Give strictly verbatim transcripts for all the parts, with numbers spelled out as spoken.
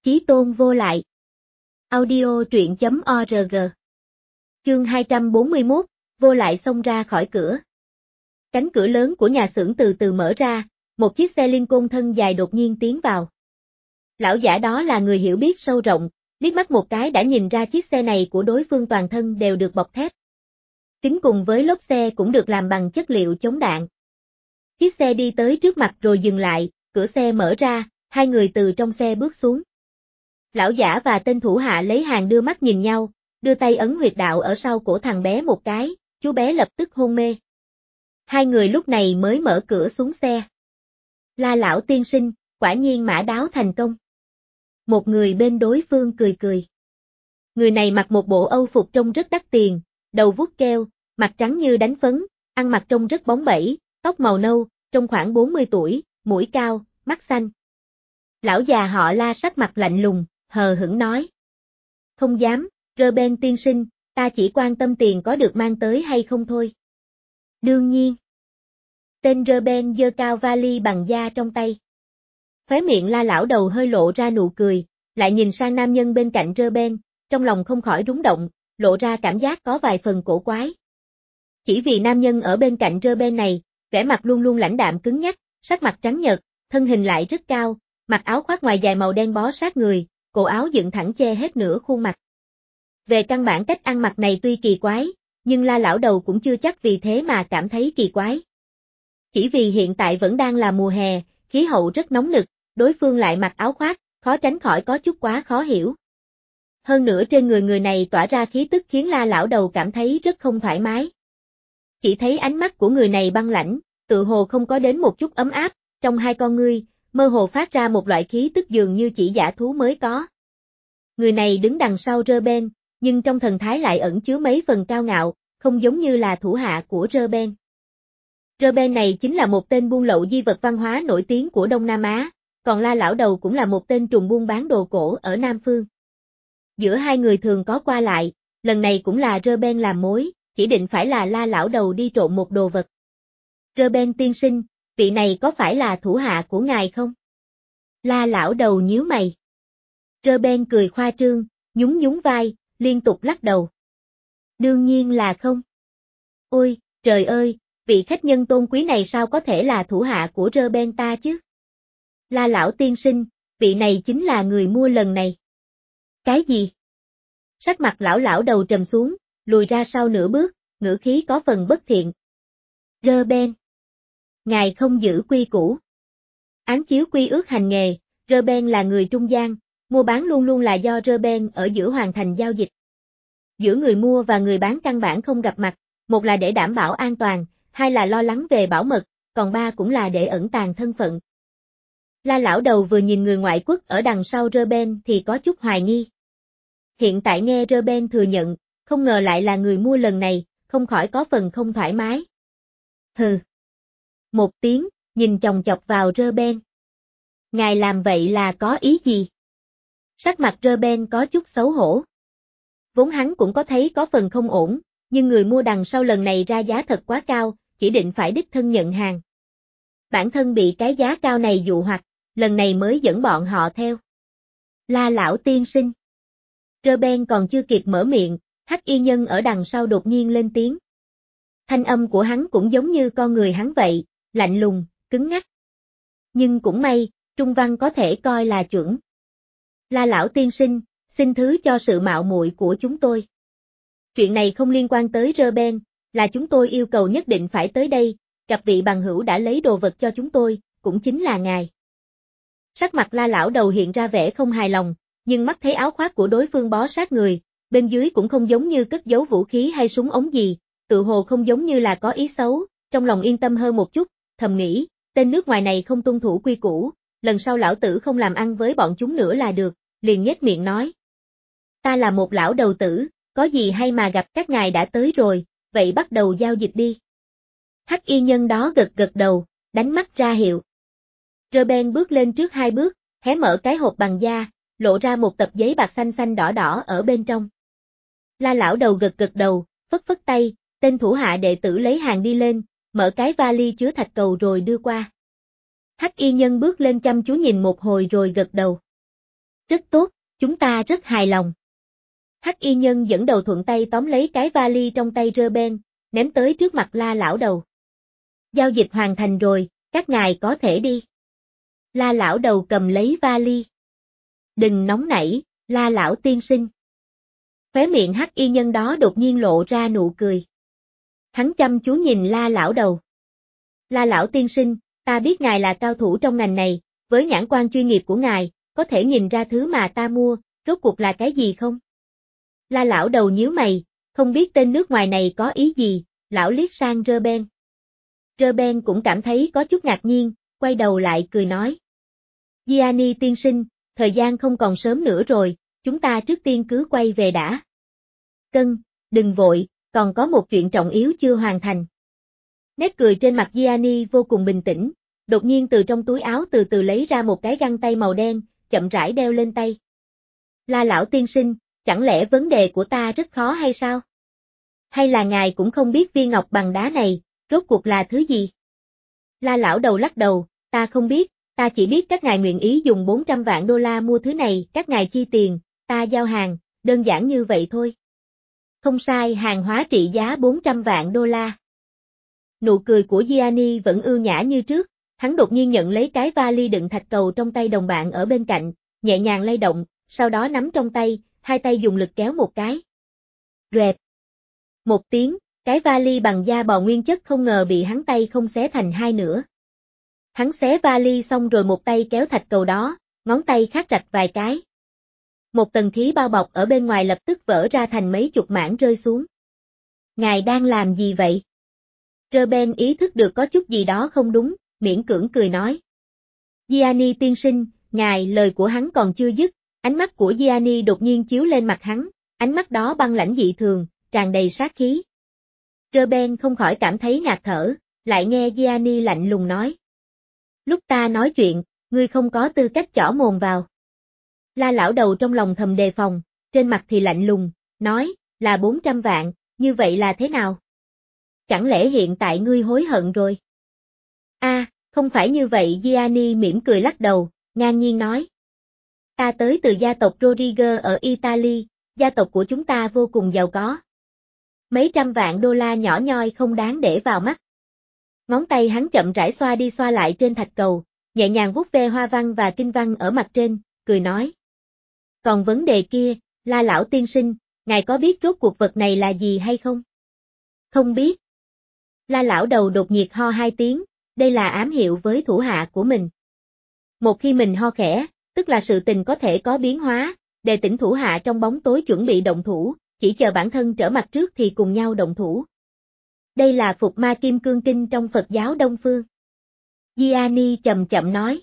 Chí tôn vô lại. Audio truyện chấm org. Chương hai trăm bốn mươi mốt, vô lại xông ra khỏi cửa. Cánh cửa lớn của nhà xưởng từ từ mở ra, một chiếc xe liên côn thân dài đột nhiên tiến vào. Lão giả đó là người hiểu biết sâu rộng, liếc mắt một cái đã nhìn ra chiếc xe này của đối phương toàn thân đều được bọc thép. Kính cùng với lốp xe cũng được làm bằng chất liệu chống đạn. Chiếc xe đi tới trước mặt rồi dừng lại, cửa xe mở ra, hai người từ trong xe bước xuống. Lão giả và tên thủ hạ lấy hàng đưa mắt nhìn nhau, đưa tay ấn huyệt đạo ở sau cổ thằng bé một cái, chú bé lập tức hôn mê. Hai người lúc này mới mở cửa xuống xe. La lão tiên sinh, quả nhiên mã đáo thành công. Một người bên đối phương cười cười. Người này mặc một bộ âu phục trông rất đắt tiền, đầu vuốt keo, mặt trắng như đánh phấn, ăn mặc trông rất bóng bẩy, tóc màu nâu, trông khoảng bốn mươi tuổi, mũi cao, mắt xanh. Lão già họ La sắc mặt lạnh lùng, hờ hững nói. Không dám, Robert tiên sinh, ta chỉ quan tâm tiền có được mang tới hay không thôi. Đương nhiên. Tên Robert giơ cao vali bằng da trong tay. Khóe miệng La lão đầu hơi lộ ra nụ cười, lại nhìn sang nam nhân bên cạnh Robert, trong lòng không khỏi rúng động, lộ ra cảm giác có vài phần cổ quái. Chỉ vì nam nhân ở bên cạnh Robert này, vẻ mặt luôn luôn lãnh đạm cứng nhắc, sắc mặt trắng nhợt, thân hình lại rất cao, mặc áo khoác ngoài dài màu đen bó sát người, cổ áo dựng thẳng che hết nửa khuôn mặt. Về căn bản cách ăn mặc này tuy kỳ quái, nhưng La lão đầu cũng chưa chắc vì thế mà cảm thấy kỳ quái. Chỉ vì hiện tại vẫn đang là mùa hè, khí hậu rất nóng nực, đối phương lại mặc áo khoác, khó tránh khỏi có chút quá khó hiểu. Hơn nữa trên người người này tỏa ra khí tức khiến La lão đầu cảm thấy rất không thoải mái. Chỉ thấy ánh mắt của người này băng lãnh, tự hồ không có đến một chút ấm áp, trong hai con ngươi, mơ hồ phát ra một loại khí tức dường như chỉ giả thú mới có. Người này đứng đằng sau Robert, nhưng trong thần thái lại ẩn chứa mấy phần cao ngạo, không giống như là thủ hạ của Robert. Robert này chính là một tên buôn lậu di vật văn hóa nổi tiếng của Đông Nam Á, còn La lão đầu cũng là một tên trùm buôn bán đồ cổ ở Nam Phương. Giữa hai người thường có qua lại, lần này cũng là Robert làm mối, chỉ định phải là La lão đầu đi trộm một đồ vật. Robert tiên sinh, vị này có phải là thủ hạ của ngài không? La lão đầu nhíu mày. Robert cười khoa trương, nhún nhún vai, liên tục lắc đầu. Đương nhiên là không. Ôi, trời ơi, vị khách nhân tôn quý này sao có thể là thủ hạ của Robert ta chứ? La lão tiên sinh, vị này chính là người mua lần này. Cái gì? Sắc mặt lão lão đầu trầm xuống, lùi ra sau nửa bước, ngữ khí có phần bất thiện. Robert, ngài không giữ quy củ. Án chiếu quy ước hành nghề, Robert là người trung gian, mua bán luôn luôn là do Robert ở giữa hoàn thành giao dịch. Giữa người mua và người bán căn bản không gặp mặt, một là để đảm bảo an toàn, hai là lo lắng về bảo mật, còn ba cũng là để ẩn tàng thân phận. La lão đầu vừa nhìn người ngoại quốc ở đằng sau Robert thì có chút hoài nghi. Hiện tại nghe Robert thừa nhận, không ngờ lại là người mua lần này, không khỏi có phần không thoải mái. Hừ. Một tiếng, nhìn chòng chọc vào Robert. Ngài làm vậy là có ý gì? Sắc mặt Robert có chút xấu hổ. Vốn hắn cũng có thấy có phần không ổn, nhưng người mua đằng sau lần này ra giá thật quá cao, chỉ định phải đích thân nhận hàng. Bản thân bị cái giá cao này dụ hoặc, lần này mới dẫn bọn họ theo. La lão tiên sinh. Robert còn chưa kịp mở miệng, hắc y nhân ở đằng sau đột nhiên lên tiếng. Thanh âm của hắn cũng giống như con người hắn vậy, lạnh lùng, cứng ngắc. Nhưng cũng may, trung văn có thể coi là chuẩn. La lão tiên sinh, xin thứ cho sự mạo muội của chúng tôi. Chuyện này không liên quan tới Robert, là chúng tôi yêu cầu nhất định phải tới đây, gặp vị bằng hữu đã lấy đồ vật cho chúng tôi, cũng chính là ngài. Sắc mặt La lão đầu hiện ra vẻ không hài lòng, nhưng mắt thấy áo khoác của đối phương bó sát người, bên dưới cũng không giống như cất giấu vũ khí hay súng ống gì, tự hồ không giống như là có ý xấu, trong lòng yên tâm hơn một chút, thầm nghĩ, tên nước ngoài này không tuân thủ quy củ, lần sau lão tử không làm ăn với bọn chúng nữa là được, liền nhếch miệng nói. Ta là một lão đầu tử, có gì hay mà gặp các ngài đã tới rồi, vậy bắt đầu giao dịch đi. Hắc y nhân đó gật gật đầu, đánh mắt ra hiệu. Robert bước lên trước hai bước, hé mở cái hộp bằng da, lộ ra một tập giấy bạc xanh xanh đỏ đỏ ở bên trong. La lão đầu gật gật đầu, phất phất tay, tên thủ hạ đệ tử lấy hàng đi lên, mở cái vali chứa thạch cầu rồi đưa qua. Hắc y nhân bước lên chăm chú nhìn một hồi rồi gật đầu. Rất tốt, chúng ta rất hài lòng. Hắc y nhân dẫn đầu thuận tay tóm lấy cái vali trong tay Reuben, ném tới trước mặt La lão đầu. Giao dịch hoàn thành rồi, các ngài có thể đi. La lão đầu cầm lấy vali. Đừng nóng nảy, La lão tiên sinh. Khóe miệng hắc y nhân đó đột nhiên lộ ra nụ cười. Hắn chăm chú nhìn La lão đầu. La lão tiên sinh, ta biết ngài là cao thủ trong ngành này, với nhãn quan chuyên nghiệp của ngài, có thể nhìn ra thứ mà ta mua, rốt cuộc là cái gì không? La lão đầu nhíu mày, không biết tên nước ngoài này có ý gì, lão liếc sang Reuben. Reuben cũng cảm thấy có chút ngạc nhiên, quay đầu lại cười nói. Gianni tiên sinh, thời gian không còn sớm nữa rồi, chúng ta trước tiên cứ quay về đã. Cân, đừng vội, còn có một chuyện trọng yếu chưa hoàn thành. Nét cười trên mặt Gianni vô cùng bình tĩnh, đột nhiên từ trong túi áo từ từ lấy ra một cái găng tay màu đen, chậm rãi đeo lên tay. La lão tiên sinh, chẳng lẽ vấn đề của ta rất khó hay sao? Hay là ngài cũng không biết viên ngọc bằng đá này, rốt cuộc là thứ gì? La lão đầu lắc đầu, ta không biết, ta chỉ biết các ngài nguyện ý dùng bốn trăm vạn đô la mua thứ này, các ngài chi tiền, ta giao hàng, đơn giản như vậy thôi. Không sai, hàng hóa trị giá bốn trăm vạn đô la. Nụ cười của Gianni vẫn ưu nhã như trước, hắn đột nhiên nhận lấy cái vali đựng thạch cầu trong tay đồng bạn ở bên cạnh, nhẹ nhàng lay động, sau đó nắm trong tay, hai tay dùng lực kéo một cái. Rẹt. Một tiếng, cái vali bằng da bò nguyên chất không ngờ bị hắn tay không xé thành hai nửa. Hắn xé vali xong rồi một tay kéo thạch cầu đó, ngón tay khắc rạch vài cái. Một tầng khí bao bọc ở bên ngoài lập tức vỡ ra thành mấy chục mảng rơi xuống. Ngài đang làm gì vậy? Reuben ý thức được có chút gì đó không đúng, miễn cưỡng cười nói. Gianni tiên sinh, ngài, lời của hắn còn chưa dứt, ánh mắt của Gianni đột nhiên chiếu lên mặt hắn, ánh mắt đó băng lãnh dị thường, tràn đầy sát khí. Reuben không khỏi cảm thấy ngạt thở, lại nghe Gianni lạnh lùng nói. Lúc ta nói chuyện, ngươi không có tư cách chỏ mồm vào. La lão đầu trong lòng thầm đề phòng, trên mặt thì lạnh lùng, nói, là bốn trăm vạn, như vậy là thế nào? Chẳng lẽ hiện tại ngươi hối hận rồi? A, à, không phải như vậy, Gianni mỉm cười lắc đầu, ngang nhiên nói. Ta tới từ gia tộc Rodriguez ở Italy, gia tộc của chúng ta vô cùng giàu có. Mấy trăm vạn đô la nhỏ nhoi không đáng để vào mắt. Ngón tay hắn chậm rãi xoa đi xoa lại trên thạch cầu, nhẹ nhàng vuốt ve hoa văn và kinh văn ở mặt trên, cười nói. Còn vấn đề kia, La lão tiên sinh, ngài có biết rốt cuộc vật này là gì hay không? Không biết. La lão đầu đột nhiệt ho hai tiếng, đây là ám hiệu với thủ hạ của mình. Một khi mình ho khẽ, tức là sự tình có thể có biến hóa, để tỉnh thủ hạ trong bóng tối chuẩn bị động thủ, chỉ chờ bản thân trở mặt trước thì cùng nhau động thủ. Đây là Phục Ma Kim Cương Kinh trong Phật giáo Đông Phương. Gianni chậm chậm nói.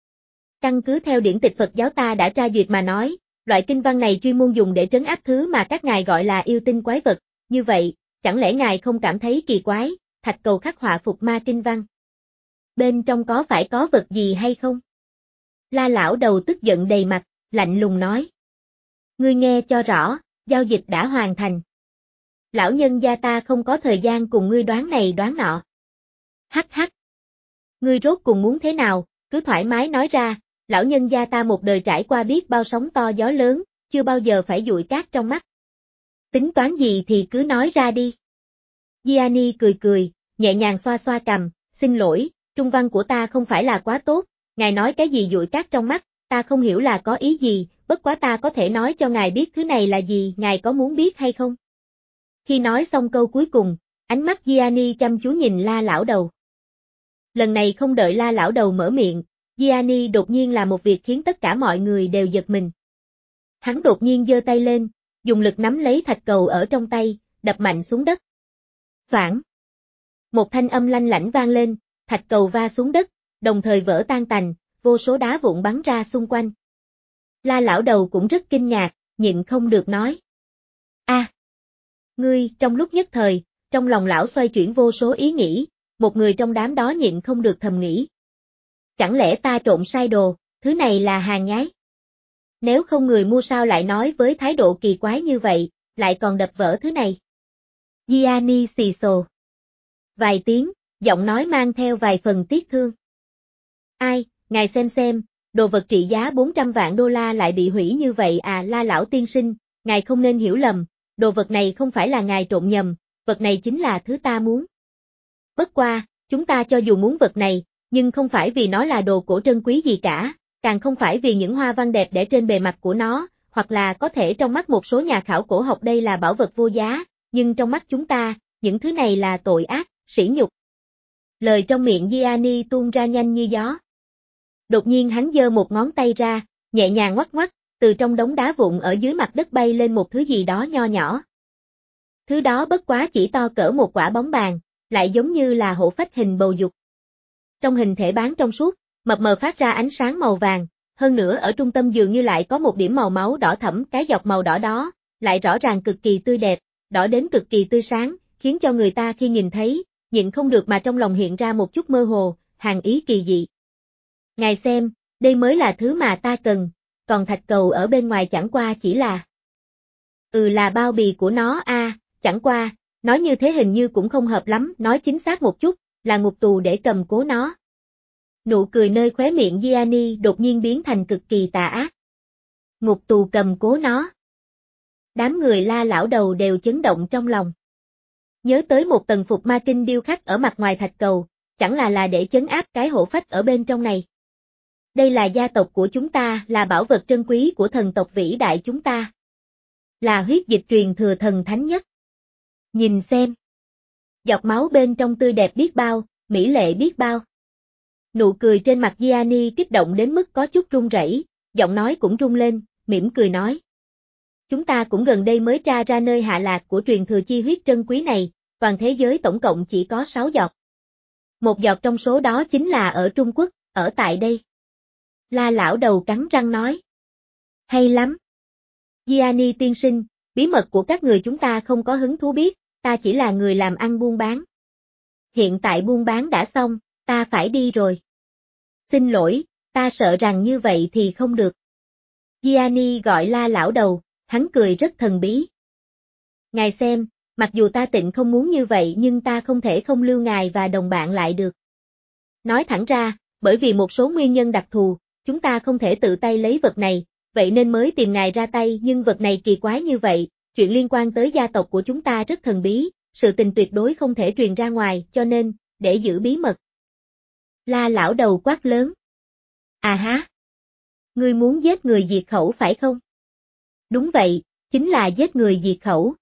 Căn cứ theo điển tịch Phật giáo ta đã tra duyệt mà nói, loại kinh văn này chuyên môn dùng để trấn áp thứ mà các ngài gọi là yêu tinh quái vật, như vậy, chẳng lẽ ngài không cảm thấy kỳ quái, thạch cầu khắc họa Phục Ma kinh văn? Bên trong có phải có vật gì hay không? La lão đầu tức giận đầy mặt, lạnh lùng nói. Ngươi nghe cho rõ, giao dịch đã hoàn thành. Lão nhân gia ta không có thời gian cùng ngươi đoán này đoán nọ. Hắc hắc. Ngươi rốt cùng muốn thế nào, cứ thoải mái nói ra, lão nhân gia ta một đời trải qua biết bao sóng to gió lớn, chưa bao giờ phải dụi cát trong mắt. Tính toán gì thì cứ nói ra đi. Gianni cười cười, nhẹ nhàng xoa xoa cằm, xin lỗi, trung văn của ta không phải là quá tốt, ngài nói cái gì dụi cát trong mắt, ta không hiểu là có ý gì, bất quá ta có thể nói cho ngài biết thứ này là gì, ngài có muốn biết hay không? Khi nói xong câu cuối cùng, ánh mắt Gianni chăm chú nhìn La lão đầu. Lần này không đợi La lão đầu mở miệng, Gianni đột nhiên làm một việc khiến tất cả mọi người đều giật mình. Hắn đột nhiên giơ tay lên, dùng lực nắm lấy thạch cầu ở trong tay, đập mạnh xuống đất. Phản. Một thanh âm lanh lảnh vang lên, thạch cầu va xuống đất, đồng thời vỡ tan tành, vô số đá vụn bắn ra xung quanh. La lão đầu cũng rất kinh ngạc, nhịn không được nói. A, à, ngươi, trong lúc nhất thời, trong lòng lão xoay chuyển vô số ý nghĩ, một người trong đám đó nhịn không được thầm nghĩ. Chẳng lẽ ta trộn sai đồ, thứ này là hàng nhái? Nếu không người mua sao lại nói với thái độ kỳ quái như vậy, lại còn đập vỡ thứ này? Gianni xì xồ. Vài tiếng, giọng nói mang theo vài phần tiếc thương. Ai, ngài xem xem, đồ vật trị giá bốn trăm vạn đô la lại bị hủy như vậy à? La lão tiên sinh, ngài không nên hiểu lầm, đồ vật này không phải là ngài trộn nhầm, vật này chính là thứ ta muốn. Bất qua, chúng ta cho dù muốn vật này, nhưng không phải vì nó là đồ cổ trân quý gì cả, càng không phải vì những hoa văn đẹp để trên bề mặt của nó, hoặc là có thể trong mắt một số nhà khảo cổ học đây là bảo vật vô giá, nhưng trong mắt chúng ta, những thứ này là tội ác, sỉ nhục. Lời trong miệng Gianni tuôn ra nhanh như gió. Đột nhiên hắn giơ một ngón tay ra, nhẹ nhàng ngoắc ngoắc, từ trong đống đá vụn ở dưới mặt đất bay lên một thứ gì đó nho nhỏ. Thứ đó bất quá chỉ to cỡ một quả bóng bàn, lại giống như là hổ phách hình bầu dục. Trong hình thể bán trong suốt, mập mờ phát ra ánh sáng màu vàng, hơn nữa ở trung tâm dường như lại có một điểm màu máu đỏ thẫm, cái dọc màu đỏ đó, lại rõ ràng cực kỳ tươi đẹp, đỏ đến cực kỳ tươi sáng, khiến cho người ta khi nhìn thấy, nhịn không được mà trong lòng hiện ra một chút mơ hồ, hàn ý kỳ dị. Ngài xem, đây mới là thứ mà ta cần, còn thạch cầu ở bên ngoài chẳng qua chỉ là... Ừ là bao bì của nó a, à, chẳng qua, nói như thế hình như cũng không hợp lắm, nói chính xác một chút, là ngục tù để cầm cố nó. Nụ cười nơi khóe miệng Gianni đột nhiên biến thành cực kỳ tà ác. Ngục tù cầm cố nó. Đám người La lão đầu đều chấn động trong lòng. Nhớ tới một tầng phục ma kinh điêu khắc ở mặt ngoài thạch cầu, chẳng là là để chấn áp cái hổ phách ở bên trong này. Đây là gia tộc của chúng ta, là bảo vật trân quý của thần tộc vĩ đại chúng ta. Là huyết dịch truyền thừa thần thánh nhất. Nhìn xem. Giọt máu bên trong tươi đẹp biết bao, mỹ lệ biết bao. Nụ cười trên mặt Gianni kích động đến mức có chút run rẩy, giọng nói cũng rung lên, mỉm cười nói. Chúng ta cũng gần đây mới tra ra nơi hạ lạc của truyền thừa chi huyết trân quý này, toàn thế giới tổng cộng chỉ có sáu giọt. Một giọt trong số đó chính là ở Trung Quốc, ở tại đây. La lão đầu cắn răng nói. Hay lắm. Gianni tiên sinh, bí mật của các người chúng ta không có hứng thú biết, ta chỉ là người làm ăn buôn bán. Hiện tại buôn bán đã xong, ta phải đi rồi. Xin lỗi, ta sợ rằng như vậy thì không được. Gianni gọi La lão đầu, hắn cười rất thần bí. Ngài xem, mặc dù ta tịnh không muốn như vậy nhưng ta không thể không lưu ngài và đồng bạn lại được. Nói thẳng ra, bởi vì một số nguyên nhân đặc thù, chúng ta không thể tự tay lấy vật này, vậy nên mới tìm ngài ra tay, nhưng vật này kỳ quái như vậy, chuyện liên quan tới gia tộc của chúng ta rất thần bí, sự tình tuyệt đối không thể truyền ra ngoài, cho nên, để giữ bí mật. La lão đầu quát lớn. À há. Ngươi muốn giết người diệt khẩu phải không? Đúng vậy, chính là giết người diệt khẩu.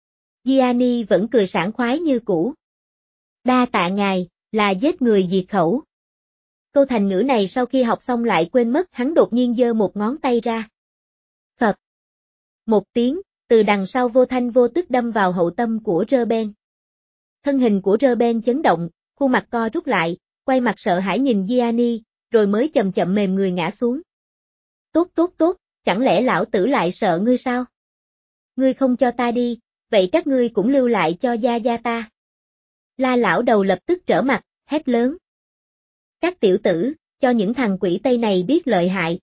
Gianni vẫn cười sảng khoái như cũ. Đa tạ ngài, là giết người diệt khẩu. Câu thành ngữ này sau khi học xong lại quên mất, hắn đột nhiên giơ một ngón tay ra. Phập. Một tiếng, từ đằng sau vô thanh vô tức đâm vào hậu tâm của Reuben. Thân hình của Reuben chấn động, khuôn mặt co rút lại, quay mặt sợ hãi nhìn Gianni, rồi mới chậm chậm mềm người ngã xuống. Tốt tốt tốt, chẳng lẽ lão tử lại sợ ngươi sao? Ngươi không cho ta đi, vậy các ngươi cũng lưu lại cho gia gia ta. La lão đầu lập tức trở mặt, hét lớn. Các tiểu tử, cho những thằng quỷ Tây này biết lợi hại.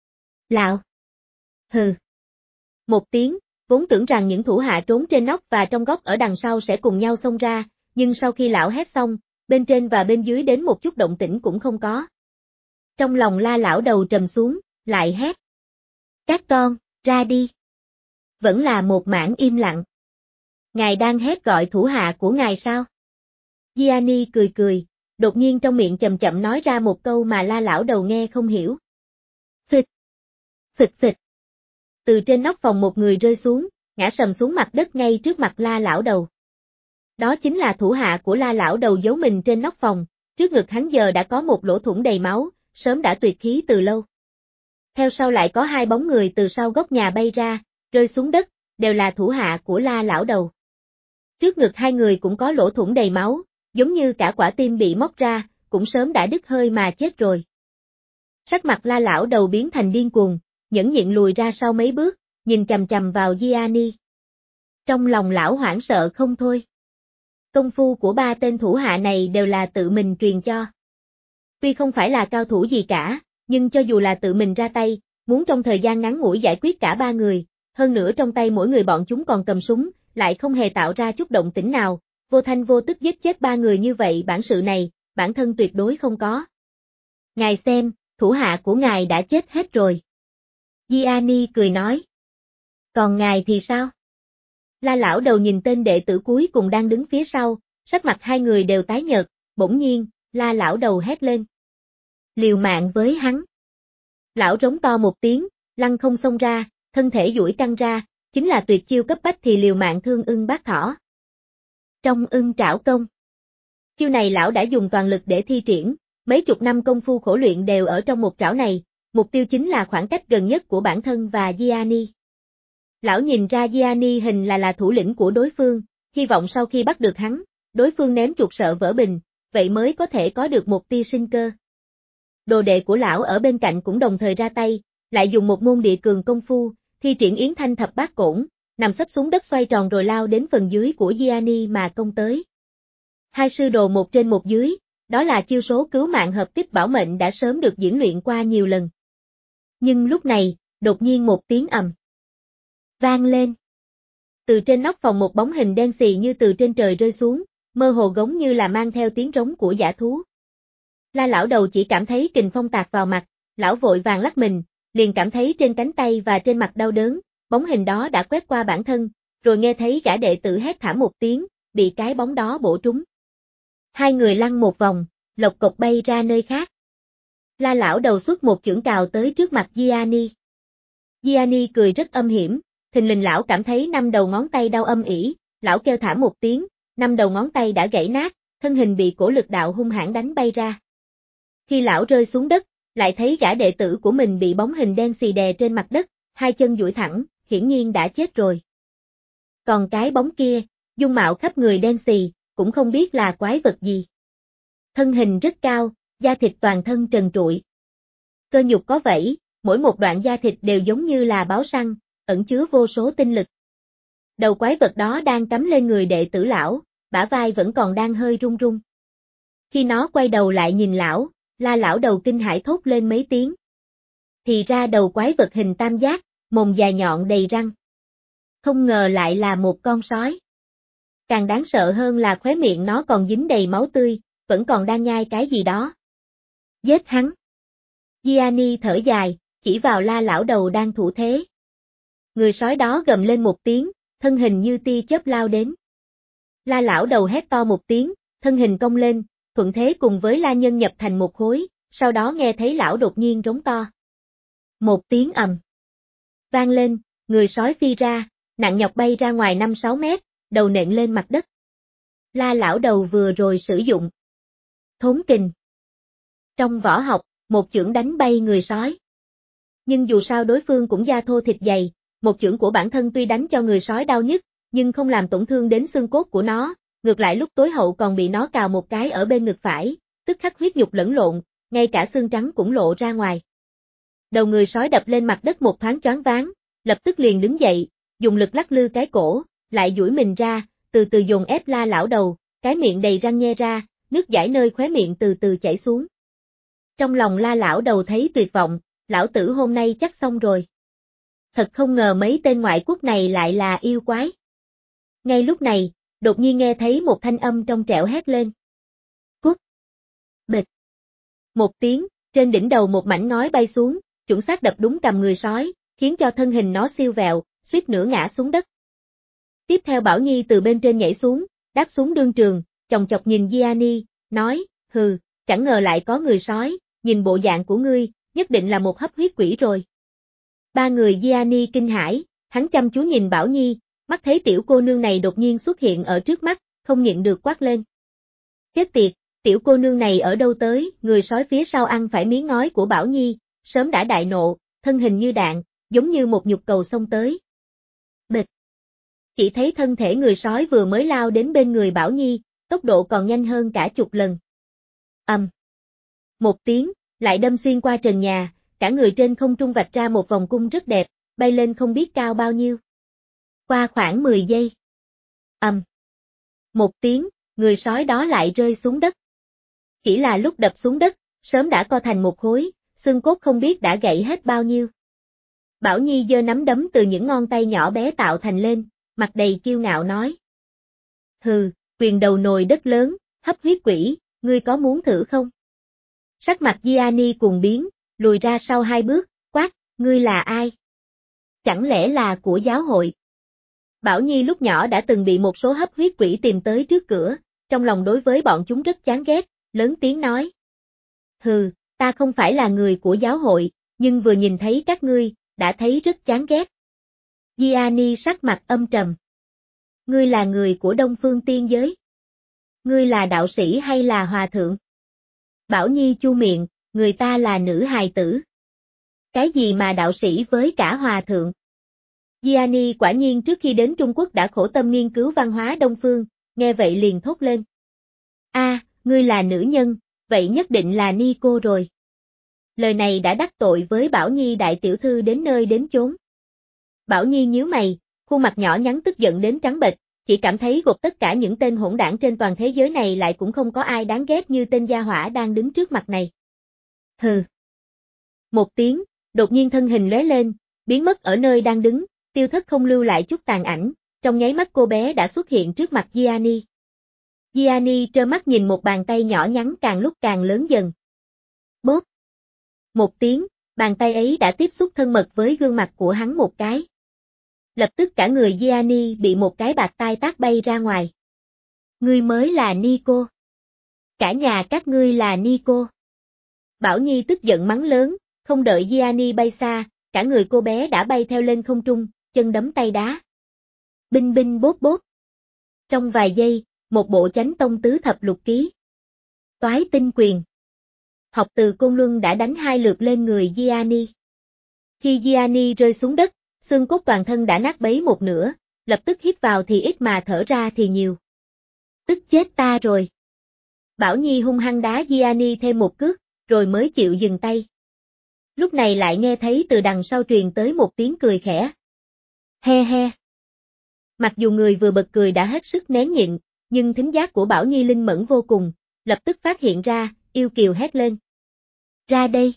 Lão. Hừ. Một tiếng, vốn tưởng rằng những thủ hạ trốn trên nóc và trong góc ở đằng sau sẽ cùng nhau xông ra, nhưng sau khi lão hét xong, bên trên và bên dưới đến một chút động tĩnh cũng không có. Trong lòng La lão đầu trầm xuống, lại hét. Các con, ra đi. Vẫn là một mảng im lặng. Ngài đang hét gọi thủ hạ của ngài sao? Gianni cười cười, đột nhiên trong miệng chậm chậm nói ra một câu mà La lão đầu nghe không hiểu. Phịch. Phịch phịch. Từ trên nóc phòng một người rơi xuống, ngã sầm xuống mặt đất ngay trước mặt La lão đầu. Đó chính là thủ hạ của La lão đầu giấu mình trên nóc phòng, trước ngực hắn giờ đã có một lỗ thủng đầy máu, sớm đã tuyệt khí từ lâu. Theo sau lại có hai bóng người từ sau góc nhà bay ra, rơi xuống đất, đều là thủ hạ của La lão đầu. Trước ngực hai người cũng có lỗ thủng đầy máu, giống như cả quả tim bị móc ra, cũng sớm đã đứt hơi mà chết rồi. Sắc mặt La lão đầu biến thành điên cuồng, nhẫn nhịn lùi ra sau mấy bước, nhìn chằm chằm vào Gianni. Trong lòng lão hoảng sợ không thôi. Công phu của ba tên thủ hạ này đều là tự mình truyền cho. Tuy không phải là cao thủ gì cả, nhưng cho dù là tự mình ra tay, muốn trong thời gian ngắn ngủi giải quyết cả ba người, hơn nữa trong tay mỗi người bọn chúng còn cầm súng, lại không hề tạo ra chút động tĩnh nào, vô thanh vô tức giết chết ba người như vậy, bản sự này, bản thân tuyệt đối không có. Ngài xem, thủ hạ của ngài đã chết hết rồi. Gianni cười nói. Còn ngài thì sao? La lão đầu nhìn tên đệ tử cuối cùng đang đứng phía sau, sắc mặt hai người đều tái nhợt, bỗng nhiên, La lão đầu hét lên. Liều mạng với hắn. Lão rống to một tiếng, lăng không xông ra, thân thể duỗi căng ra, chính là tuyệt chiêu cấp bách thì liều mạng thương ưng bát thỏ. Trong ưng trảo công. Chiêu này lão đã dùng toàn lực để thi triển, mấy chục năm công phu khổ luyện đều ở trong một trảo này, mục tiêu chính là khoảng cách gần nhất của bản thân và Gianni. Lão nhìn ra Gianni hình là là thủ lĩnh của đối phương, hy vọng sau khi bắt được hắn, đối phương ném chuột sợ vỡ bình, vậy mới có thể có được một tia sinh cơ. Đồ đệ của lão ở bên cạnh cũng đồng thời ra tay, lại dùng một môn địa cường công phu, thi triển Yến Thanh thập bát cổn, nằm sấp xuống đất xoay tròn rồi lao đến phần dưới của Gianni mà công tới. Hai sư đồ một trên một dưới, đó là chiêu số cứu mạng hợp tiếp bảo mệnh đã sớm được diễn luyện qua nhiều lần. Nhưng lúc này, đột nhiên một tiếng ầm vang lên. Từ trên nóc phòng một bóng hình đen xì như từ trên trời rơi xuống, mơ hồ giống như là mang theo tiếng rống của dã thú. La lão đầu chỉ cảm thấy kình phong tạt vào mặt, lão vội vàng lắc mình, liền cảm thấy trên cánh tay và trên mặt đau đớn, bóng hình đó đã quét qua bản thân, rồi nghe thấy gã đệ tử hét thảm một tiếng, bị cái bóng đó bổ trúng. Hai người lăn một vòng, lộc cộc bay ra nơi khác. La lão đầu xuất một chưởng cào tới trước mặt Gianni. Gianni cười rất âm hiểm, thình lình lão cảm thấy năm đầu ngón tay đau âm ỉ, lão kêu thảm một tiếng, năm đầu ngón tay đã gãy nát, thân hình bị cổ lực đạo hung hãn đánh bay ra. Khi lão rơi xuống đất, lại thấy gã đệ tử của mình bị bóng hình đen xì đè trên mặt đất, hai chân duỗi thẳng, hiển nhiên đã chết rồi. Còn cái bóng kia, dung mạo khắp người đen xì, cũng không biết là quái vật gì. Thân hình rất cao, da thịt toàn thân trần trụi. Cơ nhục có vảy, mỗi một đoạn da thịt đều giống như là báo săn, ẩn chứa vô số tinh lực. Đầu quái vật đó đang cắm lên người đệ tử lão, bả vai vẫn còn đang hơi run run. Khi nó quay đầu lại nhìn lão, La lão đầu kinh hãi thốt lên mấy tiếng. Thì ra đầu quái vật hình tam giác, mồm dài nhọn đầy răng. Không ngờ lại là một con sói. Càng đáng sợ hơn là khóe miệng nó còn dính đầy máu tươi, vẫn còn đang nhai cái gì đó. Giết hắn. Gianni thở dài, chỉ vào La lão đầu đang thủ thế. Người sói đó gầm lên một tiếng, thân hình như tia chớp lao đến. La lão đầu hét to một tiếng, thân hình cong lên, thuận thế cùng với La nhân nhập thành một khối, sau đó nghe thấy lão đột nhiên rống to. Một tiếng ầm vang lên, người sói phi ra, nặng nhọc bay ra ngoài năm sáu mét, đầu nện lên mặt đất. La lão đầu vừa rồi sử dụng thốn kình. Trong võ học, một chưởng đánh bay người sói. Nhưng dù sao đối phương cũng da thô thịt dày, một chưởng của bản thân tuy đánh cho người sói đau nhức, nhưng không làm tổn thương đến xương cốt của nó, ngược lại lúc tối hậu còn bị nó cào một cái ở bên ngực phải, tức khắc huyết nhục lẫn lộn, ngay cả xương trắng cũng lộ ra ngoài. Đầu người sói đập lên mặt đất một thoáng choáng váng, lập tức liền đứng dậy, dùng lực lắc lư cái cổ, lại duỗi mình ra, từ từ dồn ép La lão đầu, cái miệng đầy răng nhe ra, nước dãi nơi khóe miệng từ từ chảy xuống. Trong lòng La lão đầu thấy tuyệt vọng, lão tử hôm nay chắc xong rồi. Thật không ngờ mấy tên ngoại quốc này lại là yêu quái. Ngay lúc này, đột nhiên nghe thấy một thanh âm trong trẻo hét lên. Cút! Bịch! Một tiếng, trên đỉnh đầu một mảnh ngói bay xuống, chuẩn xác đập đúng cầm người sói, khiến cho thân hình nó siêu vẹo, suýt nữa ngã xuống đất. Tiếp theo Bảo Nhi từ bên trên nhảy xuống, đáp xuống đương trường, chòng chọc nhìn Gianni, nói, hừ, chẳng ngờ lại có người sói, nhìn bộ dạng của ngươi, nhất định là một hấp huyết quỷ rồi. Ba người Gianni kinh hãi, hắn chăm chú nhìn Bảo Nhi, mắt thấy tiểu cô nương này đột nhiên xuất hiện ở trước mắt, không nhịn được quát lên. Chết tiệt, tiểu cô nương này ở đâu tới, người sói phía sau ăn phải miếng ngói của Bảo Nhi, sớm đã đại nộ, thân hình như đạn, giống như một nhục cầu xông tới. Bịch! Chỉ thấy thân thể người sói vừa mới lao đến bên người Bảo Nhi, tốc độ còn nhanh hơn cả chục lần. Ầm! Một tiếng, lại đâm xuyên qua trần nhà, cả người trên không trung vạch ra một vòng cung rất đẹp, bay lên không biết cao bao nhiêu. Qua khoảng mười giây. Ầm! Một tiếng, người sói đó lại rơi xuống đất. Chỉ là lúc đập xuống đất, sớm đã co thành một khối, xương cốt không biết đã gãy hết bao nhiêu. Bảo Nhi giơ nắm đấm từ những ngón tay nhỏ bé tạo thành lên, mặt đầy kiêu ngạo nói. Hừ, quyền đầu nồi đất lớn, hấp huyết quỷ, ngươi có muốn thử không? Sắc mặt Gianni cuồng biến, lùi ra sau hai bước, quát, ngươi là ai? Chẳng lẽ là của giáo hội? Bảo Nhi lúc nhỏ đã từng bị một số hấp huyết quỷ tìm tới trước cửa, trong lòng đối với bọn chúng rất chán ghét, lớn tiếng nói. Hừ, ta không phải là người của giáo hội, nhưng vừa nhìn thấy các ngươi, đã thấy rất chán ghét. Gianni sắc mặt âm trầm. Ngươi là người của Đông Phương Tiên Giới? Ngươi là đạo sĩ hay là hòa thượng? Bảo Nhi chu miệng, người ta là nữ hài tử. Cái gì mà đạo sĩ với cả hòa thượng? Gianni quả nhiên trước khi đến Trung Quốc đã khổ tâm nghiên cứu văn hóa Đông Phương, nghe vậy liền thốt lên. A, à, ngươi là nữ nhân, vậy nhất định là Nico rồi. Lời này đã đắc tội với Bảo Nhi đại tiểu thư đến nơi đến chốn. Bảo Nhi nhíu mày, khuôn mặt nhỏ nhắn tức giận đến trắng bệch, chỉ cảm thấy gộp tất cả những tên hỗn đảng trên toàn thế giới này lại cũng không có ai đáng ghét như tên gia hỏa đang đứng trước mặt này. Hừ. Một tiếng, đột nhiên thân hình lóe lên, biến mất ở nơi đang đứng, tiêu thất không lưu lại chút tàn ảnh, trong nháy mắt cô bé đã xuất hiện trước mặt Gianni. Gianni trơ mắt nhìn một bàn tay nhỏ nhắn càng lúc càng lớn dần. Bốp. Một tiếng, bàn tay ấy đã tiếp xúc thân mật với gương mặt của hắn một cái. Lập tức cả người Gianni bị một cái bạt tai tát bay ra ngoài. Ngươi mới là Nico. Cả nhà các ngươi là Nico. Bảo Nhi tức giận mắng lớn, không đợi Gianni bay xa, cả người cô bé đã bay theo lên không trung, chân đấm tay đá. Binh binh bốt bốt. Trong vài giây, một bộ chánh tông tứ thập lục ký. Toái tinh quyền. Học từ Côn Luân đã đánh hai lượt lên người Gianni. Khi Gianni rơi xuống đất, xương cốt toàn thân đã nát bấy một nửa, lập tức hít vào thì ít mà thở ra thì nhiều. Tức chết ta rồi. Bảo Nhi hung hăng đá Gianni thêm một cước, rồi mới chịu dừng tay. Lúc này lại nghe thấy từ đằng sau truyền tới một tiếng cười khẽ. He he. Mặc dù người vừa bật cười đã hết sức nén nhịn, nhưng thính giác của Bảo Nhi linh mẫn vô cùng, lập tức phát hiện ra, yêu kiều hét lên. Ra đây.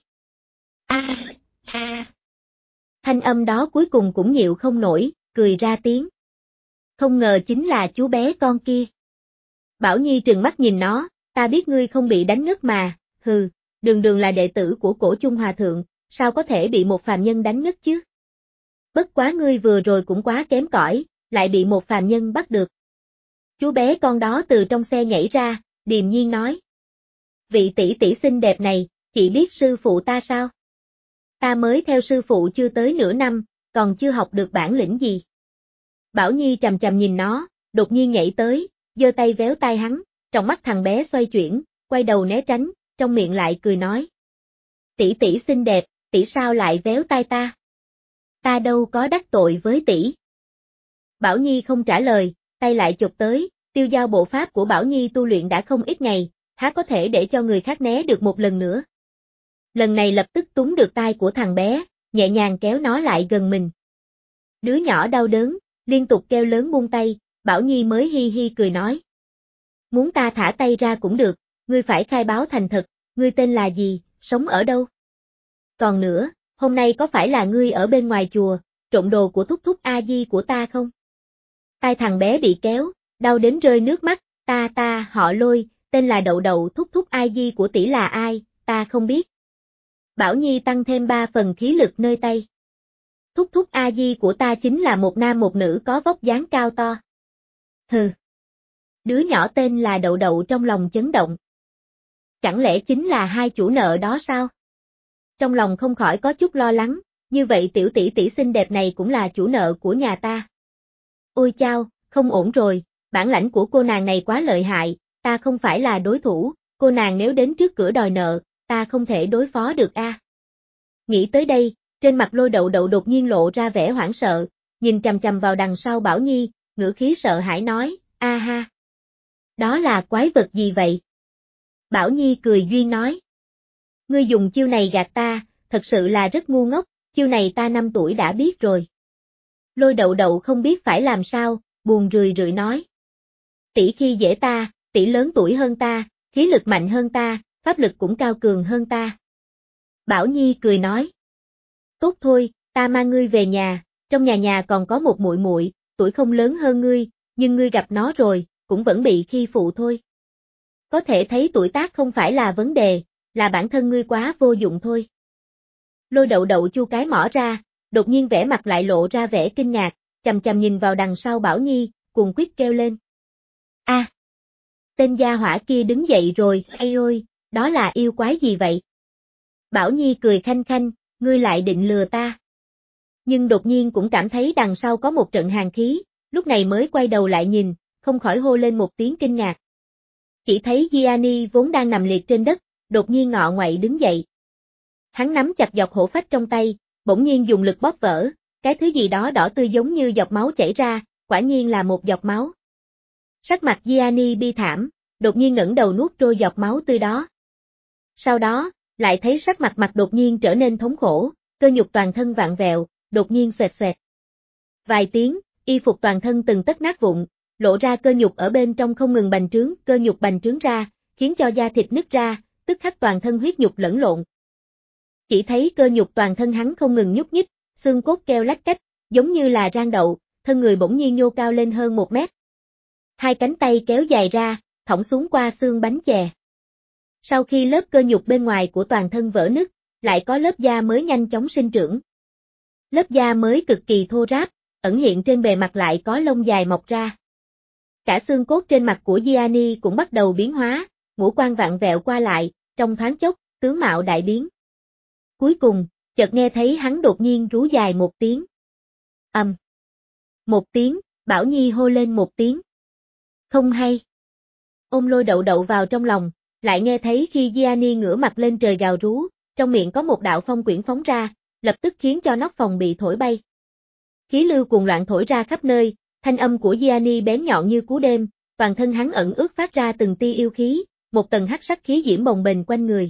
A, a. Thanh âm đó cuối cùng cũng nhịu không nổi, cười ra tiếng. Không ngờ chính là chú bé con kia. Bảo Nhi trừng mắt nhìn nó, ta biết ngươi không bị đánh ngất mà, hừ, đường đường là đệ tử của Cổ Trung Hòa Thượng, sao có thể bị một phàm nhân đánh ngất chứ? Bất quá ngươi vừa rồi cũng quá kém cỏi, lại bị một phàm nhân bắt được. Chú bé con đó từ trong xe nhảy ra, điềm nhiên nói. Vị tỷ tỷ xinh đẹp này, chị biết sư phụ ta sao? Ta mới theo sư phụ chưa tới nửa năm, còn chưa học được bản lĩnh gì. Bảo Nhi trầm trầm nhìn nó, đột nhiên nhảy tới, giơ tay véo tai hắn, trong mắt thằng bé xoay chuyển, quay đầu né tránh, trong miệng lại cười nói. Tỷ tỷ xinh đẹp, tỷ sao lại véo tai ta? Ta đâu có đắc tội với tỷ. Bảo Nhi không trả lời, tay lại chụp tới, tiêu giao bộ pháp của Bảo Nhi tu luyện đã không ít ngày, há có thể để cho người khác né được một lần nữa. Lần này lập tức túm được tay của thằng bé, nhẹ nhàng kéo nó lại gần mình. Đứa nhỏ đau đớn, liên tục kêu lớn buông tay, Bảo Nhi mới hi hi cười nói. Muốn ta thả tay ra cũng được, ngươi phải khai báo thành thật, ngươi tên là gì, sống ở đâu? Còn nữa, hôm nay có phải là ngươi ở bên ngoài chùa, trộm đồ của thúc thúc A-di của ta không? Tai thằng bé bị kéo, đau đến rơi nước mắt, ta ta họ Lôi, tên là Đậu Đậu, thúc thúc A-di của tỷ là ai, ta không biết. Bảo Nhi tăng thêm ba phần khí lực nơi tay. Thúc thúc A-di của ta chính là một nam một nữ có vóc dáng cao to. Hừ. Đứa nhỏ tên là Đậu Đậu trong lòng chấn động. Chẳng lẽ chính là hai chủ nợ đó sao? Trong lòng không khỏi có chút lo lắng, như vậy tiểu tỷ tỷ xinh đẹp này cũng là chủ nợ của nhà ta. Ôi chao, không ổn rồi, bản lãnh của cô nàng này quá lợi hại, ta không phải là đối thủ, cô nàng nếu đến trước cửa đòi nợ, ta không thể đối phó được a. À. Nghĩ tới đây, trên mặt Lôi Đậu Đậu đột nhiên lộ ra vẻ hoảng sợ, nhìn trầm trầm vào đằng sau Bảo Nhi, ngữ khí sợ hãi nói, a ha. Đó là quái vật gì vậy? Bảo Nhi cười duyên nói. Ngươi dùng chiêu này gạt ta, thật sự là rất ngu ngốc, chiêu này ta năm tuổi đã biết rồi. Lôi Đậu Đậu không biết phải làm sao, buồn rười rượi nói. Tỷ khi dễ ta, tỷ lớn tuổi hơn ta, khí lực mạnh hơn ta, pháp lực cũng cao cường hơn ta. Bảo Nhi cười nói. Tốt thôi, ta mang ngươi về nhà, trong nhà nhà còn có một muội muội, tuổi không lớn hơn ngươi, nhưng ngươi gặp nó rồi, cũng vẫn bị khi phụ thôi. Có thể thấy tuổi tác không phải là vấn đề, là bản thân ngươi quá vô dụng thôi. Lôi đậu đậu chu cái mỏ ra, đột nhiên vẻ mặt lại lộ ra vẻ kinh ngạc, chằm chằm nhìn vào đằng sau Bảo Nhi, cuồng quyết kêu lên. A! À, tên gia hỏa kia đứng dậy rồi, ây ôi, đó là yêu quái gì vậy? Bảo Nhi cười khanh khanh, ngươi lại định lừa ta. Nhưng đột nhiên cũng cảm thấy đằng sau có một trận hàn khí, lúc này mới quay đầu lại nhìn, không khỏi hô lên một tiếng kinh ngạc. Chỉ thấy Gianni vốn đang nằm liệt trên đất, đột nhiên ngọ ngoậy đứng dậy. Hắn nắm chặt dọc hổ phách trong tay, bỗng nhiên dùng lực bóp vỡ, cái thứ gì đó đỏ tươi giống như giọt máu chảy ra, quả nhiên là một giọt máu. Sắc mặt Gianni bi thảm, đột nhiên ngẩng đầu nuốt trôi giọt máu tươi đó. Sau đó, lại thấy sắc mặt mặt đột nhiên trở nên thống khổ, cơ nhục toàn thân vạn vẹo, đột nhiên xoẹt xoẹt. Vài tiếng, y phục toàn thân từng tấc nát vụn, lộ ra cơ nhục ở bên trong không ngừng bành trướng, cơ nhục bành trướng ra, khiến cho da thịt nứt ra, tức khắc toàn thân huyết nhục lẫn lộn. Chỉ thấy cơ nhục toàn thân hắn không ngừng nhúc nhích, xương cốt keo lách cách, giống như là rang đậu, thân người bỗng nhiên nhô cao lên hơn một mét. Hai cánh tay kéo dài ra, thõng xuống qua xương bánh chè. Sau khi lớp cơ nhục bên ngoài của toàn thân vỡ nứt, lại có lớp da mới nhanh chóng sinh trưởng. Lớp da mới cực kỳ thô ráp, ẩn hiện trên bề mặt lại có lông dài mọc ra. Cả xương cốt trên mặt của Gianni cũng bắt đầu biến hóa, ngũ quan vặn vẹo qua lại, trong thoáng chốc, tướng mạo đại biến. Cuối cùng, chợt nghe thấy hắn đột nhiên rú dài một tiếng. Ầm. Um. Một tiếng, Bảo Nhi hô lên một tiếng. Không hay. Ôm Lôi đậu đậu vào trong lòng, lại nghe thấy khi Gianni ngửa mặt lên trời gào rú, trong miệng có một đạo phong quyển phóng ra, lập tức khiến cho nóc phòng bị thổi bay. Khí lưu cuồng loạn thổi ra khắp nơi, thanh âm của Gianni bén nhọn như cú đêm, toàn thân hắn ẩn ướt phát ra từng tia yêu khí, một tầng hắc sắc khí diễm bồng bềnh quanh người.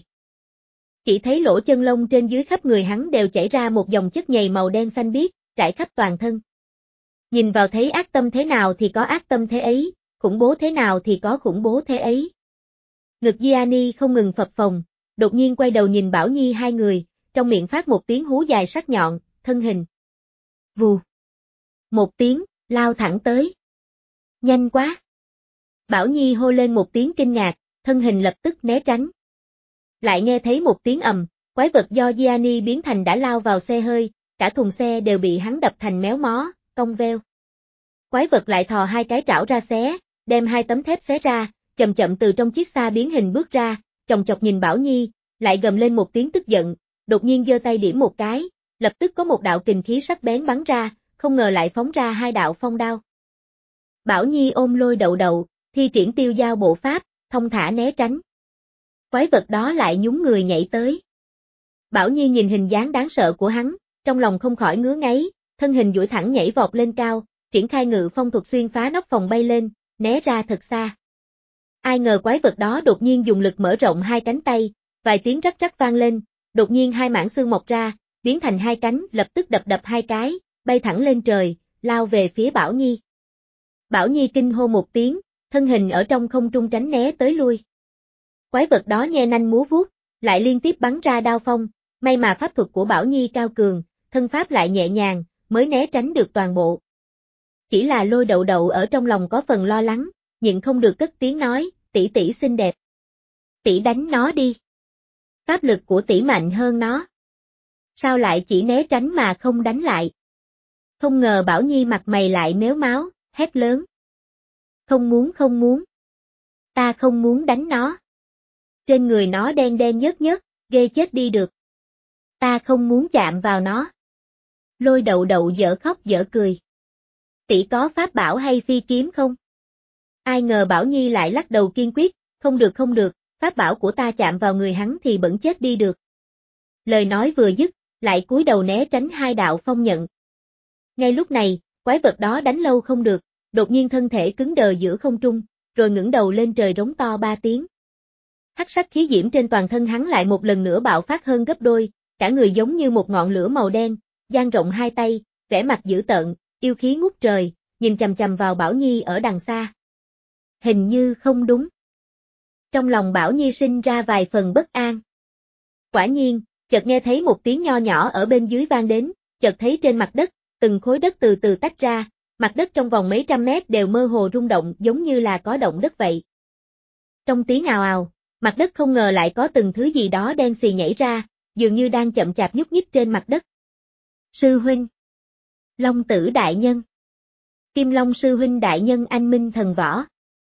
Chỉ thấy lỗ chân lông trên dưới khắp người hắn đều chảy ra một dòng chất nhầy màu đen xanh biếc, trải khắp toàn thân. Nhìn vào thấy ác tâm thế nào thì có ác tâm thế ấy, khủng bố thế nào thì có khủng bố thế ấy. Ngực Gianni không ngừng phập phồng, đột nhiên quay đầu nhìn Bảo Nhi hai người, trong miệng phát một tiếng hú dài sắc nhọn, thân hình. Vù. Một tiếng, lao thẳng tới. Nhanh quá. Bảo Nhi hô lên một tiếng kinh ngạc, thân hình lập tức né tránh. Lại nghe thấy một tiếng ầm, quái vật do Gianni biến thành đã lao vào xe hơi, cả thùng xe đều bị hắn đập thành méo mó, cong veo. Quái vật lại thò hai cái trảo ra xé, đem hai tấm thép xé ra, chậm chậm từ trong chiếc xa biến hình bước ra, chòng chọc nhìn Bảo Nhi, lại gầm lên một tiếng tức giận, đột nhiên giơ tay điểm một cái, lập tức có một đạo kình khí sắc bén bắn ra, không ngờ lại phóng ra hai đạo phong đao. Bảo Nhi ôm Lôi đậu đậu, thi triển tiêu giao bộ pháp, thông thả né tránh. Quái vật đó lại nhún người nhảy tới. Bảo Nhi nhìn hình dáng đáng sợ của hắn, trong lòng không khỏi ngứa ngáy, thân hình duỗi thẳng nhảy vọt lên cao, triển khai ngự phong thuật xuyên phá nóc phòng bay lên, né ra thật xa. Ai ngờ quái vật đó đột nhiên dùng lực mở rộng hai cánh tay, vài tiếng rắc rắc vang lên, đột nhiên hai mảng xương mọc ra, biến thành hai cánh, lập tức đập đập hai cái, bay thẳng lên trời, lao về phía Bảo Nhi. Bảo Nhi kinh hô một tiếng, thân hình ở trong không trung tránh né tới lui. Quái vật đó nhe nanh múa vuốt, lại liên tiếp bắn ra đao phong, may mà pháp thuật của Bảo Nhi cao cường, thân pháp lại nhẹ nhàng, mới né tránh được toàn bộ. Chỉ là Lôi đậu đậu ở trong lòng có phần lo lắng, nhịn không được cất tiếng nói, tỷ tỷ xinh đẹp. Tỷ đánh nó đi. Pháp lực của tỷ mạnh hơn nó. Sao lại chỉ né tránh mà không đánh lại? Không ngờ Bảo Nhi mặt mày lại méo máu, hét lớn. Không muốn không muốn. Ta không muốn đánh nó. Trên người nó đen đen nhớt nhớt, ghê chết đi được. Ta không muốn chạm vào nó. Lôi đậu đậu dở khóc dở cười. Tỷ có pháp bảo hay phi kiếm không? Ai ngờ Bảo Nhi lại lắc đầu kiên quyết, không được không được, pháp bảo của ta chạm vào người hắn thì bẩn chết đi được. Lời nói vừa dứt, lại cúi đầu né tránh hai đạo phong nhận. Ngay lúc này, quái vật đó đánh lâu không được, đột nhiên thân thể cứng đờ giữa không trung, rồi ngẩng đầu lên trời rống to ba tiếng. Hắc sắc khí diễm trên toàn thân hắn lại một lần nữa bạo phát hơn gấp đôi, cả người giống như một ngọn lửa màu đen, dang rộng hai tay, vẻ mặt dữ tợn, yêu khí ngút trời, nhìn chằm chằm vào Bảo Nhi ở đằng xa. Hình như không đúng. Trong lòng Bảo Nhi sinh ra vài phần bất an. Quả nhiên, chợt nghe thấy một tiếng nho nhỏ ở bên dưới vang đến, chợt thấy trên mặt đất, từng khối đất từ từ tách ra, mặt đất trong vòng mấy trăm mét đều mơ hồ rung động giống như là có động đất vậy. Trong tiếng ào ào, mặt đất không ngờ lại có từng thứ gì đó đen xì nhảy ra, dường như đang chậm chạp nhúc nhích trên mặt đất. Sư huynh. Long tử đại nhân. Kim Long sư huynh đại nhân anh minh thần võ.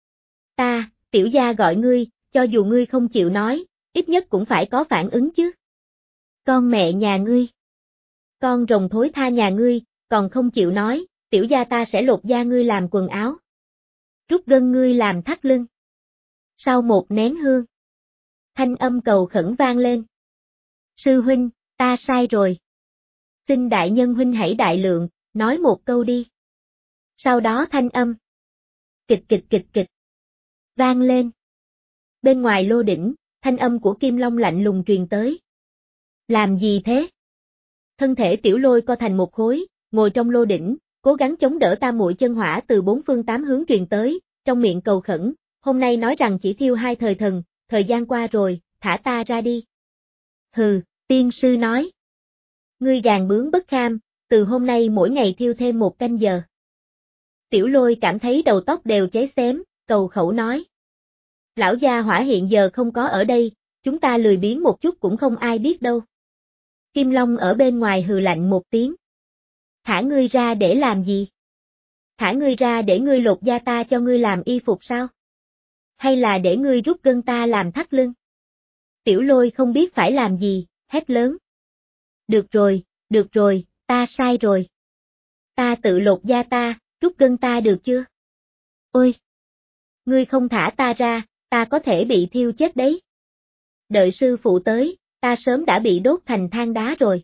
Ta, tiểu gia gọi ngươi, cho dù ngươi không chịu nói, ít nhất cũng phải có phản ứng chứ. Con mẹ nhà ngươi. Con rồng thối tha nhà ngươi, còn không chịu nói, tiểu gia ta sẽ lột da ngươi làm quần áo. Rút gân ngươi làm thắt lưng. Sau một nén hương. Thanh âm cầu khẩn vang lên. Sư huynh, ta sai rồi. Xin đại nhân huynh hãy đại lượng, nói một câu đi. Sau đó thanh âm. Kịch kịch kịch kịch. Vang lên. Bên ngoài lô đỉnh, thanh âm của Kim Long lạnh lùng truyền tới. Làm gì thế? Thân thể Tiểu Lôi co thành một khối, ngồi trong lô đỉnh, cố gắng chống đỡ tam muội chân hỏa từ bốn phương tám hướng truyền tới, trong miệng cầu khẩn, hôm nay nói rằng chỉ thiêu hai thời thần, thời gian qua rồi, thả ta ra đi. Hừ, tiên sư nói. Ngươi gàn bướng bất kham, từ hôm nay mỗi ngày thiêu thêm một canh giờ. Tiểu Lôi cảm thấy đầu tóc đều cháy xém, cầu khẩu nói. Lão gia hỏa hiện giờ không có ở đây, chúng ta lười biếng một chút cũng không ai biết đâu. Kim Long ở bên ngoài hừ lạnh một tiếng. Thả ngươi ra để làm gì? Thả ngươi ra để ngươi lột da ta cho ngươi làm y phục sao? Hay là để ngươi rút gân ta làm thắt lưng? Tiểu Lôi không biết phải làm gì, hét lớn. Được rồi, được rồi, ta sai rồi. Ta tự lột da ta, rút gân ta được chưa? Ôi! Ngươi không thả ta ra, ta có thể bị thiêu chết đấy. Đợi sư phụ tới, ta sớm đã bị đốt thành than đá rồi.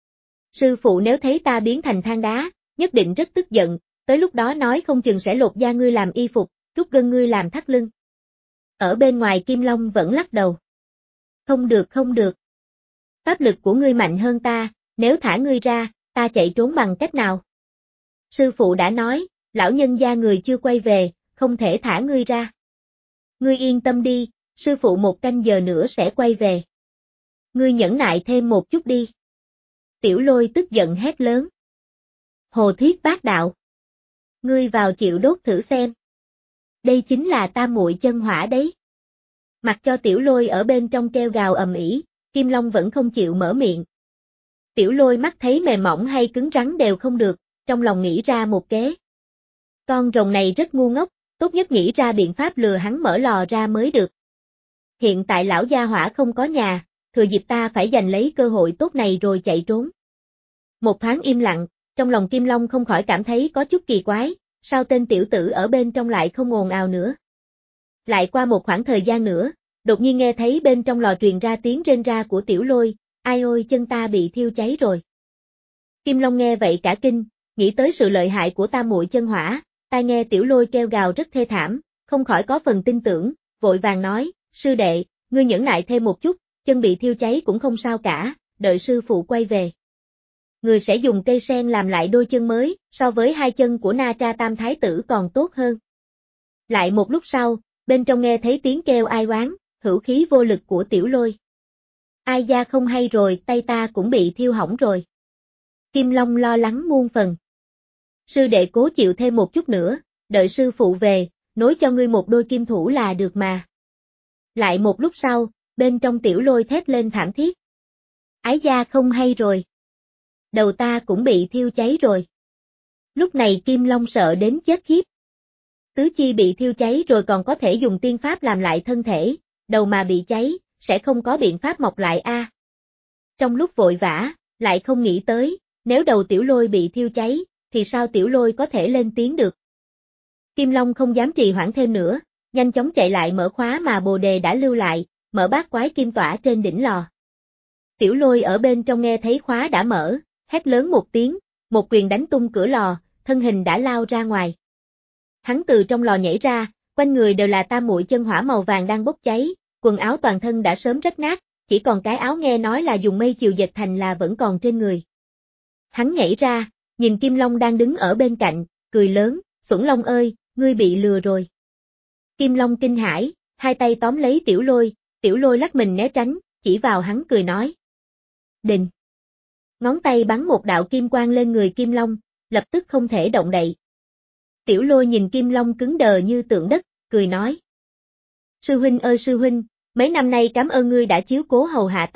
Sư phụ nếu thấy ta biến thành than đá, nhất định rất tức giận, tới lúc đó nói không chừng sẽ lột da ngươi làm y phục, rút gân ngươi làm thắt lưng. Ở bên ngoài Kim Long vẫn lắc đầu. Không được không được. Pháp lực của ngươi mạnh hơn ta, nếu thả ngươi ra, ta chạy trốn bằng cách nào? Sư phụ đã nói, lão nhân gia người chưa quay về, không thể thả ngươi ra. Ngươi yên tâm đi, sư phụ một canh giờ nữa sẽ quay về. Ngươi nhẫn nại thêm một chút đi. Tiểu Lôi tức giận hét lớn. Hồ Thiết bác đạo. Ngươi vào chịu đốt thử xem. Đây chính là tam muội chân hỏa đấy. Mặc cho Tiểu Lôi ở bên trong kêu gào ầm ĩ, Kim Long vẫn không chịu mở miệng. Tiểu Lôi mắt thấy mềm mỏng hay cứng rắn đều không được, trong lòng nghĩ ra một kế. Con rồng này rất ngu ngốc, tốt nhất nghĩ ra biện pháp lừa hắn mở lò ra mới được. Hiện tại lão gia hỏa không có nhà, thừa dịp ta phải giành lấy cơ hội tốt này rồi chạy trốn. Một thoáng im lặng, trong lòng Kim Long không khỏi cảm thấy có chút kỳ quái, sao tên tiểu tử ở bên trong lại không ồn ào nữa. Lại qua một khoảng thời gian nữa, đột nhiên nghe thấy bên trong lò truyền ra tiếng rên ra của Tiểu Lôi, ai ôi chân ta bị thiêu cháy rồi. Kim Long nghe vậy cả kinh, nghĩ tới sự lợi hại của tam muội chân hỏa, tai nghe Tiểu Lôi kêu gào rất thê thảm, không khỏi có phần tin tưởng, vội vàng nói, sư đệ, ngươi nhẫn nại thêm một chút, chân bị thiêu cháy cũng không sao cả, đợi sư phụ quay về. Người sẽ dùng cây sen làm lại đôi chân mới, so với hai chân của Na Tra Tam Thái Tử còn tốt hơn. Lại một lúc sau, bên trong nghe thấy tiếng kêu ai oán, hữu khí vô lực của Tiểu Lôi. Ai da không hay rồi, tay ta cũng bị thiêu hỏng rồi. Kim Long lo lắng muôn phần. Sư đệ cố chịu thêm một chút nữa, đợi sư phụ về, nối cho ngươi một đôi kim thủ là được mà. Lại một lúc sau, bên trong Tiểu Lôi thét lên thảm thiết. Ái da không hay rồi. Đầu ta cũng bị thiêu cháy rồi. Lúc này Kim Long sợ đến chết khiếp. Tứ chi bị thiêu cháy rồi còn có thể dùng tiên pháp làm lại thân thể, đầu mà bị cháy, sẽ không có biện pháp mọc lại a. À. Trong lúc vội vã, lại không nghĩ tới, nếu đầu Tiểu Lôi bị thiêu cháy, thì sao Tiểu Lôi có thể lên tiếng được. Kim Long không dám trì hoãn thêm nữa, nhanh chóng chạy lại mở khóa mà Bồ Đề đã lưu lại, mở bát quái kim tỏa trên đỉnh lò. Tiểu Lôi ở bên trong nghe thấy khóa đã mở, hét lớn một tiếng, một quyền đánh tung cửa lò, thân hình đã lao ra ngoài. Hắn từ trong lò nhảy ra, quanh người đều là tam muội chân hỏa màu vàng đang bốc cháy, quần áo toàn thân đã sớm rách nát, chỉ còn cái áo nghe nói là dùng mây chiều dệt thành là vẫn còn trên người. Hắn nhảy ra, nhìn Kim Long đang đứng ở bên cạnh, cười lớn, Xuẩn Long ơi, ngươi bị lừa rồi. Kim Long kinh hãi, hai tay tóm lấy Tiểu Lôi, Tiểu Lôi lắc mình né tránh, chỉ vào hắn cười nói. Đình. Ngón tay bắn một đạo kim quang lên người Kim Long, lập tức không thể động đậy. Tiểu Lôi nhìn Kim Long cứng đờ như tượng đất, cười nói. Sư huynh ơi sư huynh, mấy năm nay cảm ơn ngươi đã chiếu cố hầu hạ ta,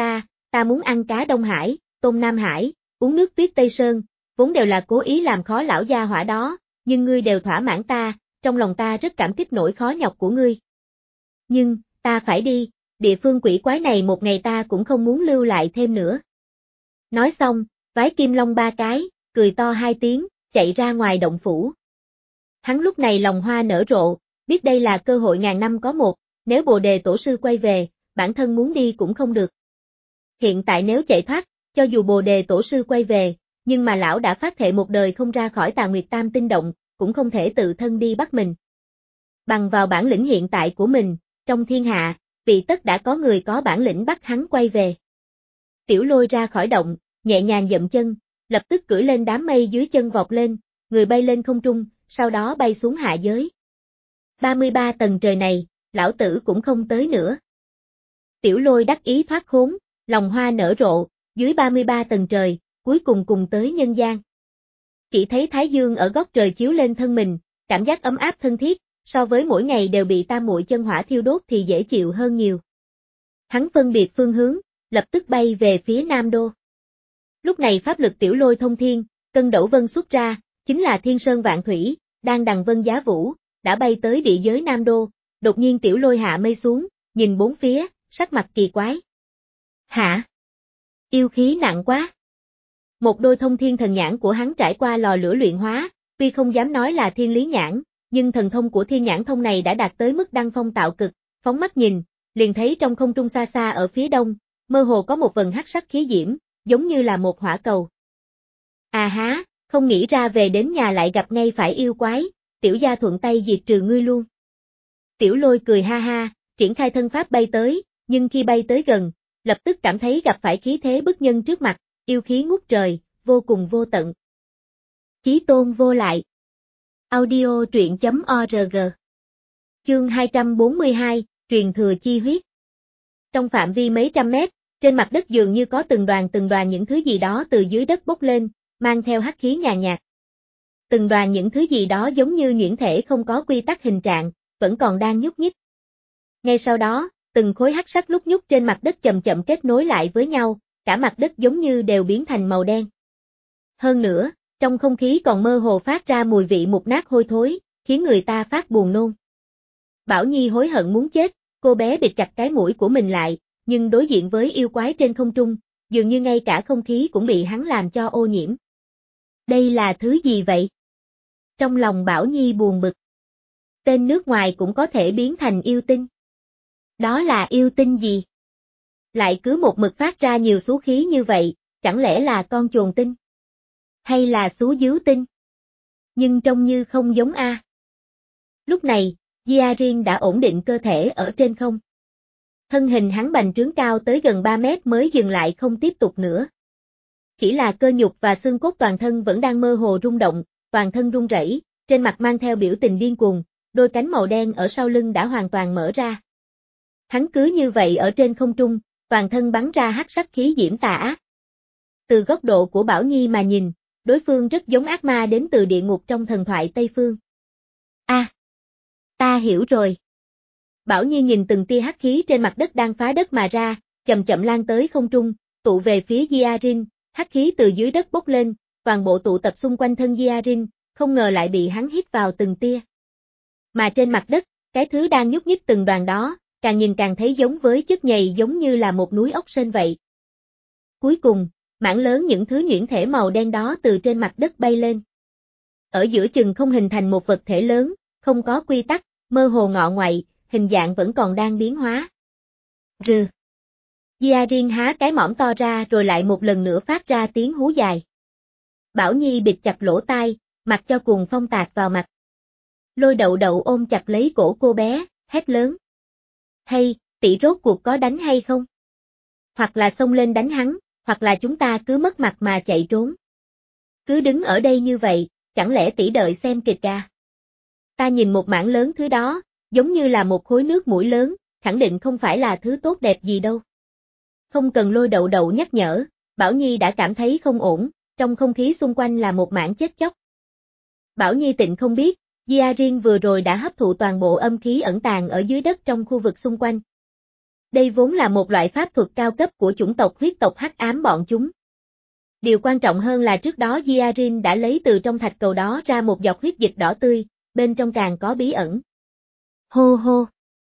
ta muốn ăn cá Đông Hải, tôm Nam Hải, uống nước tuyết Tây Sơn, vốn đều là cố ý làm khó lão gia hỏa đó, nhưng ngươi đều thỏa mãn ta, trong lòng ta rất cảm kích nỗi khó nhọc của ngươi. Nhưng, ta phải đi, địa phương quỷ quái này một ngày ta cũng không muốn lưu lại thêm nữa. Nói xong, vái Kim Long ba cái, cười to hai tiếng, chạy ra ngoài động phủ. Hắn lúc này lòng hoa nở rộ, biết đây là cơ hội ngàn năm có một, nếu Bồ Đề Tổ sư quay về, bản thân muốn đi cũng không được. Hiện tại nếu chạy thoát, cho dù Bồ Đề Tổ sư quay về, nhưng mà lão đã phát thệ một đời không ra khỏi Tà Nguyệt Tam Tinh Động, cũng không thể tự thân đi bắt mình. Bằng vào bản lĩnh hiện tại của mình, trong thiên hạ, vị tất đã có người có bản lĩnh bắt hắn quay về. Tiểu Lôi ra khỏi động, nhẹ nhàng dậm chân, lập tức cưỡi lên đám mây dưới chân vọt lên, người bay lên không trung, sau đó bay xuống hạ giới. ba mươi ba tầng trời này, lão tử cũng không tới nữa. Tiểu Lôi đắc ý thoát khốn, lòng hoa nở rộ, dưới ba mươi ba tầng trời, cuối cùng cùng tới nhân gian. Chỉ thấy Thái Dương ở góc trời chiếu lên thân mình, cảm giác ấm áp thân thiết, so với mỗi ngày đều bị tam muội chân hỏa thiêu đốt thì dễ chịu hơn nhiều. Hắn phân biệt phương hướng, lập tức bay về phía Nam Đô. Lúc này pháp lực Tiểu Lôi thông thiên, cân đẩu vân xuất ra, chính là thiên sơn vạn thủy, đang đằng vân giá vũ, đã bay tới địa giới Nam Đô, đột nhiên Tiểu Lôi hạ mây xuống, nhìn bốn phía, sắc mặt kỳ quái. Hả? Yêu khí nặng quá. Một đôi thông thiên thần nhãn của hắn trải qua lò lửa luyện hóa, tuy không dám nói là thiên lý nhãn, nhưng thần thông của thiên nhãn thông này đã đạt tới mức đăng phong tạo cực, phóng mắt nhìn, liền thấy trong không trung xa xa ở phía đông, mơ hồ có một vần hắc sắc khí diễm, giống như là một hỏa cầu. À há, không nghĩ ra về đến nhà lại gặp ngay phải yêu quái, tiểu gia thuận tay diệt trừ ngươi luôn. Tiểu Lôi cười ha ha, triển khai thân pháp bay tới, nhưng khi bay tới gần, lập tức cảm thấy gặp phải khí thế bức nhân trước mặt, yêu khí ngút trời, vô cùng vô tận. Chí tôn vô lại. Audio truyện chấm org. Chương hai trăm bốn mươi hai, truyền thừa chi huyết. Trong phạm vi mấy trăm mét, trên mặt đất dường như có từng đoàn từng đoàn những thứ gì đó từ dưới đất bốc lên, mang theo hắc khí nhàn nhạt. Từng đoàn những thứ gì đó giống như nhuyễn thể không có quy tắc hình trạng, vẫn còn đang nhúc nhích. Ngay sau đó, từng khối hắc sắc lúc nhúc trên mặt đất chậm chậm kết nối lại với nhau, cả mặt đất giống như đều biến thành màu đen. Hơn nữa, trong không khí còn mơ hồ phát ra mùi vị mục nát hôi thối, khiến người ta phát buồn nôn. Bảo Nhi hối hận muốn chết, cô bé bịt chặt cái mũi của mình lại, nhưng đối diện với yêu quái trên không trung, dường như ngay cả không khí cũng bị hắn làm cho ô nhiễm. Đây là thứ gì vậy? Trong lòng Bảo Nhi buồn bực. Tên nước ngoài cũng có thể biến thành yêu tinh. Đó là yêu tinh gì? Lại cứ một mực phát ra nhiều số khí như vậy, chẳng lẽ là con chồn tinh? Hay là số díu tinh? Nhưng trông như không giống a. Lúc này, Diarin đã ổn định cơ thể ở trên không. Thân hình hắn bành trướng cao tới gần ba mét mới dừng lại không tiếp tục nữa. Chỉ là cơ nhục và xương cốt toàn thân vẫn đang mơ hồ rung động, toàn thân run rẩy, trên mặt mang theo biểu tình điên cuồng, đôi cánh màu đen ở sau lưng đã hoàn toàn mở ra. Hắn cứ như vậy ở trên không trung, toàn thân bắn ra hắc sắc khí diễm tà ác. Từ góc độ của Bảo Nhi mà nhìn, đối phương rất giống ác ma đến từ địa ngục trong thần thoại Tây Phương. A, à, ta hiểu rồi. Bảo Nhi nhìn từng tia hắc khí trên mặt đất đang phá đất mà ra, chậm chậm lan tới không trung, tụ về phía Diarin, hắc khí từ dưới đất bốc lên, toàn bộ tụ tập xung quanh thân Diarin, không ngờ lại bị hắn hít vào từng tia. Mà trên mặt đất, cái thứ đang nhúc nhích từng đoàn đó, càng nhìn càng thấy giống với chất nhầy giống như là một núi ốc sên vậy. Cuối cùng, mảng lớn những thứ nhuyễn thể màu đen đó từ trên mặt đất bay lên. Ở giữa chừng không hình thành một vật thể lớn, không có quy tắc, mơ hồ ngọ ngoại, hình dạng vẫn còn đang biến hóa. Rừ. Diarin há cái mõm to ra rồi lại một lần nữa phát ra tiếng hú dài. Bảo Nhi bịt chặt lỗ tai, mặc cho cuồng phong tạt vào mặt. Lôi Đậu Đậu ôm chặt lấy cổ cô bé, hét lớn. Hay, tỷ rốt cuộc có đánh hay không? Hoặc là xông lên đánh hắn, hoặc là chúng ta cứ mất mặt mà chạy trốn. Cứ đứng ở đây như vậy, chẳng lẽ tỷ đợi xem kịch à? Ta nhìn một mảng lớn thứ đó, giống như là một khối nước mũi lớn, khẳng định không phải là thứ tốt đẹp gì đâu. Không cần Lôi Đậu Đậu nhắc nhở, Bảo Nhi đã cảm thấy không ổn, trong không khí xung quanh là một mảng chết chóc. Bảo Nhi tịnh không biết, Diarin vừa rồi đã hấp thụ toàn bộ âm khí ẩn tàng ở dưới đất trong khu vực xung quanh. Đây vốn là một loại pháp thuật cao cấp của chủng tộc huyết tộc hắc ám bọn chúng. Điều quan trọng hơn là trước đó Giarin đã lấy từ trong thạch cầu đó ra một giọt huyết dịch đỏ tươi, bên trong càng có bí ẩn. Hô hô.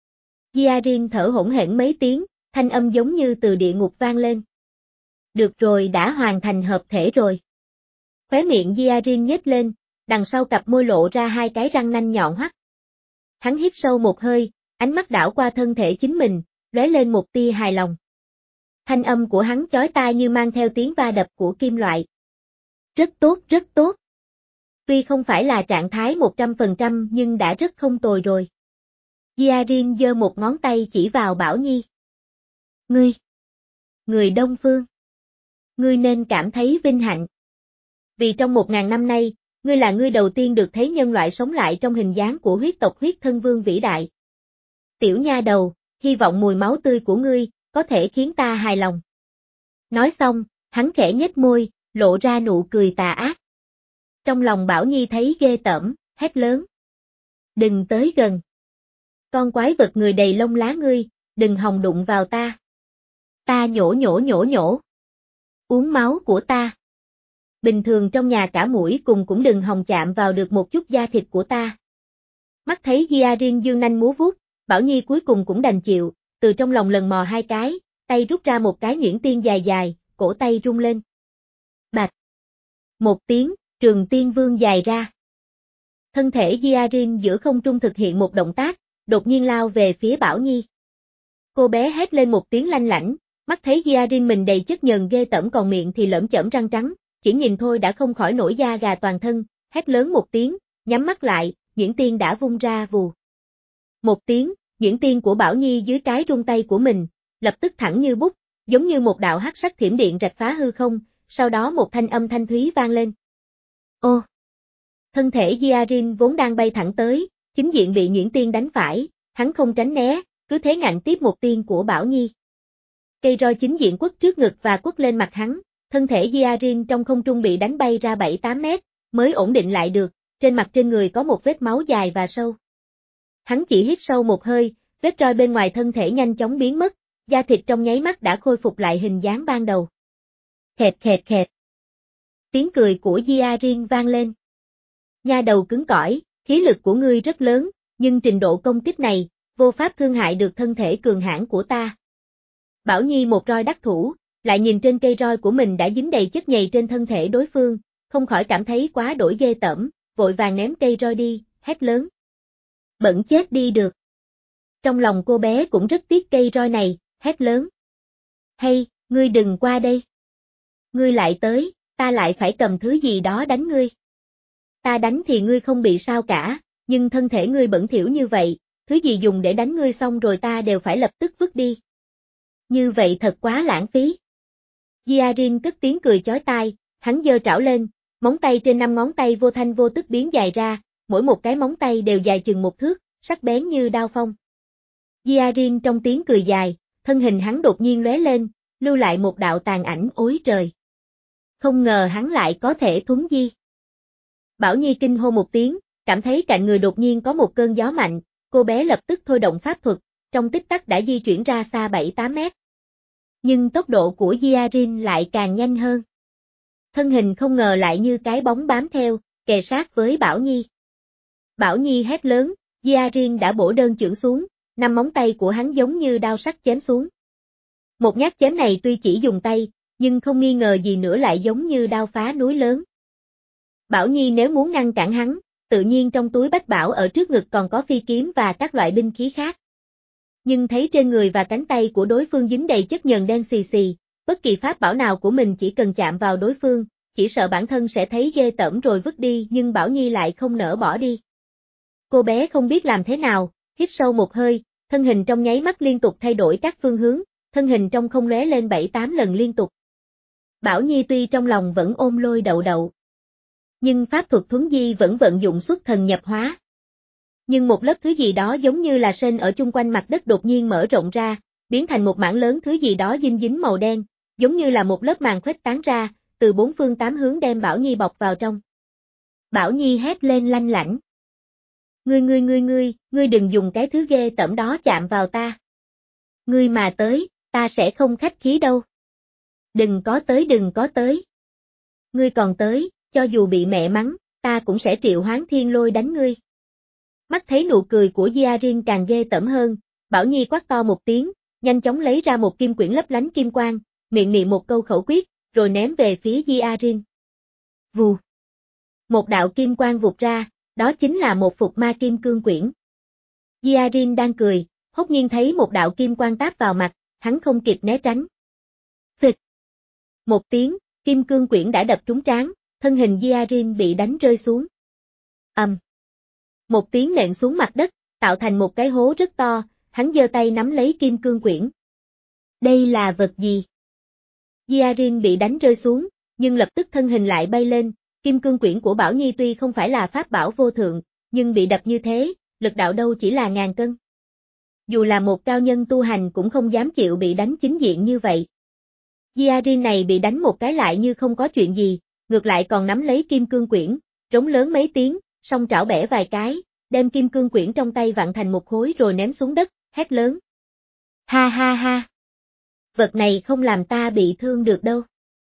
Giarin thở hổn hển mấy tiếng, thanh âm giống như từ địa ngục vang lên. Được rồi, đã hoàn thành hợp thể rồi. Khóe miệng Giarin nhếch lên, đằng sau cặp môi lộ ra hai cái răng nanh nhọn hoắt. Hắn hít sâu một hơi, ánh mắt đảo qua thân thể chính mình, lóe lên một tia hài lòng. Thanh âm của hắn chói tai như mang theo tiếng va đập của kim loại. Rất tốt, rất tốt. Tuy không phải là trạng thái một trăm phần trăm nhưng đã rất không tồi rồi. Giarin giơ một ngón tay chỉ vào Bảo Nhi. Ngươi, người Đông Phương, ngươi nên cảm thấy vinh hạnh. Vì trong một ngàn năm nay, ngươi là ngươi đầu tiên được thấy nhân loại sống lại trong hình dáng của huyết tộc huyết thân vương vĩ đại. Tiểu nha đầu, hy vọng mùi máu tươi của ngươi có thể khiến ta hài lòng. Nói xong, hắn khẽ nhếch môi, lộ ra nụ cười tà ác. Trong lòng Bảo Nhi thấy ghê tởm, hét lớn. Đừng tới gần. Con quái vật người đầy lông lá ngươi, đừng hòng đụng vào ta. Ta nhổ nhổ nhổ nhổ. Uống máu của ta. Bình thường trong nhà cả mũi cùng cũng đừng hòng chạm vào được một chút da thịt của ta. Mắt thấy Giarin dương nanh múa vuốt, Bảo Nhi cuối cùng cũng đành chịu, từ trong lòng lần mò hai cái, tay rút ra một cái nhuyễn tiên dài dài, cổ tay rung lên. Bạch. Một tiếng, trường tiên vương dài ra. Thân thể Giarin giữa không trung thực hiện một động tác, đột nhiên lao về phía Bảo Nhi. Cô bé hét lên một tiếng lanh lảnh, mắt thấy Giarin mình đầy chất nhờn ghê tởm còn miệng thì lởm chởm răng trắng, chỉ nhìn thôi đã không khỏi nổi da gà toàn thân, hét lớn một tiếng, nhắm mắt lại, nhuyễn tiên đã vung ra vù. Một tiếng, nhuyễn tiên của Bảo Nhi dưới cái rung tay của mình, lập tức thẳng như bút, giống như một đạo hắc sắc thiểm điện rạch phá hư không, sau đó một thanh âm thanh thúy vang lên. Ô! Thân thể Giarin vốn đang bay thẳng tới, chính diện bị nhuyễn tiên đánh phải, hắn không tránh né, cứ thế ngạnh tiếp một tiên của Bảo Nhi. Cây roi chính diện quất trước ngực và quất lên mặt hắn, thân thể Giarin trong không trung bị đánh bay ra bảy tám mét, mới ổn định lại được, trên mặt trên người có một vết máu dài và sâu. Hắn chỉ hít sâu một hơi, vết roi bên ngoài thân thể nhanh chóng biến mất, da thịt trong nháy mắt đã khôi phục lại hình dáng ban đầu. Khẹt khẹt khẹt. Tiếng cười của Giarin vang lên. Nha đầu cứng cỏi, khí lực của ngươi rất lớn, nhưng trình độ công kích này, vô pháp thương hại được thân thể cường hãn của ta. Bảo Nhi một roi đắc thủ, lại nhìn trên cây roi của mình đã dính đầy chất nhầy trên thân thể đối phương, không khỏi cảm thấy quá đổi ghê tởm, vội vàng ném cây roi đi, hét lớn. Bẩn chết đi được. Trong lòng cô bé cũng rất tiếc cây roi này, hét lớn. Hay, ngươi đừng qua đây. Ngươi lại tới, ta lại phải cầm thứ gì đó đánh ngươi. Ta đánh thì ngươi không bị sao cả, nhưng thân thể ngươi bẩn thỉu như vậy, thứ gì dùng để đánh ngươi xong rồi ta đều phải lập tức vứt đi. Như vậy thật quá lãng phí. Giarin cất tiếng cười chói tai, hắn giơ trảo lên, móng tay trên năm ngón tay vô thanh vô tức biến dài ra, mỗi một cái móng tay đều dài chừng một thước, sắc bén như đao phong. Giarin trong tiếng cười dài, thân hình hắn đột nhiên lóe lên, lưu lại một đạo tàn ảnh ối trời. Không ngờ hắn lại có thể thuấn di. Bảo Nhi kinh hô một tiếng, cảm thấy cạnh người đột nhiên có một cơn gió mạnh, cô bé lập tức thôi động pháp thuật, trong tích tắc đã di chuyển ra xa bảy tám mét. Nhưng tốc độ của Giarin lại càng nhanh hơn. Thân hình không ngờ lại như cái bóng bám theo, kề sát với Bảo Nhi. Bảo Nhi hét lớn, Giarin đã bổ đơn chưởng xuống, năm móng tay của hắn giống như đao sắc chém xuống. Một nhát chém này tuy chỉ dùng tay, nhưng không nghi ngờ gì nữa lại giống như đao phá núi lớn. Bảo Nhi nếu muốn ngăn cản hắn, tự nhiên trong túi bách bảo ở trước ngực còn có phi kiếm và các loại binh khí khác. Nhưng thấy trên người và cánh tay của đối phương dính đầy chất nhờn đen xì xì, bất kỳ pháp bảo nào của mình chỉ cần chạm vào đối phương, chỉ sợ bản thân sẽ thấy ghê tởm rồi vứt đi, nhưng Bảo Nhi lại không nỡ bỏ đi. Cô bé không biết làm thế nào, hít sâu một hơi, thân hình trong nháy mắt liên tục thay đổi các phương hướng, thân hình trong không lóe lên bảy tám lần liên tục. Bảo Nhi tuy trong lòng vẫn ôm lôi đậu đậu, nhưng pháp thuật thuấn di vẫn vận dụng xuất thần nhập hóa. Nhưng một lớp thứ gì đó giống như là sên ở chung quanh mặt đất đột nhiên mở rộng ra, biến thành một mảng lớn thứ gì đó dinh dính màu đen, giống như là một lớp màn khuếch tán ra, từ bốn phương tám hướng đem Bảo Nhi bọc vào trong. Bảo Nhi hét lên lanh lảnh. Ngươi ngươi ngươi ngươi, ngươi đừng dùng cái thứ ghê tởm đó chạm vào ta. Ngươi mà tới, ta sẽ không khách khí đâu. Đừng có tới đừng có tới. Ngươi còn tới, cho dù bị mẹ mắng, ta cũng sẽ triệu hoán thiên lôi đánh ngươi. Mắt thấy nụ cười của Gia-rin càng ghê tởm hơn, Bảo Nhi quát to một tiếng, nhanh chóng lấy ra một kim quyển lấp lánh kim quang, miệng niệm một câu khẩu quyết, rồi ném về phía Gia-rin. Vù. Một đạo kim quang vụt ra, đó chính là một phục ma kim cương quyển. Gia-rin đang cười, hốt nhiên thấy một đạo kim quang táp vào mặt, hắn không kịp né tránh. Phịch. Một tiếng, kim cương quyển đã đập trúng trán, thân hình Gia-rin bị đánh rơi xuống. Ầm. Um. Một tiếng nện xuống mặt đất, tạo thành một cái hố rất to, hắn giơ tay nắm lấy kim cương quyển. Đây là vật gì? Gia-rin bị đánh rơi xuống, nhưng lập tức thân hình lại bay lên, kim cương quyển của Bảo Nhi tuy không phải là pháp bảo vô thượng, nhưng bị đập như thế, lực đạo đâu chỉ là ngàn cân. Dù là một cao nhân tu hành cũng không dám chịu bị đánh chính diện như vậy. Gia-rin này bị đánh một cái lại như không có chuyện gì, ngược lại còn nắm lấy kim cương quyển, rống lớn mấy tiếng, song trảo bẻ vài cái, đem kim cương quyển trong tay vặn thành một khối rồi ném xuống đất, hét lớn. Ha ha ha! Vật này không làm ta bị thương được đâu.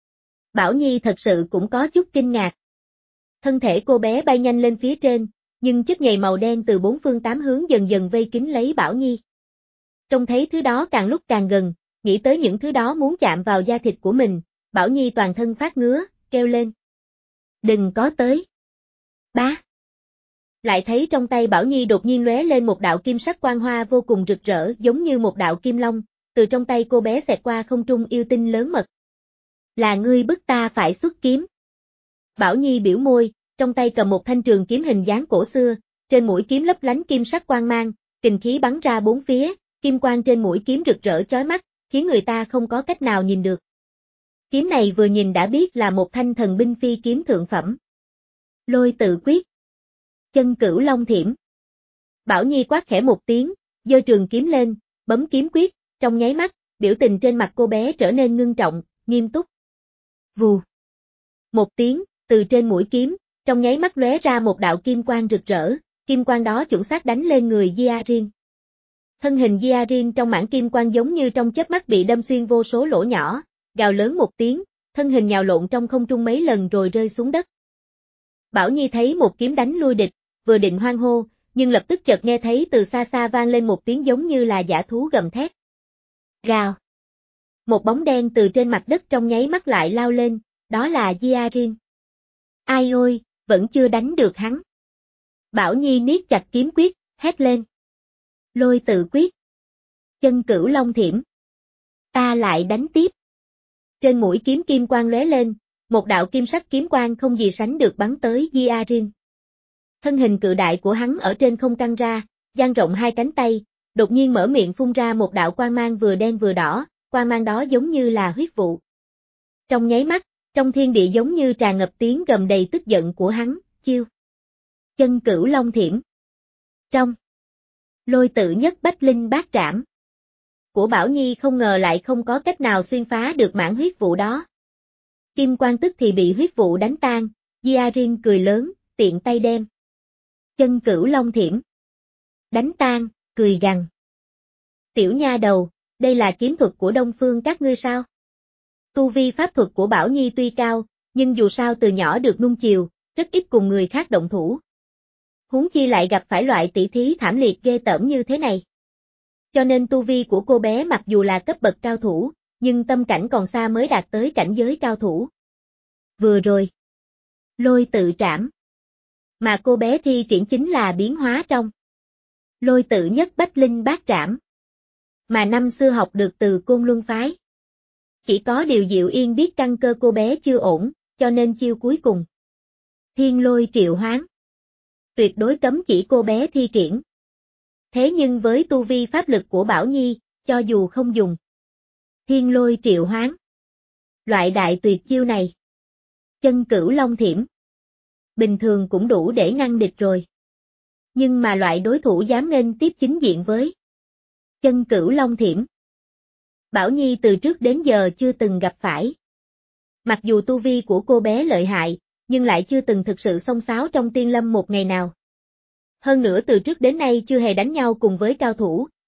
Bảo Nhi thật sự cũng có chút kinh ngạc. Thân thể cô bé bay nhanh lên phía trên, nhưng chất nhầy màu đen từ bốn phương tám hướng dần dần vây kín lấy Bảo Nhi. Trông thấy thứ đó càng lúc càng gần, nghĩ tới những thứ đó muốn chạm vào da thịt của mình, Bảo Nhi toàn thân phát ngứa, kêu lên. Đừng có tới. Bá. Lại thấy trong tay Bảo Nhi đột nhiên lóe lên một đạo kim sắc quang hoa vô cùng rực rỡ giống như một đạo kim long, từ trong tay cô bé xẹt qua không trung yêu tinh lớn mật. Là ngươi bức ta phải xuất kiếm. Bảo Nhi biểu môi, trong tay cầm một thanh trường kiếm hình dáng cổ xưa, trên mũi kiếm lấp lánh kim sắc quang mang, kình khí bắn ra bốn phía, kim quang trên mũi kiếm rực rỡ chói mắt, khiến người ta không có cách nào nhìn được. Kiếm này vừa nhìn đã biết là một thanh thần binh phi kiếm thượng phẩm. Lôi tự quyết. Chân cửu long thiểm. Bảo Nhi quát khẽ một tiếng, giơ trường kiếm lên, bấm kiếm quyết, trong nháy mắt, biểu tình trên mặt cô bé trở nên ngưng trọng, nghiêm túc. Vù. Một tiếng, từ trên mũi kiếm, trong nháy mắt lóe ra một đạo kim quang rực rỡ, kim quang đó chuẩn xác đánh lên người Gia-rin. Thân hình Gia-rin trong mảng kim quang giống như trong chớp mắt bị đâm xuyên vô số lỗ nhỏ, gào lớn một tiếng, thân hình nhào lộn trong không trung mấy lần rồi rơi xuống đất. Bảo Nhi thấy một kiếm đánh lui địch, vừa định hoan hô, nhưng lập tức chợt nghe thấy từ xa xa vang lên một tiếng giống như là dã thú gầm thét. Gào. Một bóng đen từ trên mặt đất trong nháy mắt lại lao lên, đó là Gia-rin. Ai ôi, vẫn chưa đánh được hắn. Bảo Nhi niết chặt kiếm quyết, hét lên. Lôi tự quyết. Chân cửu long thiểm. Ta lại đánh tiếp. Trên mũi kiếm kim quang lóe lên, một đạo kim sắc kiếm quang không gì sánh được bắn tới Gia-rin. Thân hình cự đại của hắn ở trên không căng ra, dang rộng hai cánh tay, đột nhiên mở miệng phun ra một đạo quang mang vừa đen vừa đỏ, quang mang đó giống như là huyết vụ. Trong nháy mắt, trong thiên địa giống như tràn ngập tiếng gầm đầy tức giận của hắn, chiêu. Chân cửu long thiểm. Trong. Lôi tự nhất bách linh bát trảm. Của Bảo Nhi không ngờ lại không có cách nào xuyên phá được mảng huyết vụ đó. Kim quang tức thì bị huyết vụ đánh tan, Gia-rin cười lớn, tiện tay đem. Chân cửu long thiểm. Đánh tan, cười gằn. Tiểu nha đầu, đây là kiếm thuật của Đông Phương các ngươi sao? Tu vi pháp thuật của Bảo Nhi tuy cao, nhưng dù sao từ nhỏ được nuông chiều, rất ít cùng người khác động thủ. Huống chi lại gặp phải loại tỷ thí thảm liệt ghê tởm như thế này. Cho nên tu vi của cô bé mặc dù là cấp bậc cao thủ, nhưng tâm cảnh còn xa mới đạt tới cảnh giới cao thủ. Vừa rồi. Lôi tự trảm. Mà cô bé thi triển chính là biến hóa trong. Lôi tự nhất bách linh bát trảm. Mà năm xưa học được từ Côn Luân Phái. Chỉ có điều Diệu Yên biết căn cơ cô bé chưa ổn, cho nên chiêu cuối cùng. Thiên lôi triệu hoán. Tuyệt đối cấm chỉ cô bé thi triển. Thế nhưng với tu vi pháp lực của Bảo Nhi, cho dù không dùng. Thiên lôi triệu hoán. Loại đại tuyệt chiêu này. Chân cửu long thiểm. Bình thường cũng đủ để ngăn địch rồi. Nhưng mà loại đối thủ dám nghênh tiếp chính diện với. Chân cửu long thiểm. Bảo Nhi từ trước đến giờ chưa từng gặp phải. Mặc dù tu vi của cô bé lợi hại, nhưng lại chưa từng thực sự xông xáo trong tiên lâm một ngày nào. Hơn nữa từ trước đến nay chưa hề đánh nhau cùng với cao thủ,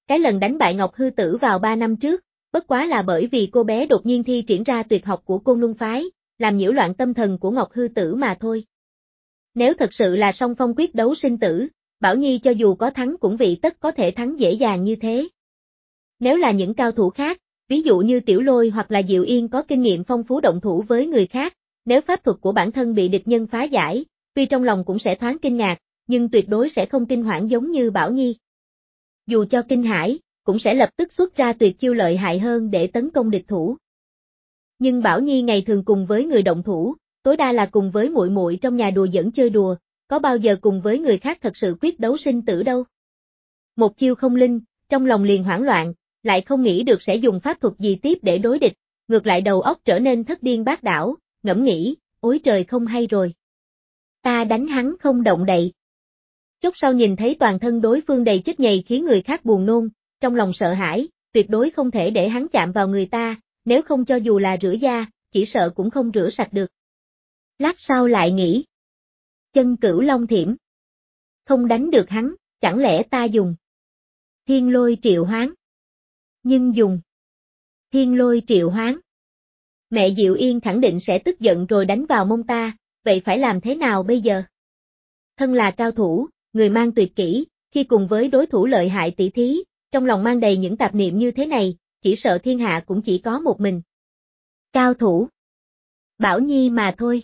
Cái lần đánh bại Ngọc Hư Tử vào ba năm trước, bất quá là bởi vì cô bé đột nhiên thi triển ra tuyệt học của Côn Luân phái, làm nhiễu loạn tâm thần của Ngọc Hư Tử mà thôi. Nếu thật sự là song phong quyết đấu sinh tử, Bảo Nhi cho dù có thắng cũng vị tất có thể thắng dễ dàng như thế. Nếu là những cao thủ khác, ví dụ như Tiểu Lôi hoặc là Diệu Yên có kinh nghiệm phong phú động thủ với người khác, nếu pháp thuật của bản thân bị địch nhân phá giải, tuy trong lòng cũng sẽ thoáng kinh ngạc, nhưng tuyệt đối sẽ không kinh hoảng giống như Bảo Nhi. Dù cho kinh hãi, cũng sẽ lập tức xuất ra tuyệt chiêu lợi hại hơn để tấn công địch thủ. Nhưng Bảo Nhi ngày thường cùng với người động thủ, tối đa là cùng với muội muội trong nhà đùa giỡn chơi đùa, có bao giờ cùng với người khác thật sự quyết đấu sinh tử đâu. Một chiêu không linh, trong lòng liền hoảng loạn, lại không nghĩ được sẽ dùng pháp thuật gì tiếp để đối địch, ngược lại đầu óc trở nên thất điên bát đảo, ngẫm nghĩ, ối trời không hay rồi. Ta đánh hắn không động đậy. Chút sau nhìn thấy toàn thân đối phương đầy chất nhầy khiến người khác buồn nôn, trong lòng sợ hãi, tuyệt đối không thể để hắn chạm vào người ta, nếu không cho dù là rửa da, chỉ sợ cũng không rửa sạch được. Lát sau lại nghĩ. Chân Cửu Long Thiểm. Không đánh được hắn, chẳng lẽ ta dùng Thiên Lôi Triệu Hoán. Nhưng dùng Thiên Lôi Triệu Hoán. Mẹ Diệu Yên khẳng định sẽ tức giận rồi đánh vào mông ta, vậy phải làm thế nào bây giờ? Thân là cao thủ, người mang tuyệt kỹ, khi cùng với đối thủ lợi hại tỷ thí, trong lòng mang đầy những tạp niệm như thế này, chỉ sợ thiên hạ cũng chỉ có một mình. Cao thủ. Bảo Nhi mà thôi.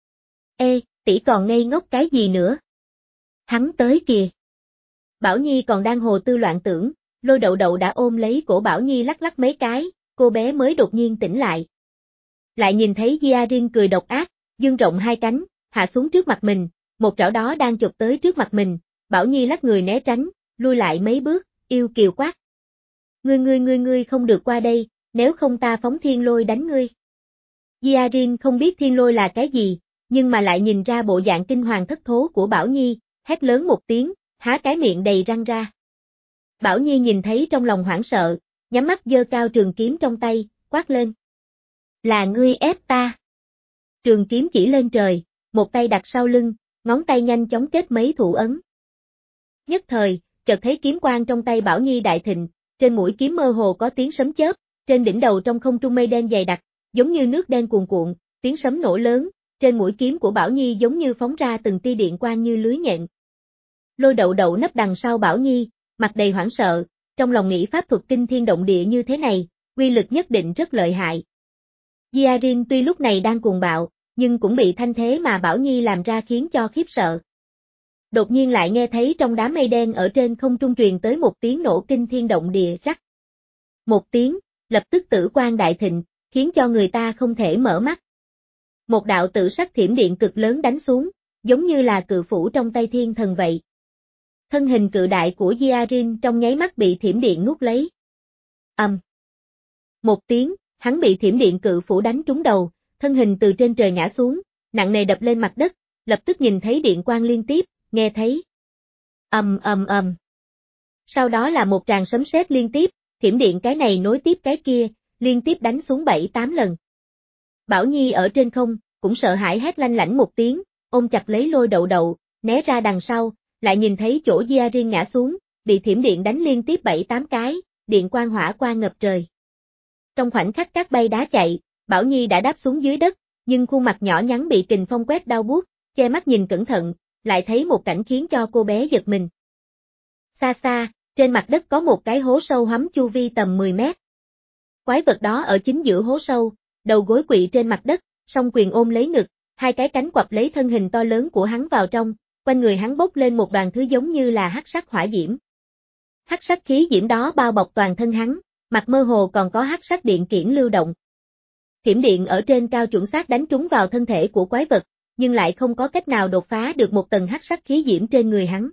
Ê, tỷ còn ngây ngốc cái gì nữa? Hắn tới kìa. Bảo Nhi còn đang hồ tư loạn tưởng, Lôi Đậu Đậu đã ôm lấy cổ Bảo Nhi lắc lắc mấy cái, cô bé mới đột nhiên tỉnh lại. Lại nhìn thấy Gia-rin cười độc ác, dương rộng hai cánh, hạ xuống trước mặt mình, một chảo đó đang chụp tới trước mặt mình, Bảo Nhi lắc người né tránh, lui lại mấy bước, yêu kiều quát. Ngươi ngươi ngươi ngươi không được qua đây, nếu không ta phóng thiên lôi đánh ngươi. Gia-rin không biết thiên lôi là cái gì, nhưng mà lại nhìn ra bộ dạng kinh hoàng thất thố của Bảo Nhi, hét lớn một tiếng, há cái miệng đầy răng ra. Bảo Nhi nhìn thấy trong lòng hoảng sợ, nhắm mắt giơ cao trường kiếm trong tay, quát lên. Là ngươi ép ta. Trường kiếm chỉ lên trời, một tay đặt sau lưng, ngón tay nhanh chóng kết mấy thủ ấn. Nhất thời, chợt thấy kiếm quang trong tay Bảo Nhi đại thịnh, trên mũi kiếm mơ hồ có tiếng sấm chớp, trên đỉnh đầu trong không trung mây đen dày đặc, giống như nước đen cuồn cuộn, tiếng sấm nổ lớn, trên mũi kiếm của Bảo Nhi giống như phóng ra từng tia điện quang như lưới nhện. Lôi Đậu Đậu nấp đằng sau Bảo Nhi, mặt đầy hoảng sợ, trong lòng nghĩ pháp thuật kinh thiên động địa như thế này, uy lực nhất định rất lợi hại. Gia-rin tuy lúc này đang cuồng bạo, nhưng cũng bị thanh thế mà Bảo Nhi làm ra khiến cho khiếp sợ. Đột nhiên lại nghe thấy trong đám mây đen ở trên không trung truyền tới một tiếng nổ kinh thiên động địa rắc. Một tiếng, lập tức tử quang đại thịnh, khiến cho người ta không thể mở mắt. Một đạo tử sắc thiểm điện cực lớn đánh xuống, giống như là cự phủ trong tay thiên thần vậy. Thân hình cự đại của Gia-rin trong nháy mắt bị thiểm điện nuốt lấy. Ầm. Um. Một tiếng, hắn bị thiểm điện cự phủ đánh trúng đầu, thân hình từ trên trời ngã xuống, nặng nề đập lên mặt đất, lập tức nhìn thấy điện quang liên tiếp, nghe thấy. Ầm ầm ầm. Sau đó là một tràng sấm sét liên tiếp, thiểm điện cái này nối tiếp cái kia, liên tiếp đánh xuống bảy tám lần. Bảo Nhi ở trên không, cũng sợ hãi hét lanh lảnh một tiếng, ôm chặt lấy Lôi Đậu Đậu, né ra đằng sau, lại nhìn thấy chỗ Gia-rin ngã xuống, bị thiểm điện đánh liên tiếp bảy tám cái, điện quang hỏa quang ngập trời. Trong khoảnh khắc cát bay đá chạy, Bảo Nhi đã đáp xuống dưới đất, nhưng khuôn mặt nhỏ nhắn bị kình phong quét đau buốt, che mắt nhìn cẩn thận, lại thấy một cảnh khiến cho cô bé giật mình. Xa xa, trên mặt đất có một cái hố sâu hắm chu vi tầm mười mét. Quái vật đó ở chính giữa hố sâu, đầu gối quỵ trên mặt đất, song quyền ôm lấy ngực, hai cái cánh quặp lấy thân hình to lớn của hắn vào trong, quanh người hắn bốc lên một đoàn thứ giống như là hắc sắc hỏa diễm. Hắc sắc khí diễm đó bao bọc toàn thân hắn, mặt mơ hồ còn có hắc sắc điện kiển lưu động. Thiểm điện ở trên cao chuẩn xác đánh trúng vào thân thể của quái vật, nhưng lại không có cách nào đột phá được một tầng hắc sắc khí diễm trên người hắn.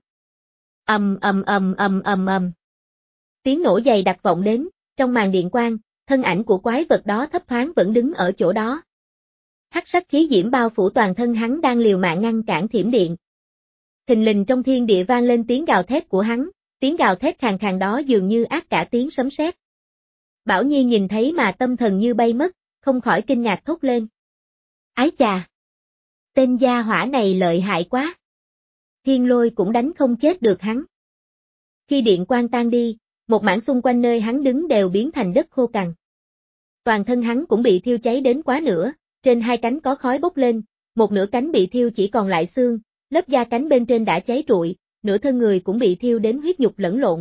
Ầm ầm ầm ầm ầm ầm. Tiếng nổ dày đặc vọng đến, trong màn điện quang, thân ảnh của quái vật đó thấp thoáng vẫn đứng ở chỗ đó. Hắc sắc khí diễm bao phủ toàn thân hắn đang liều mạng ngăn cản thiểm điện. Thình lình trong thiên địa vang lên tiếng gào thét của hắn, tiếng gào thét khàn khàn đó dường như ác cả tiếng sấm sét. Bảo Nhi nhìn thấy mà tâm thần như bay mất, không khỏi kinh ngạc thốt lên. Ái chà! Tên gia hỏa này lợi hại quá! Thiên Lôi cũng đánh không chết được hắn. Khi điện quang tan đi, một mảng xung quanh nơi hắn đứng đều biến thành đất khô cằn. Toàn thân hắn cũng bị thiêu cháy đến quá nửa, trên hai cánh có khói bốc lên, một nửa cánh bị thiêu chỉ còn lại xương, lớp da cánh bên trên đã cháy rụi, nửa thân người cũng bị thiêu đến huyết nhục lẫn lộn.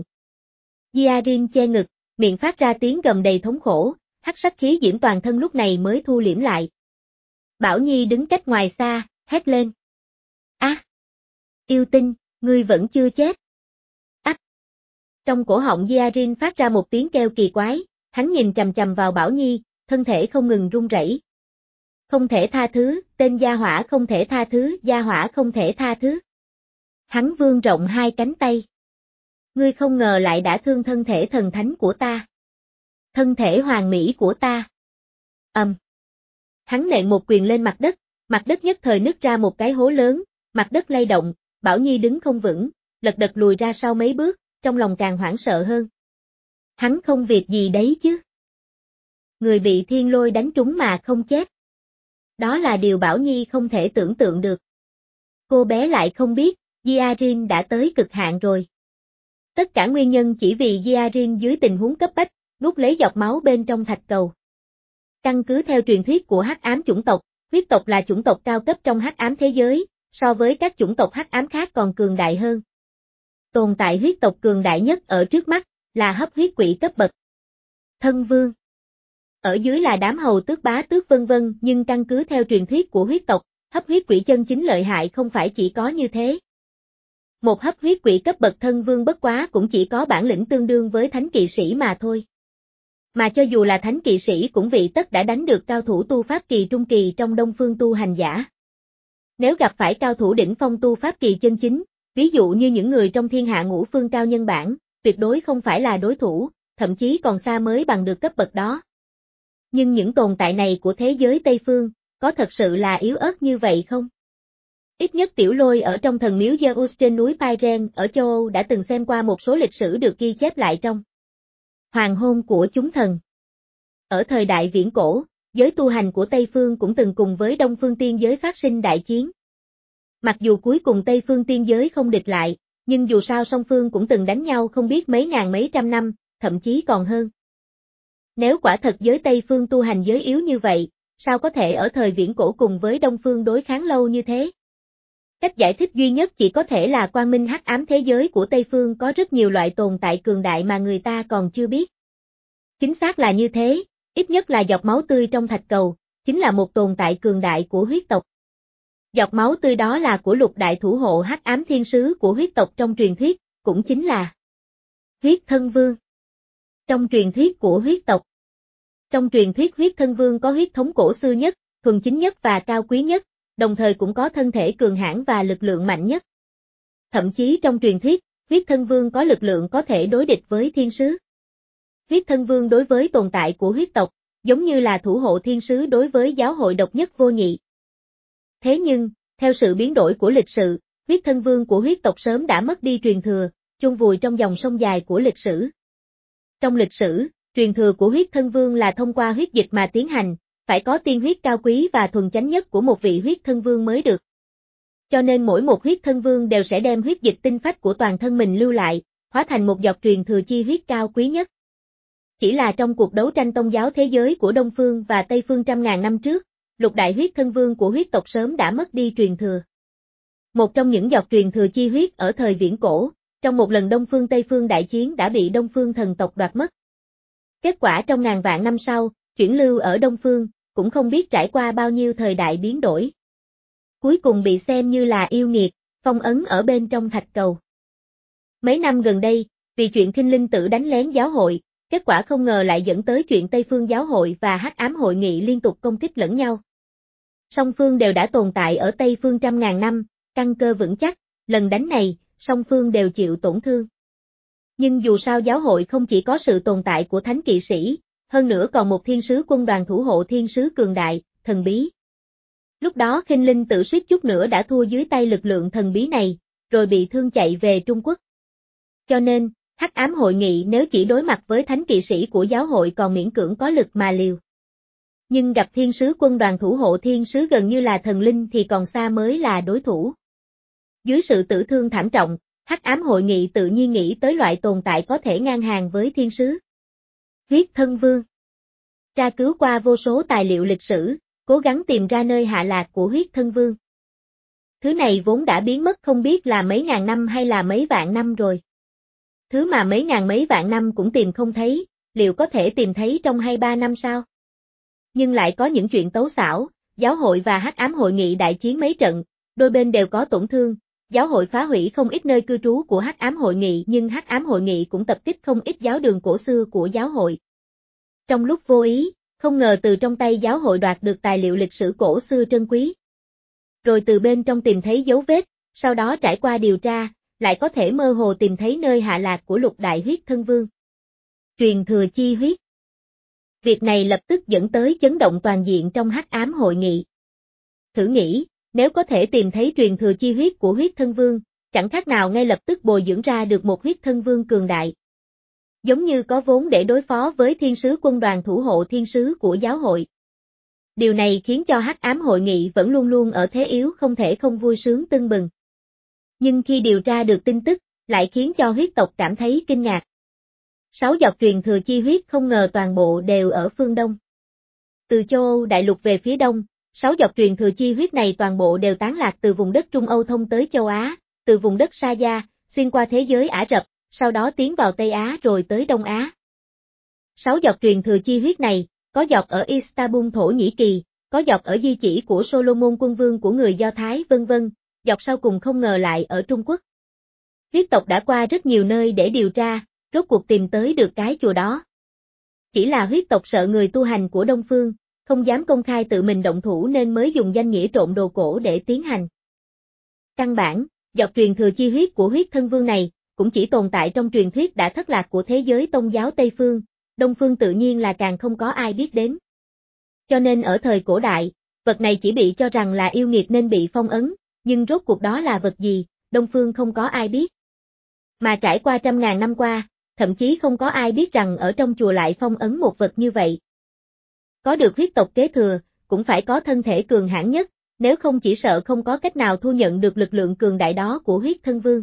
Jiarin che ngực, miệng phát ra tiếng gầm đầy thống khổ, hắc sắc khí diễm toàn thân lúc này mới thu liễm lại. Bảo Nhi đứng cách ngoài xa, hét lên. Á! À, yêu tinh, ngươi vẫn chưa chết. Ách! Trong cổ họng Jiarin phát ra một tiếng kêu kỳ quái, hắn nhìn chằm chằm vào Bảo Nhi, thân thể không ngừng run rẩy. Không thể tha thứ, tên gia hỏa không thể tha thứ, gia hỏa không thể tha thứ. Hắn vươn rộng hai cánh tay. Ngươi không ngờ lại đã thương thân thể thần thánh của ta. Thân thể hoàn mỹ của ta. Ầm. Um. Hắn nện một quyền lên mặt đất, mặt đất nhất thời nứt ra một cái hố lớn, mặt đất lay động, Bảo Nhi đứng không vững, lật đật lùi ra sau mấy bước, trong lòng càng hoảng sợ hơn. Hắn không việc gì đấy chứ. Người bị thiên lôi đánh trúng mà không chết. Đó là điều Bảo Nhi không thể tưởng tượng được. Cô bé lại không biết, Jiarin đã tới cực hạn rồi. Tất cả nguyên nhân chỉ vì Jiarin dưới tình huống cấp bách, nuốt lấy giọt máu bên trong thạch cầu. Căn cứ theo truyền thuyết của hắc ám chủng tộc, huyết tộc là chủng tộc cao cấp trong hắc ám thế giới, so với các chủng tộc hắc ám khác còn cường đại hơn. Tồn tại huyết tộc cường đại nhất ở trước mắt, là hấp huyết quỷ cấp bậc. Thân vương. Ở dưới là đám hầu tước bá tước vân vân, nhưng căn cứ theo truyền thuyết của huyết tộc, hấp huyết quỷ chân chính lợi hại không phải chỉ có như thế. Một hấp huyết quỷ cấp bậc thân vương bất quá cũng chỉ có bản lĩnh tương đương với thánh kỵ sĩ mà thôi. Mà cho dù là thánh kỵ sĩ cũng vị tất đã đánh được cao thủ tu pháp kỳ trung kỳ trong đông phương tu hành giả. Nếu gặp phải cao thủ đỉnh phong tu pháp kỳ chân chính, ví dụ như những người trong thiên hạ ngũ phương cao nhân bản, tuyệt đối không phải là đối thủ, thậm chí còn xa mới bằng được cấp bậc đó. Nhưng những tồn tại này của thế giới Tây Phương, có thật sự là yếu ớt như vậy không? Ít nhất Tiểu Lôi ở trong thần miếu Zeus trên núi Pyren ở châu Âu đã từng xem qua một số lịch sử được ghi chép lại trong Hoàng hôn của chúng thần. Ở thời đại viễn cổ, giới tu hành của Tây Phương cũng từng cùng với Đông Phương tiên giới phát sinh đại chiến. Mặc dù cuối cùng Tây Phương tiên giới không địch lại, nhưng dù sao song phương cũng từng đánh nhau không biết mấy ngàn mấy trăm năm, thậm chí còn hơn. Nếu quả thật giới Tây Phương tu hành giới yếu như vậy, sao có thể ở thời viễn cổ cùng với Đông Phương đối kháng lâu như thế? Cách giải thích duy nhất chỉ có thể là quang minh hắc ám thế giới của Tây Phương có rất nhiều loại tồn tại cường đại mà người ta còn chưa biết. Chính xác là như thế, ít nhất là giọt máu tươi trong thạch cầu, chính là một tồn tại cường đại của huyết tộc. Giọt máu tươi đó là của lục đại thủ hộ hắc ám thiên sứ của huyết tộc trong truyền thuyết, cũng chính là huyết thân vương. Trong truyền thuyết của huyết tộc. Trong truyền thuyết huyết thân vương có huyết thống cổ xưa nhất, thuần chính nhất và cao quý nhất, đồng thời cũng có thân thể cường hãn và lực lượng mạnh nhất. Thậm chí trong truyền thuyết, huyết thân vương có lực lượng có thể đối địch với thiên sứ. Huyết thân vương đối với tồn tại của huyết tộc, giống như là thủ hộ thiên sứ đối với giáo hội độc nhất vô nhị. Thế nhưng, theo sự biến đổi của lịch sử, huyết thân vương của huyết tộc sớm đã mất đi truyền thừa, chôn vùi trong dòng sông dài của lịch sử. Trong lịch sử, truyền thừa của huyết thân vương là thông qua huyết dịch mà tiến hành, phải có tiên huyết cao quý và thuần chánh nhất của một vị huyết thân vương mới được. Cho nên mỗi một huyết thân vương đều sẽ đem huyết dịch tinh phách của toàn thân mình lưu lại, hóa thành một giọt truyền thừa chi huyết cao quý nhất. Chỉ là trong cuộc đấu tranh tôn giáo thế giới của Đông Phương và Tây Phương trăm ngàn năm trước, lục đại huyết thân vương của huyết tộc sớm đã mất đi truyền thừa. Một trong những giọt truyền thừa chi huyết ở thời viễn cổ, trong một lần Đông Phương Tây Phương đại chiến đã bị Đông Phương thần tộc đoạt mất. Kết quả trong ngàn vạn năm sau, chuyển lưu ở Đông Phương, cũng không biết trải qua bao nhiêu thời đại biến đổi. Cuối cùng bị xem như là yêu nghiệt, phong ấn ở bên trong thạch cầu. Mấy năm gần đây, vì chuyện Khinh Linh Tử đánh lén giáo hội, kết quả không ngờ lại dẫn tới chuyện Tây Phương giáo hội và Hắc ám hội nghị liên tục công kích lẫn nhau. Song phương đều đã tồn tại ở Tây Phương trăm ngàn năm, căn cơ vững chắc, lần đánh này, song phương đều chịu tổn thương. Nhưng dù sao giáo hội không chỉ có sự tồn tại của thánh kỵ sĩ, hơn nữa còn một thiên sứ quân đoàn thủ hộ thiên sứ cường đại, thần bí. Lúc đó Khinh Linh Tử suýt chút nữa đã thua dưới tay lực lượng thần bí này, rồi bị thương chạy về Trung Quốc. Cho nên, Hắc ám hội nghị nếu chỉ đối mặt với thánh kỵ sĩ của giáo hội còn miễn cưỡng có lực mà liều. Nhưng gặp thiên sứ quân đoàn thủ hộ thiên sứ gần như là thần linh thì còn xa mới là đối thủ. Dưới sự tử thương thảm trọng, Hắc ám hội nghị tự nhiên nghĩ tới loại tồn tại có thể ngang hàng với thiên sứ. Huyết thân vương. Tra cứu qua vô số tài liệu lịch sử, cố gắng tìm ra nơi hạ lạc của huyết thân vương. Thứ này vốn đã biến mất không biết là mấy ngàn năm hay là mấy vạn năm rồi. Thứ mà mấy ngàn mấy vạn năm cũng tìm không thấy, liệu có thể tìm thấy trong hai ba năm sao? Nhưng lại có những chuyện tấu xảo, giáo hội và hắc ám hội nghị đại chiến mấy trận, đôi bên đều có tổn thương, giáo hội phá hủy không ít nơi cư trú của hắc ám hội nghị nhưng hắc ám hội nghị cũng tập kích không ít giáo đường cổ xưa của giáo hội. Trong lúc vô ý, không ngờ từ trong tay giáo hội đoạt được tài liệu lịch sử cổ xưa trân quý. Rồi từ bên trong tìm thấy dấu vết, sau đó trải qua điều tra, lại có thể mơ hồ tìm thấy nơi hạ lạc của lục đại huyết thân vương. Truyền thừa chi huyết. Việc này lập tức dẫn tới chấn động toàn diện trong hắc ám hội nghị. Thử nghĩ, nếu có thể tìm thấy truyền thừa chi huyết của huyết thân vương, chẳng khác nào ngay lập tức bồi dưỡng ra được một huyết thân vương cường đại. Giống như có vốn để đối phó với thiên sứ quân đoàn thủ hộ thiên sứ của giáo hội. Điều này khiến cho hắc ám hội nghị vẫn luôn luôn ở thế yếu không thể không vui sướng tưng bừng. Nhưng khi điều tra được tin tức, lại khiến cho huyết tộc cảm thấy kinh ngạc. Sáu giọt truyền thừa chi huyết không ngờ toàn bộ đều ở phương Đông. Từ châu Âu đại lục về phía Đông, sáu giọt truyền thừa chi huyết này toàn bộ đều tán lạc từ vùng đất Trung Âu thông tới châu Á, từ vùng đất Sa Gia, xuyên qua thế giới Ả Rập, sau đó tiến vào Tây Á rồi tới Đông Á. Sáu giọt truyền thừa chi huyết này, có giọt ở Istanbul Thổ Nhĩ Kỳ, có giọt ở di chỉ của Solomon quân vương của người Do Thái vân vân, giọt sau cùng không ngờ lại ở Trung Quốc. Huyết tộc đã qua rất nhiều nơi để điều tra, rốt cuộc tìm tới được cái chùa đó. Chỉ là huyết tộc sợ người tu hành của Đông Phương, không dám công khai tự mình động thủ nên mới dùng danh nghĩa trộm đồ cổ để tiến hành. Căn bản, giọt truyền thừa chi huyết của huyết thân vương này, cũng chỉ tồn tại trong truyền thuyết đã thất lạc của thế giới tôn giáo Tây Phương, Đông Phương tự nhiên là càng không có ai biết đến. Cho nên ở thời cổ đại, vật này chỉ bị cho rằng là yêu nghiệt nên bị phong ấn, nhưng rốt cuộc đó là vật gì, Đông Phương không có ai biết. Mà trải qua trăm ngàn năm qua, thậm chí không có ai biết rằng ở trong chùa lại phong ấn một vật như vậy. Có được huyết tộc kế thừa, cũng phải có thân thể cường hãn nhất, nếu không chỉ sợ không có cách nào thu nhận được lực lượng cường đại đó của huyết thân vương.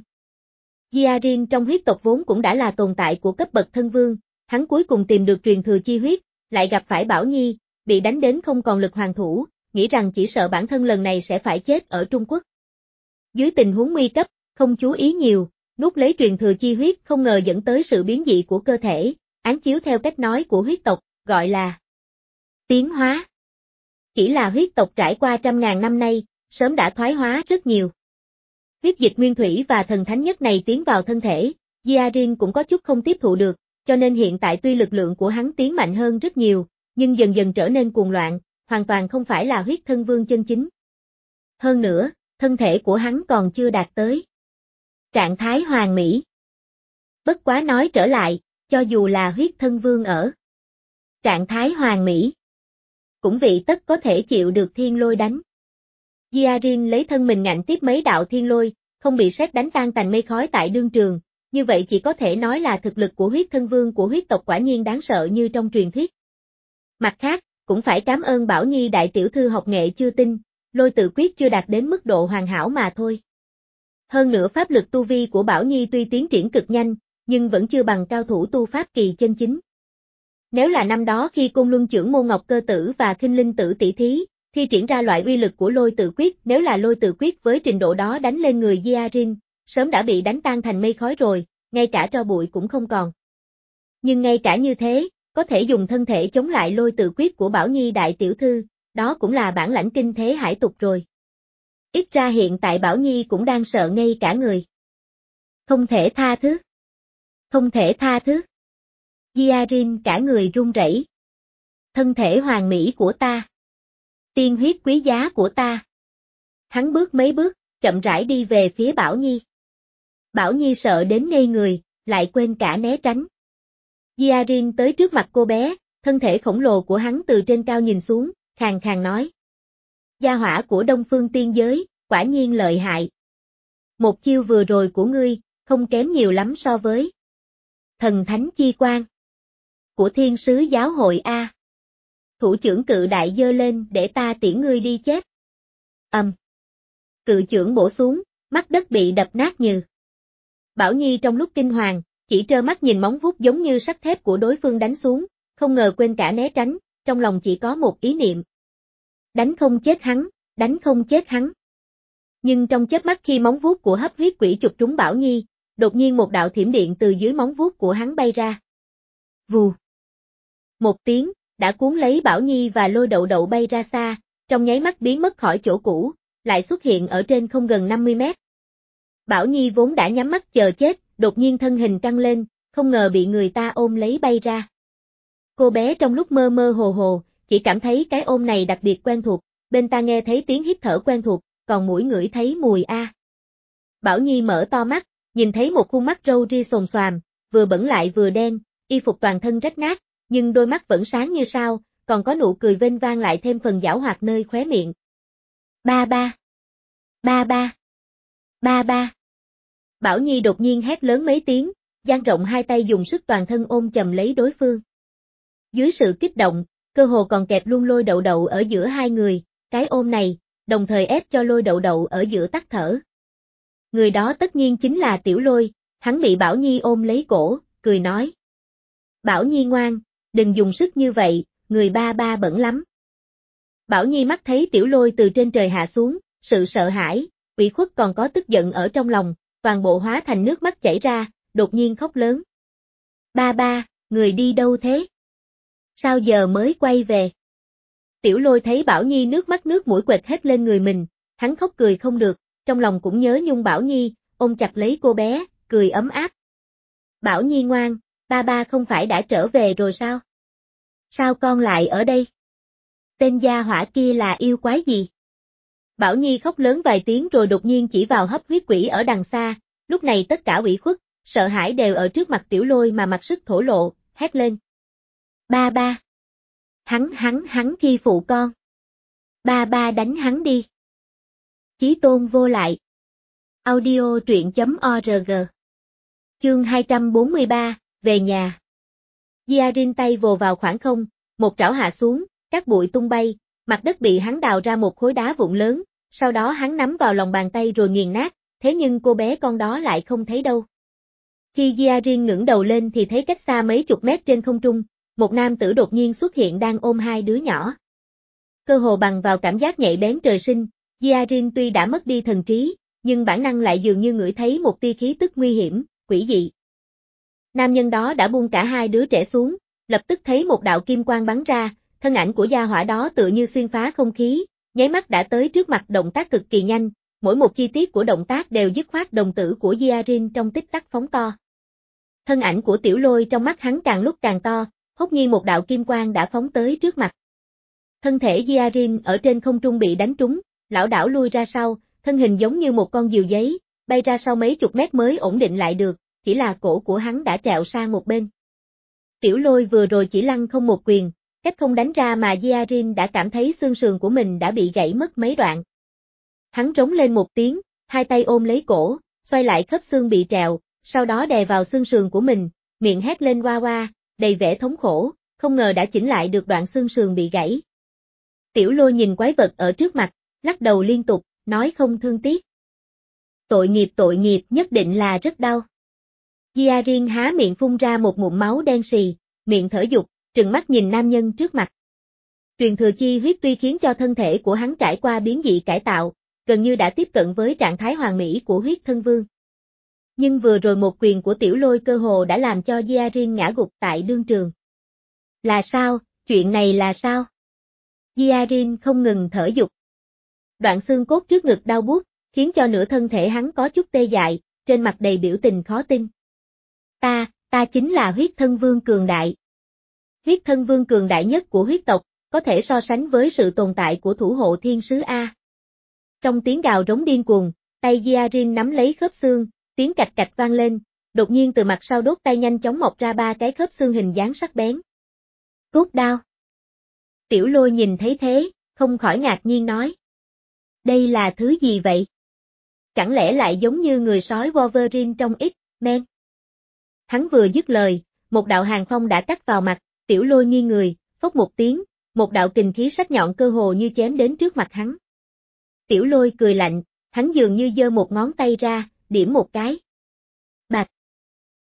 Giarin trong huyết tộc vốn cũng đã là tồn tại của cấp bậc thân vương, hắn cuối cùng tìm được truyền thừa chi huyết, lại gặp phải Bảo Nhi, bị đánh đến không còn lực hoàn thủ, nghĩ rằng chỉ sợ bản thân lần này sẽ phải chết ở Trung Quốc. Dưới tình huống nguy cấp, không chú ý nhiều, nuốt lấy truyền thừa chi huyết không ngờ dẫn tới sự biến dị của cơ thể, án chiếu theo cách nói của huyết tộc, gọi là tiến hóa. Chỉ là huyết tộc trải qua trăm ngàn năm nay, sớm đã thoái hóa rất nhiều. Huyết dịch nguyên thủy và thần thánh nhất này tiến vào thân thể, Giarin cũng có chút không tiếp thụ được, cho nên hiện tại tuy lực lượng của hắn tiến mạnh hơn rất nhiều, nhưng dần dần trở nên cuồng loạn, hoàn toàn không phải là huyết thân vương chân chính. Hơn nữa, thân thể của hắn còn chưa đạt tới trạng thái hoàn mỹ. Bất quá nói trở lại, cho dù là huyết thân vương ở trạng thái hoàn mỹ, cũng vị tất có thể chịu được thiên lôi đánh. Giarin lấy thân mình ngạnh tiếp mấy đạo thiên lôi, không bị sét đánh tan thành mây khói tại đương trường, như vậy chỉ có thể nói là thực lực của huyết thân vương của huyết tộc quả nhiên đáng sợ như trong truyền thuyết. Mặt khác, cũng phải cảm ơn Bảo Nhi đại tiểu thư học nghệ chưa tinh, lôi tự quyết chưa đạt đến mức độ hoàn hảo mà thôi. Hơn nữa pháp lực tu vi của Bảo Nhi tuy tiến triển cực nhanh, nhưng vẫn chưa bằng cao thủ tu pháp kỳ chân chính. Nếu là năm đó khi Côn Luân Chưởng Môn Ngọc Cơ Tử và Khinh Linh Tử tỷ thí, thi triển ra loại uy lực của lôi tự quyết, nếu là lôi tự quyết với trình độ đó đánh lên người Giarin, sớm đã bị đánh tan thành mây khói rồi, ngay cả tro bụi cũng không còn. Nhưng ngay cả như thế, có thể dùng thân thể chống lại lôi tự quyết của Bảo Nhi đại tiểu thư, đó cũng là bản lãnh kinh thế hải tục rồi. Ít ra hiện tại Bảo Nhi cũng đang sợ ngây cả người. Không thể tha thứ. Không thể tha thứ. Giarin cả người run rẩy. Thân thể hoàn mỹ của ta. Tiên huyết quý giá của ta. Hắn bước mấy bước, chậm rãi đi về phía Bảo Nhi. Bảo Nhi sợ đến ngây người, lại quên cả né tránh. Giarin tới trước mặt cô bé, thân thể khổng lồ của hắn từ trên cao nhìn xuống, khàn khàn nói. Gia hỏa của Đông Phương tiên giới, quả nhiên lợi hại. Một chiêu vừa rồi của ngươi, không kém nhiều lắm so với thần thánh chi quan của thiên sứ giáo hội A. Thủ trưởng cự đại giơ lên để ta tiễn ngươi đi chết. Ầm. Um. Cự trưởng bổ xuống, mắt đất bị đập nát nhừ. Bảo Nhi trong lúc kinh hoàng, chỉ trơ mắt nhìn móng vuốt giống như sắt thép của đối phương đánh xuống, không ngờ quên cả né tránh, trong lòng chỉ có một ý niệm. Đánh không chết hắn, đánh không chết hắn. Nhưng trong chớp mắt khi móng vuốt của hấp huyết quỷ chụp trúng Bảo Nhi, đột nhiên một đạo thiểm điện từ dưới móng vuốt của hắn bay ra. Vù. Một tiếng, đã cuốn lấy Bảo Nhi và Lôi Đậu Đậu bay ra xa, trong nháy mắt biến mất khỏi chỗ cũ, lại xuất hiện ở trên không gần năm mươi mét. Bảo Nhi vốn đã nhắm mắt chờ chết, đột nhiên thân hình căng lên, không ngờ bị người ta ôm lấy bay ra. Cô bé trong lúc mơ mơ hồ hồ, chỉ cảm thấy cái ôm này đặc biệt quen thuộc, bên tai nghe thấy tiếng hít thở quen thuộc, còn mũi ngửi thấy mùi a. Bảo Nhi mở to mắt, nhìn thấy một khuôn mắt râu ria xồm xoàm, vừa bẩn lại vừa đen, y phục toàn thân rách nát, nhưng đôi mắt vẫn sáng như sao, còn có nụ cười vênh vang lại thêm phần giảo hoạt nơi khóe miệng. Ba ba. Ba ba. Ba ba. Bảo Nhi đột nhiên hét lớn mấy tiếng, dang rộng hai tay dùng sức toàn thân ôm chầm lấy đối phương. Dưới sự kích động, cơ hồ còn kẹp luôn Lôi Đậu Đậu ở giữa hai người, cái ôm này, đồng thời ép cho Lôi Đậu Đậu ở giữa tắt thở. Người đó tất nhiên chính là Tiểu Lôi, hắn bị Bảo Nhi ôm lấy cổ, cười nói. Bảo Nhi ngoan, đừng dùng sức như vậy, người ba ba bẩn lắm. Bảo Nhi mắt thấy Tiểu Lôi từ trên trời hạ xuống, sự sợ hãi, ủy khuất còn có tức giận ở trong lòng, toàn bộ hóa thành nước mắt chảy ra, đột nhiên khóc lớn. Ba ba, người đi đâu thế? Sao giờ mới quay về? Tiểu Lôi thấy Bảo Nhi nước mắt nước mũi quệt hết lên người mình, hắn khóc cười không được, trong lòng cũng nhớ nhung Bảo Nhi, ôm chặt lấy cô bé, cười ấm áp. Bảo Nhi ngoan, ba ba không phải đã trở về rồi sao? Sao con lại ở đây? Tên gia hỏa kia là yêu quái gì? Bảo Nhi khóc lớn vài tiếng rồi đột nhiên chỉ vào hấp huyết quỷ ở đằng xa, lúc này tất cả ủy khuất, sợ hãi đều ở trước mặt Tiểu Lôi mà mặc sức thổ lộ, hét lên. Ba ba. Hắn hắn hắn khi phụ con. Ba ba đánh hắn đi. Chí tôn vô lại. Audio truyện chấm org. Chương hai trăm bốn mươi ba, về nhà. Giarin tay vồ vào khoảng không, một trảo hạ xuống, các bụi tung bay, mặt đất bị hắn đào ra một khối đá vụn lớn, sau đó hắn nắm vào lòng bàn tay rồi nghiền nát, thế nhưng cô bé con đó lại không thấy đâu. Khi Giarin ngẩng đầu lên thì thấy cách xa mấy chục mét trên không trung, một nam tử đột nhiên xuất hiện đang ôm hai đứa nhỏ. Cơ hồ bằng vào cảm giác nhạy bén trời sinh, Giarin tuy đã mất đi thần trí, nhưng bản năng lại dường như ngửi thấy một tia khí tức nguy hiểm, quỷ dị. Nam nhân đó đã buông cả hai đứa trẻ xuống, lập tức thấy một đạo kim quang bắn ra, thân ảnh của gia hỏa đó tựa như xuyên phá không khí, nháy mắt đã tới trước mặt, động tác cực kỳ nhanh, mỗi một chi tiết của động tác đều dứt khoát, đồng tử của Giarin trong tích tắc phóng to. Thân ảnh của Tiểu Lôi trong mắt hắn càng lúc càng to, hốt nhiên một đạo kim quang đã phóng tới trước mặt. Thân thể Giarin ở trên không trung bị đánh trúng, lảo đảo lui ra sau, thân hình giống như một con diều giấy, bay ra sau mấy chục mét mới ổn định lại được, chỉ là cổ của hắn đã trẹo sang một bên. Tiểu Lôi vừa rồi chỉ lăng không một quyền, cách không đánh ra mà Giarin đã cảm thấy xương sườn của mình đã bị gãy mất mấy đoạn. Hắn rống lên một tiếng, hai tay ôm lấy cổ, xoay lại khớp xương bị trẹo, sau đó đè vào xương sườn của mình, miệng hét lên oa oa, đầy vẻ thống khổ, không ngờ đã chỉnh lại được đoạn xương sườn bị gãy. Tiểu Lôi nhìn quái vật ở trước mặt, lắc đầu liên tục, nói không thương tiếc. Tội nghiệp tội nghiệp, nhất định là rất đau. Giarin há miệng phun ra một ngụm máu đen sì, miệng thở dục, trừng mắt nhìn nam nhân trước mặt. Truyền thừa chi huyết tuy khiến cho thân thể của hắn trải qua biến dị cải tạo, gần như đã tiếp cận với trạng thái hoàn mỹ của huyết thân vương. Nhưng vừa rồi một quyền của Tiểu Lôi cơ hồ đã làm cho Giarin ngã gục tại đương trường. Là sao, chuyện này là sao? Giarin không ngừng thở dục. Đoạn xương cốt trước ngực đau buốt, khiến cho nửa thân thể hắn có chút tê dại, trên mặt đầy biểu tình khó tin. Ta, ta chính là huyết thân vương cường đại. Huyết thân vương cường đại nhất của huyết tộc, có thể so sánh với sự tồn tại của thủ hộ thiên sứ A. Trong tiếng gào rống điên cuồng, tay Giarin nắm lấy khớp xương, tiếng cạch cạch vang lên, đột nhiên từ mặt sau đốt tay nhanh chóng mọc ra ba cái khớp xương hình dáng sắc bén. Cốt đao. Tiểu Lôi nhìn thấy thế, không khỏi ngạc nhiên nói. Đây là thứ gì vậy? Chẳng lẽ lại giống như người sói Wolverine trong X-Men? Hắn vừa dứt lời, một đạo hàn phong đã cắt vào mặt, Tiểu Lôi nghiêng người, phốc một tiếng, một đạo kình khí sắc nhọn cơ hồ như chém đến trước mặt hắn. Tiểu Lôi cười lạnh, hắn dường như giơ một ngón tay ra, điểm một cái.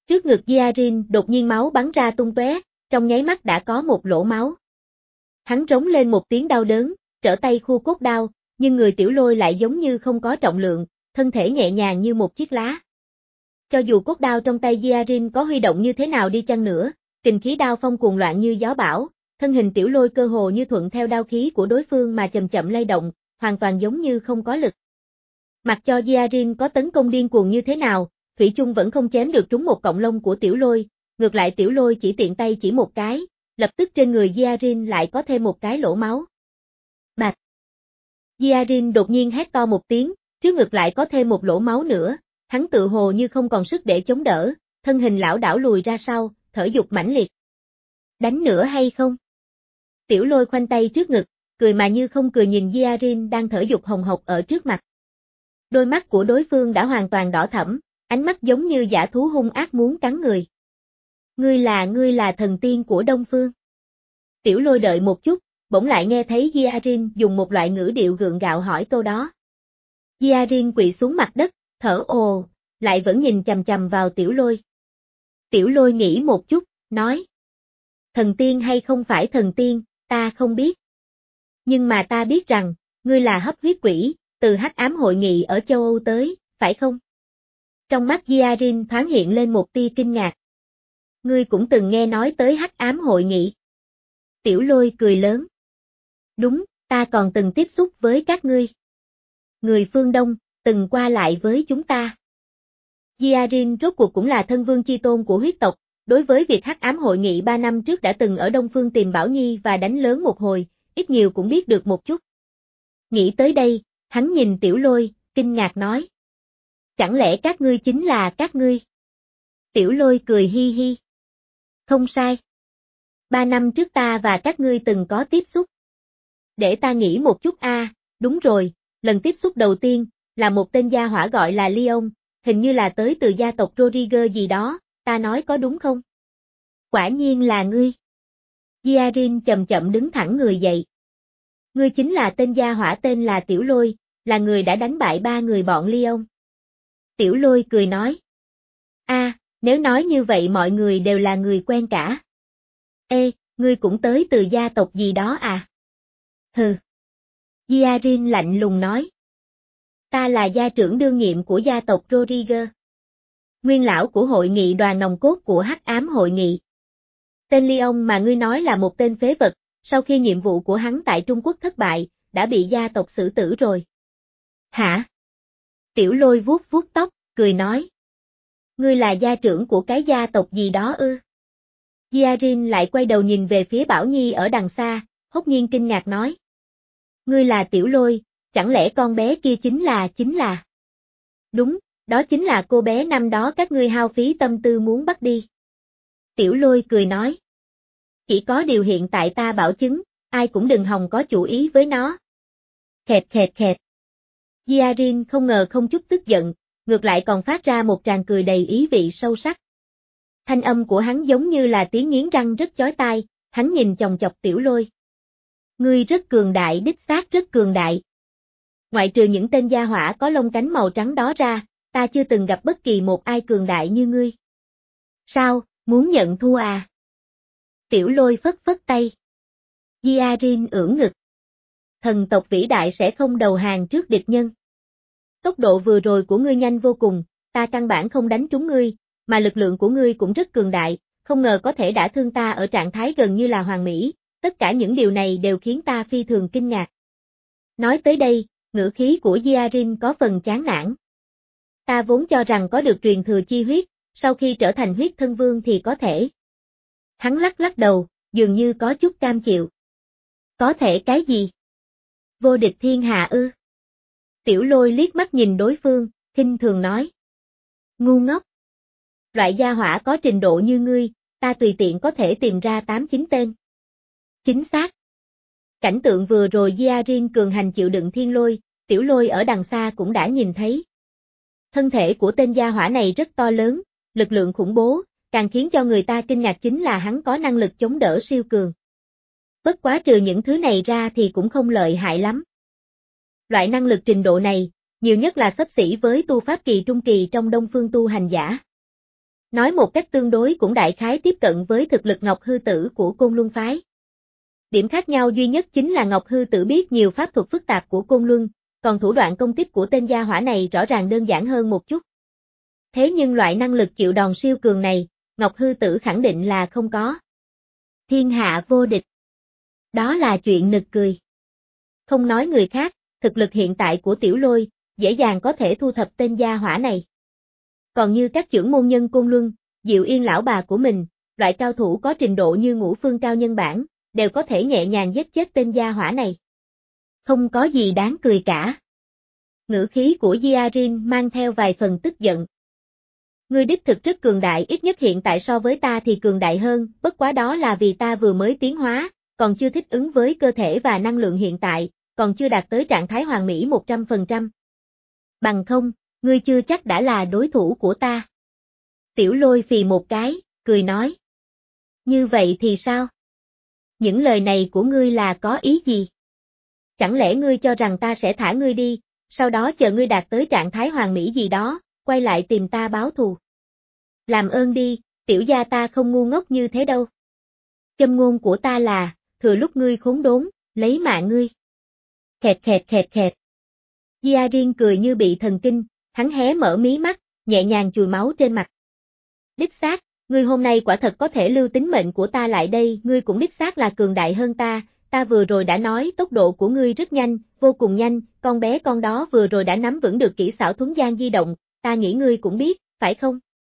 Trước ngực Yarin đột nhiên máu bắn ra tung tóe, trong nháy mắt đã có một lỗ máu. Hắn rống lên một tiếng đau đớn, trở tay khu cốt đao, nhưng người Tiểu Lôi lại giống như không có trọng lượng, thân thể nhẹ nhàng như một chiếc lá. Cho dù cốt đao trong tay Yarin có huy động như thế nào đi chăng nữa, kình khí đao phong cuồng loạn như gió bão, thân hình Tiểu Lôi cơ hồ như thuận theo đao khí của đối phương mà chậm chậm lay động, hoàn toàn giống như không có lực. Mặc cho Yarin có tấn công điên cuồng như thế nào, thủy chung vẫn không chém được trúng một cọng lông của Tiểu Lôi, ngược lại Tiểu Lôi chỉ tiện tay chỉ một cái, lập tức trên người Yarin lại có thêm một cái lỗ máu. Bạch! Yarin đột nhiên hét to một tiếng, trước ngực lại có thêm một lỗ máu nữa, hắn tự hồ như không còn sức để chống đỡ, thân hình lảo đảo lùi ra sau, thở dục mãnh liệt. Đánh nữa hay không? Tiểu Lôi khoanh tay trước ngực, cười mà như không cười nhìn Yarin đang thở dục hồng hộc ở trước mặt. Đôi mắt của đối phương đã hoàn toàn đỏ thẫm, ánh mắt giống như dã thú hung ác muốn cắn người. Ngươi là ngươi là thần tiên của Đông Phương. Tiểu Lôi đợi một chút, bỗng lại nghe thấy Yarin dùng một loại ngữ điệu gượng gạo hỏi câu đó. Yarin quỵ xuống mặt đất, thở ồ, lại vẫn nhìn chằm chằm vào Tiểu Lôi. Tiểu Lôi nghĩ một chút, nói. Thần tiên hay không phải thần tiên, ta không biết. Nhưng mà ta biết rằng, ngươi là hấp huyết quỷ, từ hắc ám hội nghị ở châu Âu tới, phải không? Trong mắt Yarin thoáng hiện lên một tia kinh ngạc. Ngươi cũng từng nghe nói tới hắc ám hội nghị. Tiểu Lôi cười lớn. Đúng, ta còn từng tiếp xúc với các ngươi. Người phương Đông, từng qua lại với chúng ta. Yarin rốt cuộc cũng là thân vương chi tôn của huyết tộc, đối với việc hắc ám hội nghị ba năm trước đã từng ở Đông Phương tìm Bảo Nhi và đánh lớn một hồi, ít nhiều cũng biết được một chút. Nghĩ tới đây, hắn nhìn Tiểu Lôi, kinh ngạc nói. Chẳng lẽ các ngươi chính là các ngươi? Tiểu Lôi cười hi hi. Không sai. Ba năm trước ta và các ngươi từng có tiếp xúc. Để ta nghĩ một chút a, à, đúng rồi, lần tiếp xúc đầu tiên, là một tên gia hỏa gọi là Leon, hình như là tới từ gia tộc Rodriguez gì đó, ta nói có đúng không? Quả nhiên là ngươi. Yarin chậm chậm đứng thẳng người dậy. Ngươi chính là tên gia hỏa tên là Tiểu Lôi, là người đã đánh bại ba người bọn Leon. Tiểu Lôi cười nói. A, à, nếu nói như vậy mọi người đều là người quen cả. Ê, ngươi cũng tới từ gia tộc gì đó à? Hừ. Yarin lạnh lùng nói. Ta là gia trưởng đương nhiệm của gia tộc Rodriguez. Nguyên lão của hội nghị đoàn nòng cốt của hắc ám hội nghị. Tên Leon mà ngươi nói là một tên phế vật, sau khi nhiệm vụ của hắn tại Trung Quốc thất bại, đã bị gia tộc xử tử rồi. Hả? Tiểu Lôi vuốt vuốt tóc, cười nói. Ngươi là gia trưởng của cái gia tộc gì đó ư? Yarin lại quay đầu nhìn về phía Bảo Nhi ở đằng xa, hốt nhiên kinh ngạc nói. Ngươi là Tiểu Lôi, chẳng lẽ con bé kia chính là chính là? Đúng, đó chính là cô bé năm đó các ngươi hao phí tâm tư muốn bắt đi. Tiểu Lôi cười nói. Chỉ có điều hiện tại ta bảo chứng, ai cũng đừng hòng có chủ ý với nó. Khẹt khẹt khẹt. Yarin không ngờ không chút tức giận, ngược lại còn phát ra một tràng cười đầy ý vị sâu sắc. Thanh âm của hắn giống như là tiếng nghiến răng rất chói tai, hắn nhìn chòng chọc Tiểu Lôi. Ngươi rất cường đại, đích xác rất cường đại. Ngoại trừ những tên gia hỏa có lông cánh màu trắng đó ra, ta chưa từng gặp bất kỳ một ai cường đại như ngươi. Sao, muốn nhận thua à? Tiểu Lôi phất phất tay. Yarin ưỡn ngực. Thần tộc vĩ đại sẽ không đầu hàng trước địch nhân. Tốc độ vừa rồi của ngươi nhanh vô cùng, ta căn bản không đánh trúng ngươi, mà lực lượng của ngươi cũng rất cường đại, không ngờ có thể đã thương ta ở trạng thái gần như là hoàn mỹ, tất cả những điều này đều khiến ta phi thường kinh ngạc. Nói tới đây, ngữ khí của Yarin có phần chán nản. Ta vốn cho rằng có được truyền thừa chi huyết, sau khi trở thành huyết thân vương thì có thể. Hắn lắc lắc đầu, dường như có chút cam chịu. Có thể cái gì? Vô địch thiên hạ ư? Tiểu Lôi liếc mắt nhìn đối phương, khinh thường nói. Ngu ngốc. Loại gia hỏa có trình độ như ngươi, ta tùy tiện có thể tìm ra tám chín tên. Chính xác. Cảnh tượng vừa rồi Yarin cường hành chịu đựng thiên lôi, Tiểu Lôi ở đằng xa cũng đã nhìn thấy. Thân thể của tên gia hỏa này rất to lớn, lực lượng khủng bố, càng khiến cho người ta kinh ngạc chính là hắn có năng lực chống đỡ siêu cường. Bất quá trừ những thứ này ra thì cũng không lợi hại lắm. Loại năng lực trình độ này, nhiều nhất là xấp xỉ với tu pháp kỳ trung kỳ trong Đông Phương tu hành giả. Nói một cách tương đối cũng đại khái tiếp cận với thực lực Ngọc Hư Tử của Côn Luân phái. Điểm khác nhau duy nhất chính là Ngọc Hư Tử biết nhiều pháp thuật phức tạp của Côn Luân, còn thủ đoạn công kích của tên gia hỏa này rõ ràng đơn giản hơn một chút. Thế nhưng loại năng lực chịu đòn siêu cường này, Ngọc Hư Tử khẳng định là không có. Thiên hạ vô địch. Đó là chuyện nực cười. Không nói người khác, thực lực hiện tại của Tiểu Lôi, dễ dàng có thể thu thập tên gia hỏa này. Còn như các trưởng môn nhân Côn Luân, Diệu Yên lão bà của mình, loại cao thủ có trình độ như Ngũ Phương cao nhân bản, đều có thể nhẹ nhàng giết chết tên gia hỏa này. Không có gì đáng cười cả. Ngữ khí của Jiarin mang theo vài phần tức giận. Ngươi đích thực rất cường đại, ít nhất hiện tại so với ta thì cường đại hơn, bất quá đó là vì ta vừa mới tiến hóa, còn chưa thích ứng với cơ thể và năng lượng hiện tại, còn chưa đạt tới trạng thái hoàn mỹ một trăm phần trăm. Bằng không, ngươi chưa chắc đã là đối thủ của ta. Tiểu Lôi phì một cái, cười nói. Như vậy thì sao? Những lời này của ngươi là có ý gì? Chẳng lẽ ngươi cho rằng ta sẽ thả ngươi đi, sau đó chờ ngươi đạt tới trạng thái hoàn mỹ gì đó, quay lại tìm ta báo thù? Làm ơn đi, tiểu gia ta không ngu ngốc như thế đâu. Châm ngôn của ta là, thừa lúc ngươi khốn đốn, lấy mạng ngươi. Khẹt khẹt khẹt khẹt. Jiarin cười như bị thần kinh, hắn hé mở mí mắt, nhẹ nhàng chùi máu trên mặt. Đích xác, ngươi hôm nay quả thật có thể lưu tính mệnh của ta lại đây, ngươi cũng đích xác là cường đại hơn ta, ta vừa rồi đã nói tốc độ của ngươi rất nhanh, vô cùng nhanh, con bé con đó vừa rồi đã nắm vững được kỹ xảo thuấn gian di động, ta nghĩ ngươi cũng biết, phải không?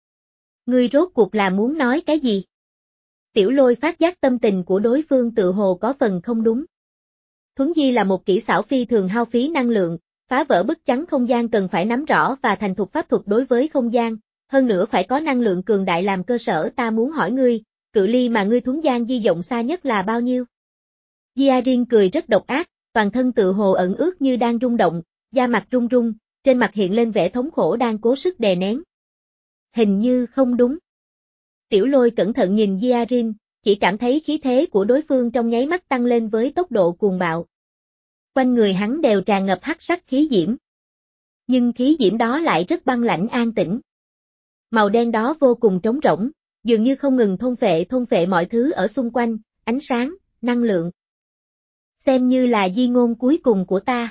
Ngươi rốt cuộc là muốn nói cái gì? Tiểu Lôi phát giác tâm tình của đối phương tự hồ có phần không đúng. Thuấn di là một kỹ xảo phi thường hao phí năng lượng, phá vỡ bức chắn không gian cần phải nắm rõ và thành thục pháp thuật đối với không gian, hơn nữa phải có năng lượng cường đại làm cơ sở. Ta muốn hỏi ngươi, cự ly mà ngươi thuấn gian di động xa nhất là bao nhiêu? Jiarin cười rất độc ác, toàn thân tự hồ ẩn ướt như đang rung động, da mặt run run, trên mặt hiện lên vẻ thống khổ đang cố sức đè nén. Hình như không đúng. Tiểu Lôi cẩn thận nhìn Jiarin, chỉ cảm thấy khí thế của đối phương trong nháy mắt tăng lên với tốc độ cuồng bạo. Quanh người hắn đều tràn ngập hắc sắc khí diễm. Nhưng khí diễm đó lại rất băng lãnh an tĩnh. Màu đen đó vô cùng trống rỗng, dường như không ngừng thôn phệ thôn phệ mọi thứ ở xung quanh, ánh sáng, năng lượng. Xem như là di ngôn cuối cùng của ta.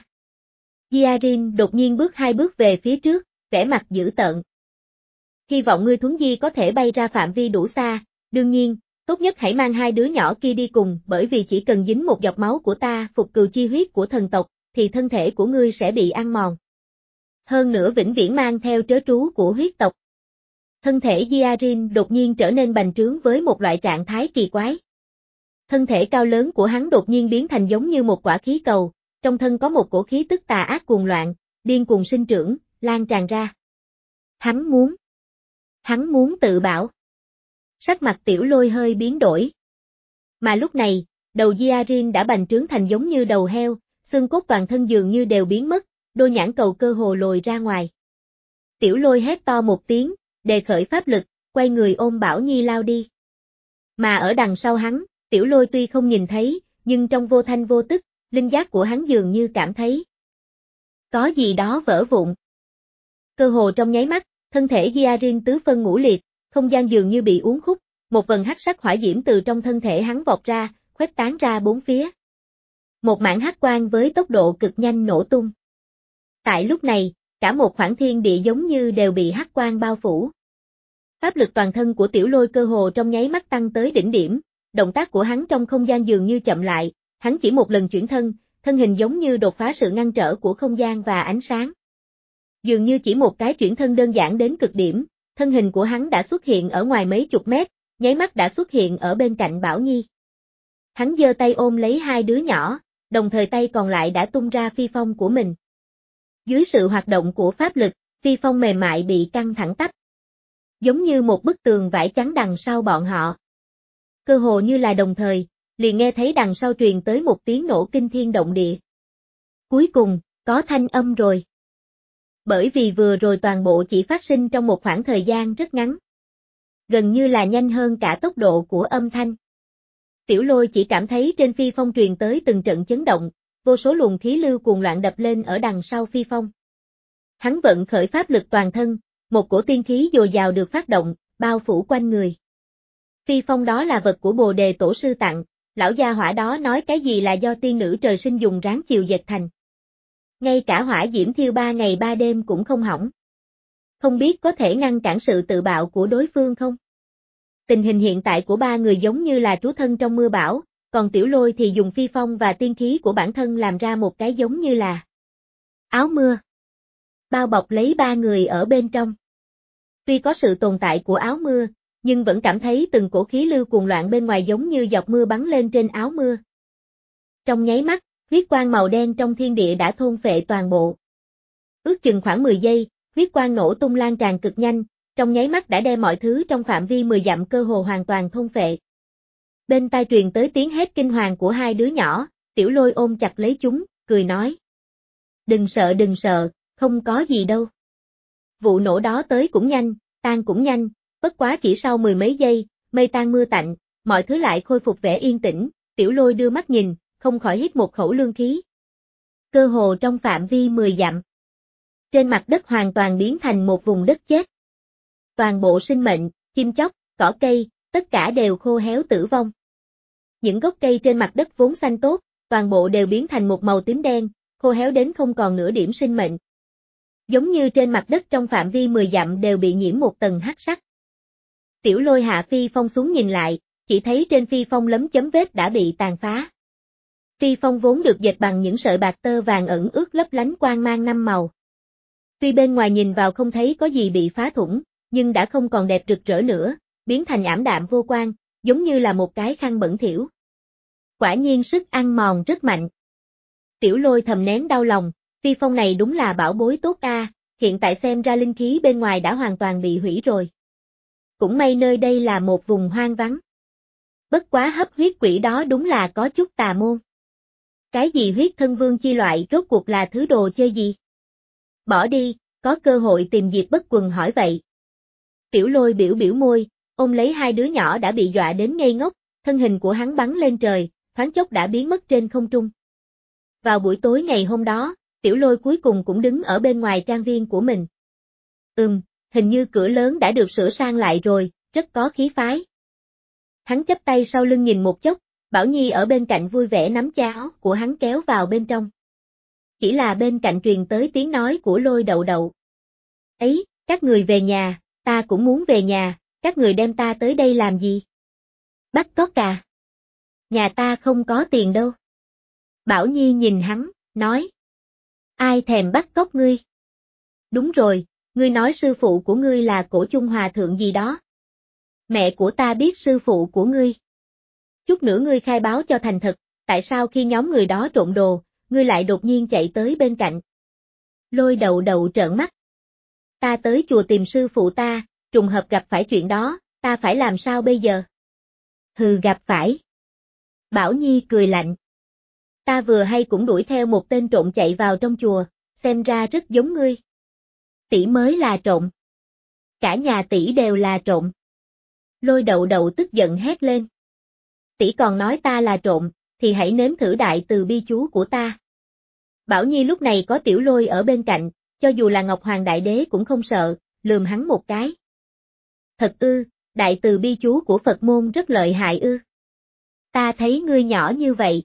Jiarin đột nhiên bước hai bước về phía trước, vẻ mặt dữ tợn. Hy vọng ngươi thuấn di có thể bay ra phạm vi đủ xa, đương nhiên, tốt nhất hãy mang hai đứa nhỏ kia đi cùng, bởi vì chỉ cần dính một giọt máu của ta, phục cừu chi huyết của thần tộc, thì thân thể của ngươi sẽ bị ăn mòn. Hơn nữa vĩnh viễn mang theo trớ trú của huyết tộc. Thân thể Jiarin đột nhiên trở nên bành trướng với một loại trạng thái kỳ quái. Thân thể cao lớn của hắn đột nhiên biến thành giống như một quả khí cầu, trong thân có một cổ khí tức tà ác cuồng loạn, điên cuồng sinh trưởng, lan tràn ra. Hắn muốn. Hắn muốn tự bảo. Sắc mặt Tiểu Lôi hơi biến đổi. Mà lúc này, đầu Jiarin đã bành trướng thành giống như đầu heo, xương cốt toàn thân dường như đều biến mất, đôi nhãn cầu cơ hồ lồi ra ngoài. Tiểu Lôi hét to một tiếng, đề khởi pháp lực, quay người ôm Bảo Nhi lao đi. Mà ở đằng sau hắn, Tiểu Lôi tuy không nhìn thấy, nhưng trong vô thanh vô tức, linh giác của hắn dường như cảm thấy có gì đó vỡ vụn. Cơ hồ trong nháy mắt, thân thể Jiarin tứ phân ngũ liệt, không gian dường như bị uốn khúc, một vần hắc sắc hỏa diễm từ trong thân thể hắn vọt ra, khuếch tán ra bốn phía. Một mảng hắc quang với tốc độ cực nhanh nổ tung. Tại lúc này, cả một khoảng thiên địa giống như đều bị hắc quang bao phủ. Pháp lực toàn thân của Tiểu Lôi cơ hồ trong nháy mắt tăng tới đỉnh điểm, động tác của hắn trong không gian dường như chậm lại, hắn chỉ một lần chuyển thân, thân hình giống như đột phá sự ngăn trở của không gian và ánh sáng. Dường như chỉ một cái chuyển thân đơn giản đến cực điểm, thân hình của hắn đã xuất hiện ở ngoài mấy chục mét, nháy mắt đã xuất hiện ở bên cạnh Bảo Nhi. Hắn giơ tay ôm lấy hai đứa nhỏ, đồng thời tay còn lại đã tung ra phi phong của mình. Dưới sự hoạt động của pháp lực, phi phong mềm mại bị căng thẳng tắp. Giống như một bức tường vải trắng đằng sau bọn họ. Cơ hồ như là đồng thời, liền nghe thấy đằng sau truyền tới một tiếng nổ kinh thiên động địa. Cuối cùng, có thanh âm rồi. Bởi vì vừa rồi toàn bộ chỉ phát sinh trong một khoảng thời gian rất ngắn. Gần như là nhanh hơn cả tốc độ của âm thanh. Tiểu Lôi chỉ cảm thấy trên phi phong truyền tới từng trận chấn động, vô số luồng khí lưu cuồng loạn đập lên ở đằng sau phi phong. Hắn vận khởi pháp lực toàn thân, một cổ tiên khí dồi dào được phát động, bao phủ quanh người. Phi phong đó là vật của Bồ Đề Tổ sư tặng, lão gia hỏa đó nói cái gì là do tiên nữ trời sinh dùng ráng chiều dệt thành. Ngay cả hỏa diễm thiêu ba ngày ba đêm cũng không hỏng. Không biết có thể ngăn cản sự tự bạo của đối phương không? Tình hình hiện tại của ba người giống như là trú thân trong mưa bão, còn Tiểu Lôi thì dùng phi phong và tiên khí của bản thân làm ra một cái giống như là áo mưa, bao bọc lấy ba người ở bên trong. Tuy có sự tồn tại của áo mưa, nhưng vẫn cảm thấy từng cổ khí lưu cuồng loạn bên ngoài giống như giọt mưa bắn lên trên áo mưa. Trong nháy mắt, huyết quang màu đen trong thiên địa đã thôn phệ toàn bộ. Ước chừng khoảng mười giây, huyết quang nổ tung lan tràn cực nhanh, trong nháy mắt đã đem mọi thứ trong phạm vi mười dặm cơ hồ hoàn toàn thôn phệ. Bên tai truyền tới tiếng hét kinh hoàng của hai đứa nhỏ, Tiểu Lôi ôm chặt lấy chúng, cười nói. Đừng sợ đừng sợ, không có gì đâu. Vụ nổ đó tới cũng nhanh, tan cũng nhanh, bất quá chỉ sau mười mấy giây, mây tan mưa tạnh, mọi thứ lại khôi phục vẻ yên tĩnh, Tiểu Lôi đưa mắt nhìn, không khỏi hít một khẩu lương khí. Cơ hồ trong phạm vi mười dặm. Trên mặt đất hoàn toàn biến thành một vùng đất chết. Toàn bộ sinh mệnh, chim chóc, cỏ cây, tất cả đều khô héo tử vong. Những gốc cây trên mặt đất vốn xanh tốt, toàn bộ đều biến thành một màu tím đen, khô héo đến không còn nửa điểm sinh mệnh. Giống như trên mặt đất trong phạm vi mười dặm đều bị nhiễm một tầng hắc sắc. Tiểu Lôi hạ phi phong xuống nhìn lại, chỉ thấy trên phi phong lấm chấm vết đã bị tàn phá. Phi phong vốn được dệt bằng những sợi bạc tơ vàng ẩn ướt lấp lánh quang mang năm màu. Tuy bên ngoài nhìn vào không thấy có gì bị phá thủng, nhưng đã không còn đẹp rực rỡ nữa, biến thành ảm đạm vô quang, giống như là một cái khăn bẩn thỉu. Quả nhiên sức ăn mòn rất mạnh. Tiểu Lôi thầm nén đau lòng, phi phong này đúng là bảo bối tốt a, hiện tại xem ra linh khí bên ngoài đã hoàn toàn bị hủy rồi. Cũng may nơi đây là một vùng hoang vắng. Bất quá hấp huyết quỷ đó đúng là có chút tà môn. Cái gì huyết thân vương chi loại rốt cuộc là thứ đồ chơi gì? Bỏ đi, có cơ hội tìm Diệp Bất Quần hỏi vậy. Tiểu Lôi biểu biểu môi, ôm lấy hai đứa nhỏ đã bị dọa đến ngây ngốc, thân hình của hắn bắn lên trời, thoáng chốc đã biến mất trên không trung. Vào buổi tối ngày hôm đó, Tiểu Lôi cuối cùng cũng đứng ở bên ngoài trang viên của mình. Ừm, hình như cửa lớn đã được sửa sang lại rồi, rất có khí phái. Hắn chắp tay sau lưng nhìn một chốc, Bảo Nhi ở bên cạnh vui vẻ nắm cháo của hắn kéo vào bên trong. Chỉ là bên cạnh truyền tới tiếng nói của Lôi Đậu Đậu. Ấy, các người về nhà, ta cũng muốn về nhà, các người đem ta tới đây làm gì? Bắt cóc à? Nhà ta không có tiền đâu. Bảo Nhi nhìn hắn, nói. Ai thèm bắt cóc ngươi? Đúng rồi, ngươi nói sư phụ của ngươi là Cổ Chung Hòa Thượng gì đó. Mẹ của ta biết sư phụ của ngươi. Chút nữa ngươi khai báo cho thành thật, tại sao khi nhóm người đó trộm đồ, ngươi lại đột nhiên chạy tới bên cạnh. Lôi Đậu Đậu trợn mắt. Ta tới chùa tìm sư phụ ta, trùng hợp gặp phải chuyện đó, ta phải làm sao bây giờ? Hừ, gặp phải. Bảo Nhi cười lạnh. Ta vừa hay cũng đuổi theo một tên trộm chạy vào trong chùa, xem ra rất giống ngươi. Tỷ mới là trộm. Cả nhà tỷ đều là trộm. Lôi Đậu Đậu tức giận hét lên. Tỷ còn nói ta là trộm, thì hãy nếm thử đại từ bi chú của ta. Bảo Nhi lúc này có Tiểu Lôi ở bên cạnh, cho dù là Ngọc Hoàng Đại Đế cũng không sợ, lườm hắn một cái. Thật ư, đại từ bi chú của Phật môn rất lợi hại ư. Ta thấy ngươi nhỏ như vậy.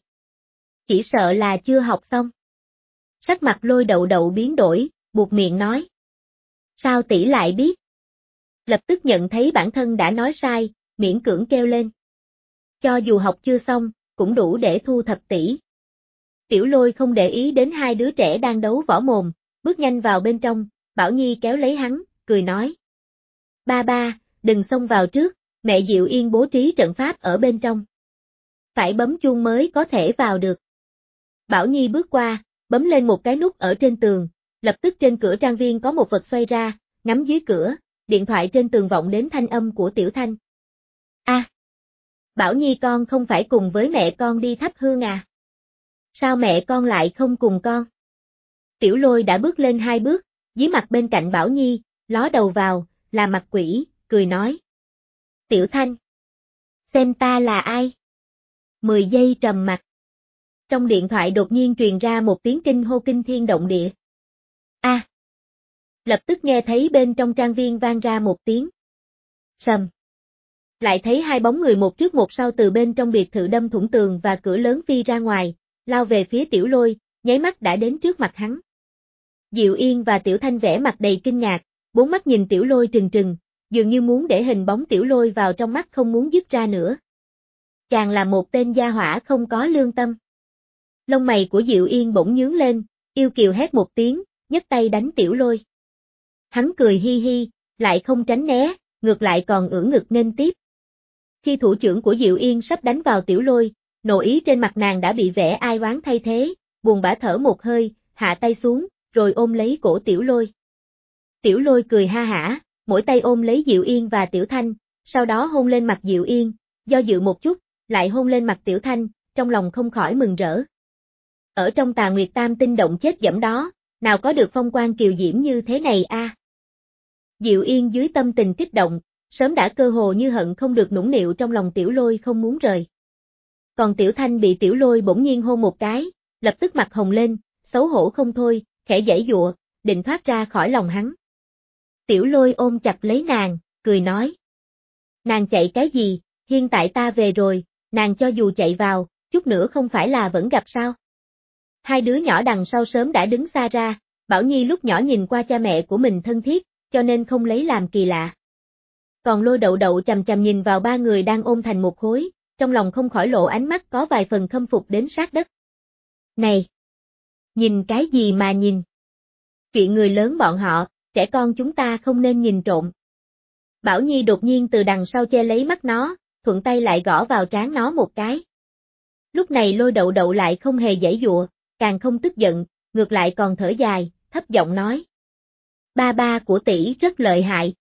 Chỉ sợ là chưa học xong. Sắc mặt Lôi Đậu Đậu biến đổi, buột miệng nói. Sao tỷ lại biết? Lập tức nhận thấy bản thân đã nói sai, miễn cưỡng kêu lên. Cho dù học chưa xong, cũng đủ để thu thập tỷ. Tiểu Lôi không để ý đến hai đứa trẻ đang đấu võ mồm, bước nhanh vào bên trong, Bảo Nhi kéo lấy hắn, cười nói. Ba ba, đừng xông vào trước, mẹ Diệu Yên bố trí trận pháp ở bên trong. Phải bấm chuông mới có thể vào được. Bảo Nhi bước qua, bấm lên một cái nút ở trên tường, lập tức trên cửa trang viên có một vật xoay ra, ngắm dưới cửa, điện thoại trên tường vọng đến thanh âm của Tiểu Thanh. A, à, Bảo Nhi con không phải cùng với mẹ con đi thắp hương à? Sao mẹ con lại không cùng con? Tiểu Lôi đã bước lên hai bước, dí mặt bên cạnh Bảo Nhi, ló đầu vào, là mặt quỷ, cười nói. Tiểu Thanh, xem ta là ai? Mười giây trầm mặc. Trong điện thoại đột nhiên truyền ra một tiếng kinh hô kinh thiên động địa. A. À. Lập tức nghe thấy bên trong trang viên vang ra một tiếng. Sầm. Lại thấy hai bóng người một trước một sau từ bên trong biệt thự đâm thủng tường và cửa lớn phi ra ngoài, lao về phía Tiểu Lôi, nháy mắt đã đến trước mặt hắn. Diệu Yên và Tiểu Thanh vẻ mặt đầy kinh ngạc, bốn mắt nhìn Tiểu Lôi trừng trừng, dường như muốn để hình bóng Tiểu Lôi vào trong mắt không muốn dứt ra nữa. Chàng là một tên gia hỏa không có lương tâm. Lông mày của Diệu Yên bỗng nhướng lên, yêu kiều hét một tiếng, nhấc tay đánh Tiểu Lôi. Hắn cười hi hi, lại không tránh né, ngược lại còn ưỡn ngực nghênh tiếp. Khi thủ trưởng của Diệu Yên sắp đánh vào Tiểu Lôi, nộ ý trên mặt nàng đã bị vẻ ai oán thay thế, buồn bã thở một hơi, hạ tay xuống, rồi ôm lấy cổ Tiểu Lôi. Tiểu Lôi cười ha hả, mỗi tay ôm lấy Diệu Yên và Tiểu Thanh, sau đó hôn lên mặt Diệu Yên, do dự một chút, lại hôn lên mặt Tiểu Thanh, trong lòng không khỏi mừng rỡ. Ở trong Tà Nguyệt Tam Tinh động chết dẫm đó, nào có được phong quang kiều diễm như thế này a. À? Diệu Yên dưới tâm tình kích động, sớm đã cơ hồ như hận không được nũng nịu trong lòng Tiểu Lôi không muốn rời. Còn Tiểu Thanh bị Tiểu Lôi bỗng nhiên hôn một cái, lập tức mặt hồng lên, xấu hổ không thôi, khẽ giãy giụa, định thoát ra khỏi lòng hắn. Tiểu Lôi ôm chặt lấy nàng, cười nói. Nàng chạy cái gì, hiện tại ta về rồi, nàng cho dù chạy vào, chút nữa không phải là vẫn gặp sao. Hai đứa nhỏ đằng sau sớm đã đứng xa ra, Bảo Nhi lúc nhỏ nhìn qua cha mẹ của mình thân thiết, cho nên không lấy làm kỳ lạ. Còn Lôi Đậu Đậu chằm chằm nhìn vào ba người đang ôm thành một khối, trong lòng không khỏi lộ ánh mắt có vài phần khâm phục đến sát đất. Này! Nhìn cái gì mà nhìn? Chuyện người lớn bọn họ, trẻ con chúng ta không nên nhìn trộm. Bảo Nhi đột nhiên từ đằng sau che lấy mắt nó, thuận tay lại gõ vào trán nó một cái. Lúc này Lôi Đậu Đậu lại không hề giãy giụa, càng không tức giận, ngược lại còn thở dài, thấp giọng nói. Ba ba của tỷ rất lợi hại.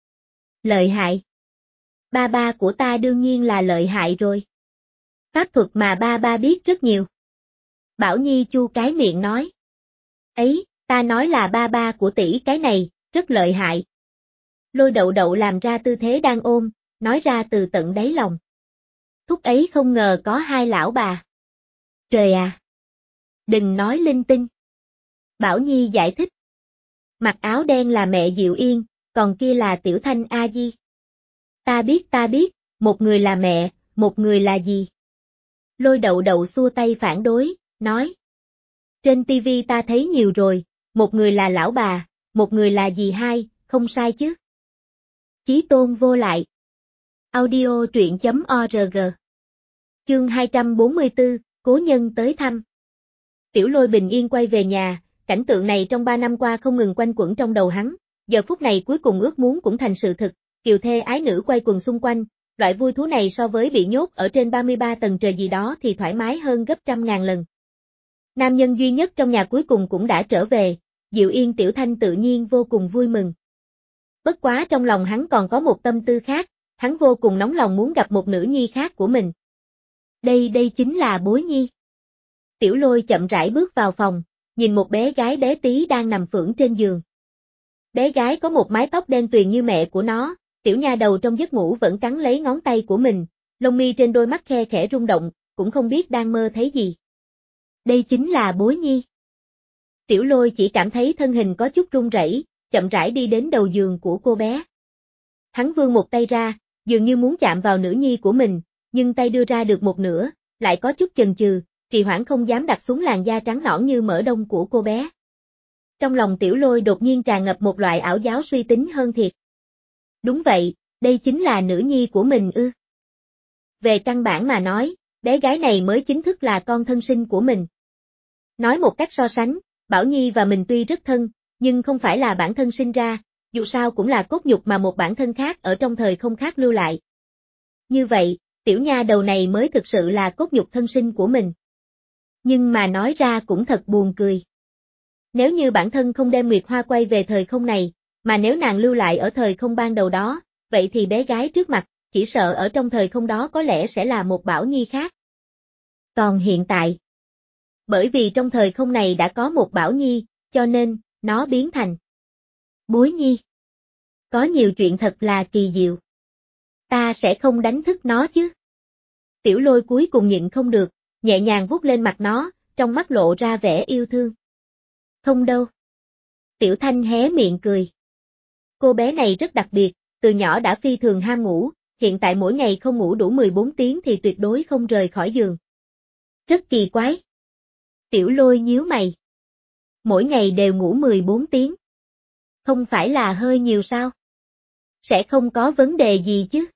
Lợi hại? Ba ba của ta đương nhiên là lợi hại rồi. Pháp thuật mà ba ba biết rất nhiều. Bảo Nhi chu cái miệng nói. Ấy, ta nói là ba ba của tỷ cái này, rất lợi hại. Lôi Đậu Đậu làm ra tư thế đang ôm, nói ra từ tận đáy lòng. Thúc ấy không ngờ có hai lão bà. Trời à! Đừng nói linh tinh. Bảo Nhi giải thích. Mặc áo đen là mẹ Diệu Yên, còn kia là Tiểu Thanh A Di. Ta biết ta biết, một người là mẹ, một người là gì? Lôi Đậu Đậu xua tay phản đối, nói. Trên tivi ta thấy nhiều rồi, một người là lão bà, một người là dì hai, không sai chứ? Chí tôn vô lại. Audio truyện chấm org. Chương hai trăm bốn mươi tư, cố nhân tới thăm. Tiểu Lôi bình yên quay về nhà, cảnh tượng này trong ba năm qua không ngừng quanh quẩn trong đầu hắn, giờ phút này cuối cùng ước muốn cũng thành sự thực, kiều thê ái nữ quay quần xung quanh, loại vui thú này so với bị nhốt ở trên ba mươi ba tầng trời gì đó thì thoải mái hơn gấp trăm ngàn lần. Nam nhân duy nhất trong nhà cuối cùng cũng đã trở về, Diệu Yên Tiểu Thanh tự nhiên vô cùng vui mừng. Bất quá trong lòng hắn còn có một tâm tư khác, hắn vô cùng nóng lòng muốn gặp một nữ nhi khác của mình. Đây đây chính là Bối Nhi. Tiểu Lôi chậm rãi bước vào phòng, nhìn một bé gái bé tí đang nằm phưởng trên giường. Bé gái có một mái tóc đen tuyền như mẹ của nó, tiểu nha đầu trong giấc ngủ vẫn cắn lấy ngón tay của mình, lông mi trên đôi mắt khe khẽ rung động, cũng không biết đang mơ thấy gì. Đây chính là Bối Nhi. Tiểu Lôi chỉ cảm thấy thân hình có chút run rẩy, chậm rãi đi đến đầu giường của cô bé. Hắn vươn một tay ra, dường như muốn chạm vào nữ nhi của mình, nhưng tay đưa ra được một nửa, lại có chút chần chừ, trì hoãn không dám đặt xuống làn da trắng nõn như mỡ đông của cô bé. Trong lòng Tiểu Lôi đột nhiên tràn ngập một loại ảo giác suy tính hơn thiệt. Đúng vậy, đây chính là nữ nhi của mình ư. Về căn bản mà nói, bé gái này mới chính thức là con thân sinh của mình. Nói một cách so sánh, Bảo Nhi và mình tuy rất thân, nhưng không phải là bản thân sinh ra, dù sao cũng là cốt nhục mà một bản thân khác ở trong thời không khác lưu lại. Như vậy, tiểu nha đầu này mới thực sự là cốt nhục thân sinh của mình. Nhưng mà nói ra cũng thật buồn cười. Nếu như bản thân không đem Nguyệt Hoa quay về thời không này, mà nếu nàng lưu lại ở thời không ban đầu đó, vậy thì bé gái trước mặt, chỉ sợ ở trong thời không đó có lẽ sẽ là một Bảo Nhi khác. Còn hiện tại, bởi vì trong thời không này đã có một Bảo Nhi, cho nên, nó biến thành Bối Nhi. Có nhiều chuyện thật là kỳ diệu. Ta sẽ không đánh thức nó chứ. Tiểu Lôi cuối cùng nhịn không được, nhẹ nhàng vuốt lên mặt nó, trong mắt lộ ra vẻ yêu thương. Không đâu. Tiểu Thanh hé miệng cười. Cô bé này rất đặc biệt, từ nhỏ đã phi thường ham ngủ, hiện tại mỗi ngày không ngủ đủ mười bốn tiếng thì tuyệt đối không rời khỏi giường. Rất kỳ quái. Tiểu Lôi nhíu mày. Mỗi ngày đều ngủ mười bốn tiếng. Không phải là hơi nhiều sao? Sẽ không có vấn đề gì chứ?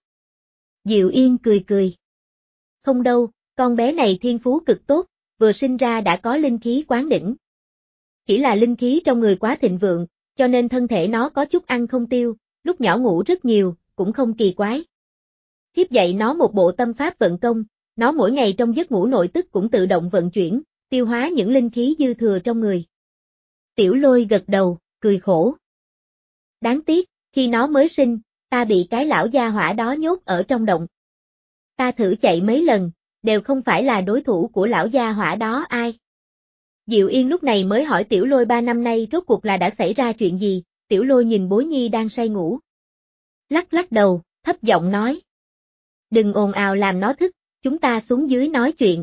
Diệu Yên cười cười. Không đâu, con bé này thiên phú cực tốt, vừa sinh ra đã có linh khí quán đỉnh. Chỉ là linh khí trong người quá thịnh vượng, cho nên thân thể nó có chút ăn không tiêu, lúc nhỏ ngủ rất nhiều, cũng không kỳ quái. Thiếp dạy nó một bộ tâm pháp vận công, nó mỗi ngày trong giấc ngủ nội tức cũng tự động vận chuyển, tiêu hóa những linh khí dư thừa trong người. Tiểu Lôi gật đầu, cười khổ. Đáng tiếc, khi nó mới sinh, ta bị cái lão gia hỏa đó nhốt ở trong động. Ta thử chạy mấy lần, đều không phải là đối thủ của lão gia hỏa đó ai. Diệu Yên lúc này mới hỏi Tiểu Lôi ba năm nay rốt cuộc là đã xảy ra chuyện gì, Tiểu Lôi nhìn Bối Nhi đang say ngủ. Lắc lắc đầu, thấp giọng nói. Đừng ồn ào làm nó thức, chúng ta xuống dưới nói chuyện.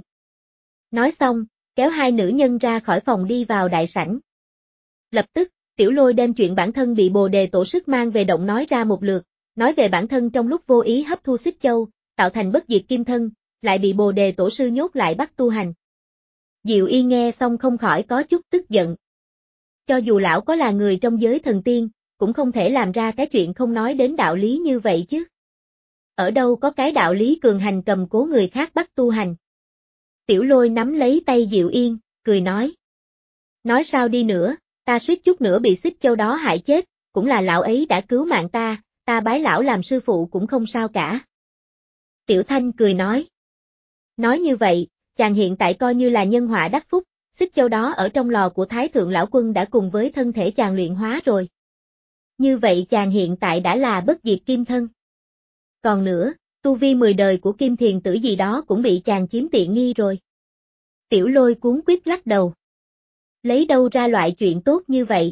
Nói xong, kéo hai nữ nhân ra khỏi phòng đi vào đại sảnh. Lập tức, Tiểu Lôi đem chuyện bản thân bị Bồ Đề Tổ Sức mang về động nói ra một lượt, nói về bản thân trong lúc vô ý hấp thu xích châu, tạo thành bất diệt kim thân, lại bị Bồ Đề Tổ sư nhốt lại bắt tu hành. Diệu Yên nghe xong không khỏi có chút tức giận. Cho dù lão có là người trong giới thần tiên, cũng không thể làm ra cái chuyện không nói đến đạo lý như vậy chứ. Ở đâu có cái đạo lý cường hành cầm cố người khác bắt tu hành. Tiểu Lôi nắm lấy tay Diệu Yên, cười nói. Nói sao đi nữa, ta suýt chút nữa bị xích châu đó hại chết, cũng là lão ấy đã cứu mạng ta, ta bái lão làm sư phụ cũng không sao cả. Tiểu Thanh cười nói. Nói như vậy, chàng hiện tại coi như là nhân họa đắc phúc, xích châu đó ở trong lò của Thái Thượng Lão Quân đã cùng với thân thể chàng luyện hóa rồi. Như vậy chàng hiện tại đã là bất diệt kim thân. Còn nữa, tu vi mười đời của Kim Thiền Tử gì đó cũng bị chàng chiếm tiện nghi rồi. Tiểu Lôi cuống quýt lắc đầu. Lấy đâu ra loại chuyện tốt như vậy?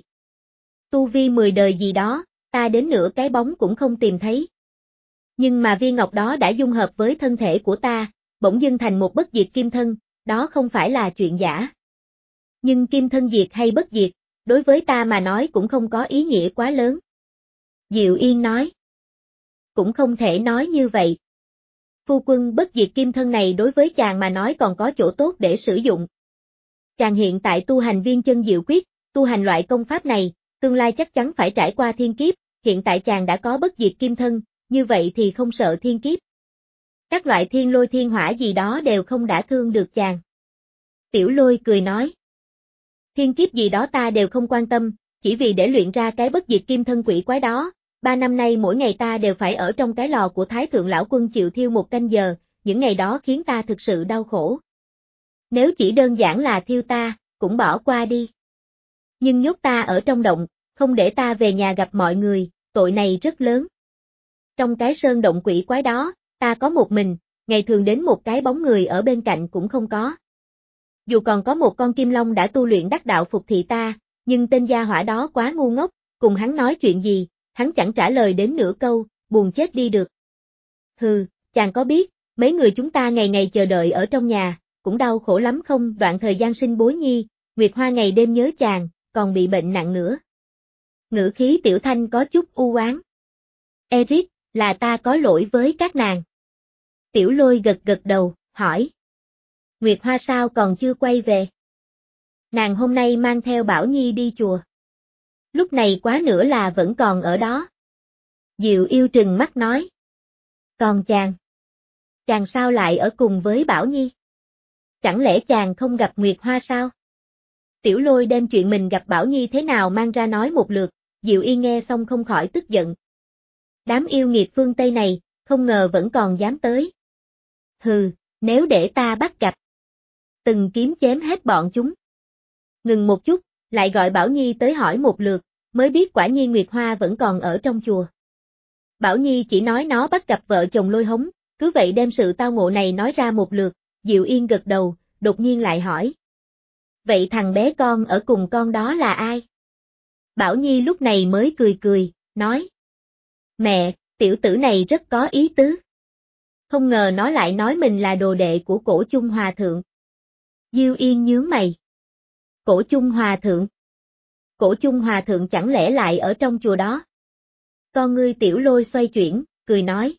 Tu vi mười đời gì đó, ta đến nửa cái bóng cũng không tìm thấy. Nhưng mà viên ngọc đó đã dung hợp với thân thể của ta, bỗng dưng thành một bất diệt kim thân, đó không phải là chuyện giả. Nhưng kim thân diệt hay bất diệt, đối với ta mà nói cũng không có ý nghĩa quá lớn. Diệu Yên nói. Cũng không thể nói như vậy. Phu quân bất diệt kim thân này đối với chàng mà nói còn có chỗ tốt để sử dụng. Chàng hiện tại tu hành viên chân diệu quyết, tu hành loại công pháp này, tương lai chắc chắn phải trải qua thiên kiếp, hiện tại chàng đã có bất diệt kim thân, như vậy thì không sợ thiên kiếp. Các loại thiên lôi thiên hỏa gì đó đều không đả thương được chàng. Tiểu Lôi cười nói. Thiên kiếp gì đó ta đều không quan tâm, chỉ vì để luyện ra cái bất diệt kim thân quỷ quái đó, ba năm nay mỗi ngày ta đều phải ở trong cái lò của Thái Thượng Lão Quân chịu thiêu một canh giờ, những ngày đó khiến ta thực sự đau khổ. Nếu chỉ đơn giản là thiêu ta, cũng bỏ qua đi. Nhưng nhốt ta ở trong động, không để ta về nhà gặp mọi người, tội này rất lớn. Trong cái sơn động quỷ quái đó, ta có một mình, ngày thường đến một cái bóng người ở bên cạnh cũng không có. Dù còn có một con kim long đã tu luyện đắc đạo phục thị ta, nhưng tên gia hỏa đó quá ngu ngốc, cùng hắn nói chuyện gì, hắn chẳng trả lời đến nửa câu, buồn chết đi được. Hừ, chàng có biết, mấy người chúng ta ngày ngày chờ đợi ở trong nhà, cũng đau khổ lắm không? Đoạn thời gian sinh Bối Nhi, Nguyệt Hoa ngày đêm nhớ chàng, còn bị bệnh nặng nữa. Ngữ khí Tiểu Thanh có chút u oán. Eric, là ta có lỗi với các nàng. Tiểu Lôi gật gật đầu, hỏi. Nguyệt Hoa sao còn chưa quay về? Nàng hôm nay mang theo Bảo Nhi đi chùa. Lúc này quá nữa là vẫn còn ở đó. Diệu Yêu trừng mắt nói. Còn chàng? Chàng sao lại ở cùng với Bảo Nhi? Chẳng lẽ chàng không gặp Nguyệt Hoa sao? Tiểu Lôi đem chuyện mình gặp Bảo Nhi thế nào mang ra nói một lượt, Diệu Yên nghe xong không khỏi tức giận. Đám yêu nghiệt phương Tây này, không ngờ vẫn còn dám tới. Hừ, nếu để ta bắt gặp. Từng kiếm chém hết bọn chúng. Ngừng một chút, lại gọi Bảo Nhi tới hỏi một lượt, mới biết quả nhiên Nguyệt Hoa vẫn còn ở trong chùa. Bảo Nhi chỉ nói nó bắt gặp vợ chồng Lôi Hống, cứ vậy đem sự tao ngộ này nói ra một lượt, Diệu Yên gật đầu, đột nhiên lại hỏi. Vậy thằng bé con ở cùng con đó là ai? Bảo Nhi lúc này mới cười cười, nói. Mẹ, tiểu tử này rất có ý tứ. Không ngờ nó lại nói mình là đồ đệ của Cổ Chung Hòa Thượng. Diêu Yên nhướng mày. Cổ Chung Hòa Thượng? Cổ Chung Hòa Thượng chẳng lẽ lại ở trong chùa đó? Con ngươi Tiểu Lôi xoay chuyển, cười nói.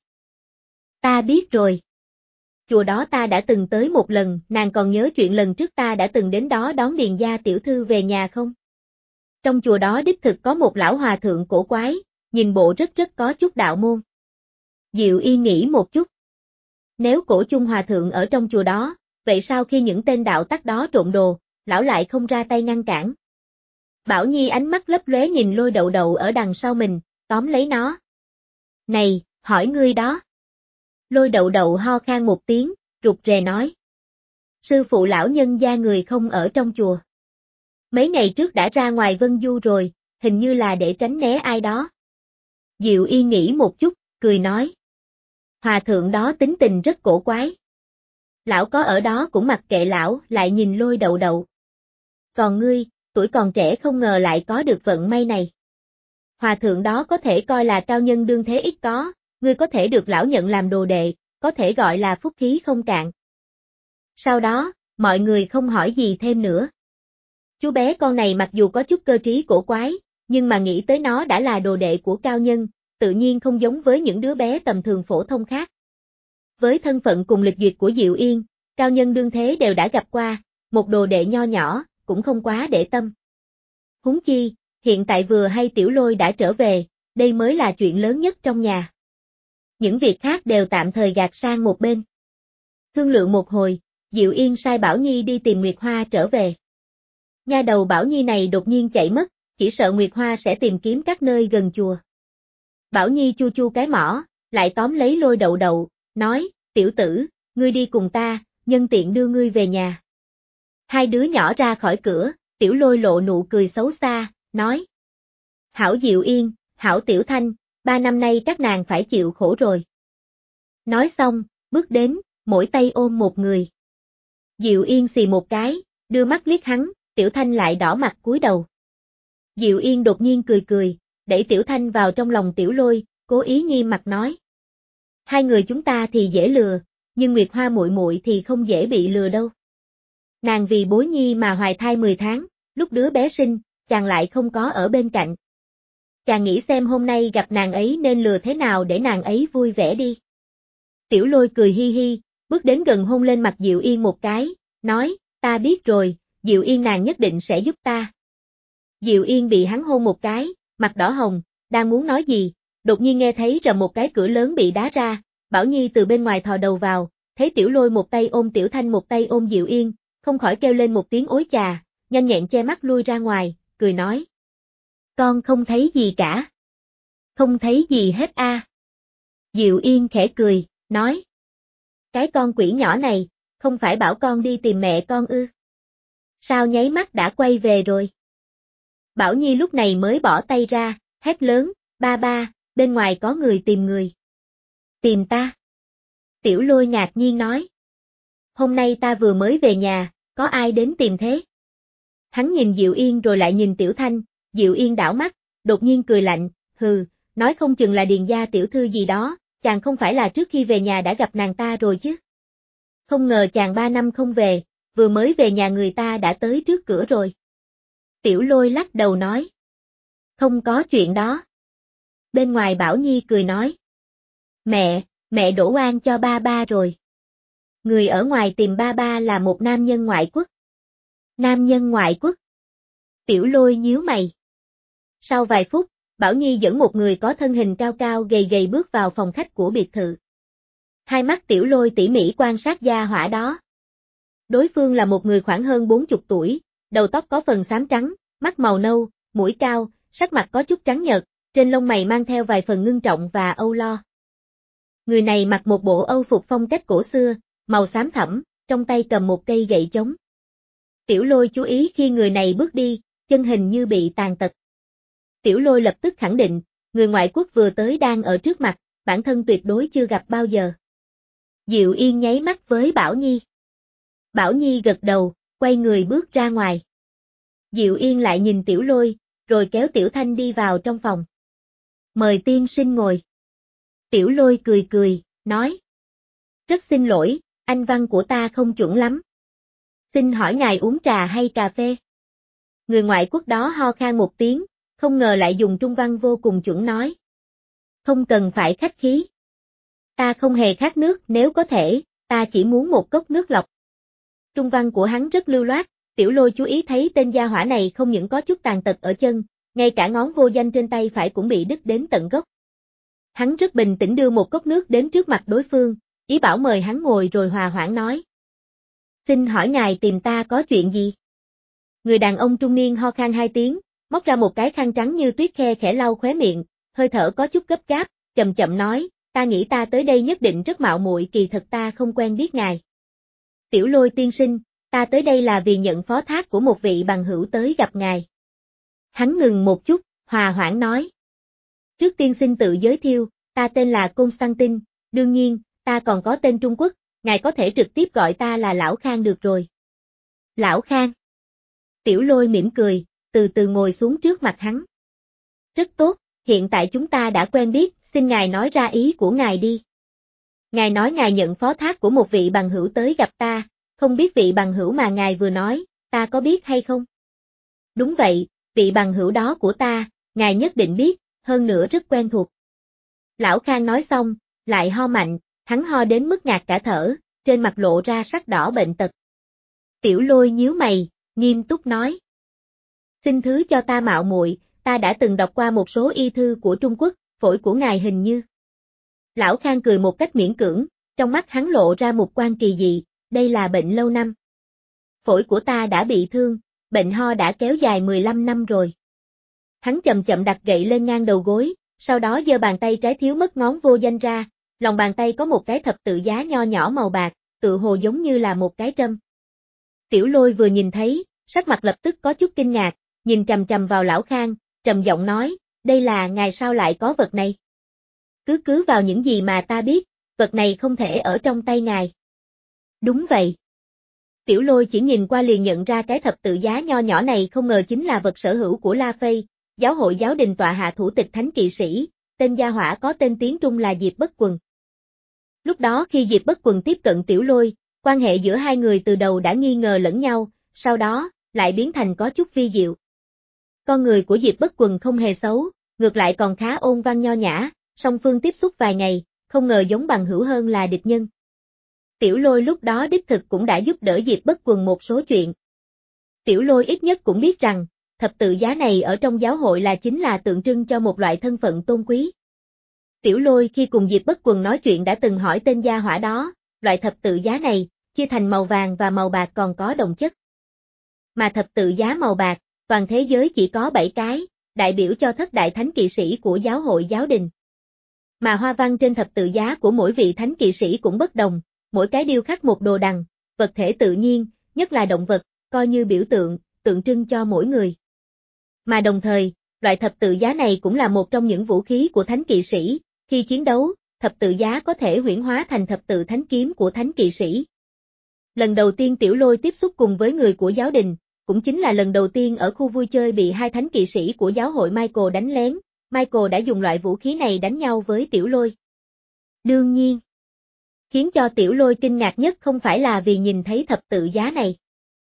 Ta biết rồi. Chùa đó ta đã từng tới một lần, nàng còn nhớ chuyện lần trước ta đã từng đến đó đón Điền gia tiểu thư về nhà không? Trong chùa đó đích thực có một lão hòa thượng cổ quái, nhìn bộ rất rất có chút đạo môn. Diệu Yên nghĩ một chút. Nếu Cổ Chung hòa thượng ở trong chùa đó, vậy sao khi những tên đạo tắc đó trộm đồ, lão lại không ra tay ngăn cản? Bảo Nhi ánh mắt lấp lóe nhìn Lôi Đậu Đậu ở đằng sau mình, tóm lấy nó. Này, hỏi ngươi đó. Lôi Đậu Đậu ho khan một tiếng, rụt rè nói. Sư phụ lão nhân gia người không ở trong chùa. Mấy ngày trước đã ra ngoài Vân Du rồi, hình như là để tránh né ai đó. Diệu Yên nghĩ một chút, cười nói. Hòa thượng đó tính tình rất cổ quái. Lão có ở đó cũng mặc kệ lão, lại nhìn Lôi Đậu Đậu. Còn ngươi, tuổi còn trẻ không ngờ lại có được vận may này. Hòa thượng đó có thể coi là cao nhân đương thế ít có, ngươi có thể được lão nhận làm đồ đệ, có thể gọi là phúc khí không cạn. Sau đó, mọi người không hỏi gì thêm nữa. Chú bé con này mặc dù có chút cơ trí cổ quái, nhưng mà nghĩ tới nó đã là đồ đệ của cao nhân, tự nhiên không giống với những đứa bé tầm thường phổ thông khác. Với thân phận cùng lịch duyệt của Diệu Yên, cao nhân đương thế đều đã gặp qua, một đồ đệ nho nhỏ, cũng không quá để tâm. Huống chi, hiện tại vừa hay Tiểu Lôi đã trở về, đây mới là chuyện lớn nhất trong nhà. Những việc khác đều tạm thời gạt sang một bên. Thương lượng một hồi, Diệu Yên sai Bảo Nhi đi tìm Nguyệt Hoa trở về. Nha đầu Bảo Nhi này đột nhiên chạy mất, chỉ sợ Nguyệt Hoa sẽ tìm kiếm các nơi gần chùa. Bảo Nhi chu chu cái mỏ, lại tóm lấy Lôi Đậu Đậu, nói, tiểu tử, ngươi đi cùng ta, nhân tiện đưa ngươi về nhà. Hai đứa nhỏ ra khỏi cửa, Tiểu Lôi lộ nụ cười xấu xa, nói. Hảo Diệu Yên, hảo Tiểu Thanh, ba năm nay các nàng phải chịu khổ rồi. Nói xong, bước đến, mỗi tay ôm một người. Diệu Yên xì một cái, đưa mắt liếc hắn, Tiểu Thanh lại đỏ mặt cúi đầu. Diệu Yên đột nhiên cười cười, đẩy Tiểu Thanh vào trong lòng Tiểu Lôi, cố ý nghiêm mặt nói. Hai người chúng ta thì dễ lừa, nhưng Nguyệt Hoa muội muội thì không dễ bị lừa đâu. Nàng vì Bối Nhi mà hoài thai mười tháng, lúc đứa bé sinh, chàng lại không có ở bên cạnh. Chàng nghĩ xem hôm nay gặp nàng ấy nên lừa thế nào để nàng ấy vui vẻ đi. Tiểu Lôi cười hi hi, bước đến gần hôn lên mặt Diệu Yên một cái, nói, ta biết rồi, Diệu Yên nàng nhất định sẽ giúp ta. Diệu Yên bị hắn hôn một cái, mặt đỏ hồng, đang muốn nói gì, đột nhiên nghe thấy rầm một cái cửa lớn bị đá ra, Bảo Nhi từ bên ngoài thò đầu vào, thấy Tiểu Lôi một tay ôm Tiểu Thanh một tay ôm Diệu Yên, không khỏi kêu lên một tiếng ối chà, nhanh nhẹn che mắt lui ra ngoài, cười nói. Con không thấy gì cả. Không thấy gì hết a. À. Diệu Yên khẽ cười, nói. Cái con quỷ nhỏ này, không phải bảo con đi tìm mẹ con ư. Sao nháy mắt đã quay về rồi. Bảo Nhi lúc này mới bỏ tay ra, hét lớn, ba ba, bên ngoài có người tìm người. Tìm ta. Tiểu Lôi ngạc nhiên nói. Hôm nay ta vừa mới về nhà, có ai đến tìm thế? Hắn nhìn Diệu Yên rồi lại nhìn Tiểu Thanh, Diệu Yên đảo mắt, đột nhiên cười lạnh, hừ, nói không chừng là Điền gia tiểu thư gì đó, chàng không phải là trước khi về nhà đã gặp nàng ta rồi chứ. Không ngờ chàng ba năm không về, vừa mới về nhà người ta đã tới trước cửa rồi. Tiểu Lôi lắc đầu nói. Không có chuyện đó. Bên ngoài Bảo Nhi cười nói. Mẹ, mẹ đổ oan cho ba ba rồi. Người ở ngoài tìm ba ba là một nam nhân ngoại quốc. Nam nhân ngoại quốc. Tiểu Lôi nhíu mày. Sau vài phút, Bảo Nhi dẫn một người có thân hình cao cao gầy gầy bước vào phòng khách của biệt thự. Hai mắt Tiểu Lôi tỉ mỉ quan sát gia hỏa đó. Đối phương là một người khoảng hơn bốn mươi tuổi, đầu tóc có phần xám trắng, mắt màu nâu, mũi cao, sắc mặt có chút trắng nhợt, trên lông mày mang theo vài phần ngưng trọng và âu lo. Người này mặc một bộ âu phục phong cách cổ xưa, màu xám thẫm, trong tay cầm một cây gậy chống. Tiểu Lôi chú ý khi người này bước đi, chân hình như bị tàn tật. Tiểu Lôi lập tức khẳng định, người ngoại quốc vừa tới đang ở trước mặt, bản thân tuyệt đối chưa gặp bao giờ. Diệu Yên nháy mắt với Bảo Nhi. Bảo Nhi gật đầu, quay người bước ra ngoài. Diệu Yên lại nhìn Tiểu Lôi, rồi kéo Tiểu Thanh đi vào trong phòng. Mời tiên sinh ngồi. Tiểu Lôi cười cười, nói. Rất xin lỗi, anh văn của ta không chuẩn lắm. Xin hỏi ngài uống trà hay cà phê? Người ngoại quốc đó ho khan một tiếng, không ngờ lại dùng trung văn vô cùng chuẩn nói. Không cần phải khách khí. Ta không hề khát nước, nếu có thể, ta chỉ muốn một cốc nước lọc. Trung văn của hắn rất lưu loát, Tiểu Lôi chú ý thấy tên gia hỏa này không những có chút tàn tật ở chân, ngay cả ngón vô danh trên tay phải cũng bị đứt đến tận gốc. Hắn rất bình tĩnh đưa một cốc nước đến trước mặt đối phương, ý bảo mời hắn ngồi rồi hòa hoãn nói. Xin hỏi ngài tìm ta có chuyện gì? Người đàn ông trung niên ho khan hai tiếng, móc ra một cái khăn trắng như tuyết khe khẽ lau khóe miệng, hơi thở có chút gấp gáp, chậm chậm nói, ta nghĩ ta tới đây nhất định rất mạo muội, kỳ thật ta không quen biết ngài. Tiểu Lôi tiên sinh, ta tới đây là vì nhận phó thác của một vị bằng hữu tới gặp ngài. Hắn ngừng một chút, hòa hoãn nói. Trước tiên xin tự giới thiệu, ta tên là Constantine, đương nhiên, ta còn có tên Trung Quốc, ngài có thể trực tiếp gọi ta là Lão Khang được rồi. Lão Khang. Tiểu Lôi mỉm cười, từ từ ngồi xuống trước mặt hắn. Rất tốt, hiện tại chúng ta đã quen biết, xin ngài nói ra ý của ngài đi. Ngài nói ngài nhận phó thác của một vị bằng hữu tới gặp ta, không biết vị bằng hữu mà ngài vừa nói, ta có biết hay không? Đúng vậy, vị bằng hữu đó của ta, ngài nhất định biết, hơn nữa rất quen thuộc. Lão Khang nói xong, lại ho mạnh, hắn ho đến mức ngạt cả thở, trên mặt lộ ra sắc đỏ bệnh tật. Tiểu Lôi nhíu mày, nghiêm túc nói. Xin thứ cho ta mạo muội, ta đã từng đọc qua một số y thư của Trung Quốc, phổi của ngài hình như. Lão Khang cười một cách miễn cưỡng, trong mắt hắn lộ ra một quan kỳ dị, đây là bệnh lâu năm. Phổi của ta đã bị thương, bệnh ho đã kéo dài mười lăm năm rồi. Hắn chậm chậm đặt gậy lên ngang đầu gối, sau đó giơ bàn tay trái thiếu mất ngón vô danh ra, lòng bàn tay có một cái thập tự giá nho nhỏ màu bạc, tự hồ giống như là một cái trâm. Tiểu Lôi vừa nhìn thấy, sắc mặt lập tức có chút kinh ngạc, nhìn trầm trầm vào Lão Khang, trầm giọng nói, đây là ngài sao lại có vật này? Cứ cứ vào những gì mà ta biết, vật này không thể ở trong tay ngài. Đúng vậy. Tiểu Lôi chỉ nhìn qua liền nhận ra cái thập tự giá nho nhỏ này không ngờ chính là vật sở hữu của La Phây, giáo hội giáo đình tọa hạ thủ tịch thánh kỵ sĩ, tên gia hỏa có tên tiếng Trung là Diệp Bất Quần. Lúc đó khi Diệp Bất Quần tiếp cận Tiểu Lôi, quan hệ giữa hai người từ đầu đã nghi ngờ lẫn nhau, sau đó, lại biến thành có chút vi diệu. Con người của Diệp Bất Quần không hề xấu, ngược lại còn khá ôn văn nho nhã, song phương tiếp xúc vài ngày, không ngờ giống bằng hữu hơn là địch nhân. Tiểu Lôi lúc đó đích thực cũng đã giúp đỡ Diệp Bất Quần một số chuyện. Tiểu Lôi ít nhất cũng biết rằng, thập tự giá này ở trong giáo hội là chính là tượng trưng cho một loại thân phận tôn quý. Tiểu Lôi khi cùng Diệp Bất Quần nói chuyện đã từng hỏi tên gia hỏa đó, loại thập tự giá này, chia thành màu vàng và màu bạc còn có đồng chất. Mà thập tự giá màu bạc, toàn thế giới chỉ có bảy cái, đại biểu cho thất đại thánh kỵ sĩ của giáo hội giáo đình. Mà hoa văn trên thập tự giá của mỗi vị thánh kỵ sĩ cũng bất đồng, mỗi cái điêu khắc một đồ đằng, vật thể tự nhiên, nhất là động vật, coi như biểu tượng, tượng trưng cho mỗi người. Mà đồng thời, loại thập tự giá này cũng là một trong những vũ khí của thánh kỵ sĩ, khi chiến đấu, thập tự giá có thể huyễn hóa thành thập tự thánh kiếm của thánh kỵ sĩ. Lần đầu tiên Tiểu Lôi tiếp xúc cùng với người của giáo đình, cũng chính là lần đầu tiên ở khu vui chơi bị hai thánh kỵ sĩ của giáo hội Michael đánh lén, Michael đã dùng loại vũ khí này đánh nhau với Tiểu Lôi. Đương nhiên, khiến cho Tiểu Lôi kinh ngạc nhất không phải là vì nhìn thấy thập tự giá này,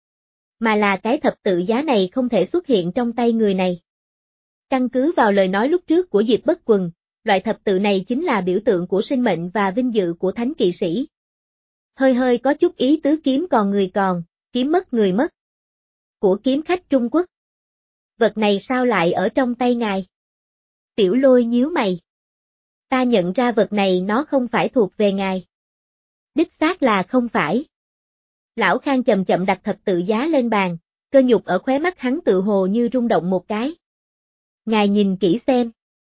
mà là cái thập tự giá này không thể xuất hiện trong tay người này. Căn cứ vào lời nói lúc trước của Diệp Bất Quần, loại thập tự này chính là biểu tượng của sinh mệnh và vinh dự của thánh kỵ sĩ. Hơi hơi có chút ý tứ kiếm còn người còn, kiếm mất người mất. Của kiếm khách Trung Quốc. Vật này sao lại ở trong tay ngài? Tiểu Lôi nhíu mày. Ta nhận ra vật này nó không phải thuộc về ngài. Đích xác là không phải. Lão Khang chậm chậm đặt thập tự giá lên bàn, cơ nhục ở khóe mắt hắn tự hồ như rung động một cái. Ngài nhìn kỹ xem.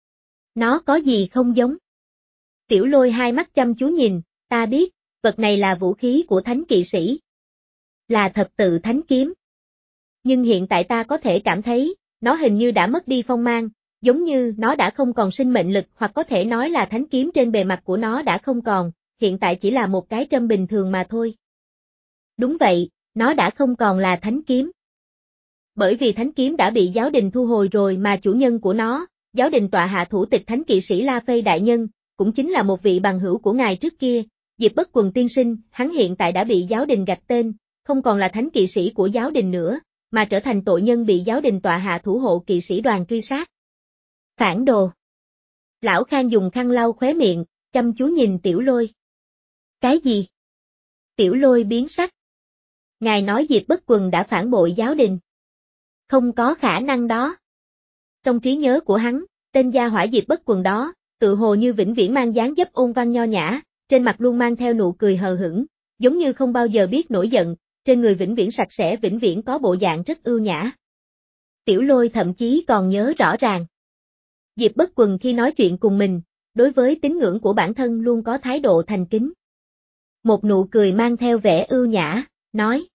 Nó có gì không giống? Tiểu Lôi hai mắt chăm chú nhìn, ta biết, vật này là vũ khí của thánh kỵ sĩ. Là thập tự thánh kiếm. Nhưng hiện tại ta có thể cảm thấy, nó hình như đã mất đi phong mang, giống như nó đã không còn sinh mệnh lực hoặc có thể nói là thánh kiếm trên bề mặt của nó đã không còn, hiện tại chỉ là một cái trâm bình thường mà thôi. Đúng vậy, nó đã không còn là thánh kiếm. Bởi vì thánh kiếm đã bị giáo đình thu hồi rồi mà chủ nhân của nó, giáo đình tọa hạ thủ tịch thánh kỵ sĩ La Phây đại nhân, cũng chính là một vị bằng hữu của ngài trước kia, Diệp Bất Quần tiên sinh, hắn hiện tại đã bị giáo đình gạch tên, không còn là thánh kỵ sĩ của giáo đình nữa, mà trở thành tội nhân bị giáo đình tọa hạ thủ hộ kỵ sĩ đoàn truy sát. Phản đồ. Lão Khang dùng khăn lau khóe miệng, chăm chú nhìn Tiểu Lôi. Cái gì? Tiểu Lôi biến sắc. Ngài nói Diệp Bất Quần đã phản bội giáo đình. Không có khả năng đó. Trong trí nhớ của hắn, tên gia hỏa Diệp Bất Quần đó, tự hồ như vĩnh viễn mang dáng dấp ôn văn nho nhã, trên mặt luôn mang theo nụ cười hờ hững, giống như không bao giờ biết nổi giận, trên người vĩnh viễn sạch sẽ vĩnh viễn có bộ dạng rất ưu nhã. Tiểu Lôi thậm chí còn nhớ rõ ràng. Diệp Bất Quần khi nói chuyện cùng mình, đối với tín ngưỡng của bản thân luôn có thái độ thành kính. Một nụ cười mang theo vẻ ưu nhã, nói.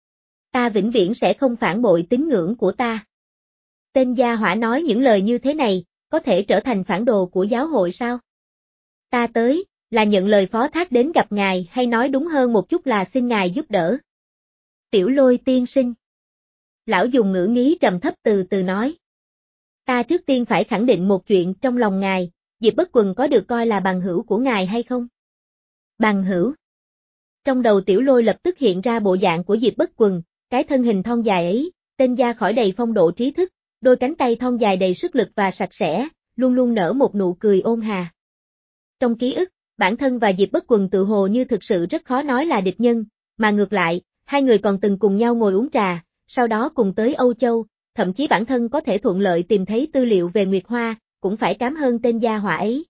Ta vĩnh viễn sẽ không phản bội tín ngưỡng của ta. Tên gia hỏa nói những lời như thế này, có thể trở thành phản đồ của giáo hội sao? Ta tới, là nhận lời phó thác đến gặp ngài hay nói đúng hơn một chút là xin ngài giúp đỡ. Tiểu Lôi tiên sinh. Lão dùng ngữ khí trầm thấp từ từ nói. Ta trước tiên phải khẳng định một chuyện trong lòng ngài, Diệp Bất Quần có được coi là bằng hữu của ngài hay không? Bằng hữu. Trong đầu Tiểu Lôi lập tức hiện ra bộ dạng của Diệp Bất Quần, cái thân hình thon dài ấy, tên da khỏi đầy phong độ trí thức, đôi cánh tay thon dài đầy sức lực và sạch sẽ, luôn luôn nở một nụ cười ôn hòa. Trong ký ức, bản thân và Diệp Bất Quần tự hồ như thực sự rất khó nói là địch nhân, mà ngược lại, hai người còn từng cùng nhau ngồi uống trà, sau đó cùng tới Âu Châu, thậm chí bản thân có thể thuận lợi tìm thấy tư liệu về Nguyệt Hoa, cũng phải cảm ơn tên gia hỏa ấy.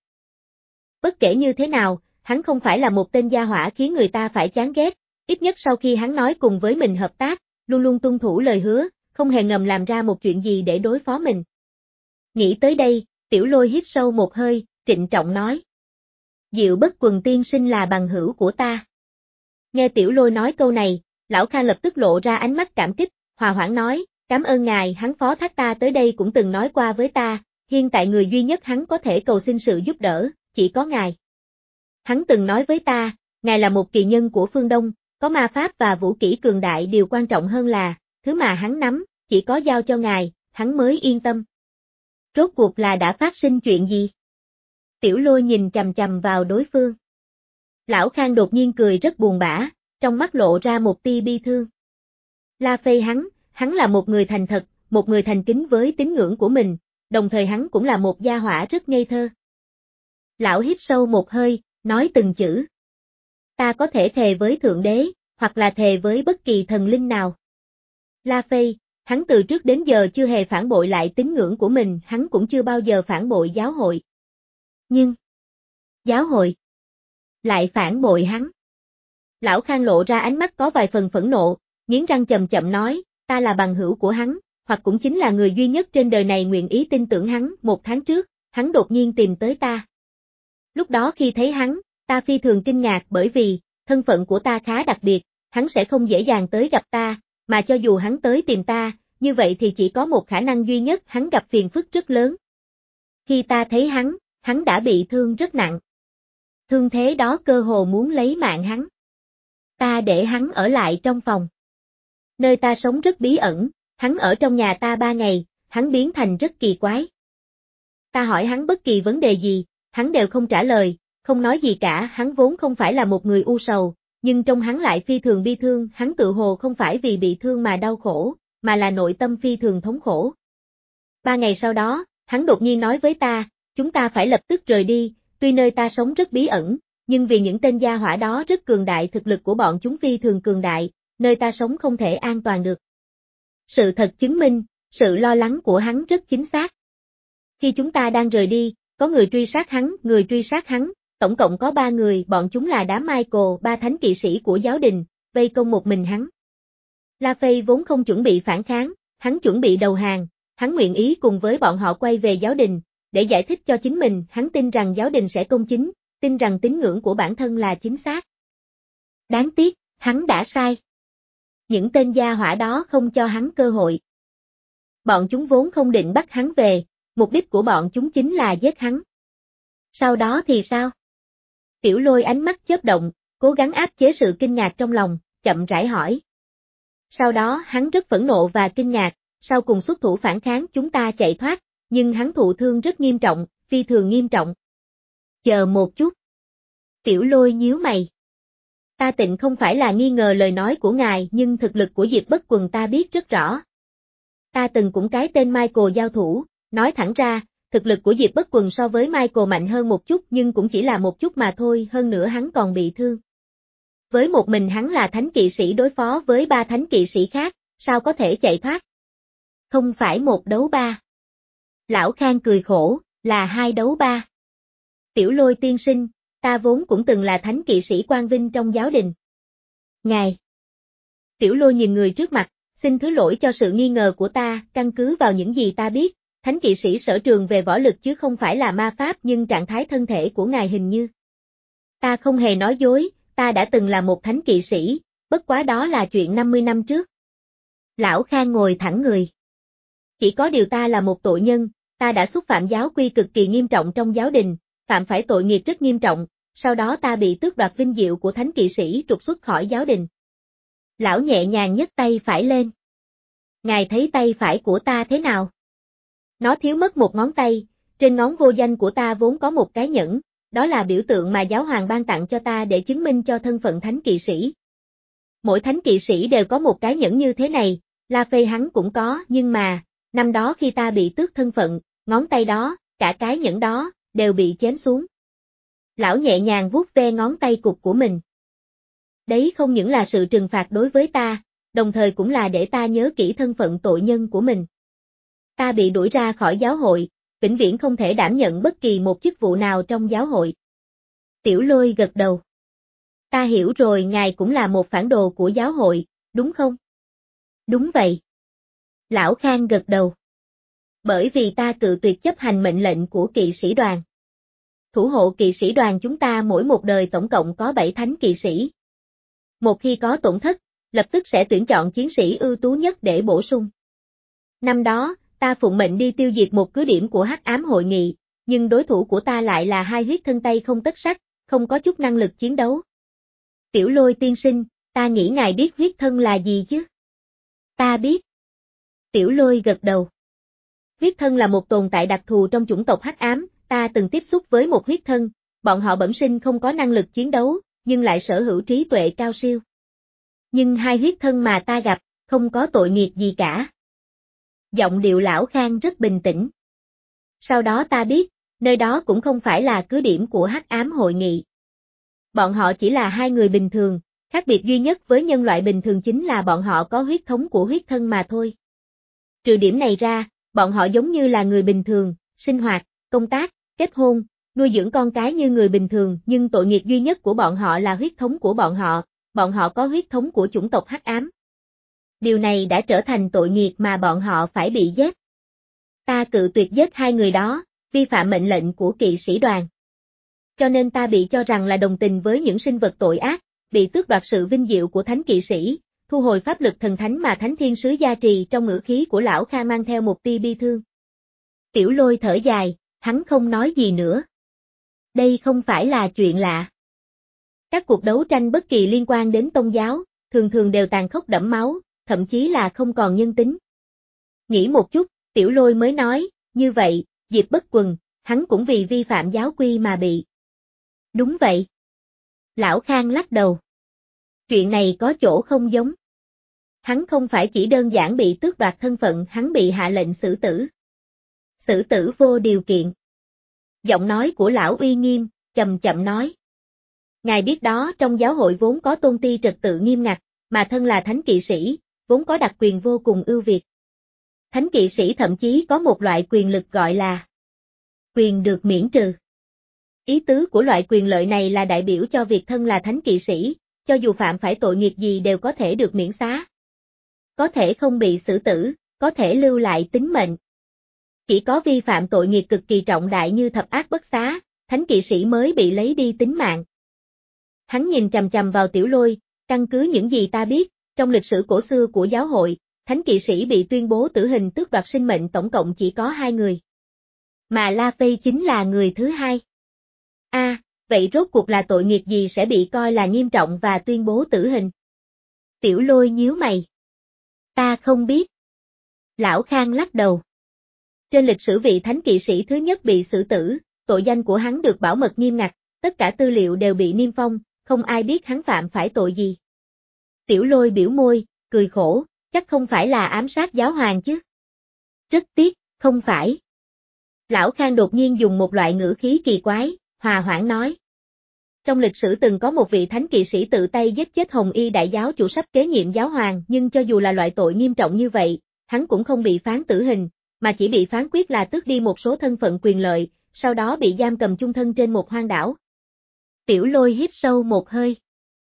Bất kể như thế nào, hắn không phải là một tên gia hỏa khiến người ta phải chán ghét, ít nhất sau khi hắn nói cùng với mình hợp tác, luôn luôn tuân thủ lời hứa, không hề ngầm làm ra một chuyện gì để đối phó mình. Nghĩ tới đây, Tiểu Lôi hít sâu một hơi, trịnh trọng nói. Diệu Bất Quần tiên sinh là bằng hữu của ta. Nghe Tiểu Lôi nói câu này, Lão Khang lập tức lộ ra ánh mắt cảm kích, hòa hoãn nói, cảm ơn ngài, hắn phó thác ta tới đây cũng từng nói qua với ta, hiện tại người duy nhất hắn có thể cầu xin sự giúp đỡ, chỉ có ngài. Hắn từng nói với ta, ngài là một kỳ nhân của phương Đông, có ma pháp và vũ kỹ cường đại, điều quan trọng hơn là, thứ mà hắn nắm, chỉ có giao cho ngài, hắn mới yên tâm. Rốt cuộc là đã phát sinh chuyện gì? Tiểu Lôi nhìn chằm chằm vào đối phương. Lão Khang đột nhiên cười rất buồn bã, trong mắt lộ ra một tia bi thương. La phây hắn, hắn là một người thành thật, một người thành kính với tín ngưỡng của mình, đồng thời hắn cũng là một gia hỏa rất ngây thơ. Lão hít sâu một hơi, nói từng chữ. Ta có thể thề với Thượng Đế, hoặc là thề với bất kỳ thần linh nào. La phây, hắn từ trước đến giờ chưa hề phản bội lại tín ngưỡng của mình, hắn cũng chưa bao giờ phản bội giáo hội. Nhưng, giáo hội lại phản bội hắn. Lão Khang lộ ra ánh mắt có vài phần phẫn nộ, nghiến răng chậm chậm nói, ta là bằng hữu của hắn, hoặc cũng chính là người duy nhất trên đời này nguyện ý tin tưởng hắn. Một tháng trước, hắn đột nhiên tìm tới ta. Lúc đó khi thấy hắn, ta phi thường kinh ngạc bởi vì, thân phận của ta khá đặc biệt, hắn sẽ không dễ dàng tới gặp ta, mà cho dù hắn tới tìm ta, như vậy thì chỉ có một khả năng duy nhất, hắn gặp phiền phức rất lớn. Khi ta thấy hắn, hắn đã bị thương rất nặng. Thương thế đó cơ hồ muốn lấy mạng hắn. Ta để hắn ở lại trong phòng. Nơi ta sống rất bí ẩn, hắn ở trong nhà ta ba ngày, hắn biến thành rất kỳ quái. Ta hỏi hắn bất kỳ vấn đề gì, hắn đều không trả lời, không nói gì cả, hắn vốn không phải là một người u sầu, nhưng trong hắn lại phi thường bi thương, hắn tự hồ không phải vì bị thương mà đau khổ, mà là nội tâm phi thường thống khổ. Ba ngày sau đó, hắn đột nhiên nói với ta, chúng ta phải lập tức rời đi, tuy nơi ta sống rất bí ẩn, nhưng vì những tên gia hỏa đó rất cường đại, thực lực của bọn chúng phi thường cường đại, nơi ta sống không thể an toàn được. Sự thật chứng minh, sự lo lắng của hắn rất chính xác. Khi chúng ta đang rời đi, có người truy sát hắn, người truy sát hắn, tổng cộng có ba người, bọn chúng là đám Michael, ba thánh kỵ sĩ của giáo đình, vây công một mình hắn. La Phây vốn không chuẩn bị phản kháng, hắn chuẩn bị đầu hàng, hắn nguyện ý cùng với bọn họ quay về giáo đình, để giải thích cho chính mình, hắn tin rằng giáo đình sẽ công chính, tin rằng tín ngưỡng của bản thân là chính xác. Đáng tiếc, hắn đã sai. Những tên gia hỏa đó không cho hắn cơ hội. Bọn chúng vốn không định bắt hắn về, mục đích của bọn chúng chính là giết hắn. Sau đó thì sao? Tiểu Lôi ánh mắt chớp động, cố gắng áp chế sự kinh ngạc trong lòng, chậm rãi hỏi. Sau đó hắn rất phẫn nộ và kinh ngạc, sau cùng xuất thủ phản kháng, chúng ta chạy thoát, nhưng hắn thụ thương rất nghiêm trọng, phi thường nghiêm trọng. Chờ một chút. Tiểu Lôi nhíu mày. Ta tịnh không phải là nghi ngờ lời nói của ngài, nhưng thực lực của Diệp Bất Quần ta biết rất rõ. Ta từng cũng cái tên Michael giao thủ, nói thẳng ra, thực lực của Diệp Bất Quần so với Michael mạnh hơn một chút nhưng cũng chỉ là một chút mà thôi, hơn nữa hắn còn bị thương. Với một mình hắn là thánh kỵ sĩ đối phó với ba thánh kỵ sĩ khác, sao có thể chạy thoát? Không phải một đấu ba. Lão Khang cười khổ, là hai đấu ba. Tiểu Lôi tiên sinh, ta vốn cũng từng là thánh kỵ sĩ quang vinh trong giáo đình. Ngài. Tiểu Lôi nhìn người trước mặt, xin thứ lỗi cho sự nghi ngờ của ta, căn cứ vào những gì ta biết, thánh kỵ sĩ sở trường về võ lực chứ không phải là ma pháp, nhưng trạng thái thân thể của ngài hình như. Ta không hề nói dối, ta đã từng là một thánh kỵ sĩ, bất quá đó là chuyện năm mươi năm trước. Lão Khang ngồi thẳng người. Chỉ có điều ta là một tội nhân, ta đã xúc phạm giáo quy cực kỳ nghiêm trọng trong giáo đình, phạm phải tội nghiệp rất nghiêm trọng, sau đó ta bị tước đoạt vinh diệu của thánh kỵ sĩ, trục xuất khỏi giáo đình. Lão nhẹ nhàng nhấc tay phải lên. Ngài thấy tay phải của ta thế nào? Nó thiếu mất một ngón tay, trên ngón vô danh của ta vốn có một cái nhẫn, đó là biểu tượng mà giáo hoàng ban tặng cho ta để chứng minh cho thân phận thánh kỵ sĩ. Mỗi thánh kỵ sĩ đều có một cái nhẫn như thế này, La Phê hắn cũng có, nhưng mà, năm đó khi ta bị tước thân phận, ngón tay đó, cả cái nhẫn đó, đều bị chém xuống. Lão nhẹ nhàng vuốt ve ngón tay cụt của mình. Đấy không những là sự trừng phạt đối với ta, đồng thời cũng là để ta nhớ kỹ thân phận tội nhân của mình. Ta bị đuổi ra khỏi giáo hội, vĩnh viễn không thể đảm nhận bất kỳ một chức vụ nào trong giáo hội. Tiểu Lôi gật đầu. Ta hiểu rồi, ngài cũng là một phản đồ của giáo hội, đúng không? Đúng vậy. Lão Khang gật đầu. Bởi vì ta cự tuyệt chấp hành mệnh lệnh của kỵ sĩ đoàn. Thủ hộ kỵ sĩ đoàn chúng ta mỗi một đời tổng cộng có bảy thánh kỵ sĩ. Một khi có tổn thất, lập tức sẽ tuyển chọn chiến sĩ ưu tú nhất để bổ sung. Năm đó, ta phụng mệnh đi tiêu diệt một cứ điểm của Hắc Ám Hội Nghị, nhưng đối thủ của ta lại là hai huyết thân tay không tất sắt, không có chút năng lực chiến đấu. Tiểu Lôi tiên sinh, ta nghĩ ngài biết huyết thân là gì chứ? Ta biết. Tiểu Lôi gật đầu. Huyết thân là một tồn tại đặc thù trong chủng tộc Hắc Ám, ta từng tiếp xúc với một huyết thân, bọn họ bẩm sinh không có năng lực chiến đấu, nhưng lại sở hữu trí tuệ cao siêu. Nhưng hai huyết thân mà ta gặp, không có tội nghiệp gì cả. Giọng điệu Lão Khang rất bình tĩnh. Sau đó ta biết, nơi đó cũng không phải là cứ điểm của Hắc Ám Hội Nghị. Bọn họ chỉ là hai người bình thường, khác biệt duy nhất với nhân loại bình thường chính là bọn họ có huyết thống của huyết thân mà thôi. Trừ điểm này ra, bọn họ giống như là người bình thường, sinh hoạt, công tác, kết hôn, nuôi dưỡng con cái như người bình thường, nhưng tội nghiệp duy nhất của bọn họ là huyết thống của bọn họ, bọn họ có huyết thống của chủng tộc Hắc Ám. Điều này đã trở thành tội nghiệp mà bọn họ phải bị giết. Ta cự tuyệt giết hai người đó, vi phạm mệnh lệnh của kỵ sĩ đoàn. Cho nên ta bị cho rằng là đồng tình với những sinh vật tội ác, bị tước đoạt sự vinh diệu của thánh kỵ sĩ, thu hồi pháp lực thần thánh mà thánh thiên sứ gia trì, trong ngữ khí của Lão Kha mang theo một tia bi thương. Tiểu Lôi thở dài, hắn không nói gì nữa. Đây không phải là chuyện lạ. Các cuộc đấu tranh bất kỳ liên quan đến tôn giáo, thường thường đều tàn khốc đẫm máu, thậm chí là không còn nhân tính. Nghĩ một chút, Tiểu Lôi mới nói, như vậy, Diệp Bất Quần, hắn cũng vì vi phạm giáo quy mà bị. Đúng vậy. Lão Khang lắc đầu. Chuyện này có chỗ không giống. Hắn không phải chỉ đơn giản bị tước đoạt thân phận, hắn bị hạ lệnh xử tử. Xử tử vô điều kiện. Giọng nói của lão uy nghiêm, chậm chậm nói. Ngài biết đó, trong giáo hội vốn có tôn ti trật tự nghiêm ngặt, mà thân là thánh kỵ sĩ, vốn có đặc quyền vô cùng ưu việt. Thánh kỵ sĩ thậm chí có một loại quyền lực gọi là quyền được miễn trừ. Ý tứ của loại quyền lợi này là đại biểu cho việc thân là thánh kỵ sĩ, cho dù phạm phải tội nghiệp gì đều có thể được miễn xá. Có thể không bị xử tử, có thể lưu lại tính mệnh. Chỉ có vi phạm tội nghiệp cực kỳ trọng đại như thập ác bất xá, thánh kỵ sĩ mới bị lấy đi tính mạng. Hắn nhìn chằm chằm vào Tiểu Lôi, căn cứ những gì ta biết, trong lịch sử cổ xưa của giáo hội, thánh kỵ sĩ bị tuyên bố tử hình tước đoạt sinh mệnh tổng cộng chỉ có hai người. Mà La Phê chính là người thứ hai. A, à, vậy rốt cuộc là tội nghiệp gì sẽ bị coi là nghiêm trọng và tuyên bố tử hình? Tiểu Lôi nhíu mày. Ta không biết. Lão Khang lắc đầu. Trên lịch sử vị thánh kỵ sĩ thứ nhất bị xử tử, tội danh của hắn được bảo mật nghiêm ngặt, tất cả tư liệu đều bị niêm phong, không ai biết hắn phạm phải tội gì. Tiểu Lôi biểu môi, cười khổ, chắc không phải là ám sát giáo hoàng chứ? Rất tiếc, không phải. Lão Khang đột nhiên dùng một loại ngữ khí kỳ quái, hòa hoãn nói. Trong lịch sử từng có một vị thánh kỵ sĩ tự tay giết chết Hồng Y đại giáo chủ sắp kế nhiệm giáo hoàng, nhưng cho dù là loại tội nghiêm trọng như vậy, hắn cũng không bị phán tử hình, mà chỉ bị phán quyết là tước đi một số thân phận quyền lợi, sau đó bị giam cầm chung thân trên một hoang đảo. Tiểu Lôi hít sâu một hơi.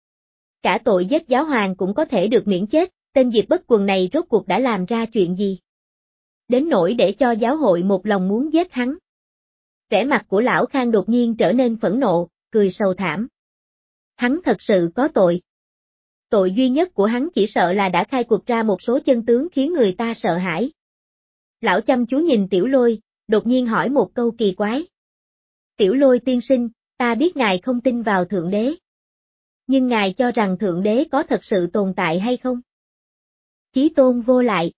Cả tội giết giáo hoàng cũng có thể được miễn chết, tên Diệp Bất Quần này rốt cuộc đã làm ra chuyện gì? Đến nỗi để cho giáo hội một lòng muốn giết hắn. Vẻ mặt của lão Khang đột nhiên trở nên phẫn nộ, cười sầu thảm. Hắn thật sự có tội. Tội duy nhất của hắn chỉ sợ là đã khai quật ra một số chân tướng khiến người ta sợ hãi. Lão chăm chú nhìn Tiểu Lôi, đột nhiên hỏi một câu kỳ quái. Tiểu Lôi tiên sinh, ta biết ngài không tin vào Thượng Đế. Nhưng ngài cho rằng Thượng Đế có thật sự tồn tại hay không? Chí tôn vô lại.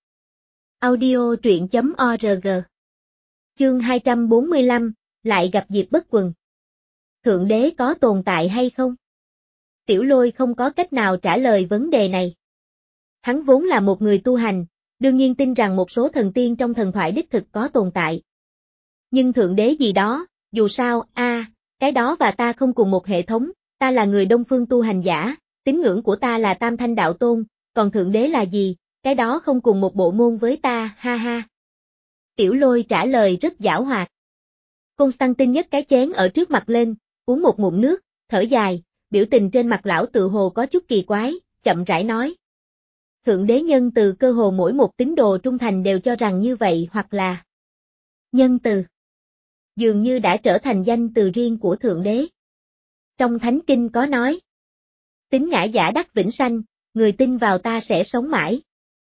Audio truyện chấm org. Chương hai trăm bốn mươi lăm, lại gặp Diệp Bất Quần. Thượng Đế có tồn tại hay không? Tiểu Lôi không có cách nào trả lời vấn đề này. Hắn vốn là một người tu hành, đương nhiên tin rằng một số thần tiên trong thần thoại đích thực có tồn tại. Nhưng Thượng Đế gì đó, dù sao, a, à, cái đó và ta không cùng một hệ thống, ta là người Đông Phương tu hành giả, tín ngưỡng của ta là Tam Thanh Đạo Tôn, còn Thượng Đế là gì, cái đó không cùng một bộ môn với ta, ha ha. Tiểu Lôi trả lời rất giảo hoạt. Constantine nhấc cái chén ở trước mặt lên, uống một ngụm nước, thở dài, biểu tình trên mặt lão tự hồ có chút kỳ quái, chậm rãi nói. Thượng Đế nhân từ cơ hồ mỗi một tín đồ trung thành đều cho rằng như vậy hoặc là nhân từ. Dường như đã trở thành danh từ riêng của Thượng Đế. Trong Thánh Kinh có nói. Tín ngã giả đắc vĩnh sanh, người tin vào ta sẽ sống mãi.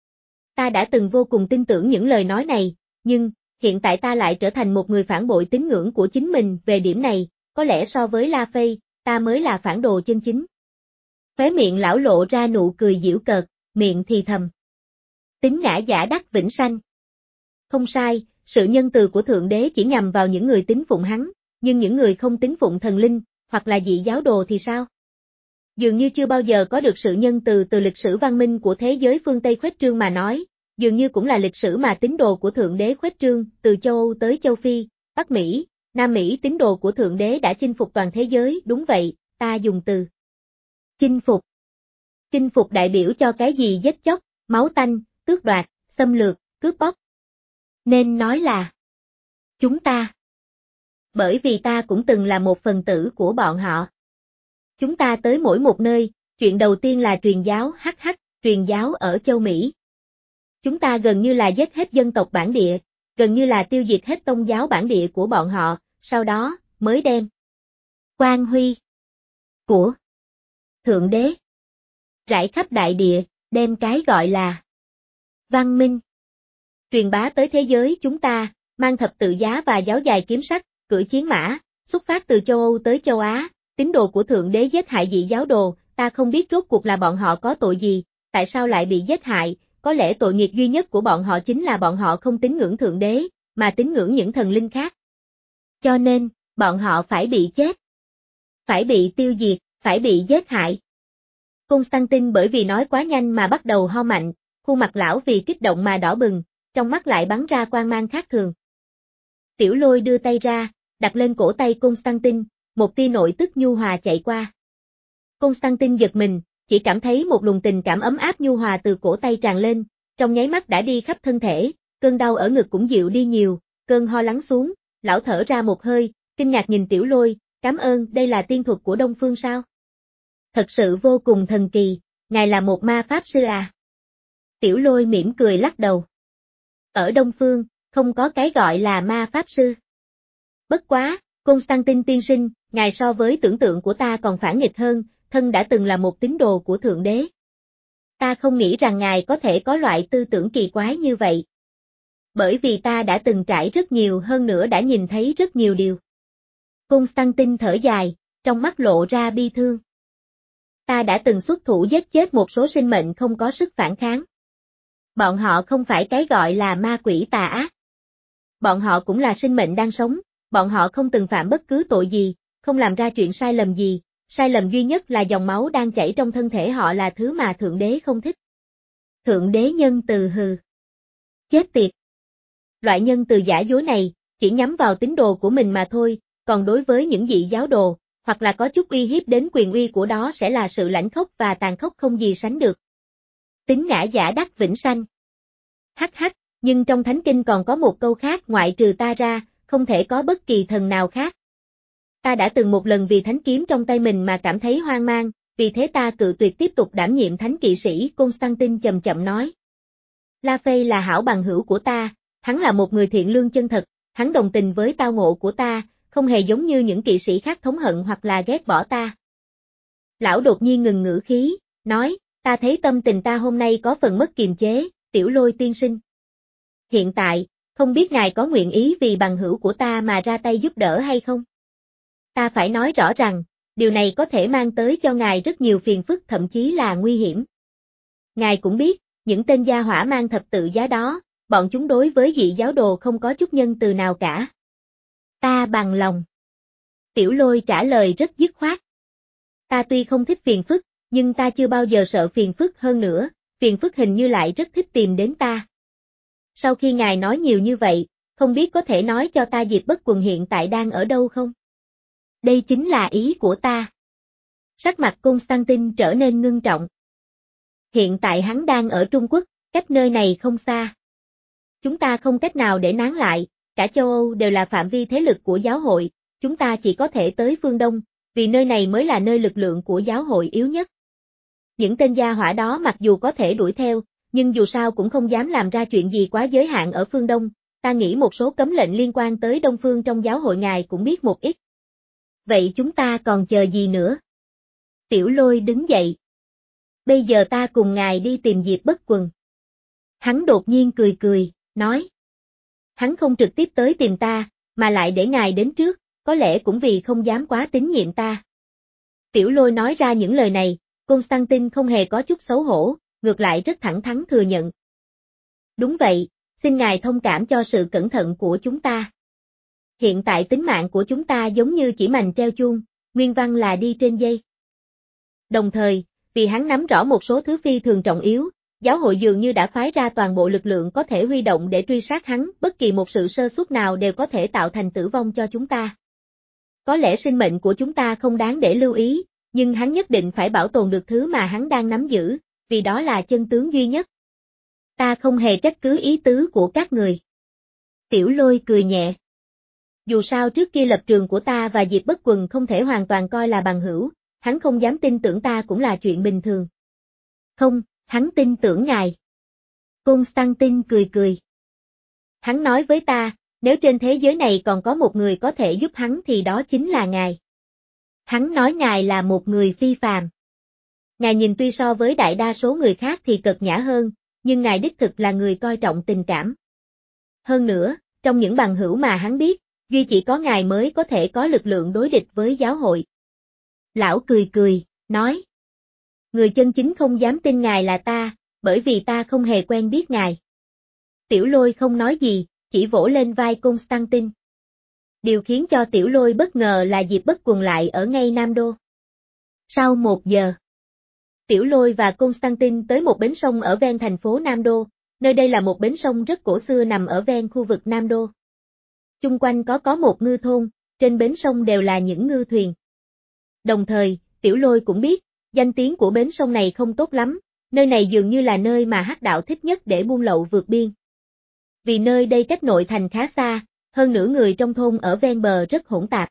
Ta đã từng vô cùng tin tưởng những lời nói này, nhưng, hiện tại ta lại trở thành một người phản bội tín ngưỡng của chính mình về điểm này, có lẽ so với La Phây, ta mới là phản đồ chân chính. Khóe miệng lão lộ ra nụ cười giễu cợt, miệng thì thầm. Tín ngã giả đắc vĩnh sanh. Không sai, sự nhân từ của Thượng Đế chỉ nhằm vào những người tín phụng hắn, nhưng những người không tín phụng thần linh, hoặc là dị giáo đồ thì sao? Dường như chưa bao giờ có được sự nhân từ từ lịch sử văn minh của thế giới phương Tây khuếch trương mà nói, dường như cũng là lịch sử mà tín đồ của Thượng Đế khuếch trương, từ châu Âu tới châu Phi, Bắc Mỹ, Nam Mỹ tín đồ của Thượng Đế đã chinh phục toàn thế giới, đúng vậy, ta dùng từ chinh phục. Chinh phục đại biểu cho cái gì giết chóc, máu tanh, tước đoạt, xâm lược, cướp bóc. Nên nói là chúng ta. Bởi vì ta cũng từng là một phần tử của bọn họ. Chúng ta tới mỗi một nơi, chuyện đầu tiên là truyền giáo hắc hắc, truyền giáo ở châu Mỹ. Chúng ta gần như là giết hết dân tộc bản địa, gần như là tiêu diệt hết tôn giáo bản địa của bọn họ, sau đó, mới đem quang huy của Thượng Đế rải khắp đại địa, đem cái gọi là văn minh truyền bá tới thế giới chúng ta, mang thập tự giá và giáo dài kiếm sắt, cưỡi chiến mã, xuất phát từ châu Âu tới châu Á, tín đồ của Thượng Đế giết hại dị giáo đồ, ta không biết rốt cuộc là bọn họ có tội gì, tại sao lại bị giết hại, có lẽ tội nghiệp duy nhất của bọn họ chính là bọn họ không tín ngưỡng Thượng Đế, mà tín ngưỡng những thần linh khác. Cho nên, bọn họ phải bị chết. Phải bị tiêu diệt, phải bị giết hại. Constantine bởi vì nói quá nhanh mà bắt đầu ho mạnh, khuôn mặt lão vì kích động mà đỏ bừng, trong mắt lại bắn ra quang mang khác thường. Tiểu Lôi đưa tay ra, đặt lên cổ tay Constantine, một tia nội tức nhu hòa chạy qua. Constantine giật mình, chỉ cảm thấy một luồng tình cảm ấm áp nhu hòa từ cổ tay tràn lên, trong nháy mắt đã đi khắp thân thể, cơn đau ở ngực cũng dịu đi nhiều, cơn ho lắng xuống, lão thở ra một hơi, kinh ngạc nhìn Tiểu Lôi, cảm ơn, đây là tiên thuật của Đông Phương sao? Thật sự vô cùng thần kỳ, ngài là một ma pháp sư à? Tiểu Lôi mỉm cười lắc đầu. Ở Đông Phương, không có cái gọi là ma pháp sư. Bất quá, Constantine tiên sinh, ngài so với tưởng tượng của ta còn phản nghịch hơn, thân đã từng là một tín đồ của Thượng Đế. Ta không nghĩ rằng ngài có thể có loại tư tưởng kỳ quái như vậy. Bởi vì ta đã từng trải rất nhiều hơn nữa đã nhìn thấy rất nhiều điều. Constantine thở dài, trong mắt lộ ra bi thương. Ta đã từng xuất thủ giết chết một số sinh mệnh không có sức phản kháng. Bọn họ không phải cái gọi là ma quỷ tà ác. Bọn họ cũng là sinh mệnh đang sống, bọn họ không từng phạm bất cứ tội gì, không làm ra chuyện sai lầm gì, sai lầm duy nhất là dòng máu đang chảy trong thân thể họ là thứ mà Thượng Đế không thích. Thượng Đế nhân từ hừ. Chết tiệt. Loại nhân từ giả dối này, chỉ nhắm vào tín đồ của mình mà thôi, còn đối với những dị giáo đồ, hoặc là có chút uy hiếp đến quyền uy của đó sẽ là sự lãnh khốc và tàn khốc không gì sánh được. Tín ngã giả đắc vĩnh sanh. Hắc hắc, nhưng trong Thánh Kinh còn có một câu khác, ngoại trừ ta ra, không thể có bất kỳ thần nào khác. Ta đã từng một lần vì thánh kiếm trong tay mình mà cảm thấy hoang mang, vì thế ta cự tuyệt tiếp tục đảm nhiệm thánh kỵ sĩ, Constantine chậm chậm nói. La Fay là hảo bằng hữu của ta, hắn là một người thiện lương chân thật, hắn đồng tình với tao ngộ của ta, không hề giống như những kỵ sĩ khác thống hận hoặc là ghét bỏ ta. Lão đột nhiên ngừng ngữ khí, nói, ta thấy tâm tình ta hôm nay có phần mất kiềm chế, Tiểu Lôi tiên sinh. Hiện tại, không biết ngài có nguyện ý vì bằng hữu của ta mà ra tay giúp đỡ hay không? Ta phải nói rõ rằng, điều này có thể mang tới cho ngài rất nhiều phiền phức, thậm chí là nguy hiểm. Ngài cũng biết, những tên gia hỏa mang thập tự giá đó, bọn chúng đối với dị giáo đồ không có chút nhân từ nào cả. Ta bằng lòng. Tiểu Lôi trả lời rất dứt khoát. Ta tuy không thích phiền phức, nhưng ta chưa bao giờ sợ phiền phức, hơn nữa, phiền phức hình như lại rất thích tìm đến ta. Sau khi ngài nói nhiều như vậy, không biết có thể nói cho ta Diệp Bất Quần hiện tại đang ở đâu không? Đây chính là ý của ta. Sắc mặt Constantine trở nên ngưng trọng. Hiện tại hắn đang ở Trung Quốc, cách nơi này không xa. Chúng ta không cách nào để nán lại, cả châu Âu đều là phạm vi thế lực của giáo hội, chúng ta chỉ có thể tới phương Đông, vì nơi này mới là nơi lực lượng của giáo hội yếu nhất. Những tên gia hỏa đó mặc dù có thể đuổi theo, nhưng dù sao cũng không dám làm ra chuyện gì quá giới hạn ở phương Đông, ta nghĩ một số cấm lệnh liên quan tới Đông phương trong giáo hội ngài cũng biết một ít. Vậy chúng ta còn chờ gì nữa? Tiểu Lôi đứng dậy. Bây giờ ta cùng ngài đi tìm Diệp Bất Quần. Hắn đột nhiên cười cười, nói. Hắn không trực tiếp tới tìm ta, mà lại để ngài đến trước, có lẽ cũng vì không dám quá tín nhiệm ta. Tiểu Lôi nói ra những lời này, Constantine không hề có chút xấu hổ, ngược lại rất thẳng thắn thừa nhận. Đúng vậy, xin ngài thông cảm cho sự cẩn thận của chúng ta. Hiện tại tính mạng của chúng ta giống như chỉ mành treo chuông, nguyên văn là đi trên dây. Đồng thời, vì hắn nắm rõ một số thứ phi thường trọng yếu, giáo hội dường như đã phái ra toàn bộ lực lượng có thể huy động để truy sát hắn, bất kỳ một sự sơ suất nào đều có thể tạo thành tử vong cho chúng ta. Có lẽ sinh mệnh của chúng ta không đáng để lưu ý, nhưng hắn nhất định phải bảo tồn được thứ mà hắn đang nắm giữ, vì đó là chân tướng duy nhất. Ta không hề trách cứ ý tứ của các người. Tiểu Lôi cười nhẹ. Dù sao trước kia lập trường của ta và Diệp Bất Quần không thể hoàn toàn coi là bằng hữu, hắn không dám tin tưởng ta cũng là chuyện bình thường. Không, hắn tin tưởng ngài. Constantine cười cười. Hắn nói với ta, nếu trên thế giới này còn có một người có thể giúp hắn thì đó chính là ngài. Hắn nói ngài là một người phi phàm. Ngài nhìn tuy so với đại đa số người khác thì cợt nhã hơn, nhưng ngài đích thực là người coi trọng tình cảm. Hơn nữa, trong những bằng hữu mà hắn biết, duy chỉ có ngài mới có thể có lực lượng đối địch với giáo hội. Lão cười cười, nói. Người chân chính không dám tin ngài là ta, bởi vì ta không hề quen biết ngài. Tiểu Lôi không nói gì, chỉ vỗ lên vai Constantine. Điều khiến cho Tiểu Lôi bất ngờ là Diệp Bất Quần lại ở ngay Nam Đô. Sau một giờ, Tiểu Lôi và Constantine tới một bến sông ở ven thành phố Nam Đô, nơi đây là một bến sông rất cổ xưa nằm ở ven khu vực Nam Đô. Chung quanh có có một ngư thôn, trên bến sông đều là những ngư thuyền. Đồng thời, Tiểu Lôi cũng biết, danh tiếng của bến sông này không tốt lắm, nơi này dường như là nơi mà hắc đạo thích nhất để buôn lậu vượt biên. Vì nơi đây cách nội thành khá xa, hơn nữa người trong thôn ở ven bờ rất hỗn tạp.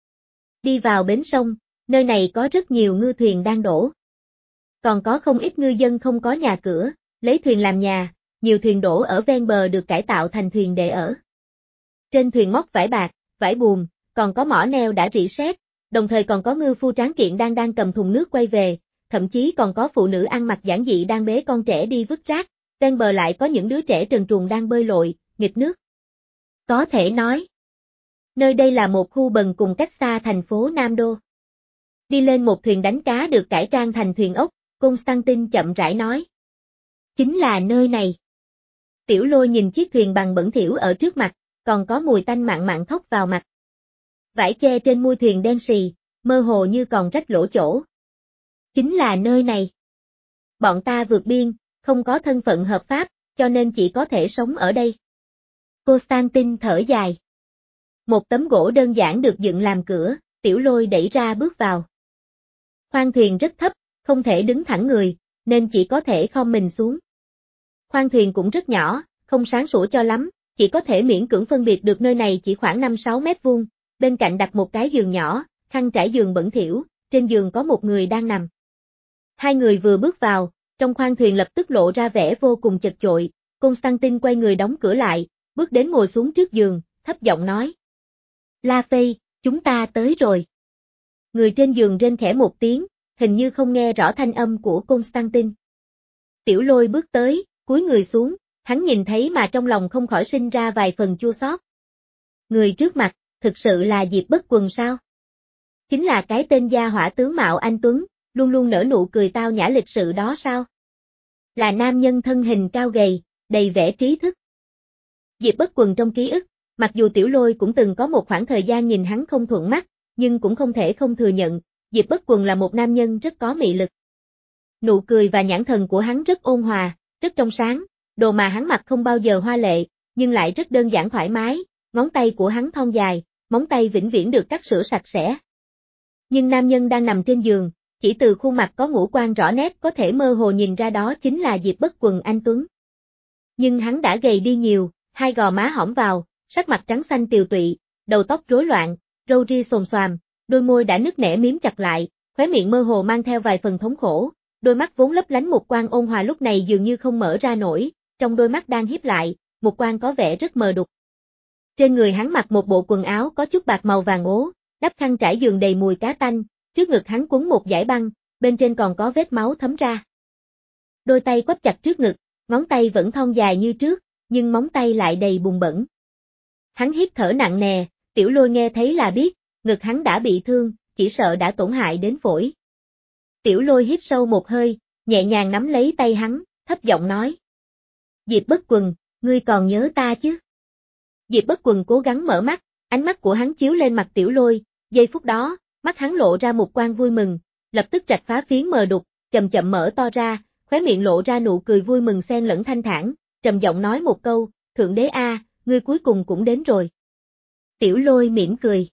Đi vào bến sông, nơi này có rất nhiều ngư thuyền đang đổ. Còn có không ít ngư dân không có nhà cửa, lấy thuyền làm nhà, nhiều thuyền đổ ở ven bờ được cải tạo thành thuyền để ở. Trên thuyền móc vải bạc, vải buồm, còn có mỏ neo đã rỉ sét, đồng thời còn có ngư phu tráng kiện đang đang cầm thùng nước quay về, thậm chí còn có phụ nữ ăn mặc giản dị đang bế con trẻ đi vứt rác, ven bờ lại có những đứa trẻ trần truồng đang bơi lội, nghịch nước. Có thể nói, nơi đây là một khu bần cùng cách xa thành phố Nam Đô. Đi lên một thuyền đánh cá được cải trang thành thuyền ốc, Constantine chậm rãi nói. Chính là nơi này. Tiểu Lôi nhìn chiếc thuyền bằng bẩn thỉu ở trước mặt, còn có mùi tanh mặn mặn thốc vào mặt. Vải che trên mui thuyền đen xì, mơ hồ như còn rách lỗ chỗ. Chính là nơi này. Bọn ta vượt biên, không có thân phận hợp pháp, cho nên chỉ có thể sống ở đây. Constantine thở dài. Một tấm gỗ đơn giản được dựng làm cửa, Tiểu Lôi đẩy ra bước vào. Khoang thuyền rất thấp, không thể đứng thẳng người, nên chỉ có thể khom mình xuống. Khoang thuyền cũng rất nhỏ, không sáng sủa cho lắm, chỉ có thể miễn cưỡng phân biệt được nơi này chỉ khoảng năm sáu mét vuông, bên cạnh đặt một cái giường nhỏ, khăn trải giường bẩn thỉu, trên giường có một người đang nằm. Hai người vừa bước vào, trong khoang thuyền lập tức lộ ra vẻ vô cùng chật chội, Constantine quay người đóng cửa lại, bước đến ngồi xuống trước giường, thấp giọng nói. La Phây, chúng ta tới rồi. Người trên giường rên khẽ một tiếng, hình như không nghe rõ thanh âm của Constantine. Tiểu Lôi bước tới, cúi người xuống, hắn nhìn thấy mà trong lòng không khỏi sinh ra vài phần chua xót. Người trước mặt, thực sự là Diệp Bất Quần sao? Chính là cái tên gia hỏa tướng mạo anh tuấn, luôn luôn nở nụ cười tao nhã lịch sự đó sao? Là nam nhân thân hình cao gầy, đầy vẻ trí thức. Diệp Bất Quần trong ký ức, mặc dù Tiểu Lôi cũng từng có một khoảng thời gian nhìn hắn không thuận mắt, nhưng cũng không thể không thừa nhận, Diệp Bất Quần là một nam nhân rất có mị lực. Nụ cười và nhãn thần của hắn rất ôn hòa, rất trong sáng, đồ mà hắn mặc không bao giờ hoa lệ, nhưng lại rất đơn giản thoải mái, ngón tay của hắn thon dài, móng tay vĩnh viễn được cắt sửa sạch sẽ. Nhưng nam nhân đang nằm trên giường, chỉ từ khuôn mặt có ngũ quan rõ nét có thể mơ hồ nhìn ra đó chính là Diệp Bất Quần anh tuấn. Nhưng hắn đã gầy đi nhiều, hai gò má hõm vào, sắc mặt trắng xanh tiều tụy, đầu tóc rối loạn, râu ria xồm xoàm, đôi môi đã nứt nẻ miếm chặt lại, khóe miệng mơ hồ mang theo vài phần thống khổ, đôi mắt vốn lấp lánh một quang ôn hòa lúc này dường như không mở ra nổi, trong đôi mắt đang híp lại, một quang có vẻ rất mờ đục. Trên người hắn mặc một bộ quần áo có chút bạc màu vàng ố, đắp khăn trải giường đầy mùi cá tanh, trước ngực hắn quấn một dải băng, bên trên còn có vết máu thấm ra. Đôi tay quắp chặt trước ngực, ngón tay vẫn thon dài như trước, nhưng móng tay lại đầy bùn bẩn. Hắn hít thở nặng nề, Tiểu Lôi nghe thấy là biết, ngực hắn đã bị thương, chỉ sợ đã tổn hại đến phổi. Tiểu Lôi hít sâu một hơi, nhẹ nhàng nắm lấy tay hắn, thấp giọng nói. Diệp Bất Quần, ngươi còn nhớ ta chứ? Diệp Bất Quần cố gắng mở mắt, ánh mắt của hắn chiếu lên mặt Tiểu Lôi, giây phút đó, mắt hắn lộ ra một quang vui mừng, lập tức rạch phá phiến mờ đục, chậm chậm mở to ra, khóe miệng lộ ra nụ cười vui mừng xen lẫn thanh thản, trầm giọng nói một câu, Thượng Đế a, ngươi cuối cùng cũng đến rồi. Tiểu Lôi mỉm cười.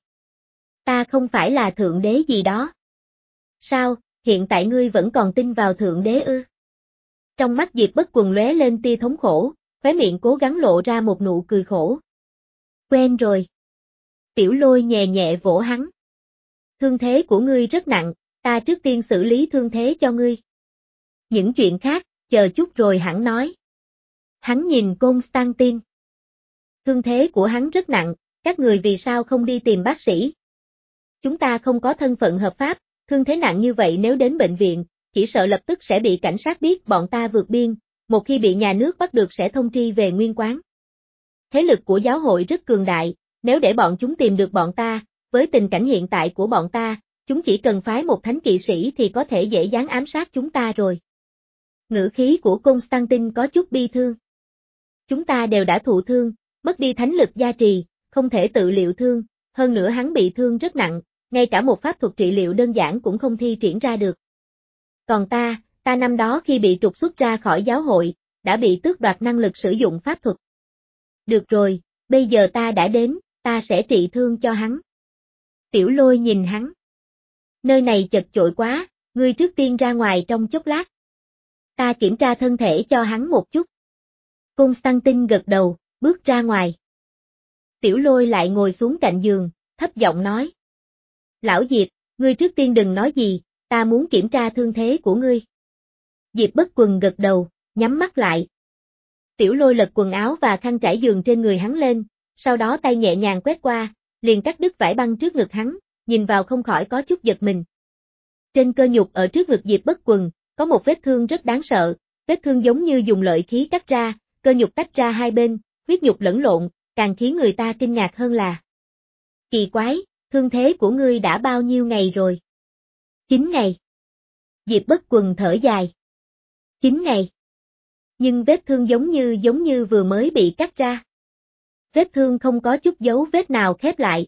Ta không phải là Thượng Đế gì đó. Sao, hiện tại ngươi vẫn còn tin vào Thượng Đế ư? Trong mắt Diệp Bất Quần lóe lên tia thống khổ, khóe miệng cố gắng lộ ra một nụ cười khổ. Quen rồi. Tiểu Lôi nhẹ nhẹ vỗ hắn. Thương thế của ngươi rất nặng, ta trước tiên xử lý thương thế cho ngươi. Những chuyện khác, chờ chút rồi hẳn nói. Hắn nhìn Constantine. Thương thế của hắn rất nặng, các người vì sao không đi tìm bác sĩ? Chúng ta không có thân phận hợp pháp, thương thế nặng như vậy nếu đến bệnh viện, chỉ sợ lập tức sẽ bị cảnh sát biết bọn ta vượt biên, một khi bị nhà nước bắt được sẽ thông tri về nguyên quán. Thế lực của giáo hội rất cường đại, nếu để bọn chúng tìm được bọn ta, với tình cảnh hiện tại của bọn ta, chúng chỉ cần phái một thánh kỵ sĩ thì có thể dễ dàng ám sát chúng ta rồi. Ngữ khí của Constantine có chút bi thương. Chúng ta đều đã thụ thương, mất đi thánh lực gia trì, không thể tự liệu thương, hơn nữa hắn bị thương rất nặng, ngay cả một pháp thuật trị liệu đơn giản cũng không thi triển ra được. Còn ta, ta năm đó khi bị trục xuất ra khỏi giáo hội, đã bị tước đoạt năng lực sử dụng pháp thuật. Được rồi, bây giờ ta đã đến, ta sẽ trị thương cho hắn. Tiểu Lôi nhìn hắn. Nơi này chật chội quá, ngươi trước tiên ra ngoài trong chốc lát. Ta kiểm tra thân thể cho hắn một chút. Constantine gật đầu, bước ra ngoài. Tiểu Lôi lại ngồi xuống cạnh giường, thấp giọng nói. Lão Diệp, ngươi trước tiên đừng nói gì, ta muốn kiểm tra thương thế của ngươi. Diệp Bất Quần gật đầu, nhắm mắt lại. Tiểu Lôi lật quần áo và khăn trải giường trên người hắn lên, sau đó tay nhẹ nhàng quét qua, liền cắt đứt vải băng trước ngực hắn, nhìn vào không khỏi có chút giật mình. Trên cơ nhục ở trước ngực Diệp Bất Quần, có một vết thương rất đáng sợ, vết thương giống như dùng lợi khí cắt ra, cơ nhục tách ra hai bên, huyết nhục lẫn lộn, càng khiến người ta kinh ngạc hơn là. Kỳ quái, thương thế của ngươi đã bao nhiêu ngày rồi? Chín ngày. Diệp Bất Quần thở dài. Chín ngày. Nhưng vết thương giống như giống như vừa mới bị cắt ra. Vết thương không có chút dấu vết nào khép lại.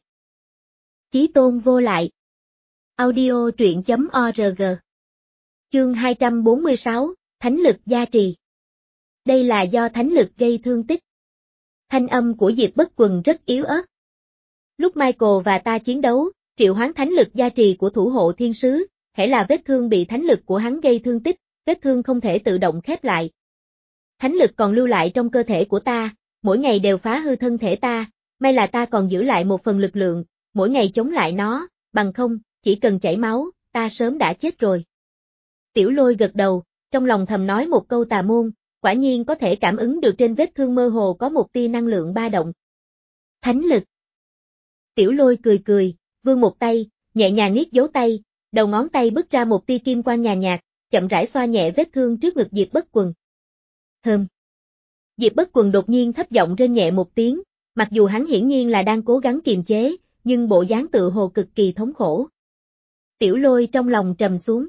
Chí tôn vô lại. Audio truyện chấm org. Chương hai trăm bốn mươi sáu, Thánh lực gia trì. Đây là do thánh lực gây thương tích. Thanh âm của Diệp Bất Quần rất yếu ớt. Lúc Michael và ta chiến đấu, triệu hoán thánh lực gia trì của thủ hộ thiên sứ, hễ là vết thương bị thánh lực của hắn gây thương tích, vết thương không thể tự động khép lại. Thánh lực còn lưu lại trong cơ thể của ta, mỗi ngày đều phá hư thân thể ta, may là ta còn giữ lại một phần lực lượng, mỗi ngày chống lại nó, bằng không, chỉ cần chảy máu, ta sớm đã chết rồi. Tiểu Lôi gật đầu, trong lòng thầm nói một câu tà môn, quả nhiên có thể cảm ứng được trên vết thương mơ hồ có một tia năng lượng ba động. Thánh lực. Tiểu Lôi cười cười, vươn một tay, nhẹ nhàng niết dấu tay, đầu ngón tay bứt ra một tia kim quang nhàn nhạt, chậm rãi xoa nhẹ vết thương trước ngực Diệp Bất Quần. Hừm. Diệp Bất Quần đột nhiên thấp giọng rên nhẹ một tiếng, mặc dù hắn hiển nhiên là đang cố gắng kiềm chế, nhưng bộ dáng tự hồ cực kỳ thống khổ. Tiểu Lôi trong lòng trầm xuống.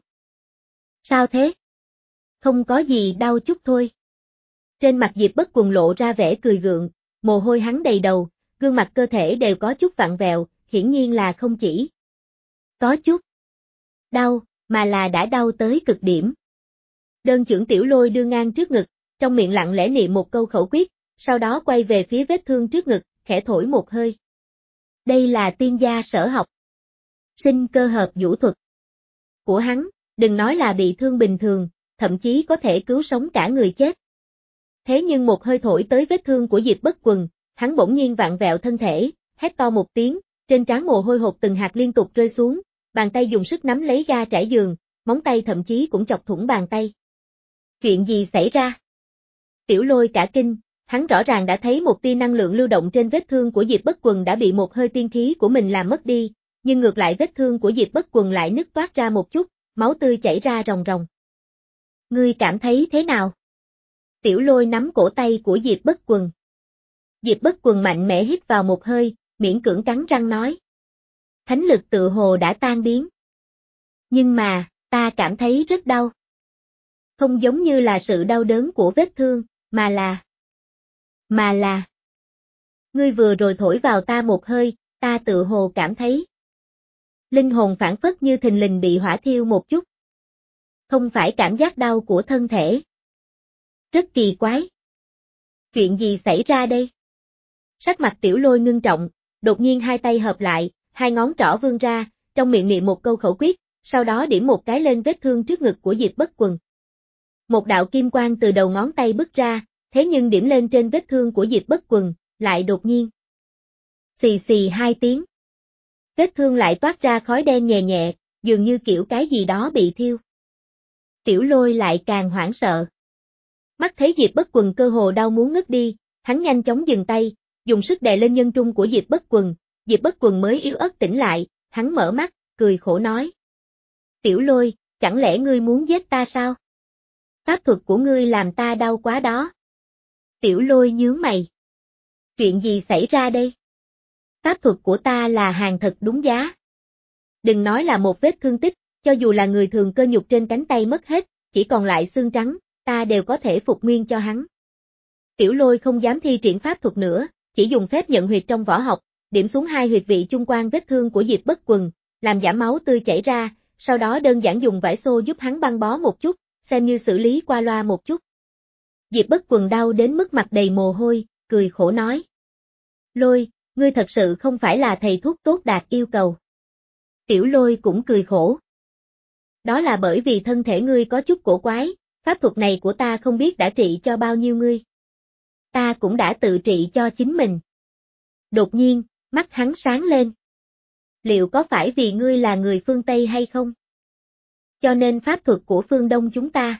Sao thế? Không có gì, đau chút thôi. Trên mặt Diệp Bất Quần lộ ra vẻ cười gượng, mồ hôi hắn đầy đầu, gương mặt cơ thể đều có chút vặn vẹo, hiển nhiên là không chỉ có chút đau, mà là đã đau tới cực điểm. Đơn chưởng Tiểu Lôi đưa ngang trước ngực, trong miệng lặng lẽ niệm một câu khẩu quyết, sau đó quay về phía vết thương trước ngực, khẽ thổi một hơi. Đây là tiên gia sở học. Sinh cơ hợp vũ thuật của hắn, đừng nói là bị thương bình thường, thậm chí có thể cứu sống cả người chết. Thế nhưng một hơi thổi tới vết thương của Diệp Bất Quần, hắn bỗng nhiên vặn vẹo thân thể, hét to một tiếng, trên trán mồ hôi hột từng hạt liên tục rơi xuống, bàn tay dùng sức nắm lấy ga trải giường, móng tay thậm chí cũng chọc thủng bàn tay. Chuyện gì xảy ra? Tiểu Lôi cả kinh, hắn rõ ràng đã thấy một tia năng lượng lưu động trên vết thương của Diệp Bất Quần đã bị một hơi tiên khí của mình làm mất đi, nhưng ngược lại vết thương của Diệp Bất Quần lại nứt toát ra một chút, máu tươi chảy ra ròng ròng. Ngươi cảm thấy thế nào? Tiểu Lôi nắm cổ tay của Diệp Bất Quần. Diệp Bất Quần mạnh mẽ hít vào một hơi, miễn cưỡng cắn răng nói. Thánh lực tự hồ đã tan biến. Nhưng mà, ta cảm thấy rất đau. Không giống như là sự đau đớn của vết thương, mà là... Mà là... Ngươi vừa rồi thổi vào ta một hơi, ta tự hồ cảm thấy. Linh hồn phản phất như thình lình bị hỏa thiêu một chút. Không phải cảm giác đau của thân thể. Rất kỳ quái. Chuyện gì xảy ra đây? Sắc mặt Tiểu Lôi ngưng trọng, đột nhiên hai tay hợp lại, hai ngón trỏ vươn ra, trong miệng niệm một câu khẩu quyết, sau đó điểm một cái lên vết thương trước ngực của Diệp Bất Quần. Một đạo kim quang từ đầu ngón tay bứt ra, thế nhưng điểm lên trên vết thương của Diệp Bất Quần, lại đột nhiên. Xì xì hai tiếng. Vết thương lại toát ra khói đen nhẹ nhẹ, dường như kiểu cái gì đó bị thiêu. Tiểu Lôi lại càng hoảng sợ. Mắt thấy Diệp Bất Quần cơ hồ đau muốn ngất đi, hắn nhanh chóng dừng tay, dùng sức đè lên nhân trung của Diệp Bất Quần, Diệp Bất Quần mới yếu ớt tỉnh lại, hắn mở mắt, cười khổ nói. Tiểu Lôi, chẳng lẽ ngươi muốn giết ta sao? Pháp thuật của ngươi làm ta đau quá đó. Tiểu Lôi nhướng mày. Chuyện gì xảy ra đây? Pháp thuật của ta là hàng thật đúng giá. Đừng nói là một vết thương tích, cho dù là người thường cơ nhục trên cánh tay mất hết, chỉ còn lại xương trắng, ta đều có thể phục nguyên cho hắn. Tiểu Lôi không dám thi triển pháp thuật nữa, chỉ dùng phép nhận huyệt trong võ học, điểm xuống hai huyệt vị trung quan vết thương của Diệp Bất Quần, làm giảm máu tươi chảy ra, sau đó đơn giản dùng vải xô giúp hắn băng bó một chút, xem như xử lý qua loa một chút. Diệp Bất Quần đau đến mức mặt đầy mồ hôi, cười khổ nói. Lôi, ngươi thật sự không phải là thầy thuốc tốt đạt yêu cầu. Tiểu Lôi cũng cười khổ. Đó là bởi vì thân thể ngươi có chút cổ quái, pháp thuật này của ta không biết đã trị cho bao nhiêu ngươi. Ta cũng đã tự trị cho chính mình. Đột nhiên, mắt hắn sáng lên. Liệu có phải vì ngươi là người phương Tây hay không? Cho nên pháp thuật của phương Đông chúng ta.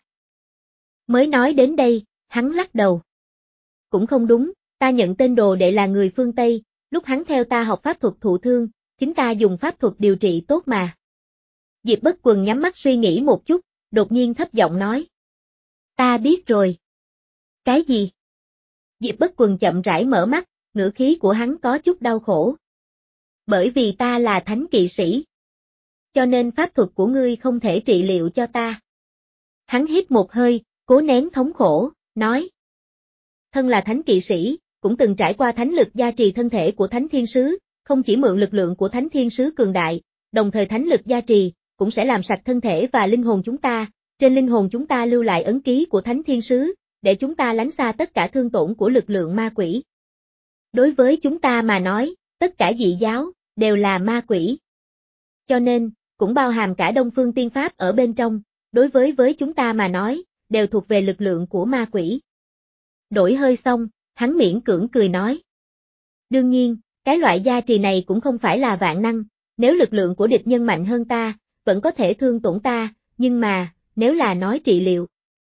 Mới nói đến đây, hắn lắc đầu. Cũng không đúng, ta nhận tên đồ đệ là người phương Tây, lúc hắn theo ta học pháp thuật thụ thương, chính ta dùng pháp thuật điều trị tốt mà. Diệp Bất Quần nhắm mắt suy nghĩ một chút, đột nhiên thấp giọng nói. Ta biết rồi. Cái gì? Diệp Bất Quần chậm rãi mở mắt, ngữ khí của hắn có chút đau khổ. Bởi vì ta là thánh kỵ sĩ. Cho nên pháp thuật của ngươi không thể trị liệu cho ta. Hắn hít một hơi, cố nén thống khổ, nói. Thân là thánh kỵ sĩ, cũng từng trải qua thánh lực gia trì thân thể của thánh thiên sứ, không chỉ mượn lực lượng của thánh thiên sứ cường đại, đồng thời thánh lực gia trì, cũng sẽ làm sạch thân thể và linh hồn chúng ta, trên linh hồn chúng ta lưu lại ấn ký của thánh thiên sứ, để chúng ta lánh xa tất cả thương tổn của lực lượng ma quỷ. Đối với chúng ta mà nói, tất cả dị giáo, đều là ma quỷ. Cho nên, cũng bao hàm cả Đông Phương Tiên Pháp ở bên trong, đối với với chúng ta mà nói, đều thuộc về lực lượng của ma quỷ. Đổi hơi xong, hắn miễn cưỡng cười nói. Đương nhiên, cái loại gia trì này cũng không phải là vạn năng, nếu lực lượng của địch nhân mạnh hơn ta, vẫn có thể thương tổn ta, nhưng mà, nếu là nói trị liệu.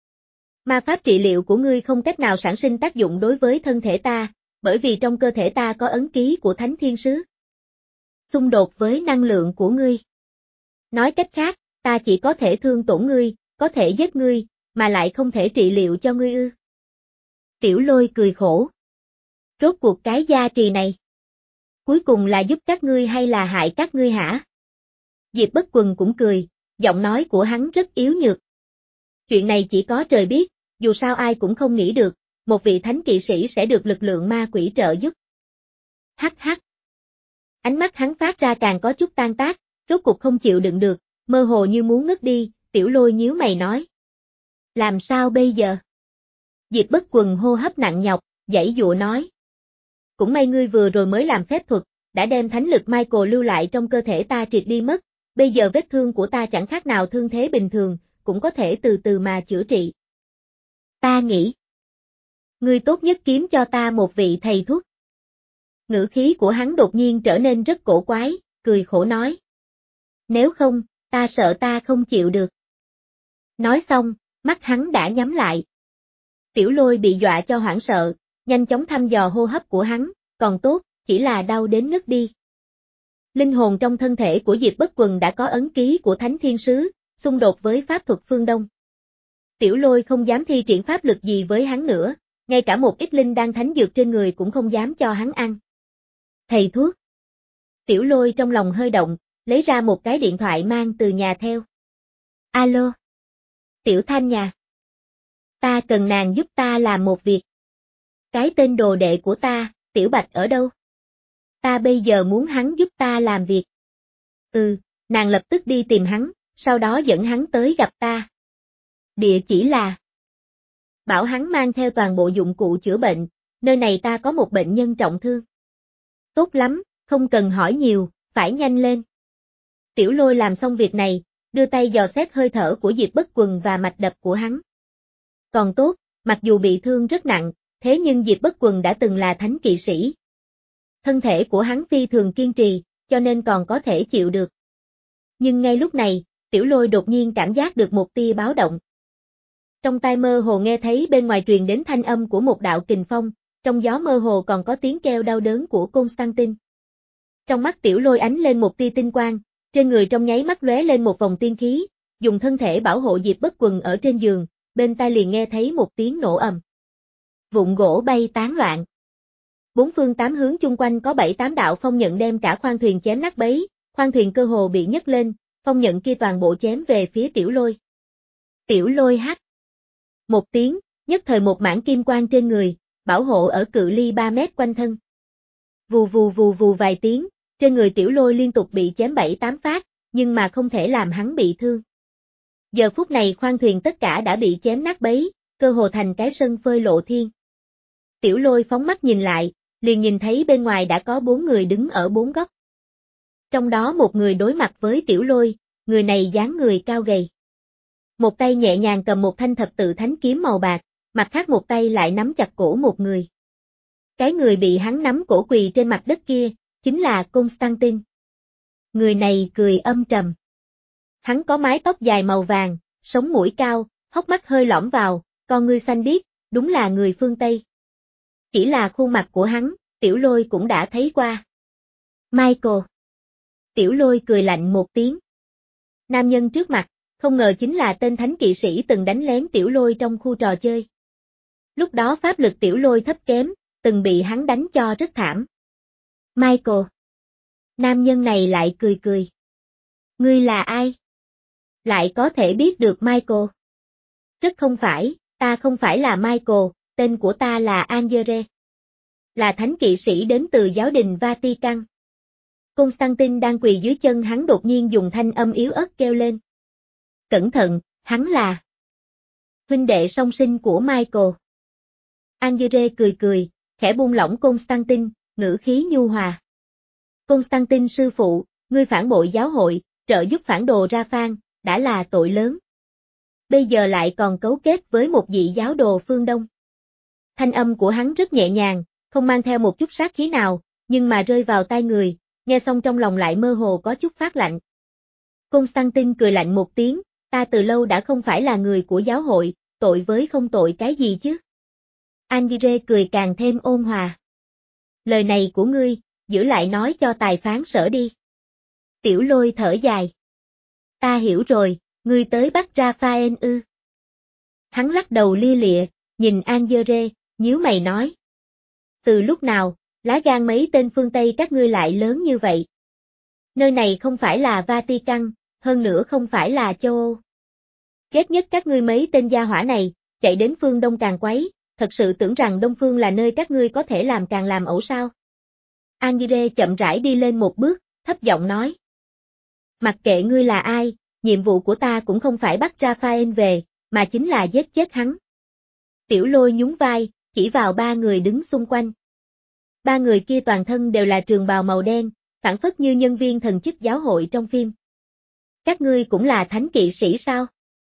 Ma pháp trị liệu của ngươi không cách nào sản sinh tác dụng đối với thân thể ta, bởi vì trong cơ thể ta có ấn ký của Thánh Thiên Sứ. Xung đột với năng lượng của ngươi. Nói cách khác, ta chỉ có thể thương tổn ngươi, có thể giết ngươi, mà lại không thể trị liệu cho ngươi ư. Tiểu Lôi cười khổ. Rốt cuộc cái gia trì này. Cuối cùng là giúp các ngươi hay là hại các ngươi hả? Diệp Bất Quần cũng cười, giọng nói của hắn rất yếu nhược. Chuyện này chỉ có trời biết, dù sao ai cũng không nghĩ được, một vị thánh kỵ sĩ sẽ được lực lượng ma quỷ trợ giúp. Hắc hắc. Ánh mắt hắn phát ra càng có chút tan tác, rốt cuộc không chịu đựng được, mơ hồ như muốn ngất đi, Tiểu Lôi nhíu mày nói. Làm sao bây giờ? Diệp Bất Quần hô hấp nặng nhọc, giãy dụa nói. Cũng may ngươi vừa rồi mới làm phép thuật, đã đem thánh lực Michael lưu lại trong cơ thể ta triệt đi mất, bây giờ vết thương của ta chẳng khác nào thương thế bình thường, cũng có thể từ từ mà chữa trị. Ta nghĩ, ngươi tốt nhất kiếm cho ta một vị thầy thuốc. Ngữ khí của hắn đột nhiên trở nên rất cổ quái, cười khổ nói. Nếu không, ta sợ ta không chịu được. Nói xong, mắt hắn đã nhắm lại. Tiểu Lôi bị dọa cho hoảng sợ, nhanh chóng thăm dò hô hấp của hắn, còn tốt, chỉ là đau đến ngất đi. Linh hồn trong thân thể của Diệp Bất Quần đã có ấn ký của Thánh Thiên Sứ, xung đột với pháp thuật phương Đông. Tiểu Lôi không dám thi triển pháp lực gì với hắn nữa, ngay cả một ít linh đan thánh dược trên người cũng không dám cho hắn ăn. Thầy thuốc. Tiểu Lôi trong lòng hơi động, lấy ra một cái điện thoại mang từ nhà theo. Alo. Tiểu Thanh nhà. Ta cần nàng giúp ta làm một việc. Cái tên đồ đệ của ta, Tiểu Bạch ở đâu? Ta bây giờ muốn hắn giúp ta làm việc. Ừ, nàng lập tức đi tìm hắn, sau đó dẫn hắn tới gặp ta. Địa chỉ là. Bảo hắn mang theo toàn bộ dụng cụ chữa bệnh, nơi này ta có một bệnh nhân trọng thương. Tốt lắm, không cần hỏi nhiều, phải nhanh lên. Tiểu Lôi làm xong việc này, đưa tay dò xét hơi thở của Diệp Bất Quần và mạch đập của hắn. Còn tốt, mặc dù bị thương rất nặng, thế nhưng Diệp Bất Quần đã từng là thánh kỵ sĩ. Thân thể của hắn phi thường kiên trì, cho nên còn có thể chịu được. Nhưng ngay lúc này, Tiểu Lôi đột nhiên cảm giác được một tia báo động. Trong tai mơ hồ nghe thấy bên ngoài truyền đến thanh âm của một đạo kình phong, trong gió mơ hồ còn có tiếng kêu đau đớn của Constantine. Trong mắt Tiểu Lôi ánh lên một tia tinh quang, trên người trong nháy mắt lóe lên một vòng tiên khí, dùng thân thể bảo hộ Diệp Bất Quần ở trên giường, bên tai liền nghe thấy một tiếng nổ ầm. Vụn gỗ bay tán loạn. Bốn phương tám hướng chung quanh có bảy tám đạo phong nhận đem cả khoang thuyền chém nát bấy, khoang thuyền cơ hồ bị nhấc lên, phong nhận kia toàn bộ chém về phía Tiểu Lôi. Tiểu Lôi hắt. Một tiếng, nhất thời một mảng kim quang trên người, bảo hộ ở cự ly ba mét quanh thân. Vù vù vù vù vài tiếng, trên người Tiểu Lôi liên tục bị chém bảy tám phát, nhưng mà không thể làm hắn bị thương. Giờ phút này khoang thuyền tất cả đã bị chém nát bấy, cơ hồ thành cái sân phơi lộ thiên. Tiểu Lôi phóng mắt nhìn lại, liền nhìn thấy bên ngoài đã có bốn người đứng ở bốn góc. Trong đó một người đối mặt với Tiểu Lôi, người này dáng người cao gầy. Một tay nhẹ nhàng cầm một thanh thập tự thánh kiếm màu bạc, mặt khác một tay lại nắm chặt cổ một người. Cái người bị hắn nắm cổ quỳ trên mặt đất kia, chính là Constantine. Người này cười âm trầm. Hắn có mái tóc dài màu vàng, sống mũi cao, hốc mắt hơi lõm vào, con ngươi xanh biếc, đúng là người phương Tây. Chỉ là khuôn mặt của hắn, Tiểu Lôi cũng đã thấy qua. Michael. Tiểu Lôi cười lạnh một tiếng. Nam nhân trước mặt, không ngờ chính là tên thánh kỵ sĩ từng đánh lén Tiểu Lôi trong khu trò chơi. Lúc đó pháp lực Tiểu Lôi thấp kém, từng bị hắn đánh cho rất thảm. Michael. Nam nhân này lại cười cười. Ngươi là ai? Lại có thể biết được Michael. Rất không phải, ta không phải là Michael, tên của ta là Angere. Là thánh kỵ sĩ đến từ giáo đình Vatican. Constantine đang quỳ dưới chân hắn đột nhiên dùng thanh âm yếu ớt kêu lên. Cẩn thận, hắn là huynh đệ song sinh của Michael. Angere cười cười, khẽ buông lỏng Constantine, ngữ khí nhu hòa. Constantine sư phụ, ngươi phản bội giáo hội, trợ giúp phản đồ Ra Phan, đã là tội lớn. Bây giờ lại còn cấu kết với một vị giáo đồ phương Đông. Thanh âm của hắn rất nhẹ nhàng, không mang theo một chút sát khí nào, nhưng mà rơi vào tai người, nghe xong trong lòng lại mơ hồ có chút phát lạnh. Constantine cười lạnh một tiếng, ta từ lâu đã không phải là người của giáo hội, tội với không tội cái gì chứ. Angire cười càng thêm ôn hòa. Lời này của ngươi, giữ lại nói cho tài phán sở đi. Tiểu Lôi thở dài. Ta hiểu rồi, ngươi tới bắt Raphael ư. Hắn lắc đầu lia lịa, nhìn Angire, nhíu mày nói. Từ lúc nào, lá gan mấy tên phương Tây các ngươi lại lớn như vậy? Nơi này không phải là Vatican, hơn nữa không phải là châu Âu. Ghét nhất các ngươi mấy tên gia hỏa này, chạy đến phương Đông càng quấy, thật sự tưởng rằng Đông phương là nơi các ngươi có thể làm càng làm ẩu sao? Angire chậm rãi đi lên một bước, thấp giọng nói. Mặc kệ ngươi là ai, nhiệm vụ của ta cũng không phải bắt Raphael về, mà chính là giết chết hắn. Tiểu Lôi nhún vai, chỉ vào ba người đứng xung quanh. Ba người kia toàn thân đều là trường bào màu đen, phảng phất như nhân viên thần chức giáo hội trong phim. Các ngươi cũng là thánh kỵ sĩ sao?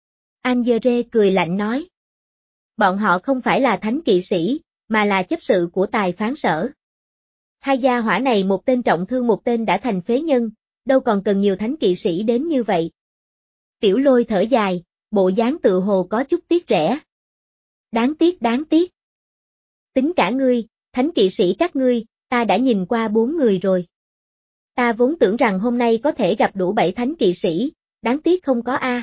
Angere cười lạnh nói. Bọn họ không phải là thánh kỵ sĩ, mà là chấp sự của tài phán sở. Hai gia hỏa này một tên trọng thương một tên đã thành phế nhân, đâu còn cần nhiều thánh kỵ sĩ đến như vậy. Tiểu Lôi thở dài, bộ dáng tự hồ có chút tiếc rẻ. Đáng tiếc đáng tiếc. Tính cả ngươi, thánh kỵ sĩ các ngươi, ta đã nhìn qua bốn người rồi. Ta vốn tưởng rằng hôm nay có thể gặp đủ bảy thánh kỵ sĩ, đáng tiếc không có a.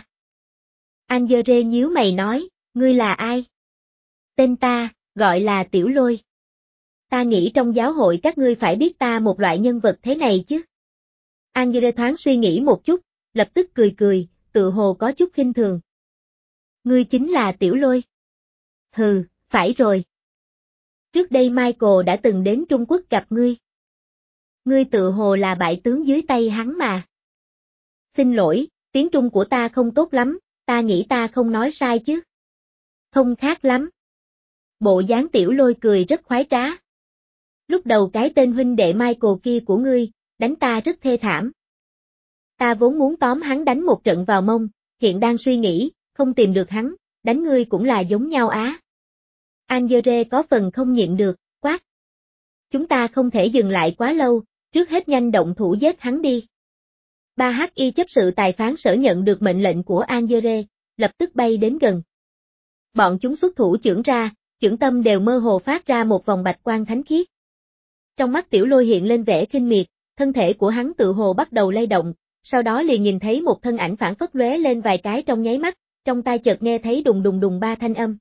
Angere nhíu mày nói, ngươi là ai? Tên ta, gọi là Tiểu Lôi. Ta nghĩ trong giáo hội các ngươi phải biết ta một loại nhân vật thế này chứ. Angere thoáng suy nghĩ một chút, lập tức cười cười, tự hồ có chút khinh thường. Ngươi chính là Tiểu Lôi. Hừ, phải rồi. Trước đây Michael đã từng đến Trung Quốc gặp ngươi. Ngươi tự hồ là bại tướng dưới tay hắn mà. Xin lỗi, tiếng Trung của ta không tốt lắm, ta nghĩ ta không nói sai chứ. Không khác lắm. Bộ dáng Tiểu Lôi cười rất khoái trá. Lúc đầu cái tên huynh đệ Michael kia của ngươi, đánh ta rất thê thảm. Ta vốn muốn tóm hắn đánh một trận vào mông, hiện đang suy nghĩ, không tìm được hắn, đánh ngươi cũng là giống nhau á. Angere có phần không nhịn được, quát. Chúng ta không thể dừng lại quá lâu, trước hết nhanh động thủ giết hắn đi. Ba H I chấp sự tài phán sở nhận được mệnh lệnh của Angere, lập tức bay đến gần. Bọn chúng xuất thủ chưởng ra, chưởng tâm đều mơ hồ phát ra một vòng bạch quang thánh khiết. Trong mắt Tiểu Lôi hiện lên vẻ khinh miệt, thân thể của hắn tự hồ bắt đầu lay động, sau đó liền nhìn thấy một thân ảnh phản phất lóe lên vài cái trong nháy mắt, trong tai chợt nghe thấy đùng đùng đùng ba thanh âm.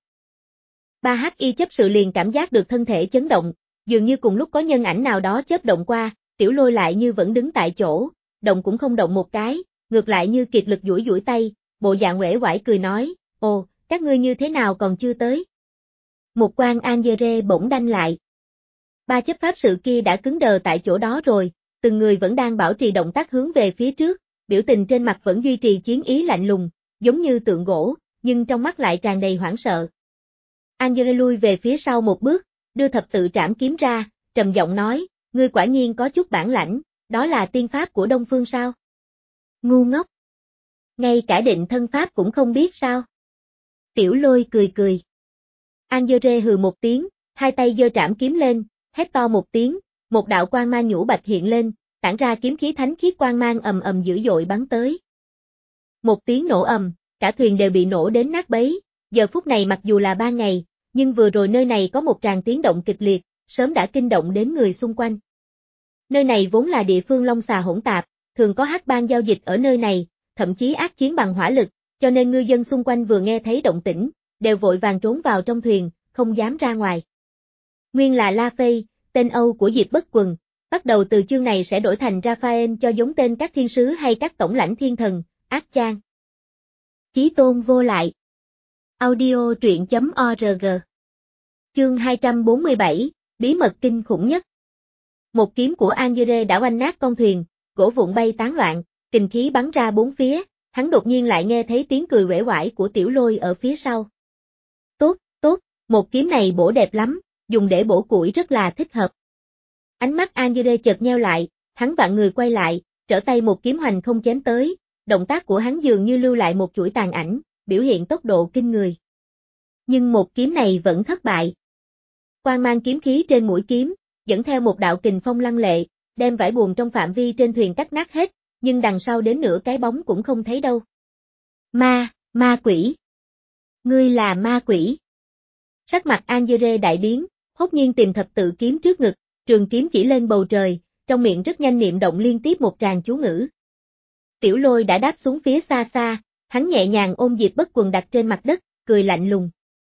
Ba H I chấp sự liền cảm giác được thân thể chấn động, dường như cùng lúc có nhân ảnh nào đó chớp động qua, Tiểu Lôi lại như vẫn đứng tại chỗ, động cũng không động một cái, ngược lại như kiệt lực duỗi duỗi tay, bộ dạng uể oải cười nói, ồ, các ngươi như thế nào còn chưa tới? Một quan Angere bỗng đanh lại. Ba chấp pháp sự kia đã cứng đờ tại chỗ đó rồi, từng người vẫn đang bảo trì động tác hướng về phía trước, biểu tình trên mặt vẫn duy trì chiến ý lạnh lùng, giống như tượng gỗ, nhưng trong mắt lại tràn đầy hoảng sợ. Angere lui về phía sau một bước, đưa thập tự trảm kiếm ra, trầm giọng nói, ngươi quả nhiên có chút bản lãnh, đó là tiên pháp của Đông Phương sao? Ngu ngốc! Ngay cả định thân pháp cũng không biết sao? Tiểu Lôi cười cười. Angere hừ một tiếng, hai tay giơ trảm kiếm lên, hét to một tiếng, một đạo quang mang nhũ bạch hiện lên, tản ra kiếm khí thánh khiết quang mang ầm ầm dữ dội bắn tới. Một tiếng nổ ầm, cả thuyền đều bị nổ đến nát bấy, giờ phút này mặc dù là ban ngày, nhưng vừa rồi nơi này có một tràng tiếng động kịch liệt, sớm đã kinh động đến người xung quanh. Nơi này vốn là địa phương long xà hỗn tạp, thường có hắc bang giao dịch ở nơi này, thậm chí ác chiến bằng hỏa lực, cho nên ngư dân xung quanh vừa nghe thấy động tĩnh, đều vội vàng trốn vào trong thuyền, không dám ra ngoài. Nguyên là La Phây, tên Âu của Diệp Bất Quần, bắt đầu từ chương này sẽ đổi thành Raphael cho giống tên các thiên sứ hay các tổng lãnh thiên thần, ác chan. Chí tôn vô lại. Audio truyện chấm org. Chương hai trăm bốn mươi bảy, bí mật kinh khủng nhất. Một kiếm của Angere đã oanh nát con thuyền, gỗ vụn bay tán loạn, kình khí bắn ra bốn phía, hắn đột nhiên lại nghe thấy tiếng cười uể oải của Tiểu Lôi ở phía sau. Tốt, tốt, một kiếm này bổ đẹp lắm, dùng để bổ củi rất là thích hợp. Ánh mắt Angere chợt nheo lại, hắn vạn người quay lại, trở tay một kiếm hoành không chém tới, động tác của hắn dường như lưu lại một chuỗi tàn ảnh, biểu hiện tốc độ kinh người. Nhưng một kiếm này vẫn thất bại. Quang mang kiếm khí trên mũi kiếm, dẫn theo một đạo kình phong lăng lệ, đem vải buồm trong phạm vi trên thuyền cắt nát hết, nhưng đằng sau đến nửa cái bóng cũng không thấy đâu. Ma, ma quỷ. Ngươi là ma quỷ. Sắc mặt Angere đại biến, hốt nhiên tìm thập tự kiếm trước ngực, trường kiếm chỉ lên bầu trời, trong miệng rất nhanh niệm động liên tiếp một tràng chú ngữ. Tiểu Lôi đã đáp xuống phía xa xa, hắn nhẹ nhàng ôm Diệp Bất Quần đặt trên mặt đất, cười lạnh lùng.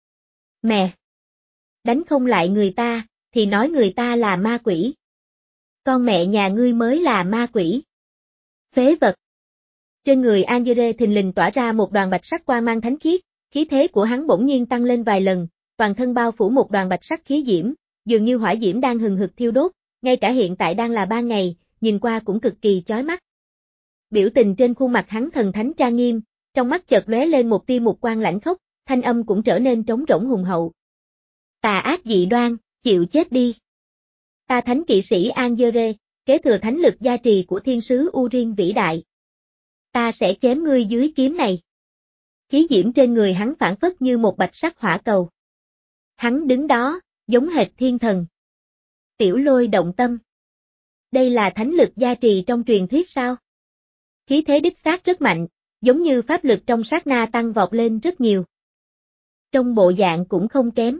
Mẹ! Đánh không lại người ta, thì nói người ta là ma quỷ. Con mẹ nhà ngươi mới là ma quỷ. Phế vật! Trên người Angere thình lình tỏa ra một đoàn bạch sắc quang mang thánh khiết, khí thế của hắn bỗng nhiên tăng lên vài lần, toàn thân bao phủ một đoàn bạch sắc khí diễm, dường như hỏa diễm đang hừng hực thiêu đốt, ngay cả hiện tại đang là ban ngày, nhìn qua cũng cực kỳ chói mắt. Biểu tình trên khuôn mặt hắn thần thánh trang nghiêm, trong mắt chợt lóe lên một tia mục quang lãnh khốc, thanh âm cũng trở nên trống rỗng hùng hậu. Tà ác dị đoan, chịu chết đi. Ta thánh kỵ sĩ Angere, kế thừa thánh lực gia trì của thiên sứ Urin vĩ đại. Ta sẽ chém ngươi dưới kiếm này. Khí diễm trên người hắn phản phất như một bạch sắc hỏa cầu. Hắn đứng đó, giống hệt thiên thần. Tiểu Lôi động tâm. Đây là thánh lực gia trì trong truyền thuyết sao? Khí thế đích xác rất mạnh, giống như pháp lực trong sát na tăng vọt lên rất nhiều. Trong bộ dạng cũng không kém.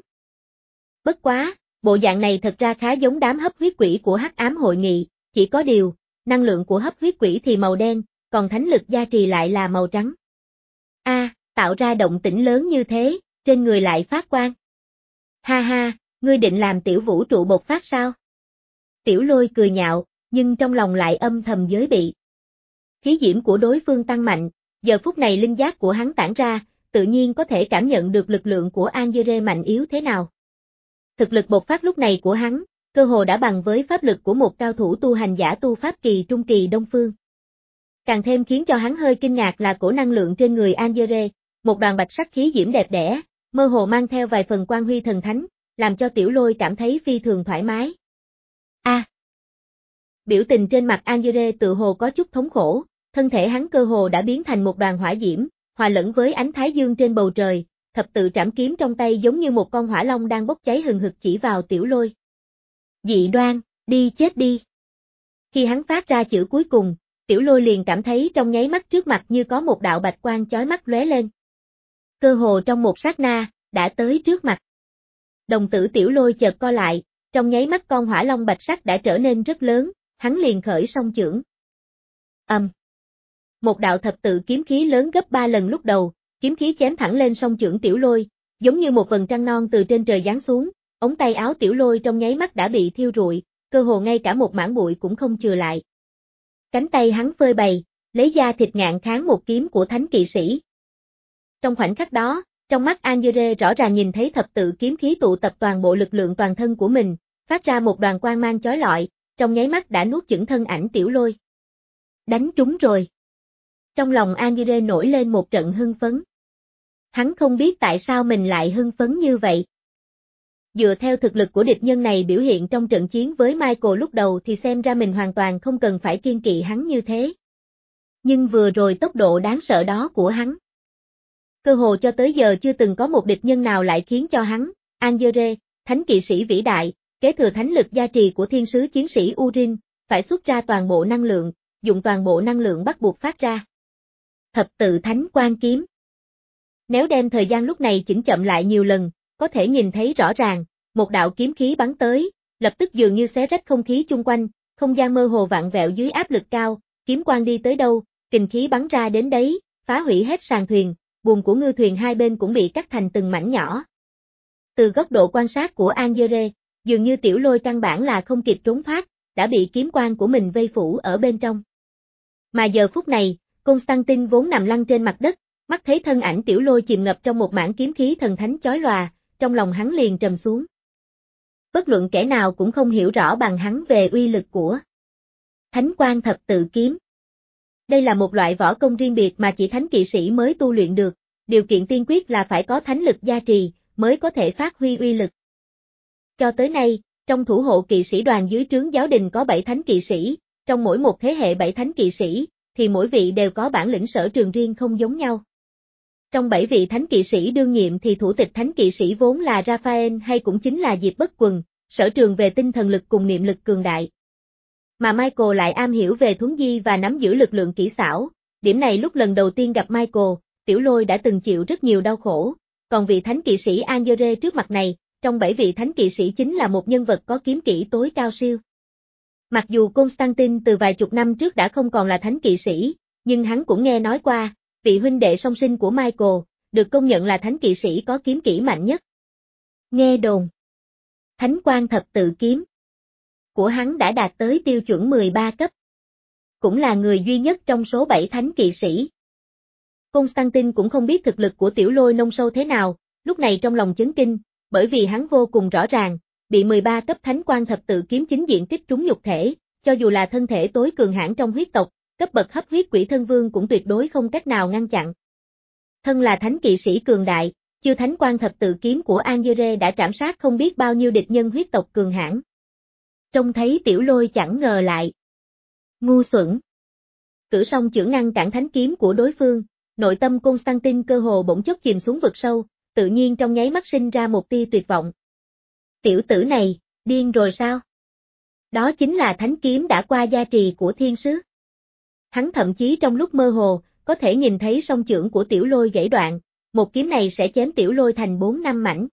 Bất quá, bộ dạng này thật ra khá giống đám hấp huyết quỷ của Hắc Ám hội nghị, chỉ có điều, năng lượng của hấp huyết quỷ thì màu đen, còn thánh lực gia trì lại là màu trắng. A, à, tạo ra động tĩnh lớn như thế, trên người lại phát quang. Ha ha, ngươi định làm tiểu vũ trụ bộc phát sao? Tiểu Lôi cười nhạo, nhưng trong lòng lại âm thầm giới bị. Khí diễm của đối phương tăng mạnh, giờ phút này linh giác của hắn tản ra, tự nhiên có thể cảm nhận được lực lượng của Angere mạnh yếu thế nào. Thực lực bộc phát lúc này của hắn, cơ hồ đã bằng với pháp lực của một cao thủ tu hành giả tu pháp kỳ trung kỳ đông phương. Càng thêm khiến cho hắn hơi kinh ngạc là cổ năng lượng trên người Angere, một đoàn bạch sắc khí diễm đẹp đẽ, mơ hồ mang theo vài phần quang huy thần thánh, làm cho Tiểu Lôi cảm thấy phi thường thoải mái. A. À. Biểu tình trên mặt Angere tự hồ có chút thống khổ, thân thể hắn cơ hồ đã biến thành một đoàn hỏa diễm, hòa lẫn với ánh thái dương trên bầu trời, thập tự trảm kiếm trong tay giống như một con hỏa long đang bốc cháy hừng hực chỉ vào Tiểu Lôi. Dị đoan, đi chết đi. Khi hắn phát ra chữ cuối cùng, Tiểu Lôi liền cảm thấy trong nháy mắt trước mặt như có một đạo bạch quang chói mắt lóe lên. Cơ hồ trong một sát na, đã tới trước mặt. Đồng tử Tiểu Lôi chợt co lại, trong nháy mắt con hỏa long bạch sắc đã trở nên rất lớn, hắn liền khởi song chưởng. Ầm. Um. Một đạo thập tự kiếm khí lớn gấp ba lần lúc đầu, kiếm khí chém thẳng lên song chưởng Tiểu Lôi, giống như một vầng trăng non từ trên trời giáng xuống, ống tay áo Tiểu Lôi trong nháy mắt đã bị thiêu rụi, cơ hồ ngay cả một mảng bụi cũng không chừa lại. Cánh tay hắn phơi bày, lấy da thịt ngạn kháng một kiếm của thánh kỵ sĩ. Trong khoảnh khắc đó, trong mắt Angere rõ ràng nhìn thấy thập tự kiếm khí tụ tập toàn bộ lực lượng toàn thân của mình, phát ra một đoàn quang mang chói lọi, trong nháy mắt đã nuốt chửng thân ảnh Tiểu Lôi. Đánh trúng rồi. Trong lòng Angere nổi lên một trận hưng phấn. Hắn không biết tại sao mình lại hưng phấn như vậy. Dựa theo thực lực của địch nhân này biểu hiện trong trận chiến với Michael lúc đầu thì xem ra mình hoàn toàn không cần phải kiên kỵ hắn như thế. Nhưng vừa rồi tốc độ đáng sợ đó của hắn. Cơ hồ cho tới giờ chưa từng có một địch nhân nào lại khiến cho hắn, Angere, thánh kỵ sĩ vĩ đại, kế thừa thánh lực gia trì của thiên sứ chiến sĩ Urin, phải xuất ra toàn bộ năng lượng, dùng toàn bộ năng lượng bắt buộc phát ra. Thập tự thánh quan kiếm. Nếu đem thời gian lúc này chỉnh chậm lại nhiều lần, có thể nhìn thấy rõ ràng, một đạo kiếm khí bắn tới, lập tức dường như xé rách không khí chung quanh, không gian mơ hồ vặn vẹo dưới áp lực cao, kiếm quang đi tới đâu, kình khí bắn ra đến đấy, phá hủy hết sàn thuyền, buồm của ngư thuyền hai bên cũng bị cắt thành từng mảnh nhỏ. Từ góc độ quan sát của Angere, dường như Tiểu Lôi căn bản là không kịp trốn thoát, đã bị kiếm quang của mình vây phủ ở bên trong. Mà giờ phút này, Constantine vốn nằm lăn trên mặt đất, mắt thấy thân ảnh Tiểu Lôi chìm ngập trong một mảng kiếm khí thần thánh chói lòa, trong lòng hắn liền trầm xuống. Bất luận kẻ nào cũng không hiểu rõ bằng hắn về uy lực của Thánh Quang Thập Tự Kiếm. Đây là một loại võ công riêng biệt mà chỉ thánh kỵ sĩ mới tu luyện được, điều kiện tiên quyết là phải có thánh lực gia trì, mới có thể phát huy uy lực. Cho tới nay, trong thủ hộ kỵ sĩ đoàn dưới trướng giáo đình có bảy thánh kỵ sĩ, trong mỗi một thế hệ bảy thánh kỵ sĩ, thì mỗi vị đều có bản lĩnh sở trường riêng không giống nhau. Trong bảy vị thánh kỵ sĩ đương nhiệm thì thủ tịch thánh kỵ sĩ vốn là Raphael hay cũng chính là Diệp Bất Quần, sở trường về tinh thần lực cùng niệm lực cường đại. Mà Michael lại am hiểu về thuấn di và nắm giữ lực lượng kỹ xảo, điểm này lúc lần đầu tiên gặp Michael, Tiểu Lôi đã từng chịu rất nhiều đau khổ, còn vị thánh kỵ sĩ Angere trước mặt này, trong bảy vị thánh kỵ sĩ chính là một nhân vật có kiếm kỹ tối cao siêu. Mặc dù Constantine từ vài chục năm trước đã không còn là thánh kỵ sĩ, nhưng hắn cũng nghe nói qua, vị huynh đệ song sinh của Michael, được công nhận là thánh kỵ sĩ có kiếm kỹ mạnh nhất. Nghe đồn, Thánh Quang Thập Tự Kiếm của hắn đã đạt tới tiêu chuẩn mười ba cấp. Cũng là người duy nhất trong số bảy thánh kỵ sĩ. Constantine cũng không biết thực lực của Tiểu Lôi nông sâu thế nào, lúc này trong lòng chấn kinh, bởi vì hắn vô cùng rõ ràng, bị mười ba cấp Thánh Quang Thập Tự Kiếm chính diện kích trúng nhục thể, cho dù là thân thể tối cường hãn trong huyết tộc, cấp bậc hấp huyết quỷ thân vương cũng tuyệt đối không cách nào ngăn chặn. Thân là thánh kỵ sĩ cường đại, chiêu Thánh Quang Thập Tự Kiếm của Angere đã trảm sát không biết bao nhiêu địch nhân huyết tộc cường hãn. Trông thấy Tiểu Lôi chẳng ngờ lại. Ngu xuẩn. Cử song chưởng ngăn cản thánh kiếm của đối phương, nội tâm Constantine cơ hồ bỗng chốc chìm xuống vực sâu, tự nhiên trong nháy mắt sinh ra một tia tuyệt vọng. Tiểu tử này, điên rồi sao? Đó chính là thánh kiếm đã qua gia trì của thiên sứ. Hắn thậm chí trong lúc mơ hồ, có thể nhìn thấy song chưởng của Tiểu Lôi gãy đoạn, một kiếm này sẽ chém Tiểu Lôi thành bốn năm mảnh.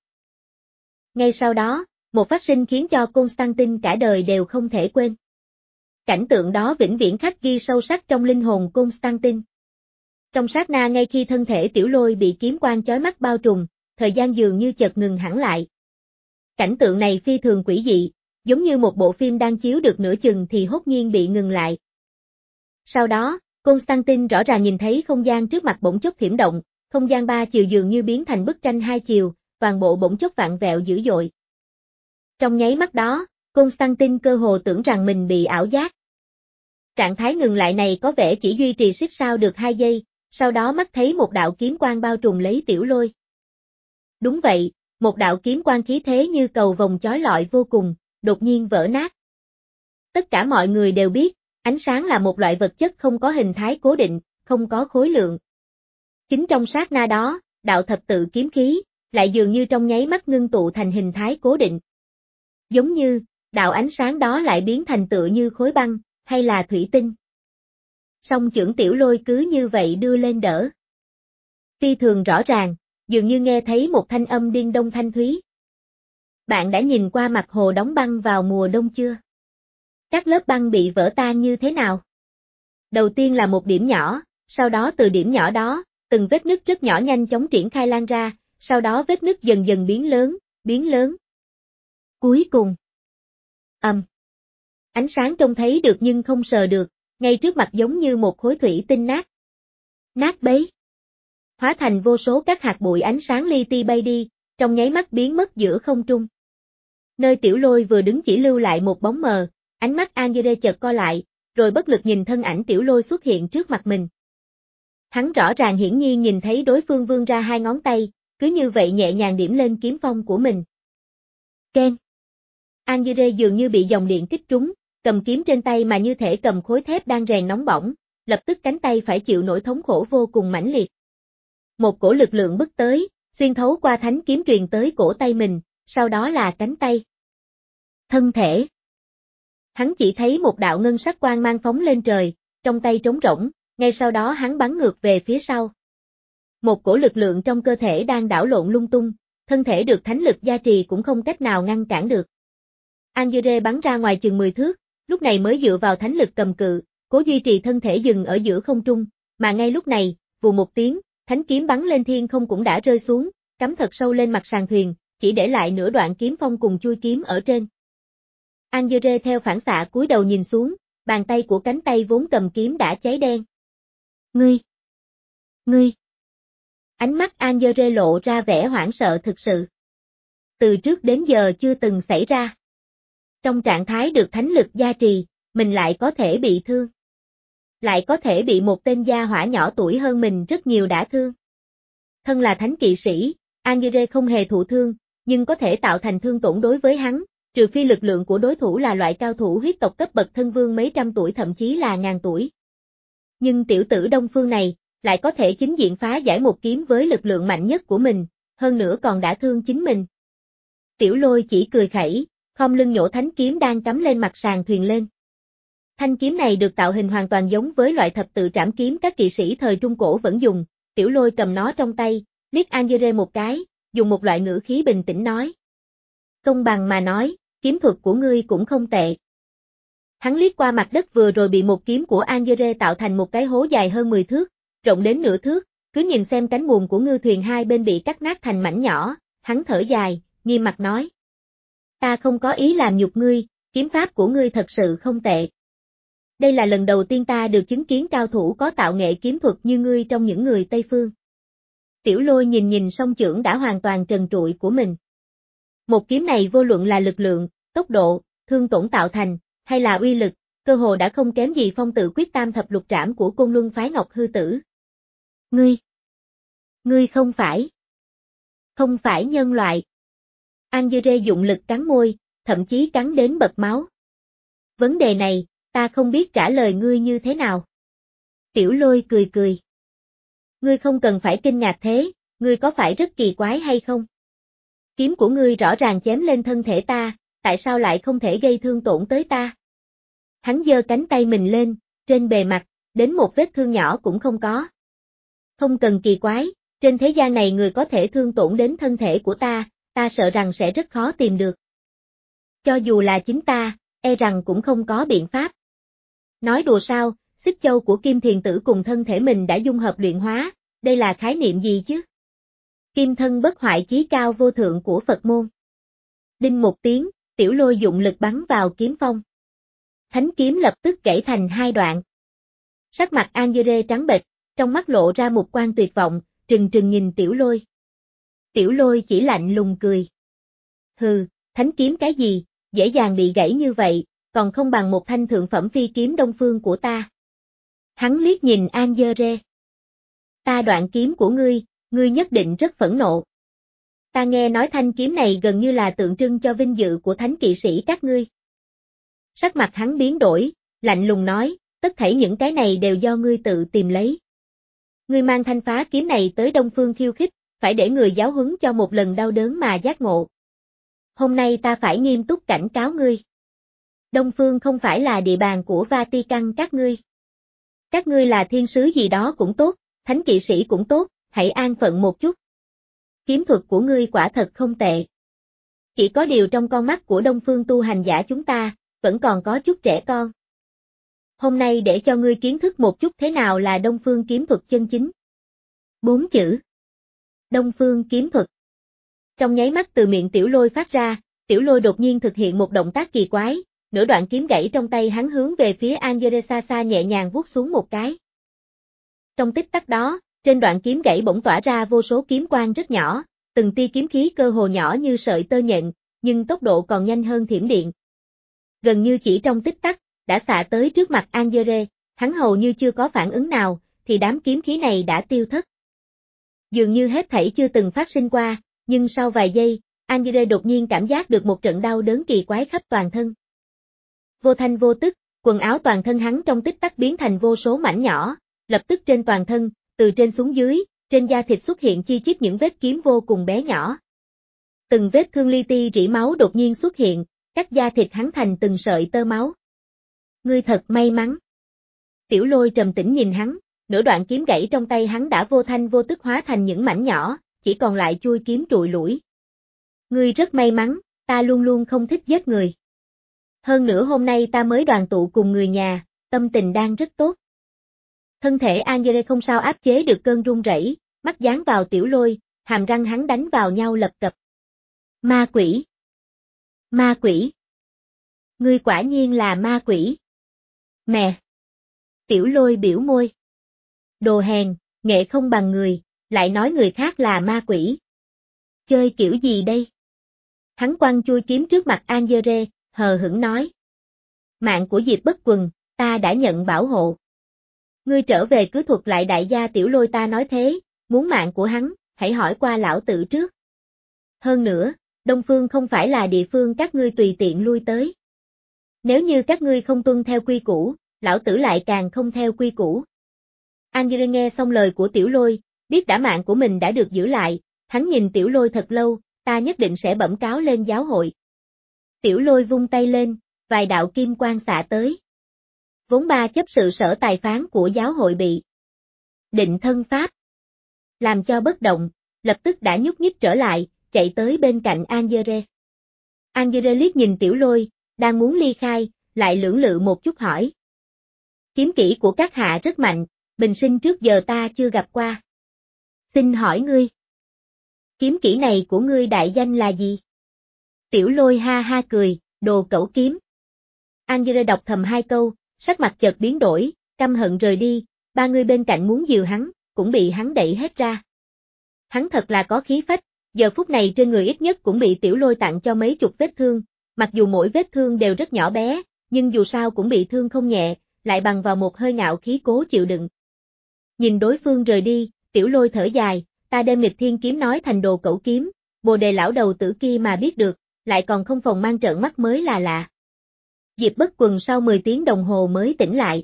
Ngay sau đó, một phát sinh khiến cho Constantine cả đời đều không thể quên. Cảnh tượng đó vĩnh viễn khắc ghi sâu sắc trong linh hồn Constantine. Trong sát na ngay khi thân thể Tiểu Lôi bị kiếm quang chói mắt bao trùm, thời gian dường như chợt ngừng hẳn lại. Cảnh tượng này phi thường quỷ dị, giống như một bộ phim đang chiếu được nửa chừng thì hốt nhiên bị ngừng lại. Sau đó, Constantine rõ ràng nhìn thấy không gian trước mặt bỗng chốc thiểm động, không gian ba chiều dường như biến thành bức tranh hai chiều, toàn bộ bỗng chốc vặn vẹo dữ dội. Trong nháy mắt đó, Constantine cơ hồ tưởng rằng mình bị ảo giác. Trạng thái ngừng lại này có vẻ chỉ duy trì xích sao được hai giây, sau đó mắt thấy một đạo kiếm quang bao trùm lấy Tiểu Lôi. Đúng vậy, một đạo kiếm quang khí thế như cầu vồng chói lọi vô cùng, đột nhiên vỡ nát. Tất cả mọi người đều biết, ánh sáng là một loại vật chất không có hình thái cố định, không có khối lượng. Chính trong sát na đó, đạo thập tự kiếm khí, lại dường như trong nháy mắt ngưng tụ thành hình thái cố định. Giống như, đạo ánh sáng đó lại biến thành tựa như khối băng, hay là thủy tinh. Song chưởng Tiểu Lôi cứ như vậy đưa lên đỡ. Phi thường rõ ràng, dường như nghe thấy một thanh âm điên đông thanh thúy. Bạn đã nhìn qua mặt hồ đóng băng vào mùa đông chưa? Các lớp băng bị vỡ tan như thế nào? Đầu tiên là một điểm nhỏ, sau đó từ điểm nhỏ đó, từng vết nứt rất nhỏ nhanh chóng triển khai lan ra, sau đó vết nứt dần dần biến lớn, biến lớn. Cuối cùng. Ầm. Um. Ánh sáng trông thấy được nhưng không sờ được, ngay trước mặt giống như một khối thủy tinh nát. Nát bấy. Hóa thành vô số các hạt bụi ánh sáng li ti bay đi, trong nháy mắt biến mất giữa không trung. Nơi Tiểu Lôi vừa đứng chỉ lưu lại một bóng mờ, ánh mắt Angere chợt co lại, rồi bất lực nhìn thân ảnh Tiểu Lôi xuất hiện trước mặt mình. Hắn rõ ràng hiển nhiên nhìn thấy đối phương vươn ra hai ngón tay, cứ như vậy nhẹ nhàng điểm lên kiếm phong của mình. Ken. Angere dường như bị dòng điện kích trúng, cầm kiếm trên tay mà như thể cầm khối thép đang rèn nóng bỏng, lập tức cánh tay phải chịu nỗi thống khổ vô cùng mãnh liệt. Một cổ lực lượng bức tới, xuyên thấu qua thánh kiếm truyền tới cổ tay mình, sau đó là cánh tay. Thân thể. Hắn chỉ thấy một đạo ngân sắc quang mang phóng lên trời, trong tay trống rỗng, ngay sau đó hắn bắn ngược về phía sau. Một cổ lực lượng trong cơ thể đang đảo lộn lung tung, thân thể được thánh lực gia trì cũng không cách nào ngăn cản được. Angere bắn ra ngoài chừng mười thước, lúc này mới dựa vào thánh lực cầm cự, cố duy trì thân thể dừng ở giữa không trung, mà ngay lúc này, vù một tiếng, thánh kiếm bắn lên thiên không cũng đã rơi xuống, cắm thật sâu lên mặt sàn thuyền, chỉ để lại nửa đoạn kiếm phong cùng chui kiếm ở trên. Angere theo phản xạ cúi đầu nhìn xuống, bàn tay của cánh tay vốn cầm kiếm đã cháy đen. Ngươi! Ngươi! Ánh mắt Angere lộ ra vẻ hoảng sợ thực sự. Từ trước đến giờ chưa từng xảy ra. Trong trạng thái được thánh lực gia trì, mình lại có thể bị thương. Lại có thể bị một tên gia hỏa nhỏ tuổi hơn mình rất nhiều đả thương. Thân là thánh kỵ sĩ, Angere không hề thụ thương, nhưng có thể tạo thành thương tổn đối với hắn, trừ phi lực lượng của đối thủ là loại cao thủ huyết tộc cấp bậc thân vương mấy trăm tuổi thậm chí là ngàn tuổi. Nhưng tiểu tử Đông Phương này, lại có thể chính diện phá giải một kiếm với lực lượng mạnh nhất của mình, hơn nữa còn đã thương chính mình. Tiểu Lôi chỉ cười khẩy, khom lưng nhổ thánh kiếm đang cắm lên mặt sàn thuyền lên. Thanh kiếm này được tạo hình hoàn toàn giống với loại thập tự trảm kiếm các kỵ sĩ thời Trung Cổ vẫn dùng, Tiểu Lôi cầm nó trong tay, liếc Angere một cái, dùng một loại ngữ khí bình tĩnh nói. Công bằng mà nói, kiếm thuật của ngươi cũng không tệ. Hắn liếc qua mặt đất vừa rồi bị một kiếm của Angere tạo thành một cái hố dài hơn mười thước, rộng đến nửa thước, cứ nhìn xem cánh buồm của ngư thuyền hai bên bị cắt nát thành mảnh nhỏ, hắn thở dài, nghiêm mặt nói. Ta không có ý làm nhục ngươi, kiếm pháp của ngươi thật sự không tệ. Đây là lần đầu tiên ta được chứng kiến cao thủ có tạo nghệ kiếm thuật như ngươi trong những người Tây Phương. Tiểu Lôi nhìn nhìn song chưởng đã hoàn toàn trần trụi của mình. Một kiếm này vô luận là lực lượng, tốc độ, thương tổn tạo thành, hay là uy lực, cơ hồ đã không kém gì phong tự quyết tam thập lục trảm của Côn Luân phái Ngọc Hư Tử. Ngươi, ngươi không phải, không phải nhân loại. Angere dụng lực cắn môi, thậm chí cắn đến bật máu. Vấn đề này, ta không biết trả lời ngươi như thế nào. Tiểu Lôi cười cười. Ngươi không cần phải kinh ngạc thế, ngươi có phải rất kỳ quái hay không? Kiếm của ngươi rõ ràng chém lên thân thể ta, tại sao lại không thể gây thương tổn tới ta? Hắn giơ cánh tay mình lên, trên bề mặt, đến một vết thương nhỏ cũng không có. Không cần kỳ quái, trên thế gian này người có thể thương tổn đến thân thể của ta, ta sợ rằng sẽ rất khó tìm được. Cho dù là chính ta, e rằng cũng không có biện pháp. Nói đùa sao, xích châu của Kim Thiền Tử cùng thân thể mình đã dung hợp luyện hóa, đây là khái niệm gì chứ? Kim thân bất hoại chí cao vô thượng của Phật môn. Đinh một tiếng, Tiểu Lôi dụng lực bắn vào kiếm phong. Thánh kiếm lập tức gãy thành hai đoạn. Sắc mặt Angere trắng bệch, trong mắt lộ ra một quang tuyệt vọng, trừng trừng nhìn Tiểu Lôi. Tiểu Lôi chỉ lạnh lùng cười. Hừ, thánh kiếm cái gì, dễ dàng bị gãy như vậy, còn không bằng một thanh thượng phẩm phi kiếm Đông Phương của ta. Hắn liếc nhìn Angere. Ta đoạn kiếm của ngươi, ngươi nhất định rất phẫn nộ. Ta nghe nói thanh kiếm này gần như là tượng trưng cho vinh dự của thánh kỵ sĩ các ngươi. Sắc mặt hắn biến đổi, lạnh lùng nói, tất thảy những cái này đều do ngươi tự tìm lấy. Ngươi mang thanh phá kiếm này tới Đông Phương khiêu khích, phải để người giáo huấn cho một lần đau đớn mà giác ngộ. Hôm nay ta phải nghiêm túc cảnh cáo ngươi. Đông Phương không phải là địa bàn của Vatican các ngươi. Các ngươi là thiên sứ gì đó cũng tốt, thánh kỵ sĩ cũng tốt, hãy an phận một chút. Kiếm thuật của ngươi quả thật không tệ. Chỉ có điều trong con mắt của Đông Phương tu hành giả chúng ta, vẫn còn có chút trẻ con. Hôm nay để cho ngươi kiến thức một chút thế nào là Đông Phương kiếm thuật chân chính. Bốn chữ. Đông Phương kiếm thuật. Trong nháy mắt từ miệng Tiểu Lôi phát ra, Tiểu Lôi đột nhiên thực hiện một động tác kỳ quái, nửa đoạn kiếm gãy trong tay hắn hướng về phía Angere xa xa nhẹ nhàng vuốt xuống một cái. Trong tích tắc đó, trên đoạn kiếm gãy bỗng tỏa ra vô số kiếm quang rất nhỏ, từng tia kiếm khí cơ hồ nhỏ như sợi tơ nhện, nhưng tốc độ còn nhanh hơn thiểm điện. Gần như chỉ trong tích tắc, đã xạ tới trước mặt Angere, hắn hầu như chưa có phản ứng nào, thì đám kiếm khí này đã tiêu thất. Dường như hết thảy chưa từng phát sinh qua, nhưng sau vài giây, Angere đột nhiên cảm giác được một trận đau đớn kỳ quái khắp toàn thân. Vô thanh vô tức, quần áo toàn thân hắn trong tích tắc biến thành vô số mảnh nhỏ, lập tức trên toàn thân, từ trên xuống dưới, trên da thịt xuất hiện chi chít những vết kiếm vô cùng bé nhỏ. Từng vết thương li ti rỉ máu đột nhiên xuất hiện, cắt da thịt hắn thành từng sợi tơ máu. Ngươi thật may mắn. Tiểu Lôi trầm tĩnh nhìn hắn, nửa đoạn kiếm gãy trong tay hắn đã vô thanh vô tức hóa thành những mảnh nhỏ, chỉ còn lại chui kiếm trụi lủi. Ngươi rất may mắn, ta luôn luôn không thích giết người. Hơn nữa hôm nay ta mới đoàn tụ cùng người nhà, tâm tình đang rất tốt. Thân thể Angere không sao áp chế được cơn run rẩy, mắt dán vào Tiểu Lôi, hàm răng hắn đánh vào nhau lập cập. Ma quỷ! Ma quỷ! Ngươi quả nhiên là ma quỷ! Mẹ! Tiểu Lôi biểu môi. Đồ hèn, nghệ không bằng người, lại nói người khác là ma quỷ. Chơi kiểu gì đây? Hắn quăng chui kiếm trước mặt Angere, hờ hững nói. Mạng của Diệp Bất Quần, ta đã nhận bảo hộ. Ngươi trở về cứ thuật lại đại gia Tiểu Lôi ta nói thế, muốn mạng của hắn, hãy hỏi qua lão tử trước. Hơn nữa, Đông Phương không phải là địa phương các ngươi tùy tiện lui tới. Nếu như các ngươi không tuân theo quy củ, lão tử lại càng không theo quy củ. Angela nghe xong lời của Tiểu Lôi, biết đã mạng của mình đã được giữ lại, hắn nhìn Tiểu Lôi thật lâu, ta nhất định sẽ bẩm cáo lên giáo hội. Tiểu Lôi vung tay lên, vài đạo kim quang xạ tới. Vốn ba chấp sự sở tài phán của giáo hội bị định thân pháp làm cho bất động, lập tức đã nhúc nhích trở lại, chạy tới bên cạnh Angere. Angere liếc nhìn Tiểu Lôi, đang muốn ly khai, lại lưỡng lự một chút hỏi. Kiếm kỹ của các hạ rất mạnh, bình sinh trước giờ ta chưa gặp qua. Xin hỏi ngươi. Kiếm kỹ này của ngươi đại danh là gì? Tiểu Lôi ha ha cười, đồ cẩu kiếm. Angere đọc thầm hai câu, sắc mặt chợt biến đổi, căm hận rời đi, ba người bên cạnh muốn dìu hắn, cũng bị hắn đẩy hết ra. Hắn thật là có khí phách, giờ phút này trên người ít nhất cũng bị Tiểu Lôi tặng cho mấy chục vết thương, mặc dù mỗi vết thương đều rất nhỏ bé, nhưng dù sao cũng bị thương không nhẹ, lại bằng vào một hơi ngạo khí cố chịu đựng. Nhìn đối phương rời đi, Tiểu Lôi thở dài, ta đem nghịch thiên kiếm nói thành đồ cẩu kiếm, bồ đề lão đầu tử kia mà biết được, lại còn không phòng mang trợn mắt mới là lạ. Diệp Bất Quần sau mười tiếng đồng hồ mới tỉnh lại.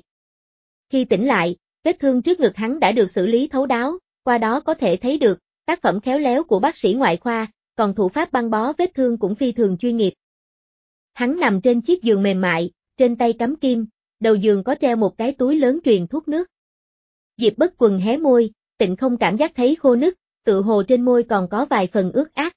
Khi tỉnh lại, vết thương trước ngực hắn đã được xử lý thấu đáo, qua đó có thể thấy được, tác phẩm khéo léo của bác sĩ ngoại khoa, còn thủ pháp băng bó vết thương cũng phi thường chuyên nghiệp. Hắn nằm trên chiếc giường mềm mại, trên tay cắm kim, đầu giường có treo một cái túi lớn truyền thuốc nước. Diệp Bất Quần hé môi, tịnh không cảm giác thấy khô nứt, tự hồ trên môi còn có vài phần ướt át.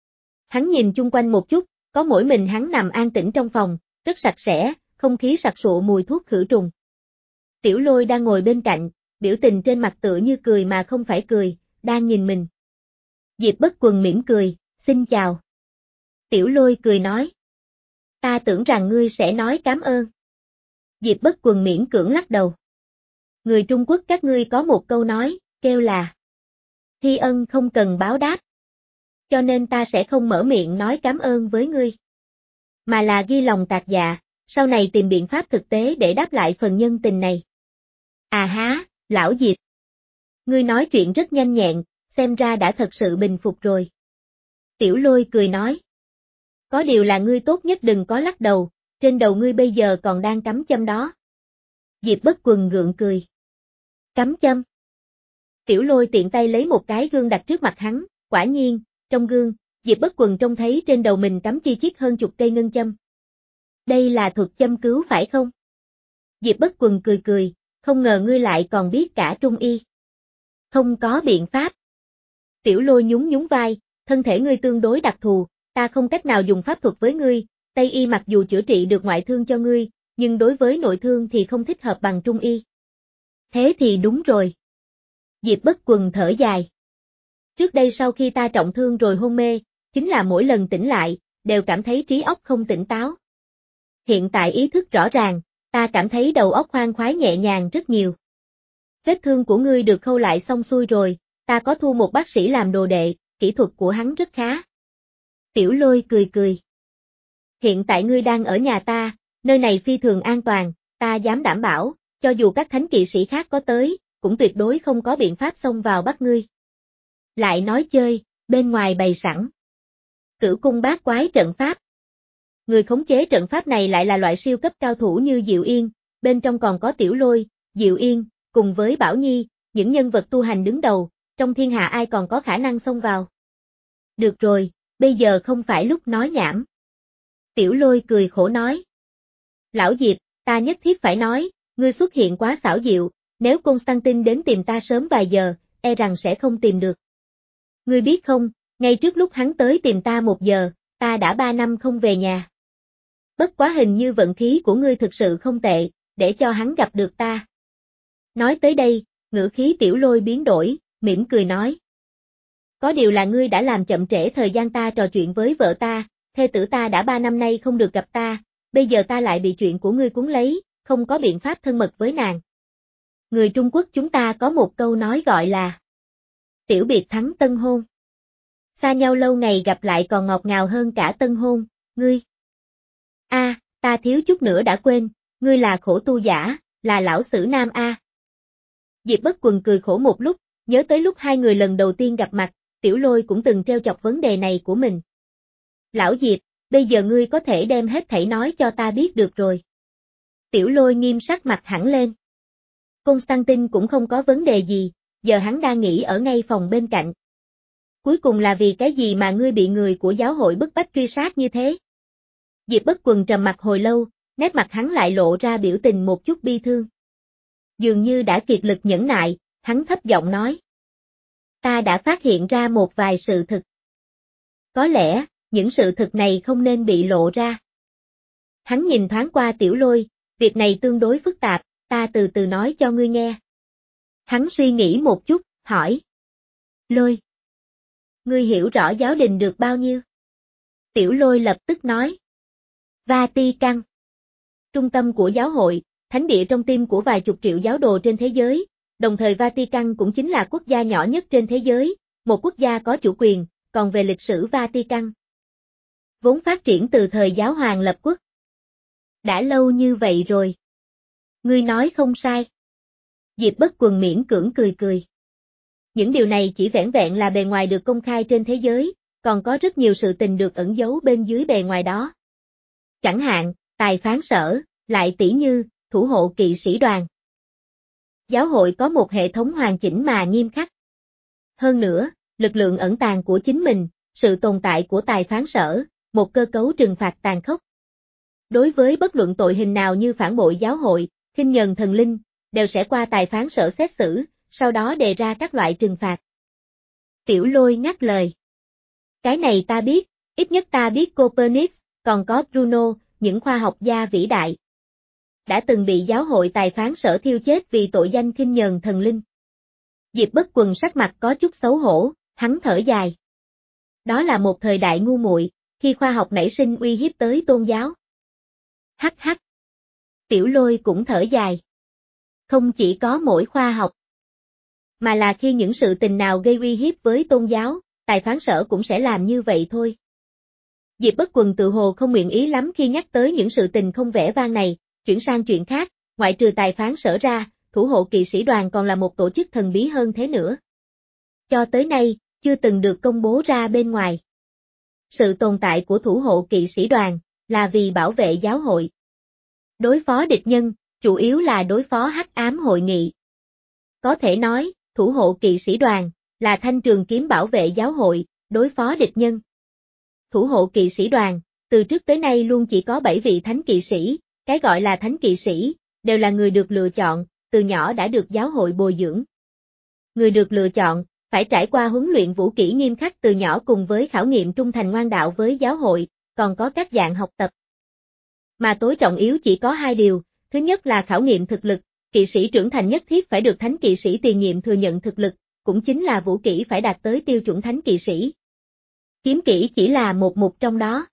Hắn nhìn chung quanh một chút, có mỗi mình hắn nằm an tĩnh trong phòng, rất sạch sẽ, không khí sặc sụa mùi thuốc khử trùng. Tiểu Lôi đang ngồi bên cạnh, biểu tình trên mặt tựa như cười mà không phải cười, đang nhìn mình. Diệp Bất Quần mỉm cười, xin chào. Tiểu Lôi cười nói. Ta tưởng rằng ngươi sẽ nói cảm ơn. Diệp Bất Quần miễn cưỡng lắc đầu. Người Trung Quốc các ngươi có một câu nói, kêu là thi ân không cần báo đáp. Cho nên ta sẽ không mở miệng nói cảm ơn với ngươi. Mà là ghi lòng tạc dạ, sau này tìm biện pháp thực tế để đáp lại phần nhân tình này. À há, lão Diệp. Ngươi nói chuyện rất nhanh nhẹn, xem ra đã thật sự bình phục rồi. Tiểu Lôi cười nói. Có điều là ngươi tốt nhất đừng có lắc đầu, trên đầu ngươi bây giờ còn đang cắm châm đó. Diệp Bất Quần gượng cười. Cắm châm. Tiểu Lôi tiện tay lấy một cái gương đặt trước mặt hắn, quả nhiên, trong gương, Diệp Bất Quần trông thấy trên đầu mình cắm chi chít hơn chục cây ngân châm. Đây là thuật châm cứu phải không? Diệp Bất Quần cười cười, không ngờ ngươi lại còn biết cả trung y. Không có biện pháp. Tiểu Lôi nhún nhún vai, thân thể ngươi tương đối đặc thù, ta không cách nào dùng pháp thuật với ngươi, Tây y mặc dù chữa trị được ngoại thương cho ngươi, nhưng đối với nội thương thì không thích hợp bằng trung y. Thế thì đúng rồi. Diệp Bất Quần thở dài. Trước đây sau khi ta trọng thương rồi hôn mê, chính là mỗi lần tỉnh lại, đều cảm thấy trí óc không tỉnh táo. Hiện tại ý thức rõ ràng, ta cảm thấy đầu óc khoan khoái nhẹ nhàng rất nhiều. Vết thương của ngươi được khâu lại xong xuôi rồi, ta có thu một bác sĩ làm đồ đệ, kỹ thuật của hắn rất khá. Tiểu Lôi cười cười. Hiện tại ngươi đang ở nhà ta, nơi này phi thường an toàn, ta dám đảm bảo, cho dù các thánh kỵ sĩ khác có tới, cũng tuyệt đối không có biện pháp xông vào bắt ngươi. Lại nói chơi, bên ngoài bày sẵn Cửu cung bát quái trận pháp. Người khống chế trận pháp này lại là loại siêu cấp cao thủ như Diệu Yên, bên trong còn có Tiểu Lôi, Diệu Yên, cùng với Bảo Nhi, những nhân vật tu hành đứng đầu, trong thiên hạ ai còn có khả năng xông vào. Được rồi, bây giờ không phải lúc nói nhảm. Tiểu Lôi cười khổ nói. Lão Diệp, ta nhất thiết phải nói, ngươi xuất hiện quá xảo diệu, nếu Constantine đến tìm ta sớm vài giờ, e rằng sẽ không tìm được. Ngươi biết không, ngay trước lúc hắn tới tìm ta một giờ, ta đã ba năm không về nhà. Bất quá hình như vận khí của ngươi thực sự không tệ, để cho hắn gặp được ta. Nói tới đây, ngữ khí Tiểu Lôi biến đổi, mỉm cười nói. Có điều là ngươi đã làm chậm trễ thời gian ta trò chuyện với vợ ta, thê tử ta đã ba năm nay không được gặp ta, bây giờ ta lại bị chuyện của ngươi cuốn lấy, không có biện pháp thân mật với nàng. Người Trung Quốc chúng ta có một câu nói gọi là tiểu biệt thắng tân hôn. Xa nhau lâu ngày gặp lại còn ngọt ngào hơn cả tân hôn, ngươi. A, à, ta thiếu chút nữa đã quên, ngươi là khổ tu giả, là lão sử nam A. Diệp Bất Quần cười khổ một lúc, nhớ tới lúc hai người lần đầu tiên gặp mặt, Tiểu Lôi cũng từng treo chọc vấn đề này của mình. Lão Diệp, bây giờ ngươi có thể đem hết thảy nói cho ta biết được rồi. Tiểu Lôi nghiêm sắc mặt hẳn lên. Constantine cũng không có vấn đề gì, giờ hắn đang nghỉ ở ngay phòng bên cạnh. Cuối cùng là vì cái gì mà ngươi bị người của giáo hội bức bách truy sát như thế? Diệp Bất Quần trầm mặt hồi lâu, nét mặt hắn lại lộ ra biểu tình một chút bi thương. Dường như đã kiệt lực nhẫn nại, hắn thấp giọng nói. Ta đã phát hiện ra một vài sự thực. Có lẽ, những sự thực này không nên bị lộ ra. Hắn nhìn thoáng qua Tiểu Lôi, việc này tương đối phức tạp, ta từ từ nói cho ngươi nghe. Hắn suy nghĩ một chút, hỏi. Lôi. Ngươi hiểu rõ giáo đình được bao nhiêu? Tiểu Lôi lập tức nói. Vatican. Trung tâm của giáo hội, thánh địa trong tim của vài chục triệu giáo đồ trên thế giới, đồng thời Vatican cũng chính là quốc gia nhỏ nhất trên thế giới, một quốc gia có chủ quyền, còn về lịch sử Vatican. Vốn phát triển từ thời giáo hoàng lập quốc. Đã lâu như vậy rồi. Ngươi nói không sai. Diệp Bất Quần miễn cưỡng cười cười. Những điều này chỉ vẻn vẹn là bề ngoài được công khai trên thế giới, còn có rất nhiều sự tình được ẩn giấu bên dưới bề ngoài đó. Chẳng hạn, tài phán sở, lại tỷ như, thủ hộ kỵ sĩ đoàn. Giáo hội có một hệ thống hoàn chỉnh mà nghiêm khắc. Hơn nữa, lực lượng ẩn tàng của chính mình, sự tồn tại của tài phán sở, một cơ cấu trừng phạt tàn khốc. Đối với bất luận tội hình nào như phản bội giáo hội, khinh nhờn thần linh, đều sẽ qua tài phán sở xét xử, sau đó đề ra các loại trừng phạt. Tiểu Lôi ngắt lời. Cái này ta biết, ít nhất ta biết Copernicus, còn có Bruno, những khoa học gia vĩ đại. Đã từng bị giáo hội tài phán sở thiêu chết vì tội danh khinh nhờn thần linh. Diệp Bất Quần sắc mặt có chút xấu hổ, hắn thở dài. Đó là một thời đại ngu muội, khi khoa học nảy sinh uy hiếp tới tôn giáo. Hắc hắc. Tiểu Lôi cũng thở dài. Không chỉ có mỗi khoa học, mà là khi những sự tình nào gây uy hiếp với tôn giáo, tài phán sở cũng sẽ làm như vậy thôi. Diệp Bất Quần tự hồ không nguyện ý lắm khi nhắc tới những sự tình không vẻ vang này, chuyển sang chuyện khác, ngoại trừ tài phán sở ra, thủ hộ kỵ sĩ đoàn còn là một tổ chức thần bí hơn thế nữa. Cho tới nay, chưa từng được công bố ra bên ngoài. Sự tồn tại của thủ hộ kỵ sĩ đoàn, là vì bảo vệ giáo hội. Đối phó địch nhân, chủ yếu là đối phó hắc ám hội nghị. Có thể nói, thủ hộ kỵ sĩ đoàn, là thanh trường kiếm bảo vệ giáo hội, đối phó địch nhân. Thủ hộ kỵ sĩ đoàn, từ trước tới nay luôn chỉ có bảy vị thánh kỵ sĩ, cái gọi là thánh kỵ sĩ, đều là người được lựa chọn, từ nhỏ đã được giáo hội bồi dưỡng. Người được lựa chọn, phải trải qua huấn luyện vũ kỹ nghiêm khắc từ nhỏ cùng với khảo nghiệm trung thành ngoan đạo với giáo hội, còn có các dạng học tập. Mà tối trọng yếu chỉ có hai điều, thứ nhất là khảo nghiệm thực lực, kỵ sĩ trưởng thành nhất thiết phải được thánh kỵ sĩ tiền nhiệm thừa nhận thực lực, cũng chính là vũ kỹ phải đạt tới tiêu chuẩn thánh kỵ sĩ. Kiếm kỹ chỉ là một mục trong đó.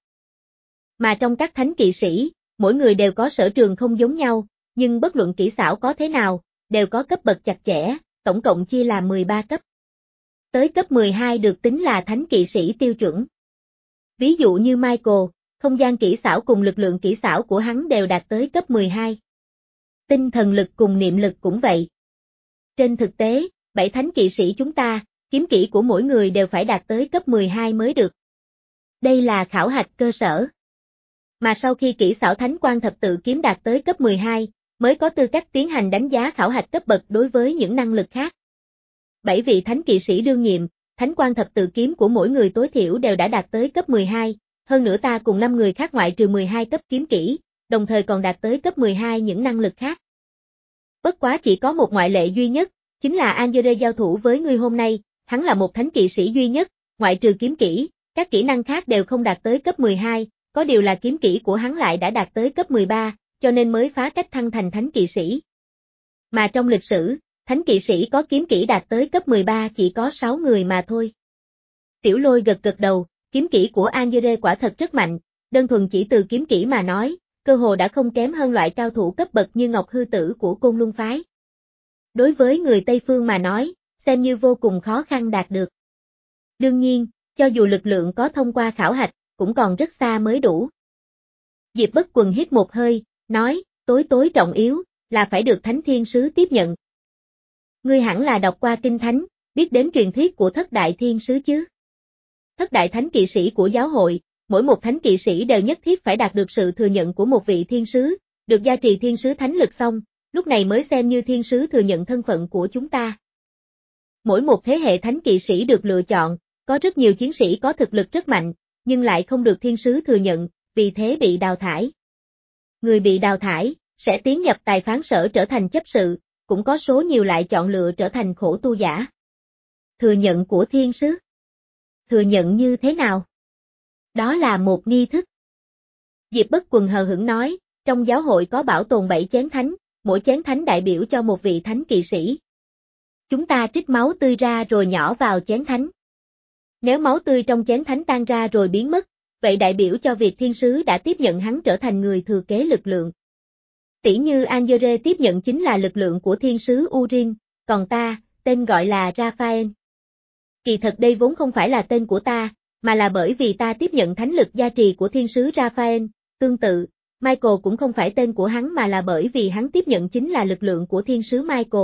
Mà trong các thánh kỵ sĩ, mỗi người đều có sở trường không giống nhau, nhưng bất luận kỹ xảo có thế nào, đều có cấp bậc chặt chẽ, tổng cộng chia làm mười ba cấp. Tới cấp mười hai được tính là thánh kỵ sĩ tiêu chuẩn. Ví dụ như Michael, không gian kỹ xảo cùng lực lượng kỹ xảo của hắn đều đạt tới cấp mười hai. Tinh thần lực cùng niệm lực cũng vậy. Trên thực tế, bảy thánh kỵ sĩ chúng ta, kiếm kỹ của mỗi người đều phải đạt tới cấp mười hai mới được. Đây là khảo hạch cơ sở. Mà sau khi kỹ xảo thánh quan thập tự kiếm đạt tới cấp mười hai, mới có tư cách tiến hành đánh giá khảo hạch cấp bậc đối với những năng lực khác. Bảy vị thánh kỵ sĩ đương nhiệm, thánh quan thập tự kiếm của mỗi người tối thiểu đều đã đạt tới cấp mười hai, hơn nữa ta cùng năm người khác ngoại trừ mười hai cấp kiếm kỹ, đồng thời còn đạt tới cấp mười hai những năng lực khác. Bất quá chỉ có một ngoại lệ duy nhất, chính là Angere giao thủ với ngươi hôm nay, hắn là một thánh kỵ sĩ duy nhất, ngoại trừ kiếm kỹ, các kỹ năng khác đều không đạt tới cấp mười hai, có điều là kiếm kỹ của hắn lại đã đạt tới cấp mười ba, cho nên mới phá cách thăng thành thánh kỵ sĩ. Mà trong lịch sử, thánh kỵ sĩ có kiếm kỹ đạt tới cấp mười ba chỉ có sáu người mà thôi. Tiểu Lôi gật gật đầu, kiếm kỹ của Angere quả thật rất mạnh, đơn thuần chỉ từ kiếm kỹ mà nói, cơ hồ đã không kém hơn loại cao thủ cấp bậc như Ngọc Hư Tử của Côn Luân Phái. Đối với người Tây Phương mà nói, xem như vô cùng khó khăn đạt được. Đương nhiên, cho dù lực lượng có thông qua khảo hạch, cũng còn rất xa mới đủ. Diệp Bất Quần hít một hơi, nói, tối tối trọng yếu, là phải được Thánh Thiên Sứ tiếp nhận. Ngươi hẳn là đọc qua Kinh Thánh, biết đến truyền thuyết của Thất Đại Thiên Sứ chứ? Thất Đại Thánh Kỵ Sĩ của giáo hội, mỗi một thánh kỵ sĩ đều nhất thiết phải đạt được sự thừa nhận của một vị thiên sứ, được gia trì thiên sứ thánh lực xong, lúc này mới xem như thiên sứ thừa nhận thân phận của chúng ta. Mỗi một thế hệ thánh kỵ sĩ được lựa chọn, có rất nhiều chiến sĩ có thực lực rất mạnh, nhưng lại không được thiên sứ thừa nhận, vì thế bị đào thải. Người bị đào thải, sẽ tiến nhập tài phán sở trở thành chấp sự, cũng có số nhiều lại chọn lựa trở thành khổ tu giả. Thừa nhận của thiên sứ. Thừa nhận như thế nào? Đó là một nghi thức. Diệp Bất Quần hờ hững nói, trong giáo hội có bảo tồn bảy chén thánh, mỗi chén thánh đại biểu cho một vị thánh kỵ sĩ. Chúng ta trích máu tươi ra rồi nhỏ vào chén thánh. Nếu máu tươi trong chén thánh tan ra rồi biến mất, vậy đại biểu cho việc thiên sứ đã tiếp nhận hắn trở thành người thừa kế lực lượng. Tỷ như Angere tiếp nhận chính là lực lượng của thiên sứ Urin, còn ta, tên gọi là Raphael. Kỳ thật đây vốn không phải là tên của ta, mà là bởi vì ta tiếp nhận thánh lực gia trì của thiên sứ Raphael, tương tự, Michael cũng không phải tên của hắn mà là bởi vì hắn tiếp nhận chính là lực lượng của thiên sứ Michael.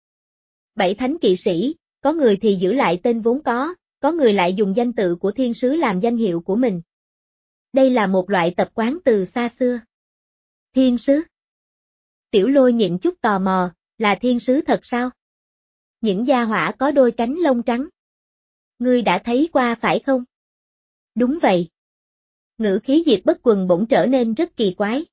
Bảy thánh kỵ sĩ, có người thì giữ lại tên vốn có, có người lại dùng danh tự của thiên sứ làm danh hiệu của mình. Đây là một loại tập quán từ xa xưa. Thiên sứ. Tiểu Lôi nhịn chút tò mò, là thiên sứ thật sao? Những gia hỏa có đôi cánh lông trắng. Ngươi đã thấy qua phải không? Đúng vậy. Ngữ khí Diệp Bất Quần bỗng trở nên rất kỳ quái.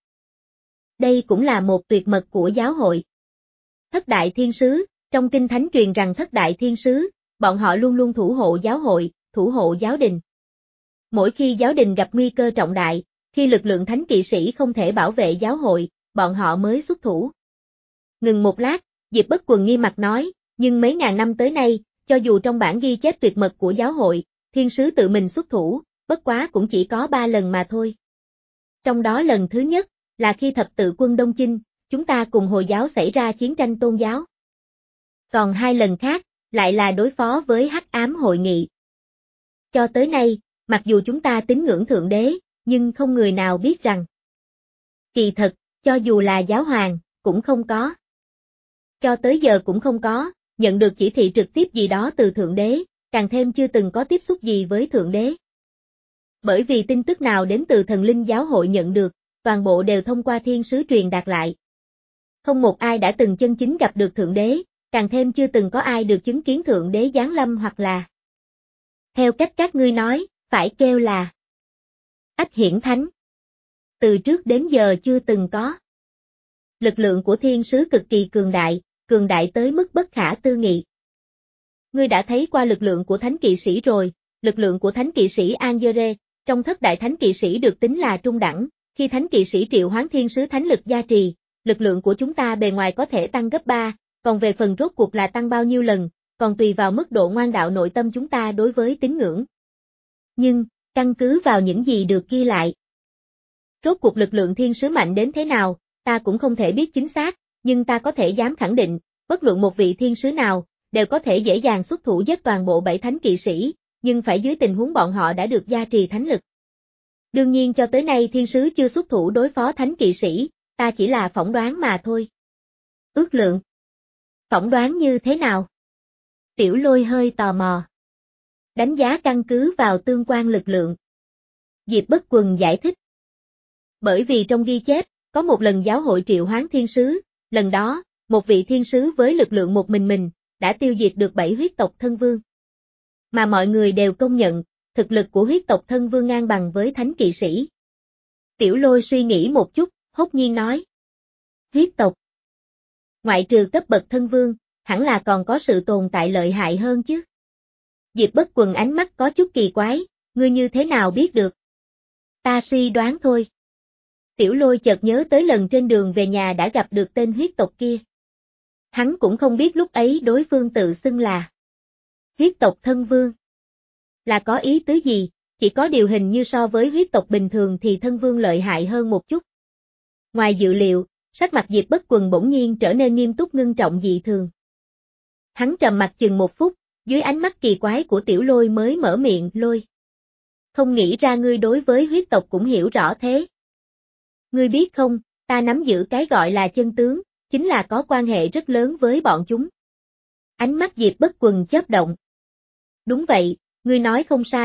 Đây cũng là một tuyệt mật của giáo hội. Thất đại thiên sứ, trong kinh thánh truyền rằng thất đại thiên sứ, bọn họ luôn luôn thủ hộ giáo hội, thủ hộ giáo đình. Mỗi khi giáo đình gặp nguy cơ trọng đại, khi lực lượng thánh kỵ sĩ không thể bảo vệ giáo hội, bọn họ mới xuất thủ. Ngừng một lát, Diệp Bất Quần nghiêm mặt nói, nhưng mấy ngàn năm tới nay, cho dù trong bản ghi chép tuyệt mật của giáo hội, thiên sứ tự mình xuất thủ, bất quá cũng chỉ có ba lần mà thôi. Trong đó lần thứ nhất, là khi thập tự quân Đông Chinh, chúng ta cùng Hồi giáo xảy ra chiến tranh tôn giáo. Còn hai lần khác, lại là đối phó với Hắc Ám Hội Nghị. Cho tới nay, mặc dù chúng ta tín ngưỡng Thượng Đế, nhưng không người nào biết rằng. Kỳ thật, cho dù là giáo hoàng, cũng không có. Cho tới giờ cũng không có, nhận được chỉ thị trực tiếp gì đó từ Thượng Đế, càng thêm chưa từng có tiếp xúc gì với Thượng Đế. Bởi vì tin tức nào đến từ thần linh giáo hội nhận được, toàn bộ đều thông qua thiên sứ truyền đạt lại. Không một ai đã từng chân chính gặp được Thượng Đế, càng thêm chưa từng có ai được chứng kiến Thượng Đế giáng lâm hoặc là. Theo cách các ngươi nói, phải kêu là Ách Hiển Thánh. Từ trước đến giờ chưa từng có. Lực lượng của thiên sứ cực kỳ cường đại, cường đại tới mức bất khả tư nghị. Ngươi đã thấy qua lực lượng của thánh kỵ sĩ rồi, lực lượng của thánh kỵ sĩ Angere, trong thất đại thánh kỵ sĩ được tính là trung đẳng, khi thánh kỵ sĩ triệu hoán thiên sứ thánh lực gia trì, lực lượng của chúng ta bề ngoài có thể tăng gấp ba, còn về phần rốt cuộc là tăng bao nhiêu lần, còn tùy vào mức độ ngoan đạo nội tâm chúng ta đối với tín ngưỡng. Nhưng, căn cứ vào những gì được ghi lại. Rốt cuộc lực lượng thiên sứ mạnh đến thế nào, ta cũng không thể biết chính xác, nhưng ta có thể dám khẳng định, bất luận một vị thiên sứ nào, đều có thể dễ dàng xuất thủ giết toàn bộ bảy thánh kỵ sĩ, nhưng phải dưới tình huống bọn họ đã được gia trì thánh lực. Đương nhiên cho tới nay thiên sứ chưa xuất thủ đối phó thánh kỵ sĩ, ta chỉ là phỏng đoán mà thôi. Ước lượng. Phỏng đoán như thế nào? Tiểu Lôi hơi tò mò. Đánh giá căn cứ vào tương quan lực lượng. Diệp Bất Quần giải thích. Bởi vì trong ghi chép, có một lần giáo hội triệu hoán thiên sứ, lần đó, một vị thiên sứ với lực lượng một mình mình, đã tiêu diệt được bảy huyết tộc thân vương. Mà mọi người đều công nhận, thực lực của huyết tộc thân vương ngang bằng với thánh kỵ sĩ. Tiểu Lôi suy nghĩ một chút, hốt nhiên nói. Huyết tộc. Ngoại trừ cấp bậc thân vương, hẳn là còn có sự tồn tại lợi hại hơn chứ. Diệp Bất Quần ánh mắt có chút kỳ quái, ngươi như thế nào biết được? Ta suy đoán thôi. Tiểu Lôi chợt nhớ tới lần trên đường về nhà đã gặp được tên huyết tộc kia. Hắn cũng không biết lúc ấy đối phương tự xưng là huyết tộc thân vương. Là có ý tứ gì, chỉ có điều hình như so với huyết tộc bình thường thì thân vương lợi hại hơn một chút. Ngoài dự liệu, sắc mặt Diệp Bất Quần bỗng nhiên trở nên nghiêm túc ngưng trọng dị thường. Hắn trầm mặt chừng một phút, dưới ánh mắt kỳ quái của Tiểu Lôi mới mở miệng, Lôi. Không nghĩ ra ngươi đối với huyết tộc cũng hiểu rõ thế. Ngươi biết không, ta nắm giữ cái gọi là chân tướng, chính là có quan hệ rất lớn với bọn chúng. Ánh mắt Diệp Bất Quần chớp động. Đúng vậy, ngươi nói không sai,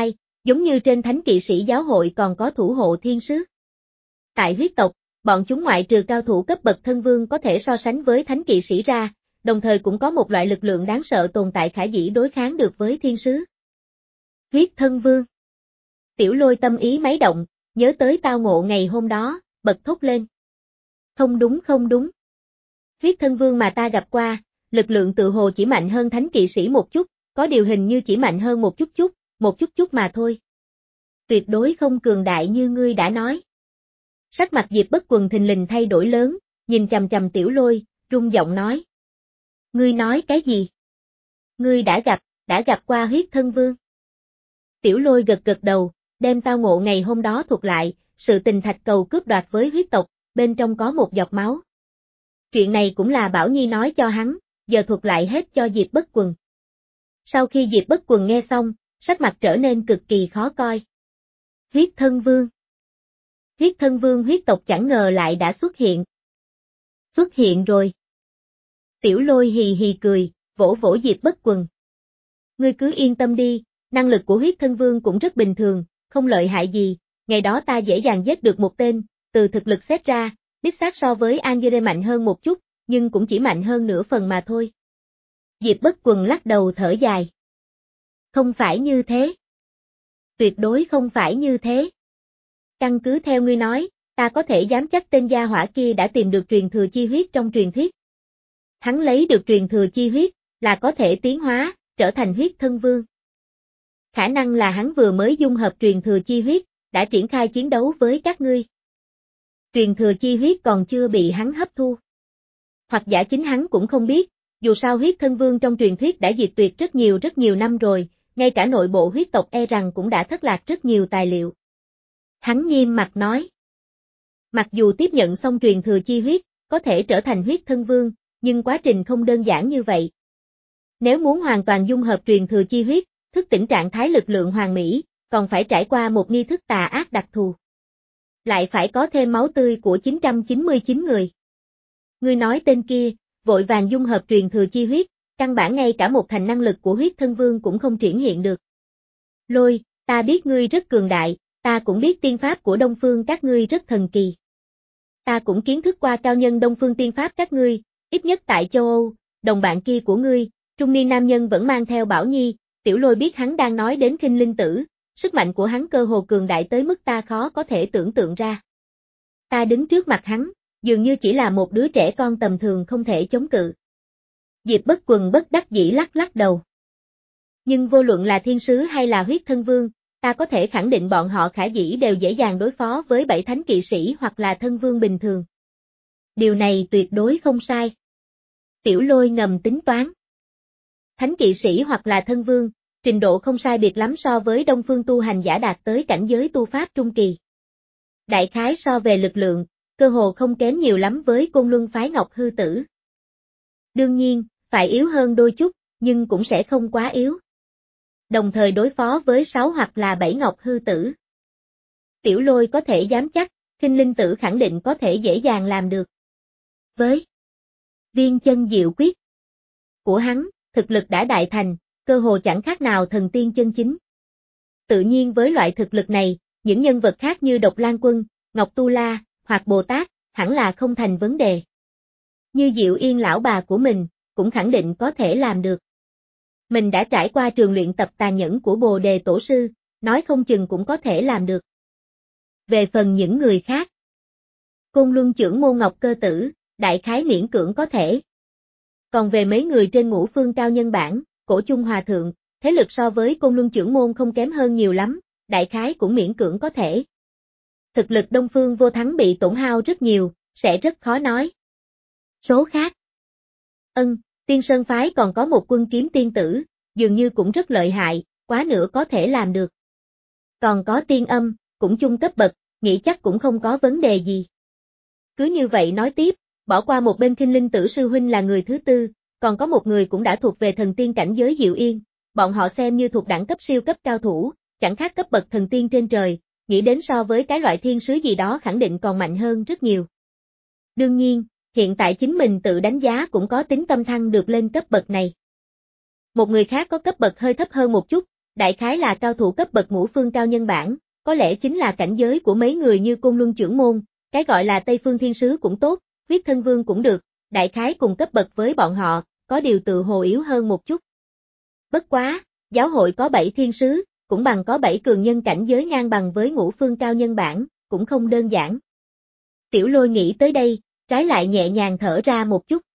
giống như trên thánh kỵ sĩ giáo hội còn có thủ hộ thiên sứ. Tại huyết tộc, bọn chúng ngoại trừ cao thủ cấp bậc thân vương có thể so sánh với thánh kỵ sĩ ra, đồng thời cũng có một loại lực lượng đáng sợ tồn tại khả dĩ đối kháng được với thiên sứ. Huyết thân vương. Tiểu Lôi tâm ý máy động, nhớ tới tao ngộ ngày hôm đó, bật thốt lên. Không đúng không đúng. Huyết thân vương mà ta gặp qua, lực lượng tự hồ chỉ mạnh hơn thánh kỵ sĩ một chút, có điều hình như chỉ mạnh hơn một chút chút, một chút chút mà thôi. Tuyệt đối không cường đại như ngươi đã nói. Sắc mặt Diệp Bất Quần thình lình thay đổi lớn, nhìn chằm chằm Tiểu Lôi, rung giọng nói. Ngươi nói cái gì? Ngươi đã gặp, đã gặp qua huyết thân vương. Tiểu Lôi gật gật đầu, đem tao ngộ ngày hôm đó thuật lại, sự tình thạch cầu cướp đoạt với huyết tộc, bên trong có một giọt máu. Chuyện này cũng là Bảo Nhi nói cho hắn, giờ thuật lại hết cho Diệp Bất Quần. Sau khi Diệp Bất Quần nghe xong, sắc mặt trở nên cực kỳ khó coi. Huyết thân vương. Huyết thân vương huyết tộc chẳng ngờ lại đã xuất hiện. Xuất hiện rồi. Tiểu Lôi hì hì cười, vỗ vỗ Diệp Bất Quần. Ngươi cứ yên tâm đi, năng lực của huyết thân vương cũng rất bình thường, không lợi hại gì, ngày đó ta dễ dàng giết được một tên, từ thực lực xét ra, đích xác so với Angere mạnh hơn một chút, nhưng cũng chỉ mạnh hơn nửa phần mà thôi. Diệp Bất Quần lắc đầu thở dài. Không phải như thế. Tuyệt đối không phải như thế. Căn cứ theo ngươi nói, ta có thể dám chắc tên gia hỏa kia đã tìm được truyền thừa chi huyết trong truyền thuyết. Hắn lấy được truyền thừa chi huyết, là có thể tiến hóa, trở thành huyết thân vương. Khả năng là hắn vừa mới dung hợp truyền thừa chi huyết, đã triển khai chiến đấu với các ngươi. Truyền thừa chi huyết còn chưa bị hắn hấp thu. Hoặc giả chính hắn cũng không biết, dù sao huyết thân vương trong truyền thuyết đã diệt tuyệt rất nhiều rất nhiều năm rồi, ngay cả nội bộ huyết tộc e rằng cũng đã thất lạc rất nhiều tài liệu. Hắn nghiêm mặt nói. Mặc dù tiếp nhận xong truyền thừa chi huyết, có thể trở thành huyết thân vương, nhưng quá trình không đơn giản như vậy. Nếu muốn hoàn toàn dung hợp truyền thừa chi huyết, thức tỉnh trạng thái lực lượng hoàn mỹ, còn phải trải qua một nghi thức tà ác đặc thù. Lại phải có thêm máu tươi của chín trăm chín mươi chín người. Ngươi nói tên kia, vội vàng dung hợp truyền thừa chi huyết, căn bản ngay cả một thành năng lực của huyết thân vương cũng không triển hiện được. Lôi, ta biết ngươi rất cường đại, ta cũng biết tiên pháp của Đông Phương các ngươi rất thần kỳ. Ta cũng kiến thức qua cao nhân Đông Phương tiên pháp các ngươi, ít nhất tại châu Âu, đồng bạn kia của ngươi, trung niên nam nhân vẫn mang theo Bảo Nhi, Tiểu Lôi biết hắn đang nói đến Khinh Linh Tử, sức mạnh của hắn cơ hồ cường đại tới mức ta khó có thể tưởng tượng ra. Ta đứng trước mặt hắn, dường như chỉ là một đứa trẻ con tầm thường không thể chống cự. Diệp Bất Quần bất đắc dĩ lắc lắc đầu. Nhưng vô luận là thiên sứ hay là huyết thân vương, ta có thể khẳng định bọn họ khả dĩ đều dễ dàng đối phó với bảy thánh kỵ sĩ hoặc là thân vương bình thường. Điều này tuyệt đối không sai. Tiểu Lôi ngầm tính toán. Thánh kỵ sĩ hoặc là thân vương, trình độ không sai biệt lắm so với Đông Phương tu hành giả đạt tới cảnh giới tu pháp trung kỳ. Đại khái so về lực lượng, cơ hồ không kém nhiều lắm với Côn Luân phái Ngọc Hư Tử. Đương nhiên, phải yếu hơn đôi chút, nhưng cũng sẽ không quá yếu. Đồng thời đối phó với sáu hoặc là bảy Ngọc Hư Tử. Tiểu Lôi có thể dám chắc, Khinh Linh Tử khẳng định có thể dễ dàng làm được. Với viên chân diệu quyết của hắn, thực lực đã đại thành, cơ hồ chẳng khác nào thần tiên chân chính. Tự nhiên với loại thực lực này, những nhân vật khác như Độc Lan Quân, Ngọc Tu La, hoặc Bồ Tát, hẳn là không thành vấn đề. Như Diệu Yên lão bà của mình, cũng khẳng định có thể làm được. Mình đã trải qua trường luyện tập tàn nhẫn của Bồ Đề Tổ Sư, nói không chừng cũng có thể làm được. Về phần những người khác, Côn Luân trưởng môn Ngọc Cơ Tử, đại khái miễn cưỡng có thể. Còn về mấy người trên ngũ phương cao nhân bản, Cổ Chung Hòa Thượng, thế lực so với Côn Luân trưởng môn không kém hơn nhiều lắm, đại khái cũng miễn cưỡng có thể. Thực lực Đông Phương Vô Thắng bị tổn hao rất nhiều, sẽ rất khó nói. Số khác. Ân, Tiên Sơn Phái còn có một quân kiếm tiên tử, dường như cũng rất lợi hại, quá nữa có thể làm được. Còn có Tiên Âm, cũng chung cấp bậc, nghĩ chắc cũng không có vấn đề gì. Cứ như vậy nói tiếp, bỏ qua một bên Khinh Linh Tử sư huynh là người thứ tư, còn có một người cũng đã thuộc về thần tiên cảnh giới Diệu Yên, bọn họ xem như thuộc đẳng cấp siêu cấp cao thủ, chẳng khác cấp bậc thần tiên trên trời, nghĩ đến so với cái loại thiên sứ gì đó khẳng định còn mạnh hơn rất nhiều. Đương nhiên, hiện tại chính mình tự đánh giá cũng có tính tâm thăng được lên cấp bậc này. Một người khác có cấp bậc hơi thấp hơn một chút, đại khái là cao thủ cấp bậc ngũ phương cao nhân bản, có lẽ chính là cảnh giới của mấy người như Côn Luân trưởng môn, cái gọi là Tây Phương Thiên Sứ cũng tốt, huyết thân vương cũng được, đại khái cùng cấp bậc với bọn họ, có điều tự hồ yếu hơn một chút. Bất quá, giáo hội có bảy thiên sứ, cũng bằng có bảy cường nhân cảnh giới ngang bằng với ngũ phương cao nhân bản, cũng không đơn giản. Tiểu Lôi nghĩ tới đây, trái lại nhẹ nhàng thở ra một chút.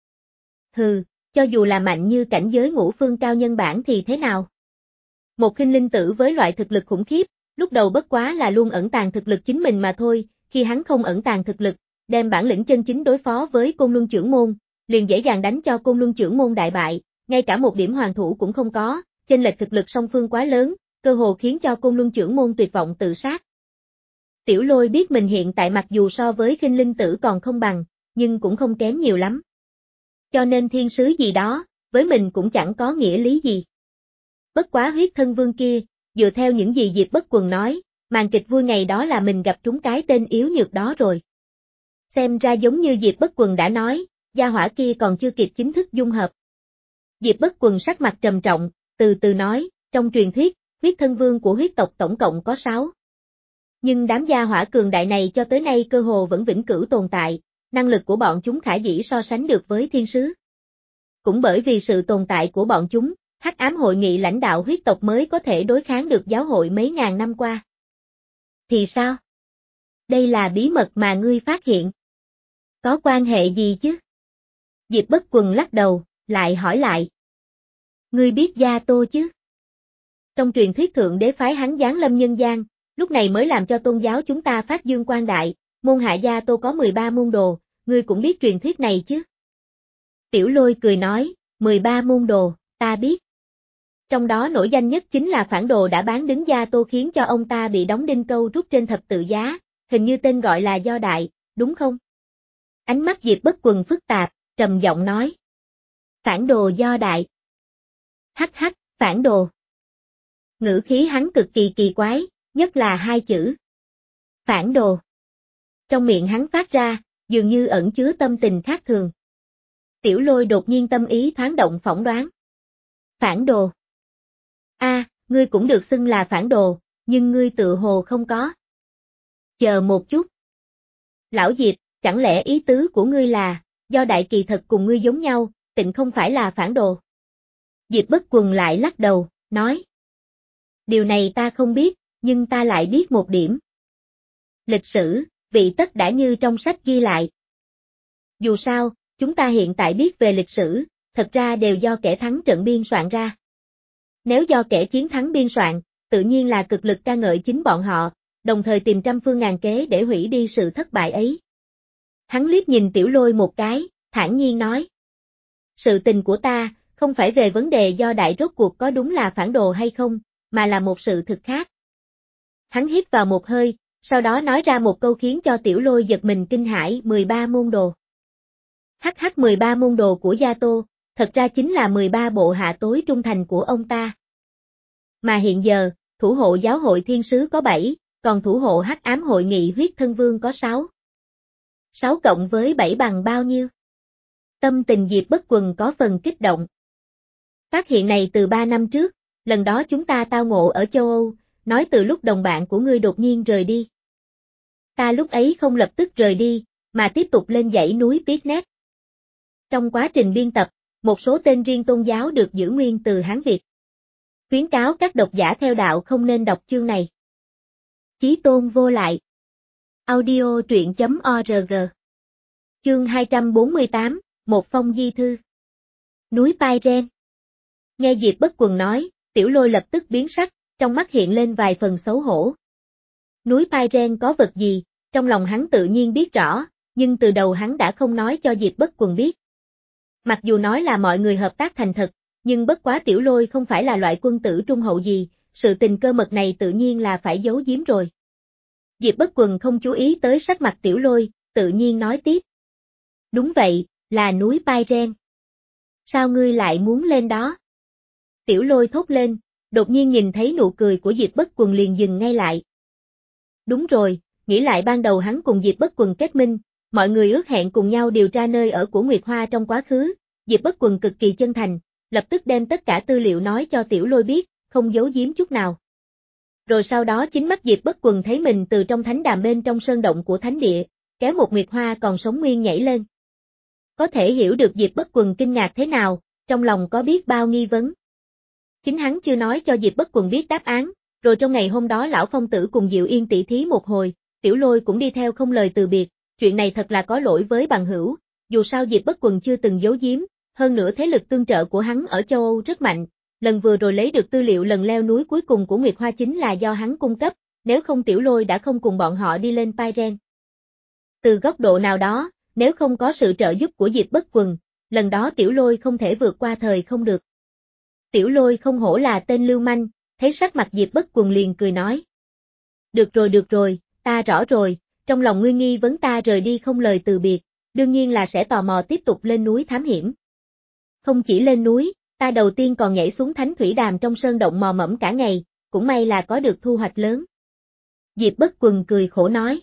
Hừ, cho dù là mạnh như cảnh giới ngũ phương cao nhân bản thì thế nào? Một khinh linh tử với loại thực lực khủng khiếp, lúc đầu bất quá là luôn ẩn tàng thực lực chính mình mà thôi, khi hắn không ẩn tàng thực lực, đem bản lĩnh chân chính đối phó với Côn Luân trưởng môn, liền dễ dàng đánh cho Côn Luân trưởng môn đại bại, ngay cả một điểm hoàn thủ cũng không có, chênh lệch thực lực song phương quá lớn, cơ hồ khiến cho Côn Luân trưởng môn tuyệt vọng tự sát. Tiểu Lôi biết mình hiện tại mặc dù so với khinh linh tử còn không bằng, nhưng cũng không kém nhiều lắm. Cho nên thiên sứ gì đó, với mình cũng chẳng có nghĩa lý gì. Bất quá huyết thân vương kia, dựa theo những gì Diệp Bất Quần nói, màn kịch vui ngày đó là mình gặp trúng cái tên yếu nhược đó rồi. Xem ra giống như Diệp Bất Quần đã nói, gia hỏa kia còn chưa kịp chính thức dung hợp. Diệp Bất Quần sắc mặt trầm trọng, từ từ nói, trong truyền thuyết, huyết thân vương của huyết tộc tổng cộng có sáu. Nhưng đám gia hỏa cường đại này cho tới nay cơ hồ vẫn vĩnh cửu tồn tại, năng lực của bọn chúng khả dĩ so sánh được với thiên sứ. Cũng bởi vì sự tồn tại của bọn chúng, Hắc Ám hội nghị lãnh đạo huyết tộc mới có thể đối kháng được giáo hội mấy ngàn năm qua. Thì sao? Đây là bí mật mà ngươi phát hiện. Có quan hệ gì chứ? Diệp Bất Quần lắc đầu, lại hỏi lại. Ngươi biết Gia Tô chứ? Trong truyền thuyết thượng đế phái hắn giáng lâm nhân gian, lúc này mới làm cho tôn giáo chúng ta phát dương quang đại, môn hạ Gia Tô có mười ba môn đồ, ngươi cũng biết truyền thuyết này chứ? Tiểu Lôi cười nói, mười ba môn đồ, ta biết. Trong đó nổi danh nhất chính là phản đồ đã bán đứng Gia Tô khiến cho ông ta bị đóng đinh câu rút trên thập tự giá, hình như tên gọi là Do Đại, đúng không? Ánh mắt Diệp Bất Quần phức tạp, trầm giọng nói. Phản đồ Do Đại. Hắc hắc, phản đồ. Ngữ khí hắn cực kỳ kỳ quái, nhất là hai chữ. Phản đồ. Trong miệng hắn phát ra, dường như ẩn chứa tâm tình khác thường. Tiểu Lôi đột nhiên tâm ý thoáng động phỏng đoán. Phản đồ. A, à, ngươi cũng được xưng là phản đồ, nhưng ngươi tự hồ không có. Chờ một chút. Lão Diệp, chẳng lẽ ý tứ của ngươi là, Do Đại kỳ thật cùng ngươi giống nhau, tịnh không phải là phản đồ. Diệp Bất Quần lại lắc đầu, nói. Điều này ta không biết, nhưng ta lại biết một điểm. Lịch sử, vị tất đã như trong sách ghi lại. Dù sao, chúng ta hiện tại biết về lịch sử, thật ra đều do kẻ thắng trận biên soạn ra. Nếu do kẻ chiến thắng biên soạn, tự nhiên là cực lực ca ngợi chính bọn họ, đồng thời tìm trăm phương ngàn kế để hủy đi sự thất bại ấy. Hắn liếc nhìn Tiểu Lôi một cái, thản nhiên nói. Sự tình của ta, không phải về vấn đề Do Đại rốt cuộc có đúng là phản đồ hay không, mà là một sự thực khác. Hắn hít vào một hơi, sau đó nói ra một câu khiến cho Tiểu Lôi giật mình kinh hãi, mười ba môn đồ. Hắc hắc mười ba môn đồ của Gia Tô, thật ra chính là mười ba bộ hạ tối trung thành của ông ta. Mà hiện giờ, thủ hộ giáo hội thiên sứ có bảy, còn thủ hộ Hắc Ám hội nghị huyết thân vương có sáu. sáu cộng với bảy bằng bao nhiêu? Tâm tình Diệp Bất Quần có phần kích động. Phát hiện này từ ba năm trước, lần đó chúng ta tao ngộ ở châu Âu, nói từ lúc đồng bạn của ngươi đột nhiên rời đi. Ta lúc ấy không lập tức rời đi, mà tiếp tục lên dãy núi Tiết Nét. Trong quá trình biên tập, một số tên riêng tôn giáo được giữ nguyên từ Hán Việt. Khuyến cáo các độc giả theo đạo không nên đọc chương này. Chí Tôn vô lại. Audio truyện chấm org. Chương hai trăm bốn mươi tám, một phong di thư. Núi Pai Ren. Nghe Diệp Bất Quần nói, Tiểu Lôi lập tức biến sắc, trong mắt hiện lên vài phần xấu hổ. Núi Pai Ren có vật gì, trong lòng hắn tự nhiên biết rõ, nhưng từ đầu hắn đã không nói cho Diệp Bất Quần biết. Mặc dù nói là mọi người hợp tác thành thật, nhưng bất quá Tiểu Lôi không phải là loại quân tử trung hậu gì, sự tình cơ mật này tự nhiên là phải giấu giếm rồi. Diệp Bất Quần không chú ý tới sắc mặt Tiểu Lôi, tự nhiên nói tiếp. Đúng vậy, là núi Pai Ren. Sao ngươi lại muốn lên đó? Tiểu Lôi thốt lên, đột nhiên nhìn thấy nụ cười của Diệp Bất Quần liền dừng ngay lại. Đúng rồi, nghĩ lại ban đầu hắn cùng Diệp Bất Quần kết minh, mọi người ước hẹn cùng nhau điều tra nơi ở của Nguyệt Hoa trong quá khứ, Diệp Bất Quần cực kỳ chân thành, lập tức đem tất cả tư liệu nói cho Tiểu Lôi biết, không giấu giếm chút nào. Rồi sau đó chính mắt Diệp Bất Quần thấy mình từ trong thánh đàm bên trong sơn động của thánh địa, kéo một Nguyệt Hoa còn sống nguyên nhảy lên. Có thể hiểu được Diệp Bất Quần kinh ngạc thế nào, trong lòng có biết bao nghi vấn. Chính hắn chưa nói cho Diệp Bất Quần biết đáp án, rồi trong ngày hôm đó lão phong tử cùng Diệu Yên tỷ thí một hồi, Tiểu Lôi cũng đi theo không lời từ biệt, chuyện này thật là có lỗi với bằng hữu, dù sao Diệp Bất Quần chưa từng giấu giếm, hơn nữa thế lực tương trợ của hắn ở châu Âu rất mạnh, lần vừa rồi lấy được tư liệu lần leo núi cuối cùng của Nguyệt Hoa chính là do hắn cung cấp, nếu không Tiểu Lôi đã không cùng bọn họ đi lên Pyren. Từ góc độ nào đó, nếu không có sự trợ giúp của Diệp Bất Quần, lần đó Tiểu Lôi không thể vượt qua thời không được. Tiểu Lôi không hổ là tên lưu manh, thấy sắc mặt Diệp Bất Quần liền cười nói. Được rồi được rồi, ta rõ rồi, trong lòng ngươi nghi vấn ta rời đi không lời từ biệt, đương nhiên là sẽ tò mò tiếp tục lên núi thám hiểm. Không chỉ lên núi, ta đầu tiên còn nhảy xuống thánh thủy đàm trong sơn động mò mẫm cả ngày, cũng may là có được thu hoạch lớn. Diệp Bất Quần cười khổ nói.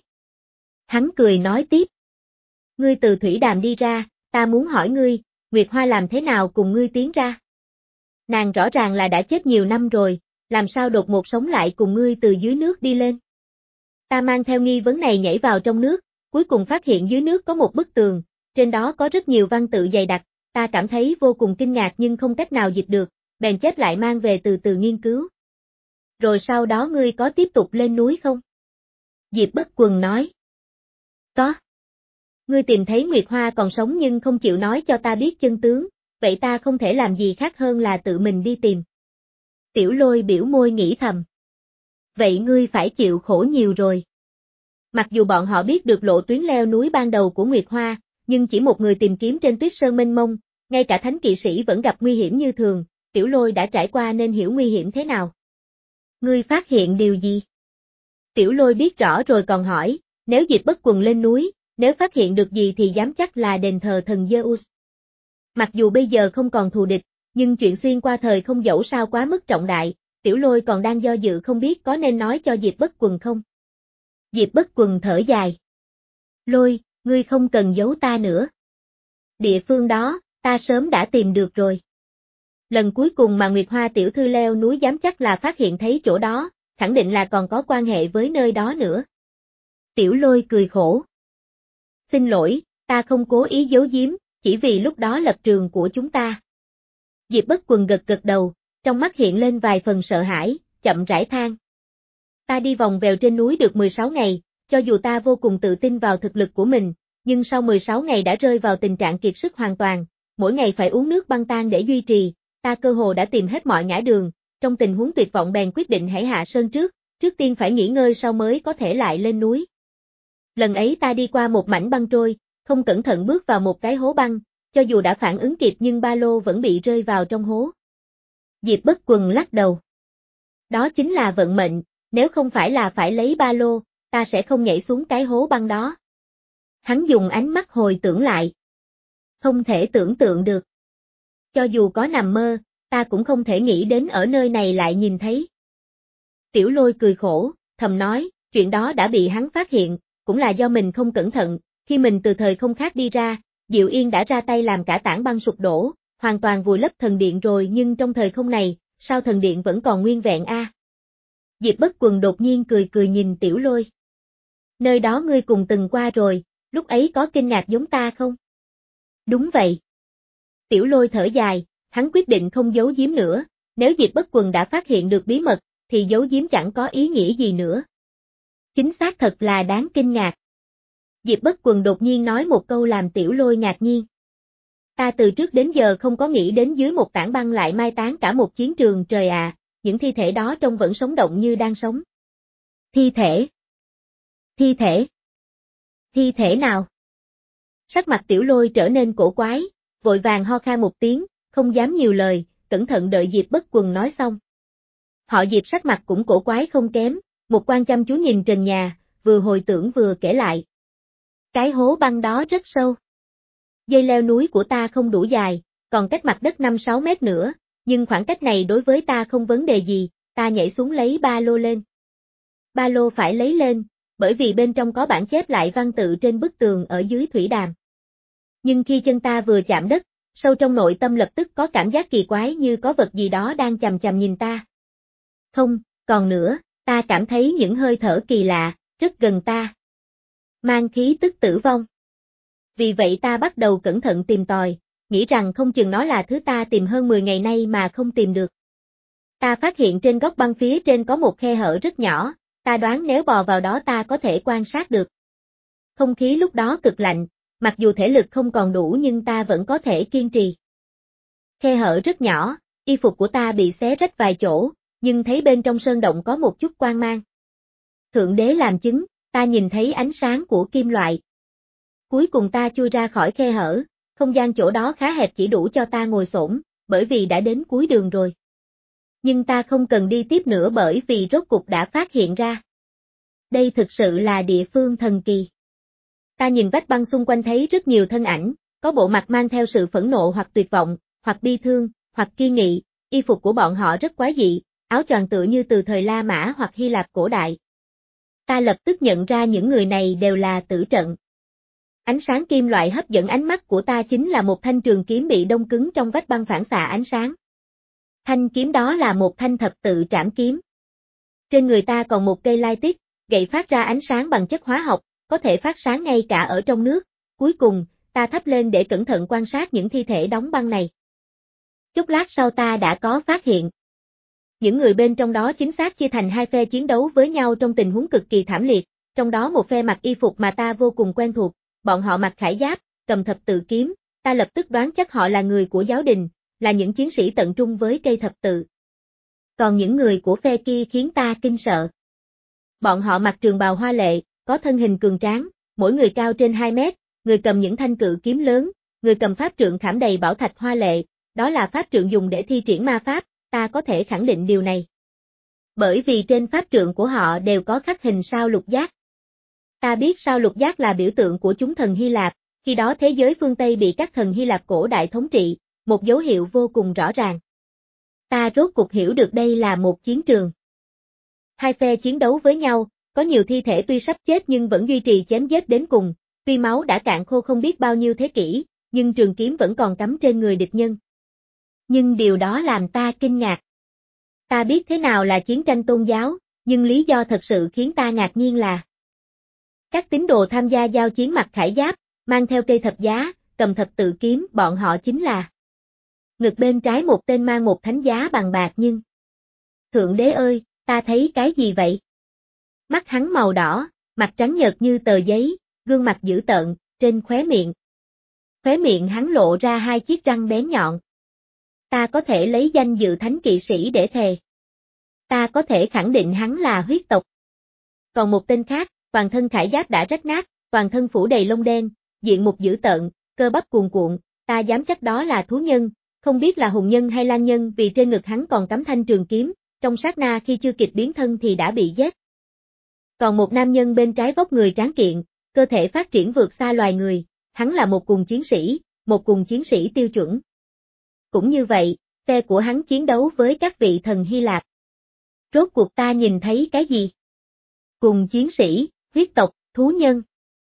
Hắn cười nói tiếp. Ngươi từ thủy đàm đi ra, ta muốn hỏi ngươi, Nguyệt Hoa làm thế nào cùng ngươi tiến ra? Nàng rõ ràng là đã chết nhiều năm rồi, làm sao đột ngột sống lại cùng ngươi từ dưới nước đi lên? Ta mang theo nghi vấn này nhảy vào trong nước, cuối cùng phát hiện dưới nước có một bức tường, trên đó có rất nhiều văn tự dày đặc, ta cảm thấy vô cùng kinh ngạc nhưng không cách nào dịch được, bèn chép lại mang về từ từ nghiên cứu. Rồi sau đó ngươi có tiếp tục lên núi không? Diệp Bất Quần nói. Có. Ngươi tìm thấy Nguyệt Hoa còn sống nhưng không chịu nói cho ta biết chân tướng, vậy ta không thể làm gì khác hơn là tự mình đi tìm. Tiểu Lôi biểu môi nghĩ thầm. Vậy ngươi phải chịu khổ nhiều rồi. Mặc dù bọn họ biết được lộ tuyến leo núi ban đầu của Nguyệt Hoa, nhưng chỉ một người tìm kiếm trên tuyết sơn mênh mông, ngay cả thánh kỵ sĩ vẫn gặp nguy hiểm như thường, Tiểu Lôi đã trải qua nên hiểu nguy hiểm thế nào. Ngươi phát hiện điều gì? Tiểu Lôi biết rõ rồi còn hỏi, nếu Diệp Bất Quần lên núi, nếu phát hiện được gì thì dám chắc là đền thờ thần Zeus. Mặc dù bây giờ không còn thù địch, nhưng chuyện xuyên qua thời không dẫu sao quá mức trọng đại, Tiểu Lôi còn đang do dự không biết có nên nói cho Diệp Bất Quần không. Diệp Bất Quần thở dài. Lôi, ngươi không cần giấu ta nữa. Địa phương đó, ta sớm đã tìm được rồi. Lần cuối cùng mà Nguyệt Hoa tiểu thư leo núi dám chắc là phát hiện thấy chỗ đó, khẳng định là còn có quan hệ với nơi đó nữa. Tiểu Lôi cười khổ. Xin lỗi, ta không cố ý giấu giếm, chỉ vì lúc đó lập trường của chúng ta. Diệp Bất Quần gật gật đầu, trong mắt hiện lên vài phần sợ hãi, chậm rãi than. Ta đi vòng vèo trên núi được mười sáu ngày, cho dù ta vô cùng tự tin vào thực lực của mình, nhưng sau mười sáu ngày đã rơi vào tình trạng kiệt sức hoàn toàn, mỗi ngày phải uống nước băng tan để duy trì, ta cơ hồ đã tìm hết mọi ngã đường, trong tình huống tuyệt vọng bèn quyết định hãy hạ sơn trước, trước tiên phải nghỉ ngơi sau mới có thể lại lên núi. Lần ấy ta đi qua một mảnh băng trôi, không cẩn thận bước vào một cái hố băng, cho dù đã phản ứng kịp nhưng ba lô vẫn bị rơi vào trong hố. Diệp Bất Quần lắc đầu. Đó chính là vận mệnh, nếu không phải là phải lấy ba lô, ta sẽ không nhảy xuống cái hố băng đó. Hắn dùng ánh mắt hồi tưởng lại. Không thể tưởng tượng được. Cho dù có nằm mơ, ta cũng không thể nghĩ đến ở nơi này lại nhìn thấy. Tiểu Lôi cười khổ, thầm nói, chuyện đó đã bị hắn phát hiện, cũng là do mình không cẩn thận, khi mình từ thời không khác đi ra, Diệu Yên đã ra tay làm cả tảng băng sụp đổ, hoàn toàn vùi lấp thần điện rồi nhưng trong thời không này, sao thần điện vẫn còn nguyên vẹn a? À? Diệp Bất Quần đột nhiên cười cười nhìn Tiểu Lôi. Nơi đó ngươi cùng từng qua rồi, lúc ấy có kinh ngạc giống ta không? Đúng vậy. Tiểu Lôi thở dài, hắn quyết định không giấu giếm nữa, nếu Diệp Bất Quần đã phát hiện được bí mật, thì giấu giếm chẳng có ý nghĩa gì nữa. Chính xác thật là đáng kinh ngạc. Diệp Bất Quần đột nhiên nói một câu làm Tiểu Lôi ngạc nhiên. Ta từ trước đến giờ không có nghĩ đến dưới một tảng băng lại mai táng cả một chiến trường trời ạ, à, những thi thể đó trông vẫn sống động như đang sống. Thi thể? Thi thể? Thi thể nào? Sắc mặt Tiểu Lôi trở nên cổ quái, vội vàng ho khan một tiếng, không dám nhiều lời, cẩn thận đợi Diệp Bất Quần nói xong. Họ Diệp sắc mặt cũng cổ quái không kém, một quan chăm chú nhìn trần nhà, vừa hồi tưởng vừa kể lại. Cái hố băng đó rất sâu. Dây leo núi của ta không đủ dài, còn cách mặt đất năm sáu mét nữa, nhưng khoảng cách này đối với ta không vấn đề gì, ta nhảy xuống lấy ba lô lên. Ba lô phải lấy lên, bởi vì bên trong có bản chép lại văn tự trên bức tường ở dưới thủy đàm. Nhưng khi chân ta vừa chạm đất, sâu trong nội tâm lập tức có cảm giác kỳ quái như có vật gì đó đang chằm chằm nhìn ta. Không, còn nữa, ta cảm thấy những hơi thở kỳ lạ, rất gần ta. Mang khí tức tử vong. Vì vậy ta bắt đầu cẩn thận tìm tòi, nghĩ rằng không chừng nó là thứ ta tìm hơn mười ngày nay mà không tìm được. Ta phát hiện trên góc băng phía trên có một khe hở rất nhỏ, ta đoán nếu bò vào đó ta có thể quan sát được. Không khí lúc đó cực lạnh, mặc dù thể lực không còn đủ nhưng ta vẫn có thể kiên trì. Khe hở rất nhỏ, y phục của ta bị xé rách vài chỗ, nhưng thấy bên trong sơn động có một chút quang mang. Thượng đế làm chứng, ta nhìn thấy ánh sáng của kim loại. Cuối cùng ta chui ra khỏi khe hở, không gian chỗ đó khá hẹp chỉ đủ cho ta ngồi xổm, bởi vì đã đến cuối đường rồi. Nhưng ta không cần đi tiếp nữa bởi vì rốt cục đã phát hiện ra. Đây thực sự là địa phương thần kỳ. Ta nhìn vách băng xung quanh thấy rất nhiều thân ảnh, có bộ mặt mang theo sự phẫn nộ hoặc tuyệt vọng, hoặc bi thương, hoặc kiên nghị, y phục của bọn họ rất quái dị, áo choàng tựa như từ thời La Mã hoặc Hy Lạp cổ đại. Ta lập tức nhận ra những người này đều là tử trận. Ánh sáng kim loại hấp dẫn ánh mắt của ta chính là một thanh trường kiếm bị đông cứng trong vách băng phản xạ ánh sáng. Thanh kiếm đó là một thanh thập tự trảm kiếm. Trên người ta còn một cây lai tích, gậy phát ra ánh sáng bằng chất hóa học, có thể phát sáng ngay cả ở trong nước. Cuối cùng, ta thắp lên để cẩn thận quan sát những thi thể đóng băng này. Chốc lát sau ta đã có phát hiện. Những người bên trong đó chính xác chia thành hai phe chiến đấu với nhau trong tình huống cực kỳ thảm liệt, trong đó một phe mặc y phục mà ta vô cùng quen thuộc, bọn họ mặc khải giáp, cầm thập tự kiếm, ta lập tức đoán chắc họ là người của giáo đình, là những chiến sĩ tận trung với cây thập tự. Còn những người của phe kia khiến ta kinh sợ. Bọn họ mặc trường bào hoa lệ, có thân hình cường tráng, mỗi người cao trên hai mét, người cầm những thanh cự kiếm lớn, người cầm pháp trượng khảm đầy bảo thạch hoa lệ, đó là pháp trượng dùng để thi triển ma pháp, ta có thể khẳng định điều này. Bởi vì trên pháp trượng của họ đều có khắc hình sao lục giác. Ta biết sao lục giác là biểu tượng của chúng thần Hy Lạp, khi đó thế giới phương Tây bị các thần Hy Lạp cổ đại thống trị, một dấu hiệu vô cùng rõ ràng. Ta rốt cuộc hiểu được đây là một chiến trường. Hai phe chiến đấu với nhau, có nhiều thi thể tuy sắp chết nhưng vẫn duy trì chém giết đến cùng, tuy máu đã cạn khô không biết bao nhiêu thế kỷ, nhưng trường kiếm vẫn còn cắm trên người địch nhân. Nhưng điều đó làm ta kinh ngạc. Ta biết thế nào là chiến tranh tôn giáo, nhưng lý do thật sự khiến ta ngạc nhiên là các tín đồ tham gia giao chiến mặc khải giáp, mang theo cây thập giá, cầm thập tự kiếm, bọn họ chính là ngực bên trái một tên mang một thánh giá bằng bạc nhưng Thượng đế ơi, ta thấy cái gì vậy? Mắt hắn màu đỏ, mặt trắng nhợt như tờ giấy, gương mặt dữ tợn, trên khóe miệng. Khóe miệng hắn lộ ra hai chiếc răng bén nhọn. Ta có thể lấy danh dự thánh kỵ sĩ để thề. Ta có thể khẳng định hắn là huyết tộc. Còn một tên khác, toàn thân khải giáp đã rách nát, toàn thân phủ đầy lông đen, diện mục dữ tợn, cơ bắp cuồn cuộn, ta dám chắc đó là thú nhân, không biết là hùng nhân hay lang nhân vì trên ngực hắn còn cắm thanh trường kiếm, trong sát na khi chưa kịp biến thân thì đã bị giết. Còn một nam nhân bên trái vóc người tráng kiện, cơ thể phát triển vượt xa loài người, hắn là một cùng chiến sĩ, một cùng chiến sĩ tiêu chuẩn. Cũng như vậy, phe của hắn chiến đấu với các vị thần Hy Lạp. Rốt cuộc ta nhìn thấy cái gì? Cùng chiến sĩ, huyết tộc, thú nhân.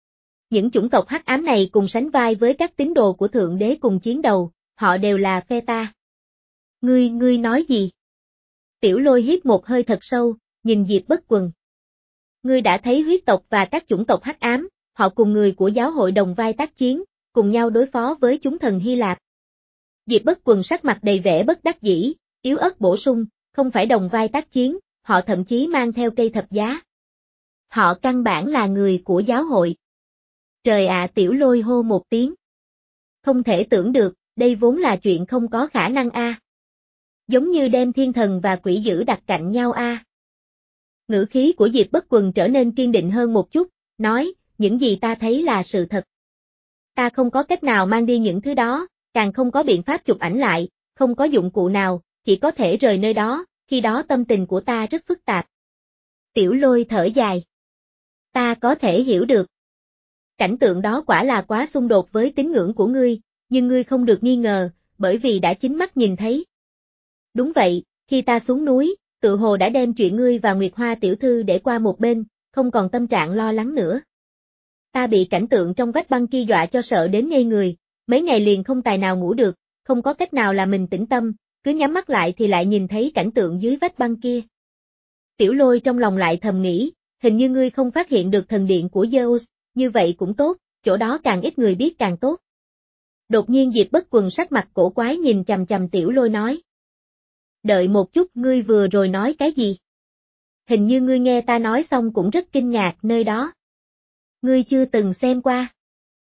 Những chủng tộc hắc ám này cùng sánh vai với các tín đồ của Thượng Đế cùng chiến đầu, họ đều là phe ta. Ngươi, ngươi nói gì? Tiểu Lôi hít một hơi thật sâu, nhìn Diệp Bất Quần. Ngươi đã thấy huyết tộc và các chủng tộc hắc ám, họ cùng người của giáo hội đồng vai tác chiến, cùng nhau đối phó với chúng thần Hy Lạp. Diệp Bất Quần sắc mặt đầy vẻ bất đắc dĩ, yếu ớt bổ sung, không phải đồng vai tác chiến, họ thậm chí mang theo cây thập giá. Họ căn bản là người của giáo hội. Trời ạ, Tiểu Lôi hô một tiếng. Không thể tưởng được, đây vốn là chuyện không có khả năng a. Giống như đem thiên thần và quỷ dữ đặt cạnh nhau a. Ngữ khí của Diệp Bất Quần trở nên kiên định hơn một chút, nói, những gì ta thấy là sự thật. Ta không có cách nào mang đi những thứ đó, càng không có biện pháp chụp ảnh lại, không có dụng cụ nào, chỉ có thể rời nơi đó, khi đó tâm tình của ta rất phức tạp. Tiểu Lôi thở dài. Ta có thể hiểu được. Cảnh tượng đó quả là quá xung đột với tín ngưỡng của ngươi, nhưng ngươi không được nghi ngờ, bởi vì đã chính mắt nhìn thấy. Đúng vậy, khi ta xuống núi, tự hồ đã đem chuyện ngươi và Nguyệt Hoa tiểu thư để qua một bên, không còn tâm trạng lo lắng nữa. Ta bị cảnh tượng trong vách băng kia dọa cho sợ đến ngây người, mấy ngày liền không tài nào ngủ được, không có cách nào làm mình tĩnh tâm, cứ nhắm mắt lại thì lại nhìn thấy cảnh tượng dưới vách băng kia. Tiểu Lôi trong lòng lại thầm nghĩ, hình như ngươi không phát hiện được thần điện của Zeus, như vậy cũng tốt, chỗ đó càng ít người biết càng tốt. Đột nhiên Diệp Bất Quần sắc mặt cổ quái nhìn chằm chằm Tiểu Lôi nói. Đợi một chút, ngươi vừa rồi nói cái gì? Hình như ngươi nghe ta nói xong cũng rất kinh ngạc nơi đó. Ngươi chưa từng xem qua.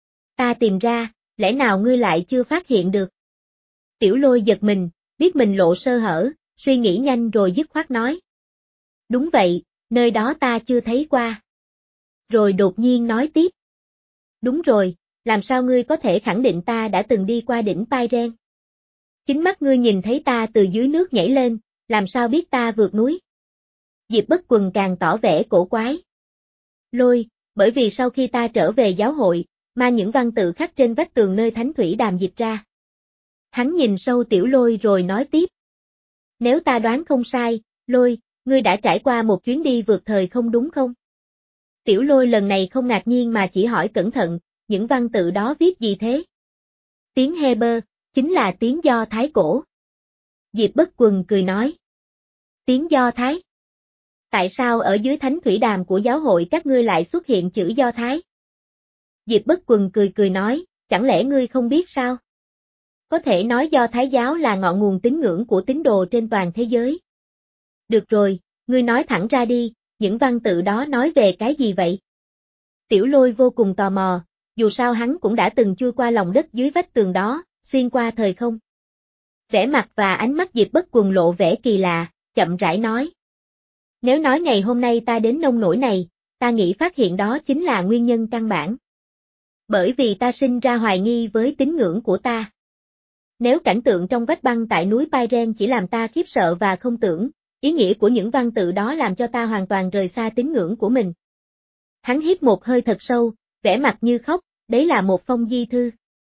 Ta tìm ra, lẽ nào ngươi lại chưa phát hiện được? Tiểu Lôi giật mình, biết mình lộ sơ hở, suy nghĩ nhanh rồi dứt khoát nói. Đúng vậy, nơi đó ta chưa thấy qua. Rồi đột nhiên nói tiếp. Đúng rồi, làm sao ngươi có thể khẳng định ta đã từng đi qua đỉnh Pyren? Chính mắt ngươi nhìn thấy ta từ dưới nước nhảy lên, làm sao biết ta vượt núi? Diệp Bất Quần càng tỏ vẻ cổ quái. Lôi, bởi vì sau khi ta trở về giáo hội, mang những văn tự khắc trên vách tường nơi Thánh Thủy Đàm dịch ra. Hắn nhìn sâu Tiểu Lôi rồi nói tiếp. Nếu ta đoán không sai, Lôi, ngươi đã trải qua một chuyến đi vượt thời không đúng không? Tiểu Lôi lần này không ngạc nhiên mà chỉ hỏi cẩn thận, những văn tự đó viết gì thế? Tiếng Hebrew, chính là tiếng Do Thái cổ. Diệp Bất Quần cười nói. Tiếng Do Thái? Tại sao ở dưới Thánh Thủy Đàm của giáo hội các ngươi lại xuất hiện chữ Do Thái? Diệp Bất Quần cười cười nói, chẳng lẽ ngươi không biết sao? Có thể nói Do Thái giáo là ngọn nguồn tín ngưỡng của tín đồ trên toàn thế giới. Được rồi, ngươi nói thẳng ra đi, những văn tự đó nói về cái gì vậy? Tiểu Lôi vô cùng tò mò, dù sao hắn cũng đã từng chui qua lòng đất dưới vách tường đó, xuyên qua thời không. Vẻ mặt và ánh mắt Diệp Bất Quần lộ vẻ kỳ lạ, chậm rãi nói. Nếu nói ngày hôm nay ta đến nông nỗi này, ta nghĩ phát hiện đó chính là nguyên nhân căn bản. Bởi vì ta sinh ra hoài nghi với tín ngưỡng của ta. Nếu cảnh tượng trong vách băng tại núi Pyren chỉ làm ta khiếp sợ và không tưởng, ý nghĩa của những văn tự đó làm cho ta hoàn toàn rời xa tín ngưỡng của mình. Hắn hít một hơi thật sâu, vẻ mặt như khóc, đấy là một phong di thư.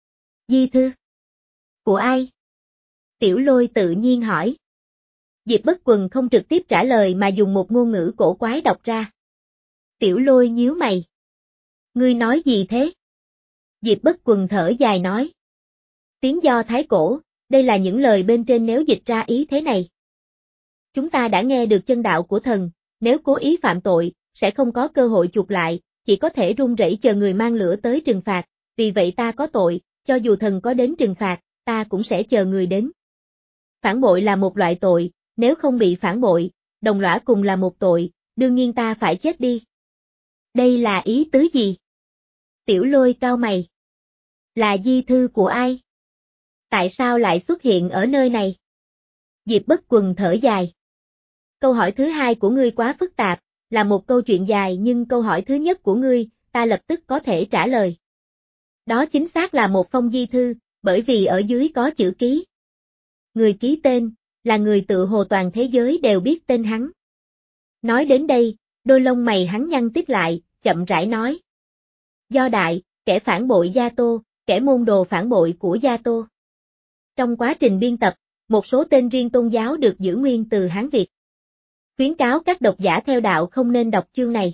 Di thư? Của ai? Tiểu Lôi tự nhiên hỏi. Diệp Bất Quần không trực tiếp trả lời mà dùng một ngôn ngữ cổ quái đọc ra. Tiểu Lôi nhíu mày. Ngươi nói gì thế? Diệp Bất Quần thở dài nói. Tiếng Do Thái cổ, đây là những lời bên trên nếu dịch ra ý thế này. Chúng ta đã nghe được chân đạo của thần, nếu cố ý phạm tội, sẽ không có cơ hội chuộc lại, chỉ có thể run rẩy chờ người mang lửa tới trừng phạt, vì vậy ta có tội, cho dù thần có đến trừng phạt, ta cũng sẽ chờ người đến. Phản bội là một loại tội, nếu không bị phản bội, đồng lõa cùng là một tội, đương nhiên ta phải chết đi. Đây là ý tứ gì? Tiểu Lôi cau mày. Là di thư của ai? Tại sao lại xuất hiện ở nơi này? Diệp Bất Quần thở dài. Câu hỏi thứ hai của ngươi quá phức tạp, là một câu chuyện dài nhưng câu hỏi thứ nhất của ngươi, ta lập tức có thể trả lời. Đó chính xác là một phong di thư, bởi vì ở dưới có chữ ký. Người ký tên, là người tự hồ toàn thế giới đều biết tên hắn. Nói đến đây, đôi lông mày hắn nhăn tít lại, chậm rãi nói. Do Đại, kẻ phản bội Gia Tô, kẻ môn đồ phản bội của Gia Tô. Trong quá trình biên tập, một số tên riêng tôn giáo được giữ nguyên từ Hán Việt. Khuyến cáo các độc giả theo đạo không nên đọc chương này.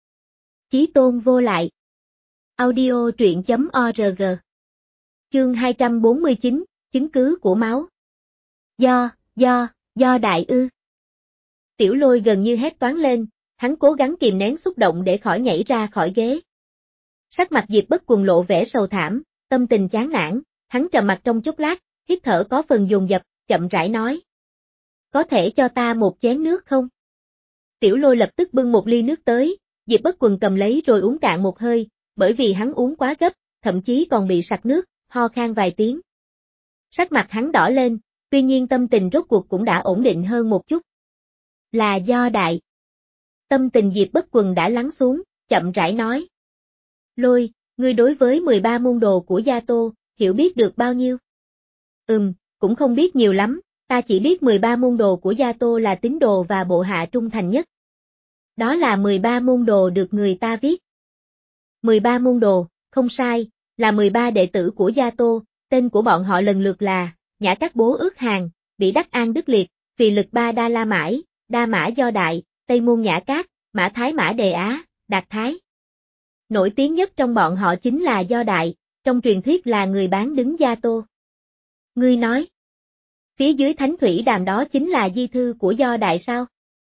Chí Tôn vô lại. Audio truyện chấm org. Chương hai trăm bốn mươi chín, chứng cứ của máu. Do, do, do Đại ư. Tiểu Lôi gần như hét toáng lên, hắn cố gắng kìm nén xúc động để khỏi nhảy ra khỏi ghế. Sắc mặt Diệp Bất Quần lộ vẻ sầu thảm, tâm tình chán nản, hắn trầm mặt trong chốc lát, hít thở có phần dồn dập, chậm rãi nói. Có thể cho ta một chén nước không? Tiểu Lôi lập tức bưng một ly nước tới, Diệp Bất Quần cầm lấy rồi uống cạn một hơi, bởi vì hắn uống quá gấp, thậm chí còn bị sặc nước, ho khan vài tiếng. Sắc mặt hắn đỏ lên, tuy nhiên tâm tình rốt cuộc cũng đã ổn định hơn một chút. Là Do Đại. Tâm tình Diệp Bất Quần đã lắng xuống, chậm rãi nói. Lôi, ngươi đối với mười ba môn đồ của Gia Tô, hiểu biết được bao nhiêu? Ừm, cũng không biết nhiều lắm, ta chỉ biết mười ba môn đồ của Gia Tô là tín đồ và bộ hạ trung thành nhất. Đó là mười ba môn đồ được người ta viết. mười ba môn đồ, không sai, là mười ba đệ tử của Gia Tô, tên của bọn họ lần lượt là, Nhã Các Bố Ước Hàng, Bỉ Đắc An Đức Liệt, Phì Lực Ba Đa La Mãi, Đa Mã Do Đại, Tây Môn Nhã Cát, Mã Thái Mã Đề Á, Đạt Thái. Nổi tiếng nhất trong bọn họ chính là Do Đại, trong truyền thuyết là người bán đứng Gia Tô. Ngươi nói, phía dưới Thánh Thủy Đàm đó chính là di thư của Do Đại sao?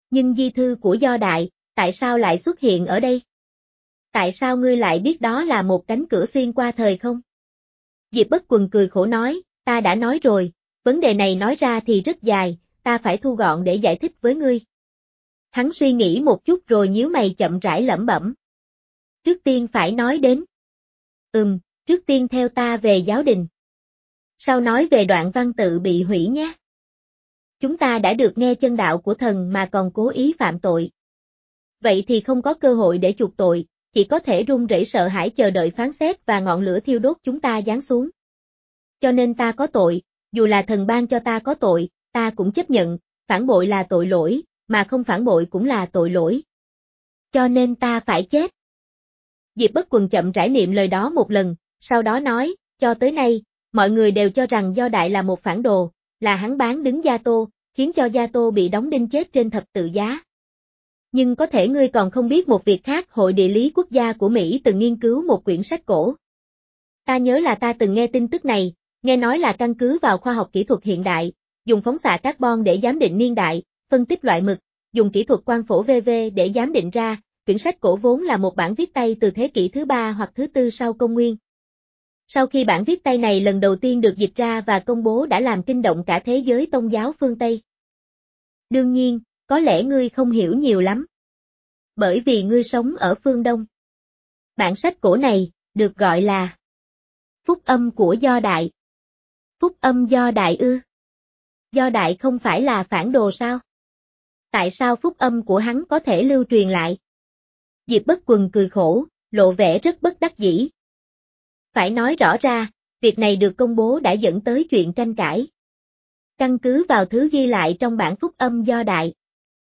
Nhưng di thư của Do Đại, tại sao lại xuất hiện ở đây? Tại sao ngươi lại biết đó là một cánh cửa xuyên qua thời không? Diệp Bất Quần cười khổ nói, ta đã nói rồi, vấn đề này nói ra thì rất dài, ta phải thu gọn để giải thích với ngươi. Hắn suy nghĩ một chút rồi nhíu mày chậm rãi lẩm bẩm. Trước tiên phải nói đến. Ừm, trước tiên theo ta về giáo đình. Sau nói về đoạn văn tự bị hủy nhé. Chúng ta đã được nghe chân đạo của thần mà còn cố ý phạm tội. Vậy thì không có cơ hội để chuộc tội, chỉ có thể run rẩy sợ hãi chờ đợi phán xét và ngọn lửa thiêu đốt chúng ta giáng xuống. Cho nên ta có tội, dù là thần ban cho ta có tội, ta cũng chấp nhận, phản bội là tội lỗi, mà không phản bội cũng là tội lỗi. Cho nên ta phải chết. Diệp Bất Quần chậm rãi niệm lời đó một lần, sau đó nói, cho tới nay, mọi người đều cho rằng Do Đại là một phản đồ, là hắn bán đứng Gia Tô, khiến cho Gia Tô bị đóng đinh chết trên thập tự giá. Nhưng có thể ngươi còn không biết một việc khác, Hội Địa lý Quốc gia của Mỹ từng nghiên cứu một quyển sách cổ. Ta nhớ là ta từng nghe tin tức này, nghe nói là căn cứ vào khoa học kỹ thuật hiện đại, dùng phóng xạ carbon để giám định niên đại, phân tích loại mực, dùng kỹ thuật quang phổ vê vê để giám định ra, quyển sách cổ vốn là một bản viết tay từ thế kỷ thứ ba hoặc thứ tư sau công nguyên. Sau khi bản viết tay này lần đầu tiên được dịch ra và công bố đã làm kinh động cả thế giới tôn giáo phương Tây. Đương nhiên, có lẽ ngươi không hiểu nhiều lắm. Bởi vì ngươi sống ở phương Đông. Bản sách cổ này, được gọi là Phúc âm của Do Đại. Phúc âm Do Đại ư? Do Đại không phải là phản đồ sao? Tại sao phúc âm của hắn có thể lưu truyền lại? Diệp Bất Quần cười khổ, lộ vẻ rất bất đắc dĩ. Phải nói rõ ra, việc này được công bố đã dẫn tới chuyện tranh cãi. Căn cứ vào thứ ghi lại trong bản phúc âm Do Đại.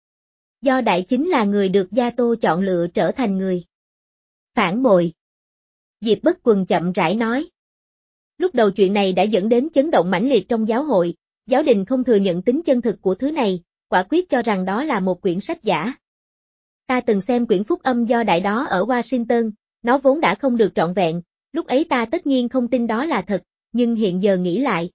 Do Đại chính là người được Gia Tô chọn lựa trở thành người phản bội. Diệp Bất Quần chậm rãi nói. Lúc đầu chuyện này đã dẫn đến chấn động mãnh liệt trong giáo hội, giáo đình không thừa nhận tính chân thực của thứ này, quả quyết cho rằng đó là một quyển sách giả. Ta từng xem quyển phúc âm Do Đại đó ở Washington, nó vốn đã không được trọn vẹn, lúc ấy ta tất nhiên không tin đó là thật, nhưng hiện giờ nghĩ lại.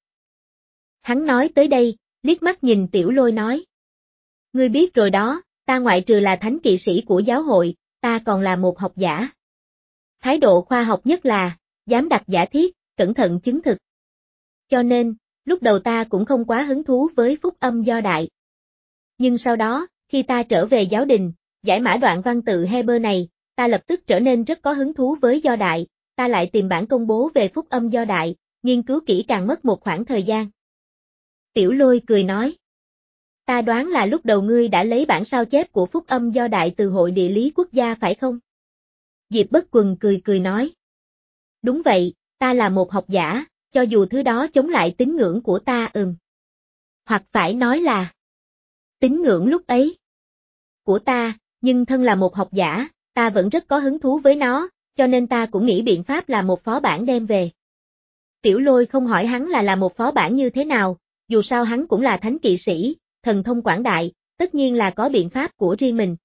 Hắn nói tới đây, liếc mắt nhìn Tiểu Lôi nói. Ngươi biết rồi đó, ta ngoại trừ là thánh kỵ sĩ của giáo hội, ta còn là một học giả. Thái độ khoa học nhất là, dám đặt giả thiết, cẩn thận chứng thực. Cho nên, lúc đầu ta cũng không quá hứng thú với phúc âm Do Đại. Nhưng sau đó, khi ta trở về giáo đình, giải mã đoạn văn tự Heber này, ta lập tức trở nên rất có hứng thú với Do Đại, ta lại tìm bản công bố về phúc âm Do Đại, nghiên cứu kỹ càng mất một khoảng thời gian. Tiểu Lôi cười nói. Ta đoán là lúc đầu ngươi đã lấy bản sao chép của phúc âm Do Đại từ Hội Địa lý Quốc gia phải không? Diệp Bất Quần cười cười nói. Đúng vậy, ta là một học giả, cho dù thứ đó chống lại tín ngưỡng của ta ừm. Hoặc phải nói là tín ngưỡng lúc ấy của ta, nhưng thân là một học giả, ta vẫn rất có hứng thú với nó, cho nên ta cũng nghĩ biện pháp là một phó bản đem về. Tiểu Lôi không hỏi hắn là là một phó bản như thế nào, dù sao hắn cũng là thánh kỵ sĩ, thần thông quảng đại, tất nhiên là có biện pháp của riêng mình.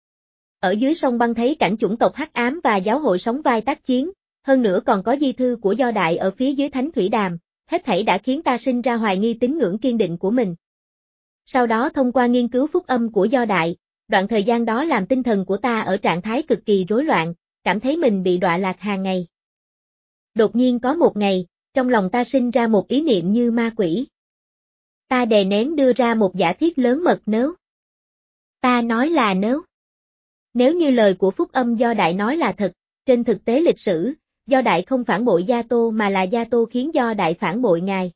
Ở dưới sông băng thấy cảnh chủng tộc hắc ám và giáo hội sóng vai tác chiến, hơn nữa còn có di thư của Do Đại ở phía dưới thánh thủy đàm, hết thảy đã khiến ta sinh ra hoài nghi tín ngưỡng kiên định của mình. Sau đó thông qua nghiên cứu phúc âm của Do Đại, đoạn thời gian đó làm tinh thần của ta ở trạng thái cực kỳ rối loạn, cảm thấy mình bị đọa lạc hàng ngày. Đột nhiên có một ngày, trong lòng ta sinh ra một ý niệm như ma quỷ. Ta đè nén đưa ra một giả thiết lớn mật nếu. Ta nói là nếu. Nếu như lời của phúc âm Do Đại nói là thật, trên thực tế lịch sử, Do Đại không phản bội Gia Tô mà là Gia Tô khiến Do Đại phản bội ngài.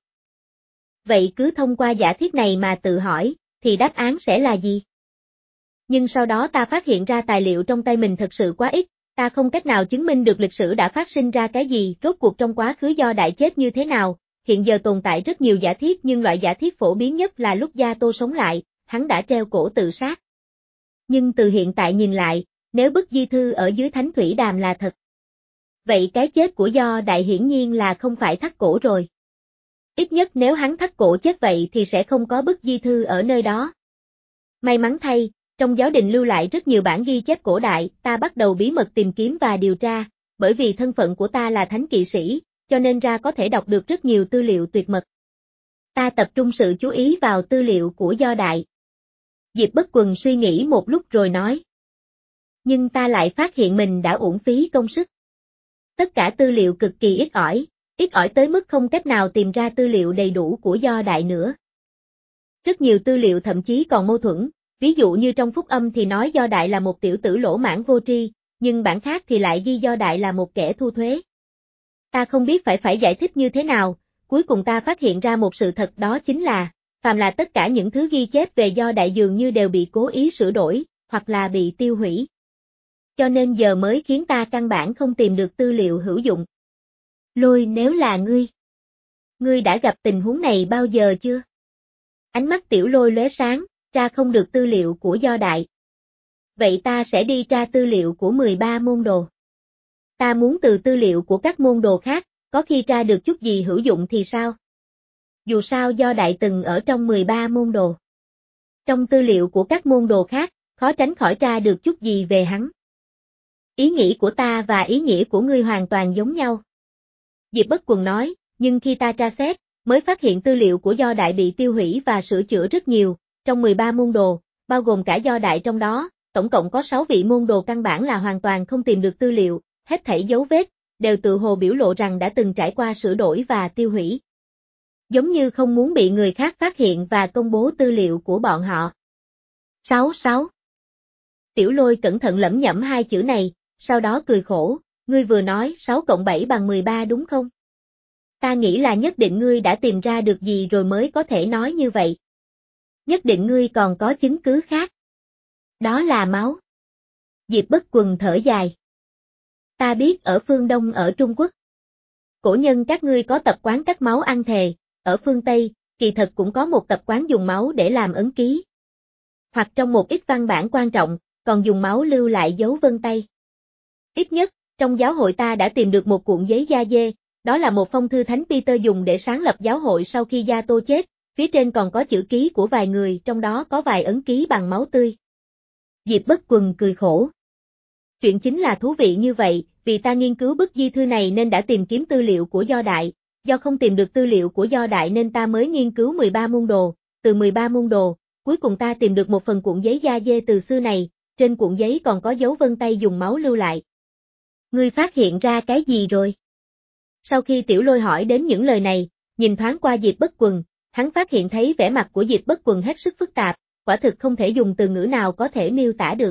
Vậy cứ thông qua giả thiết này mà tự hỏi, thì đáp án sẽ là gì? Nhưng sau đó ta phát hiện ra tài liệu trong tay mình thật sự quá ít, ta không cách nào chứng minh được lịch sử đã phát sinh ra cái gì, rốt cuộc trong quá khứ Do Đại chết như thế nào, hiện giờ tồn tại rất nhiều giả thiết nhưng loại giả thiết phổ biến nhất là lúc Gia Tô sống lại, hắn đã treo cổ tự sát. Nhưng từ hiện tại nhìn lại, nếu bức di thư ở dưới thánh thủy đàm là thật, vậy cái chết của Do Đại hiển nhiên là không phải thắt cổ rồi. Ít nhất nếu hắn thắt cổ chết vậy thì sẽ không có bức di thư ở nơi đó. May mắn thay, trong giáo đình lưu lại rất nhiều bản ghi chép cổ đại, ta bắt đầu bí mật tìm kiếm và điều tra, bởi vì thân phận của ta là thánh kỵ sĩ, cho nên ra có thể đọc được rất nhiều tư liệu tuyệt mật. Ta tập trung sự chú ý vào tư liệu của Do Đại. Diệp Bất Quần suy nghĩ một lúc rồi nói. Nhưng ta lại phát hiện mình đã uổng phí công sức. Tất cả tư liệu cực kỳ ít ỏi, ít ỏi tới mức không cách nào tìm ra tư liệu đầy đủ của Do Đại nữa. Rất nhiều tư liệu thậm chí còn mâu thuẫn, ví dụ như trong phúc âm thì nói Do Đại là một tiểu tử lỗ mãng vô tri, nhưng bản khác thì lại ghi Do Đại là một kẻ thu thuế. Ta không biết phải phải giải thích như thế nào, cuối cùng ta phát hiện ra một sự thật, đó chính là, phàm là tất cả những thứ ghi chép về Do Đại dường như đều bị cố ý sửa đổi, hoặc là bị tiêu hủy. Cho nên giờ mới khiến ta căn bản không tìm được tư liệu hữu dụng. Lôi, nếu là ngươi, ngươi đã gặp tình huống này bao giờ chưa? Ánh mắt Tiểu Lôi lóe sáng, tra không được tư liệu của Do Đại. Vậy ta sẽ đi tra tư liệu của mười ba môn đồ. Ta muốn từ tư liệu của các môn đồ khác, có khi tra được chút gì hữu dụng thì sao? Dù sao Do Đại từng ở trong mười ba môn đồ. Trong tư liệu của các môn đồ khác, khó tránh khỏi tra được chút gì về hắn. Ý nghĩ của ta và ý nghĩa của ngươi hoàn toàn giống nhau. Diệp Bất Quần nói, nhưng khi ta tra xét, mới phát hiện tư liệu của Do Đại bị tiêu hủy và sửa chữa rất nhiều, trong mười ba môn đồ, bao gồm cả Do Đại trong đó, tổng cộng có sáu vị môn đồ căn bản là hoàn toàn không tìm được tư liệu, hết thảy dấu vết, đều tự hồ biểu lộ rằng đã từng trải qua sửa đổi và tiêu hủy. Giống như không muốn bị người khác phát hiện và công bố tư liệu của bọn họ. sáu sáu Tiểu Lôi cẩn thận lẩm nhẩm hai chữ này, sau đó cười khổ, ngươi vừa nói sáu cộng bảy bằng mười ba đúng không? Ta nghĩ là nhất định ngươi đã tìm ra được gì rồi mới có thể nói như vậy. Nhất định ngươi còn có chứng cứ khác. Đó là máu. Diệp Bất Quần thở dài. Ta biết ở phương Đông ở Trung Quốc, cổ nhân các ngươi có tập quán cắt máu ăn thề, ở phương Tây, kỳ thật cũng có một tập quán dùng máu để làm ấn ký. Hoặc trong một ít văn bản quan trọng, còn dùng máu lưu lại dấu vân tay. Ít nhất, trong giáo hội ta đã tìm được một cuộn giấy da dê, đó là một phong thư Thánh Peter dùng để sáng lập giáo hội sau khi Gia Tô chết, phía trên còn có chữ ký của vài người, trong đó có vài ấn ký bằng máu tươi. Diệp Bất Quần cười khổ. Chuyện chính là thú vị như vậy, vì ta nghiên cứu bức di thư này nên đã tìm kiếm tư liệu của Do Đại, do không tìm được tư liệu của Do Đại nên ta mới nghiên cứu mười ba môn đồ, từ mười ba môn đồ, cuối cùng ta tìm được một phần cuộn giấy da dê từ xưa này, trên cuộn giấy còn có dấu vân tay dùng máu lưu lại. Ngươi phát hiện ra cái gì rồi? Sau khi Tiểu Lôi hỏi đến những lời này, nhìn thoáng qua Diệp Bất Quần, hắn phát hiện thấy vẻ mặt của Diệp Bất Quần hết sức phức tạp, quả thực không thể dùng từ ngữ nào có thể miêu tả được.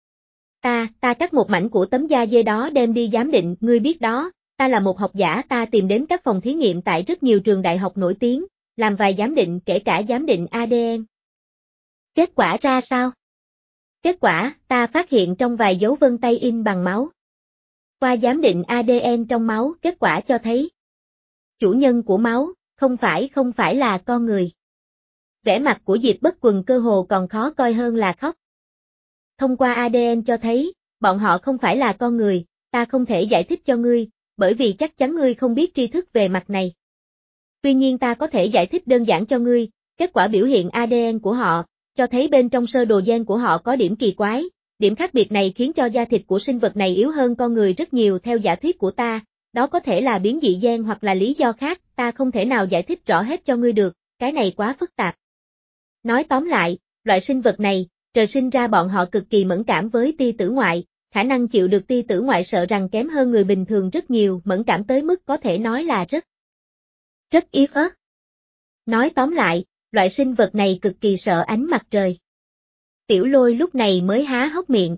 Ta, ta cắt một mảnh của tấm da dê đó đem đi giám định, ngươi biết đó, ta là một học giả, ta tìm đến các phòng thí nghiệm tại rất nhiều trường đại học nổi tiếng, làm vài giám định kể cả giám định a đê en. Kết quả ra sao? Kết quả, ta phát hiện trong vài dấu vân tay in bằng máu. Qua giám định a đê en trong máu, kết quả cho thấy chủ nhân của máu, không phải không phải là con người. Vẻ mặt của Diệp Bất Quần cơ hồ còn khó coi hơn là khóc. Thông qua a đê en cho thấy, bọn họ không phải là con người, ta không thể giải thích cho ngươi, bởi vì chắc chắn ngươi không biết tri thức về mặt này. Tuy nhiên ta có thể giải thích đơn giản cho ngươi, kết quả biểu hiện a đê en của họ, cho thấy bên trong sơ đồ gen của họ có điểm kỳ quái, điểm khác biệt này khiến cho da thịt của sinh vật này yếu hơn con người rất nhiều theo giả thuyết của ta, đó có thể là biến dị gen hoặc là lý do khác, ta không thể nào giải thích rõ hết cho ngươi được, cái này quá phức tạp. Nói tóm lại, loại sinh vật này, trời sinh ra bọn họ cực kỳ mẫn cảm với tia tử ngoại, khả năng chịu được tia tử ngoại sợ rằng kém hơn người bình thường rất nhiều, mẫn cảm tới mức có thể nói là rất, rất yếu ớt. Nói tóm lại, loại sinh vật này cực kỳ sợ ánh mặt trời. Tiểu Lôi lúc này mới há hốc miệng.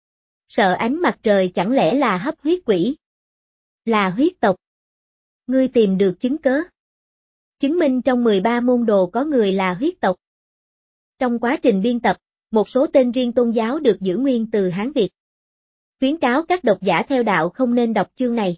Sợ ánh mặt trời chẳng lẽ là hấp huyết quỷ? Là huyết tộc. Ngươi tìm được chứng cớ. Chứng minh trong mười ba môn đồ có người là huyết tộc. Trong quá trình biên tập, một số tên riêng tôn giáo được giữ nguyên từ Hán Việt. Khuyến cáo các độc giả theo đạo không nên đọc chương này.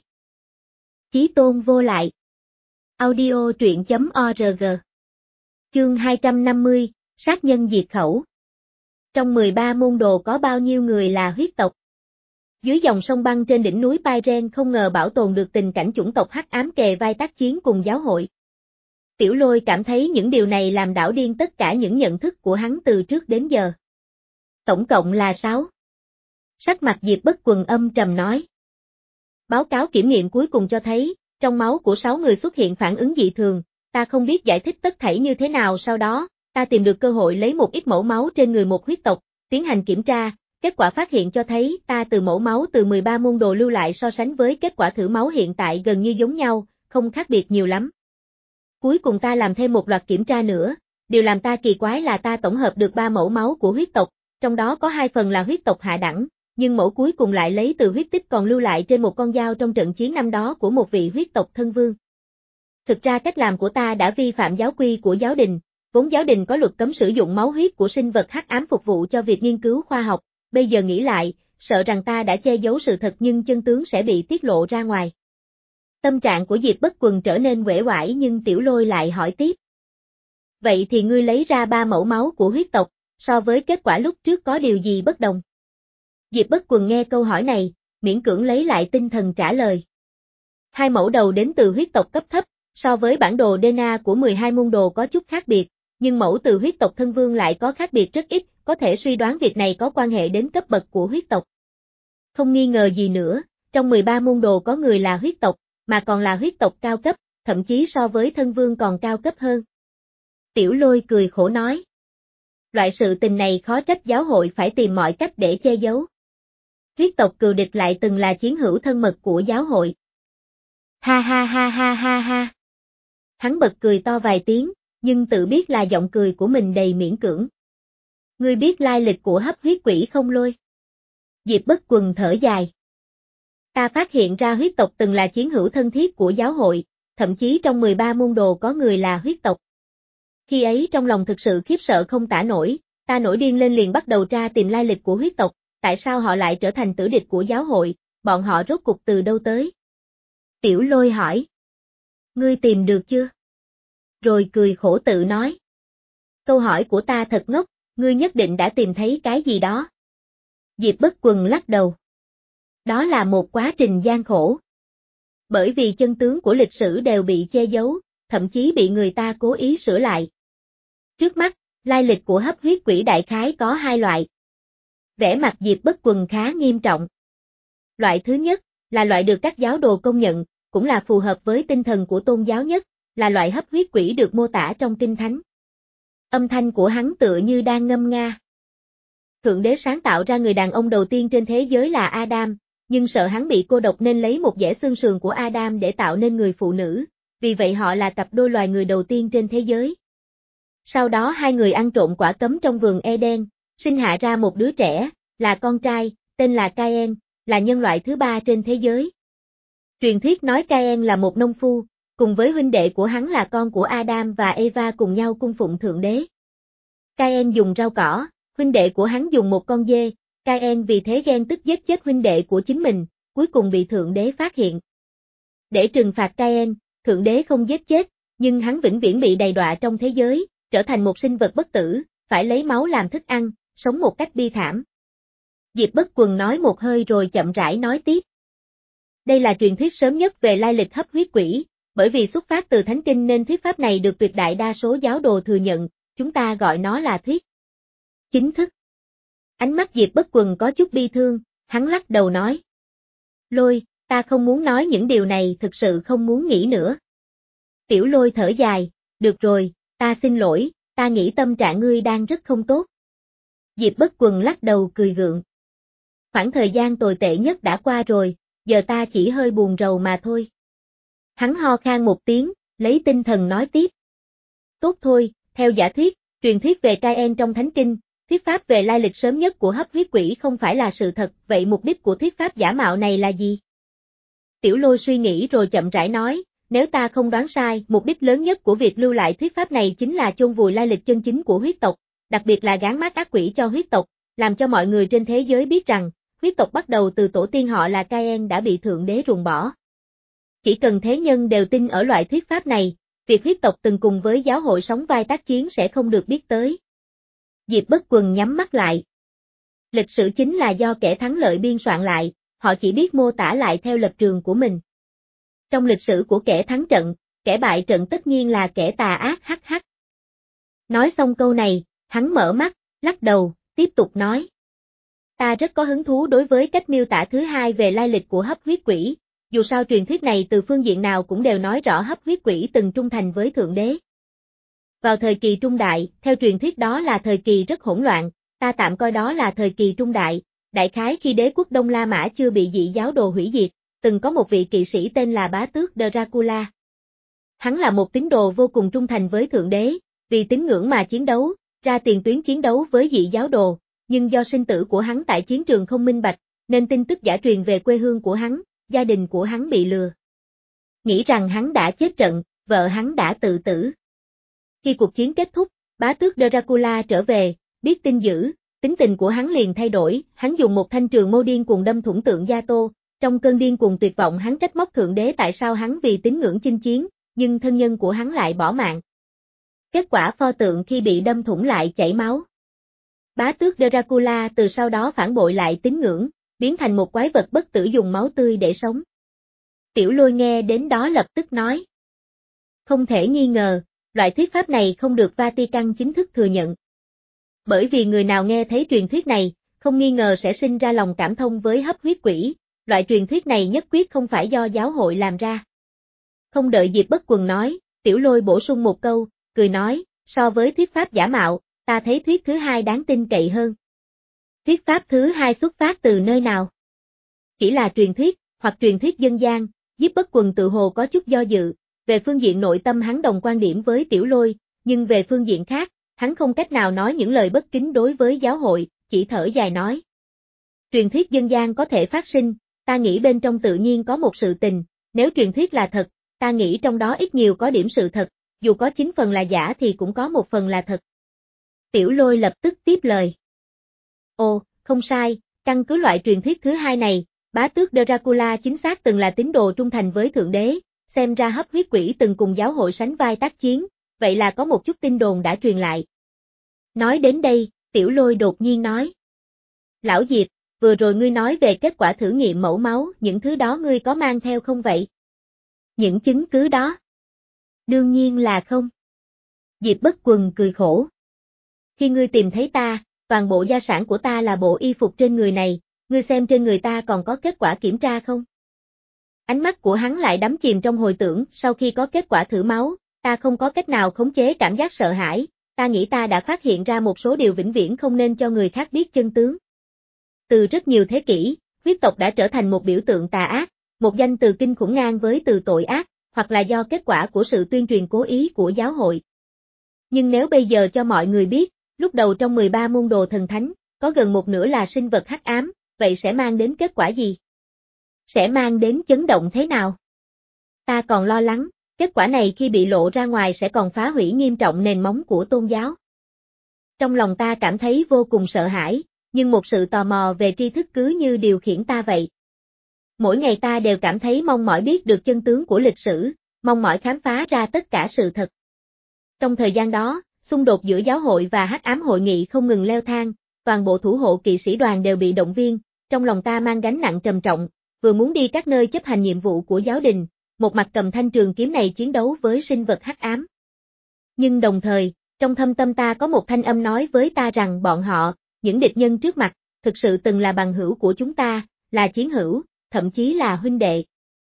Chí Tôn vô lại. Audio truyện chấm org. Chương hai trăm năm mươi, sát nhân diệt khẩu. Trong mười ba môn đồ có bao nhiêu người là huyết tộc? Dưới dòng sông băng trên đỉnh núi Pairen không ngờ bảo tồn được tình cảnh chủng tộc hắc ám kề vai tác chiến cùng giáo hội. Tiểu Lôi cảm thấy những điều này làm đảo điên tất cả những nhận thức của hắn từ trước đến giờ. Tổng cộng là sáu. Sắc mặt Diệp Bất Quần âm trầm nói. Báo cáo kiểm nghiệm cuối cùng cho thấy, trong máu của sáu người xuất hiện phản ứng dị thường, ta không biết giải thích tất thảy như thế nào sau đó, ta tìm được cơ hội lấy một ít mẫu máu trên người một huyết tộc, tiến hành kiểm tra, kết quả phát hiện cho thấy ta từ mẫu máu từ mười ba môn đồ lưu lại so sánh với kết quả thử máu hiện tại gần như giống nhau, không khác biệt nhiều lắm. Cuối cùng ta làm thêm một loạt kiểm tra nữa, điều làm ta kỳ quái là ta tổng hợp được ba mẫu máu của huyết tộc, trong đó có hai phần là huyết tộc hạ đẳng, nhưng mẫu cuối cùng lại lấy từ huyết tích còn lưu lại trên một con dao trong trận chiến năm đó của một vị huyết tộc thân vương. Thực ra cách làm của ta đã vi phạm giáo quy của giáo đình, vốn giáo đình có luật cấm sử dụng máu huyết của sinh vật hắc ám phục vụ cho việc nghiên cứu khoa học, bây giờ nghĩ lại, sợ rằng ta đã che giấu sự thật nhưng chân tướng sẽ bị tiết lộ ra ngoài. Tâm trạng của Diệp Bất Quần trở nên uể oải nhưng Tiểu Lôi lại hỏi tiếp. Vậy thì ngươi lấy ra ba mẫu máu của huyết tộc, so với kết quả lúc trước có điều gì bất đồng? Diệp Bất Quần nghe câu hỏi này, miễn cưỡng lấy lại tinh thần trả lời. Hai mẫu đầu đến từ huyết tộc cấp thấp, so với bản đồ đê en a của mười hai môn đồ có chút khác biệt, nhưng mẫu từ huyết tộc thân vương lại có khác biệt rất ít, có thể suy đoán việc này có quan hệ đến cấp bậc của huyết tộc. Không nghi ngờ gì nữa, trong mười ba môn đồ có người là huyết tộc, mà còn là huyết tộc cao cấp, thậm chí so với thân vương còn cao cấp hơn. Tiểu Lôi cười khổ nói. Loại sự tình này khó trách giáo hội phải tìm mọi cách để che giấu. Huyết tộc cừu địch lại từng là chiến hữu thân mật của giáo hội. Ha ha ha ha ha ha. Hắn bật cười to vài tiếng, nhưng tự biết là giọng cười của mình đầy miễn cưỡng. Ngươi biết lai lịch của hấp huyết quỷ không Lôi? Diệp Bất Quần thở dài. Ta phát hiện ra huyết tộc từng là chiến hữu thân thiết của giáo hội, thậm chí trong mười ba môn đồ có người là huyết tộc. Khi ấy trong lòng thực sự khiếp sợ không tả nổi, ta nổi điên lên liền bắt đầu tra tìm lai lịch của huyết tộc, tại sao họ lại trở thành tử địch của giáo hội, bọn họ rốt cuộc từ đâu tới? Tiểu Lôi hỏi. Ngươi tìm được chưa? Rồi cười khổ tự nói. Câu hỏi của ta thật ngốc, ngươi nhất định đã tìm thấy cái gì đó. Diệp Bất Quần lắc đầu. Đó là một quá trình gian khổ. Bởi vì chân tướng của lịch sử đều bị che giấu, thậm chí bị người ta cố ý sửa lại. Trước mắt, lai lịch của hấp huyết quỷ đại khái có hai loại. Vẻ mặt Diệp Bất Quần khá nghiêm trọng. Loại thứ nhất, là loại được các giáo đồ công nhận, cũng là phù hợp với tinh thần của tôn giáo nhất, là loại hấp huyết quỷ được mô tả trong Kinh Thánh. Âm thanh của hắn tựa như đang ngâm nga. Thượng Đế sáng tạo ra người đàn ông đầu tiên trên thế giới là Adam, nhưng sợ hắn bị cô độc nên lấy một dẻ xương sườn của Adam để tạo nên người phụ nữ, vì vậy họ là cặp đôi loài người đầu tiên trên thế giới. Sau đó hai người ăn trộm quả cấm trong vườn Eden, sinh hạ ra một đứa trẻ, là con trai, tên là Cain, là nhân loại thứ ba trên thế giới. Truyền thuyết nói Cain là một nông phu, cùng với huynh đệ của hắn là con của Adam và Eva cùng nhau cung phụng Thượng Đế. Cain dùng rau cỏ, huynh đệ của hắn dùng một con dê, Cain vì thế ghen tức giết chết huynh đệ của chính mình, cuối cùng bị Thượng Đế phát hiện. Để trừng phạt Cain, Thượng Đế không giết chết, nhưng hắn vĩnh viễn bị đầy đọa trong thế giới, trở thành một sinh vật bất tử, phải lấy máu làm thức ăn, sống một cách bi thảm. Diệp Bất Quần nói một hơi rồi chậm rãi nói tiếp. Đây là truyền thuyết sớm nhất về lai lịch hấp huyết quỷ, bởi vì xuất phát từ Thánh Kinh nên thuyết pháp này được tuyệt đại đa số giáo đồ thừa nhận, chúng ta gọi nó là thuyết chính thức. Ánh mắt Diệp Bất Quần có chút bi thương, hắn lắc đầu nói. Lôi, ta không muốn nói những điều này, thực sự không muốn nghĩ nữa. Tiểu Lôi thở dài, được rồi, ta xin lỗi, ta nghĩ tâm trạng ngươi đang rất không tốt. Diệp Bất Quần lắc đầu cười gượng. Khoảng thời gian tồi tệ nhất đã qua rồi, giờ ta chỉ hơi buồn rầu mà thôi. Hắn ho khan một tiếng, lấy tinh thần nói tiếp. Tốt thôi, theo giả thuyết, truyền thuyết về Cain trong Thánh Kinh, thuyết pháp về lai lịch sớm nhất của hấp huyết quỷ không phải là sự thật, vậy mục đích của thuyết pháp giả mạo này là gì? Tiểu Lôi suy nghĩ rồi chậm rãi nói, nếu ta không đoán sai, mục đích lớn nhất của việc lưu lại thuyết pháp này chính là chôn vùi lai lịch chân chính của huyết tộc, đặc biệt là gán mác ác quỷ cho huyết tộc, làm cho mọi người trên thế giới biết rằng, huyết tộc bắt đầu từ tổ tiên họ là Cain đã bị Thượng Đế ruồng bỏ. Chỉ cần thế nhân đều tin ở loại thuyết pháp này, việc huyết tộc từng cùng với giáo hội sóng vai tác chiến sẽ không được biết tới. Diệp Bất Quần nhắm mắt lại. Lịch sử chính là do kẻ thắng lợi biên soạn lại, họ chỉ biết mô tả lại theo lập trường của mình. Trong lịch sử của kẻ thắng trận, kẻ bại trận tất nhiên là kẻ tà ác hắc hắc. Nói xong câu này, hắn mở mắt, lắc đầu, tiếp tục nói. Ta rất có hứng thú đối với cách miêu tả thứ hai về lai lịch của hấp huyết quỷ, dù sao truyền thuyết này từ phương diện nào cũng đều nói rõ hấp huyết quỷ từng trung thành với Thượng Đế. Vào thời kỳ trung đại, theo truyền thuyết đó là thời kỳ rất hỗn loạn, ta tạm coi đó là thời kỳ trung đại, đại khái khi đế quốc Đông La Mã chưa bị dị giáo đồ hủy diệt, từng có một vị kỵ sĩ tên là Bá Tước Dracula. Hắn là một tín đồ vô cùng trung thành với Thượng Đế, vì tín ngưỡng mà chiến đấu, ra tiền tuyến chiến đấu với dị giáo đồ, nhưng do sinh tử của hắn tại chiến trường không minh bạch, nên tin tức giả truyền về quê hương của hắn, gia đình của hắn bị lừa. Nghĩ rằng hắn đã chết trận, vợ hắn đã tự tử. Khi cuộc chiến kết thúc, Bá Tước Dracula trở về, biết tin dữ, tính tình của hắn liền thay đổi, hắn dùng một thanh trường mâu điên cuồng đâm thủng tượng Gia Tô, trong cơn điên cuồng tuyệt vọng hắn trách móc Thượng Đế tại sao hắn vì tín ngưỡng chinh chiến, nhưng thân nhân của hắn lại bỏ mạng. Kết quả pho tượng khi bị đâm thủng lại chảy máu. Bá Tước Dracula từ sau đó phản bội lại tín ngưỡng, biến thành một quái vật bất tử dùng máu tươi để sống. Tiểu Lôi nghe đến đó lập tức nói. Không thể nghi ngờ, loại thuyết pháp này không được Vatican chính thức thừa nhận. Bởi vì người nào nghe thấy truyền thuyết này, không nghi ngờ sẽ sinh ra lòng cảm thông với hấp huyết quỷ, loại truyền thuyết này nhất quyết không phải do giáo hội làm ra. Không đợi Diệp Bất Quần nói, Tiểu Lôi bổ sung một câu, cười nói, so với thuyết pháp giả mạo, ta thấy thuyết thứ hai đáng tin cậy hơn. Thuyết pháp thứ hai xuất phát từ nơi nào? Chỉ là truyền thuyết, hoặc truyền thuyết dân gian, Diệp Bất Quần tự hồ có chút do dự, về phương diện nội tâm hắn đồng quan điểm với Tiểu Lôi, nhưng về phương diện khác, hắn không cách nào nói những lời bất kính đối với giáo hội, chỉ thở dài nói. Truyền thuyết dân gian có thể phát sinh, ta nghĩ bên trong tự nhiên có một sự tình, nếu truyền thuyết là thật, ta nghĩ trong đó ít nhiều có điểm sự thật, dù có chín phần là giả thì cũng có một phần là thật. Tiểu Lôi lập tức tiếp lời. Ồ, không sai, căn cứ loại truyền thuyết thứ hai này, Bá Tước Dracula chính xác từng là tín đồ trung thành với Thượng Đế, xem ra hấp huyết quỷ từng cùng giáo hội sánh vai tác chiến, vậy là có một chút tin đồn đã truyền lại. Nói đến đây, Tiểu Lôi đột nhiên nói. Lão Diệp, vừa rồi ngươi nói về kết quả thử nghiệm mẫu máu, những thứ đó ngươi có mang theo không vậy? Những chứng cứ đó? Đương nhiên là không. Diệp Bất Quần cười khổ. Khi ngươi tìm thấy ta, toàn bộ gia sản của ta là bộ y phục trên người này, ngươi xem trên người ta còn có kết quả kiểm tra không? Ánh mắt của hắn lại đắm chìm trong hồi tưởng, sau khi có kết quả thử máu, ta không có cách nào khống chế cảm giác sợ hãi, ta nghĩ ta đã phát hiện ra một số điều vĩnh viễn không nên cho người khác biết chân tướng. Từ rất nhiều thế kỷ, huyết tộc đã trở thành một biểu tượng tà ác, một danh từ kinh khủng ngang với từ tội ác, hoặc là do kết quả của sự tuyên truyền cố ý của giáo hội. Nhưng nếu bây giờ cho mọi người biết, lúc đầu trong mười ba môn đồ thần thánh, có gần một nửa là sinh vật hắc ám, vậy sẽ mang đến kết quả gì? Sẽ mang đến chấn động thế nào? Ta còn lo lắng, kết quả này khi bị lộ ra ngoài sẽ còn phá hủy nghiêm trọng nền móng của tôn giáo. Trong lòng ta cảm thấy vô cùng sợ hãi, nhưng một sự tò mò về tri thức cứ như điều khiển ta vậy. Mỗi ngày ta đều cảm thấy mong mỏi biết được chân tướng của lịch sử, mong mỏi khám phá ra tất cả sự thật. Trong thời gian đó, xung đột giữa giáo hội và hắc ám hội nghị không ngừng leo thang, toàn bộ thủ hộ kỵ sĩ đoàn đều bị động viên, trong lòng ta mang gánh nặng trầm trọng, vừa muốn đi các nơi chấp hành nhiệm vụ của giáo đình, một mặt cầm thanh trường kiếm này chiến đấu với sinh vật hắc ám. Nhưng đồng thời, trong thâm tâm ta có một thanh âm nói với ta rằng bọn họ, những địch nhân trước mặt, thực sự từng là bằng hữu của chúng ta, là chiến hữu, thậm chí là huynh đệ.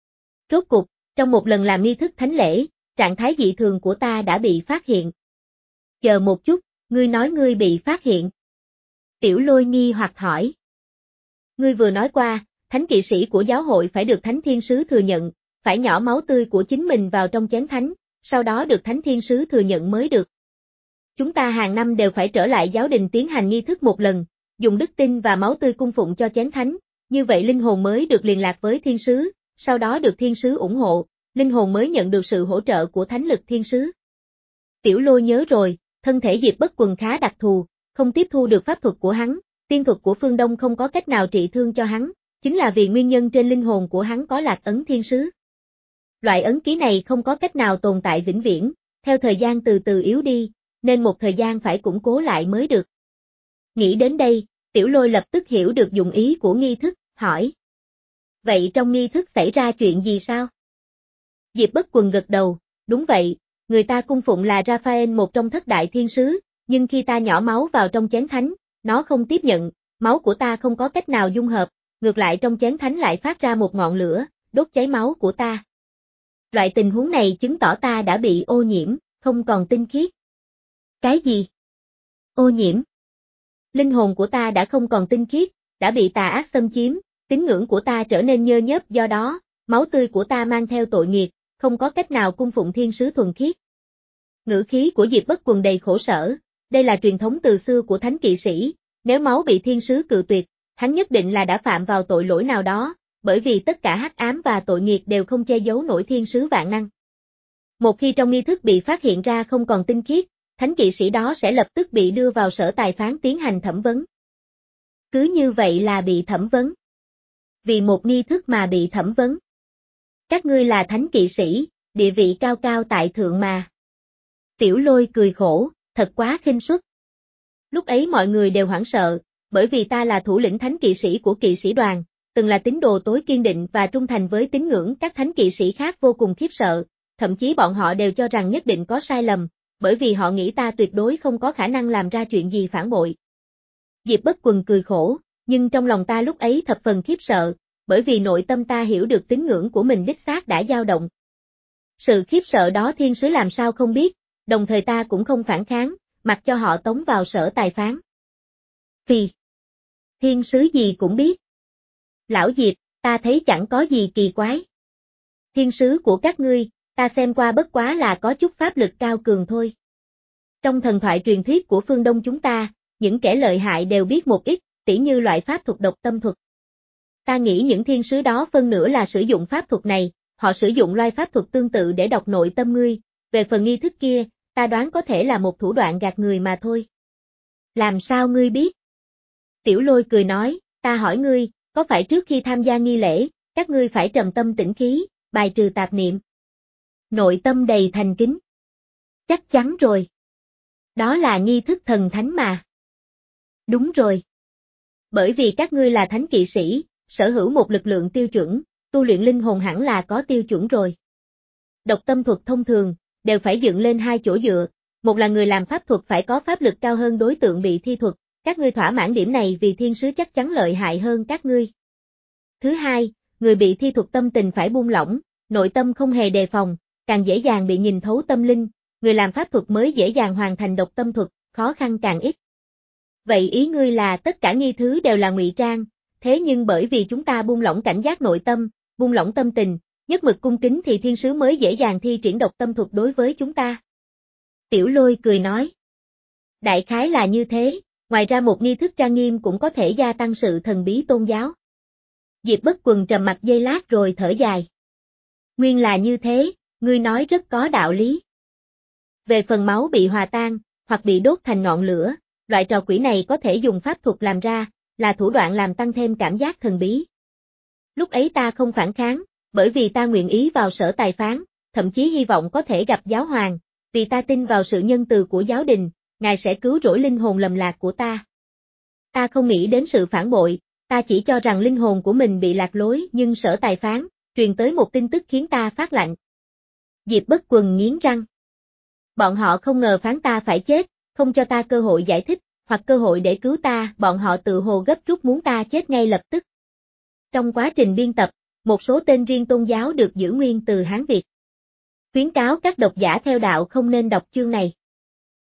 Rốt cục, trong một lần làm nghi thức thánh lễ, trạng thái dị thường của ta đã bị phát hiện. Chờ một chút, ngươi nói ngươi bị phát hiện. Tiểu Lôi nghi hoặc hỏi. Ngươi vừa nói qua, thánh kỵ sĩ của giáo hội phải được thánh thiên sứ thừa nhận, phải nhỏ máu tươi của chính mình vào trong chén thánh, sau đó được thánh thiên sứ thừa nhận mới được. Chúng ta hàng năm đều phải trở lại giáo đình tiến hành nghi thức một lần, dùng đức tin và máu tươi cung phụng cho chén thánh, như vậy linh hồn mới được liên lạc với thiên sứ, sau đó được thiên sứ ủng hộ, linh hồn mới nhận được sự hỗ trợ của thánh lực thiên sứ. Tiểu Lôi nhớ rồi, thân thể Diệp Bất Quần khá đặc thù, không tiếp thu được pháp thuật của hắn, tiên thuật của phương Đông không có cách nào trị thương cho hắn, chính là vì nguyên nhân trên linh hồn của hắn có lạc ấn thiên sứ. Loại ấn ký này không có cách nào tồn tại vĩnh viễn, theo thời gian từ từ yếu đi, nên một thời gian phải củng cố lại mới được. Nghĩ đến đây, Tiểu Lôi lập tức hiểu được dụng ý của nghi thức, hỏi. Vậy trong nghi thức xảy ra chuyện gì sao? Diệp Bất Quần gật đầu, đúng vậy, người ta cung phụng là Raphael một trong thất đại thiên sứ, nhưng khi ta nhỏ máu vào trong chén thánh, nó không tiếp nhận, máu của ta không có cách nào dung hợp, ngược lại trong chén thánh lại phát ra một ngọn lửa, đốt cháy máu của ta. Loại tình huống này chứng tỏ ta đã bị ô nhiễm, không còn tinh khiết. Cái gì? Ô nhiễm. Linh hồn của ta đã không còn tinh khiết, đã bị tà ác xâm chiếm, tín ngưỡng của ta trở nên nhơ nhớp, do đó, máu tươi của ta mang theo tội nghiệt, không có cách nào cung phụng thiên sứ thuần khiết. Ngữ khí của Diệp Bất Quần đầy khổ sở, đây là truyền thống từ xưa của thánh kỵ sĩ, nếu máu bị thiên sứ cự tuyệt, hắn nhất định là đã phạm vào tội lỗi nào đó, bởi vì tất cả hắc ám và tội nghiệt đều không che giấu nổi thiên sứ vạn năng. Một khi trong nghi thức bị phát hiện ra không còn tinh khiết, thánh kỵ sĩ đó sẽ lập tức bị đưa vào sở tài phán tiến hành thẩm vấn. Cứ như vậy là bị thẩm vấn. Vì một nghi thức mà bị thẩm vấn. Các ngươi là thánh kỵ sĩ, địa vị cao cao tại thượng mà. Tiểu Lôi cười khổ, thật quá khinh suất. Lúc ấy mọi người đều hoảng sợ, bởi vì ta là thủ lĩnh thánh kỵ sĩ của kỵ sĩ đoàn, từng là tín đồ tối kiên định và trung thành với tín ngưỡng, các thánh kỵ sĩ khác vô cùng khiếp sợ, thậm chí bọn họ đều cho rằng nhất định có sai lầm, bởi vì họ nghĩ ta tuyệt đối không có khả năng làm ra chuyện gì phản bội. Diệp Bất Quần cười khổ, nhưng trong lòng ta lúc ấy thập phần khiếp sợ, bởi vì nội tâm ta hiểu được tín ngưỡng của mình đích xác đã dao động. Sự khiếp sợ đó thiên sứ làm sao không biết, đồng thời ta cũng không phản kháng, mặc cho họ tống vào sở tài phán. Vì thiên sứ gì cũng biết. Lão Diệp, ta thấy chẳng có gì kỳ quái. Thiên sứ của các ngươi, ta xem qua bất quá là có chút pháp lực cao cường thôi. Trong thần thoại truyền thuyết của phương Đông chúng ta, những kẻ lợi hại đều biết một ít, tỉ như loại pháp thuật độc tâm thuật. Ta nghĩ những thiên sứ đó phân nửa là sử dụng pháp thuật này, họ sử dụng loại pháp thuật tương tự để đọc nội tâm ngươi, về phần nghi thức kia, ta đoán có thể là một thủ đoạn gạt người mà thôi. Làm sao ngươi biết? Tiểu Lôi cười nói, ta hỏi ngươi, có phải trước khi tham gia nghi lễ, các ngươi phải trầm tâm tĩnh khí, bài trừ tạp niệm? Nội tâm đầy thành kính. Chắc chắn rồi. Đó là nghi thức thần thánh mà. Đúng rồi. Bởi vì các ngươi là thánh kỵ sĩ, sở hữu một lực lượng tiêu chuẩn, tu luyện linh hồn hẳn là có tiêu chuẩn rồi. Độc tâm thuật thông thường, đều phải dựng lên hai chỗ dựa, một là người làm pháp thuật phải có pháp lực cao hơn đối tượng bị thi thuật, các ngươi thỏa mãn điểm này vì thiên sứ chắc chắn lợi hại hơn các ngươi. Thứ hai, người bị thi thuật tâm tình phải buông lỏng, nội tâm không hề đề phòng, càng dễ dàng bị nhìn thấu tâm linh, người làm pháp thuật mới dễ dàng hoàn thành độc tâm thuật, khó khăn càng ít. Vậy ý ngươi là tất cả nghi thứ đều là ngụy trang, thế nhưng bởi vì chúng ta buông lỏng cảnh giác nội tâm, buông lỏng tâm tình, nhất mực cung kính thì thiên sứ mới dễ dàng thi triển độc tâm thuật đối với chúng ta. Tiểu Lôi cười nói. Đại khái là như thế, ngoài ra một nghi thức trang nghiêm cũng có thể gia tăng sự thần bí tôn giáo. Diệp Bất Quần trầm mặt giây lát rồi thở dài. Nguyên là như thế, ngươi nói rất có đạo lý. Về phần máu bị hòa tan, hoặc bị đốt thành ngọn lửa, loại trò quỷ này có thể dùng pháp thuật làm ra, là thủ đoạn làm tăng thêm cảm giác thần bí. Lúc ấy ta không phản kháng, bởi vì ta nguyện ý vào sở tài phán, thậm chí hy vọng có thể gặp giáo hoàng, vì ta tin vào sự nhân từ của giáo đình, ngài sẽ cứu rỗi linh hồn lầm lạc của ta. Ta không nghĩ đến sự phản bội, ta chỉ cho rằng linh hồn của mình bị lạc lối, nhưng sở tài phán, truyền tới một tin tức khiến ta phát lạnh. Diệp Bất Quần nghiến răng. Bọn họ không ngờ phán ta phải chết, không cho ta cơ hội giải thích, hoặc cơ hội để cứu ta, bọn họ tự hồ gấp rút muốn ta chết ngay lập tức. Trong quá trình biên tập, một số tên riêng tôn giáo được giữ nguyên từ Hán Việt. Khuyến cáo các độc giả theo đạo không nên đọc chương này.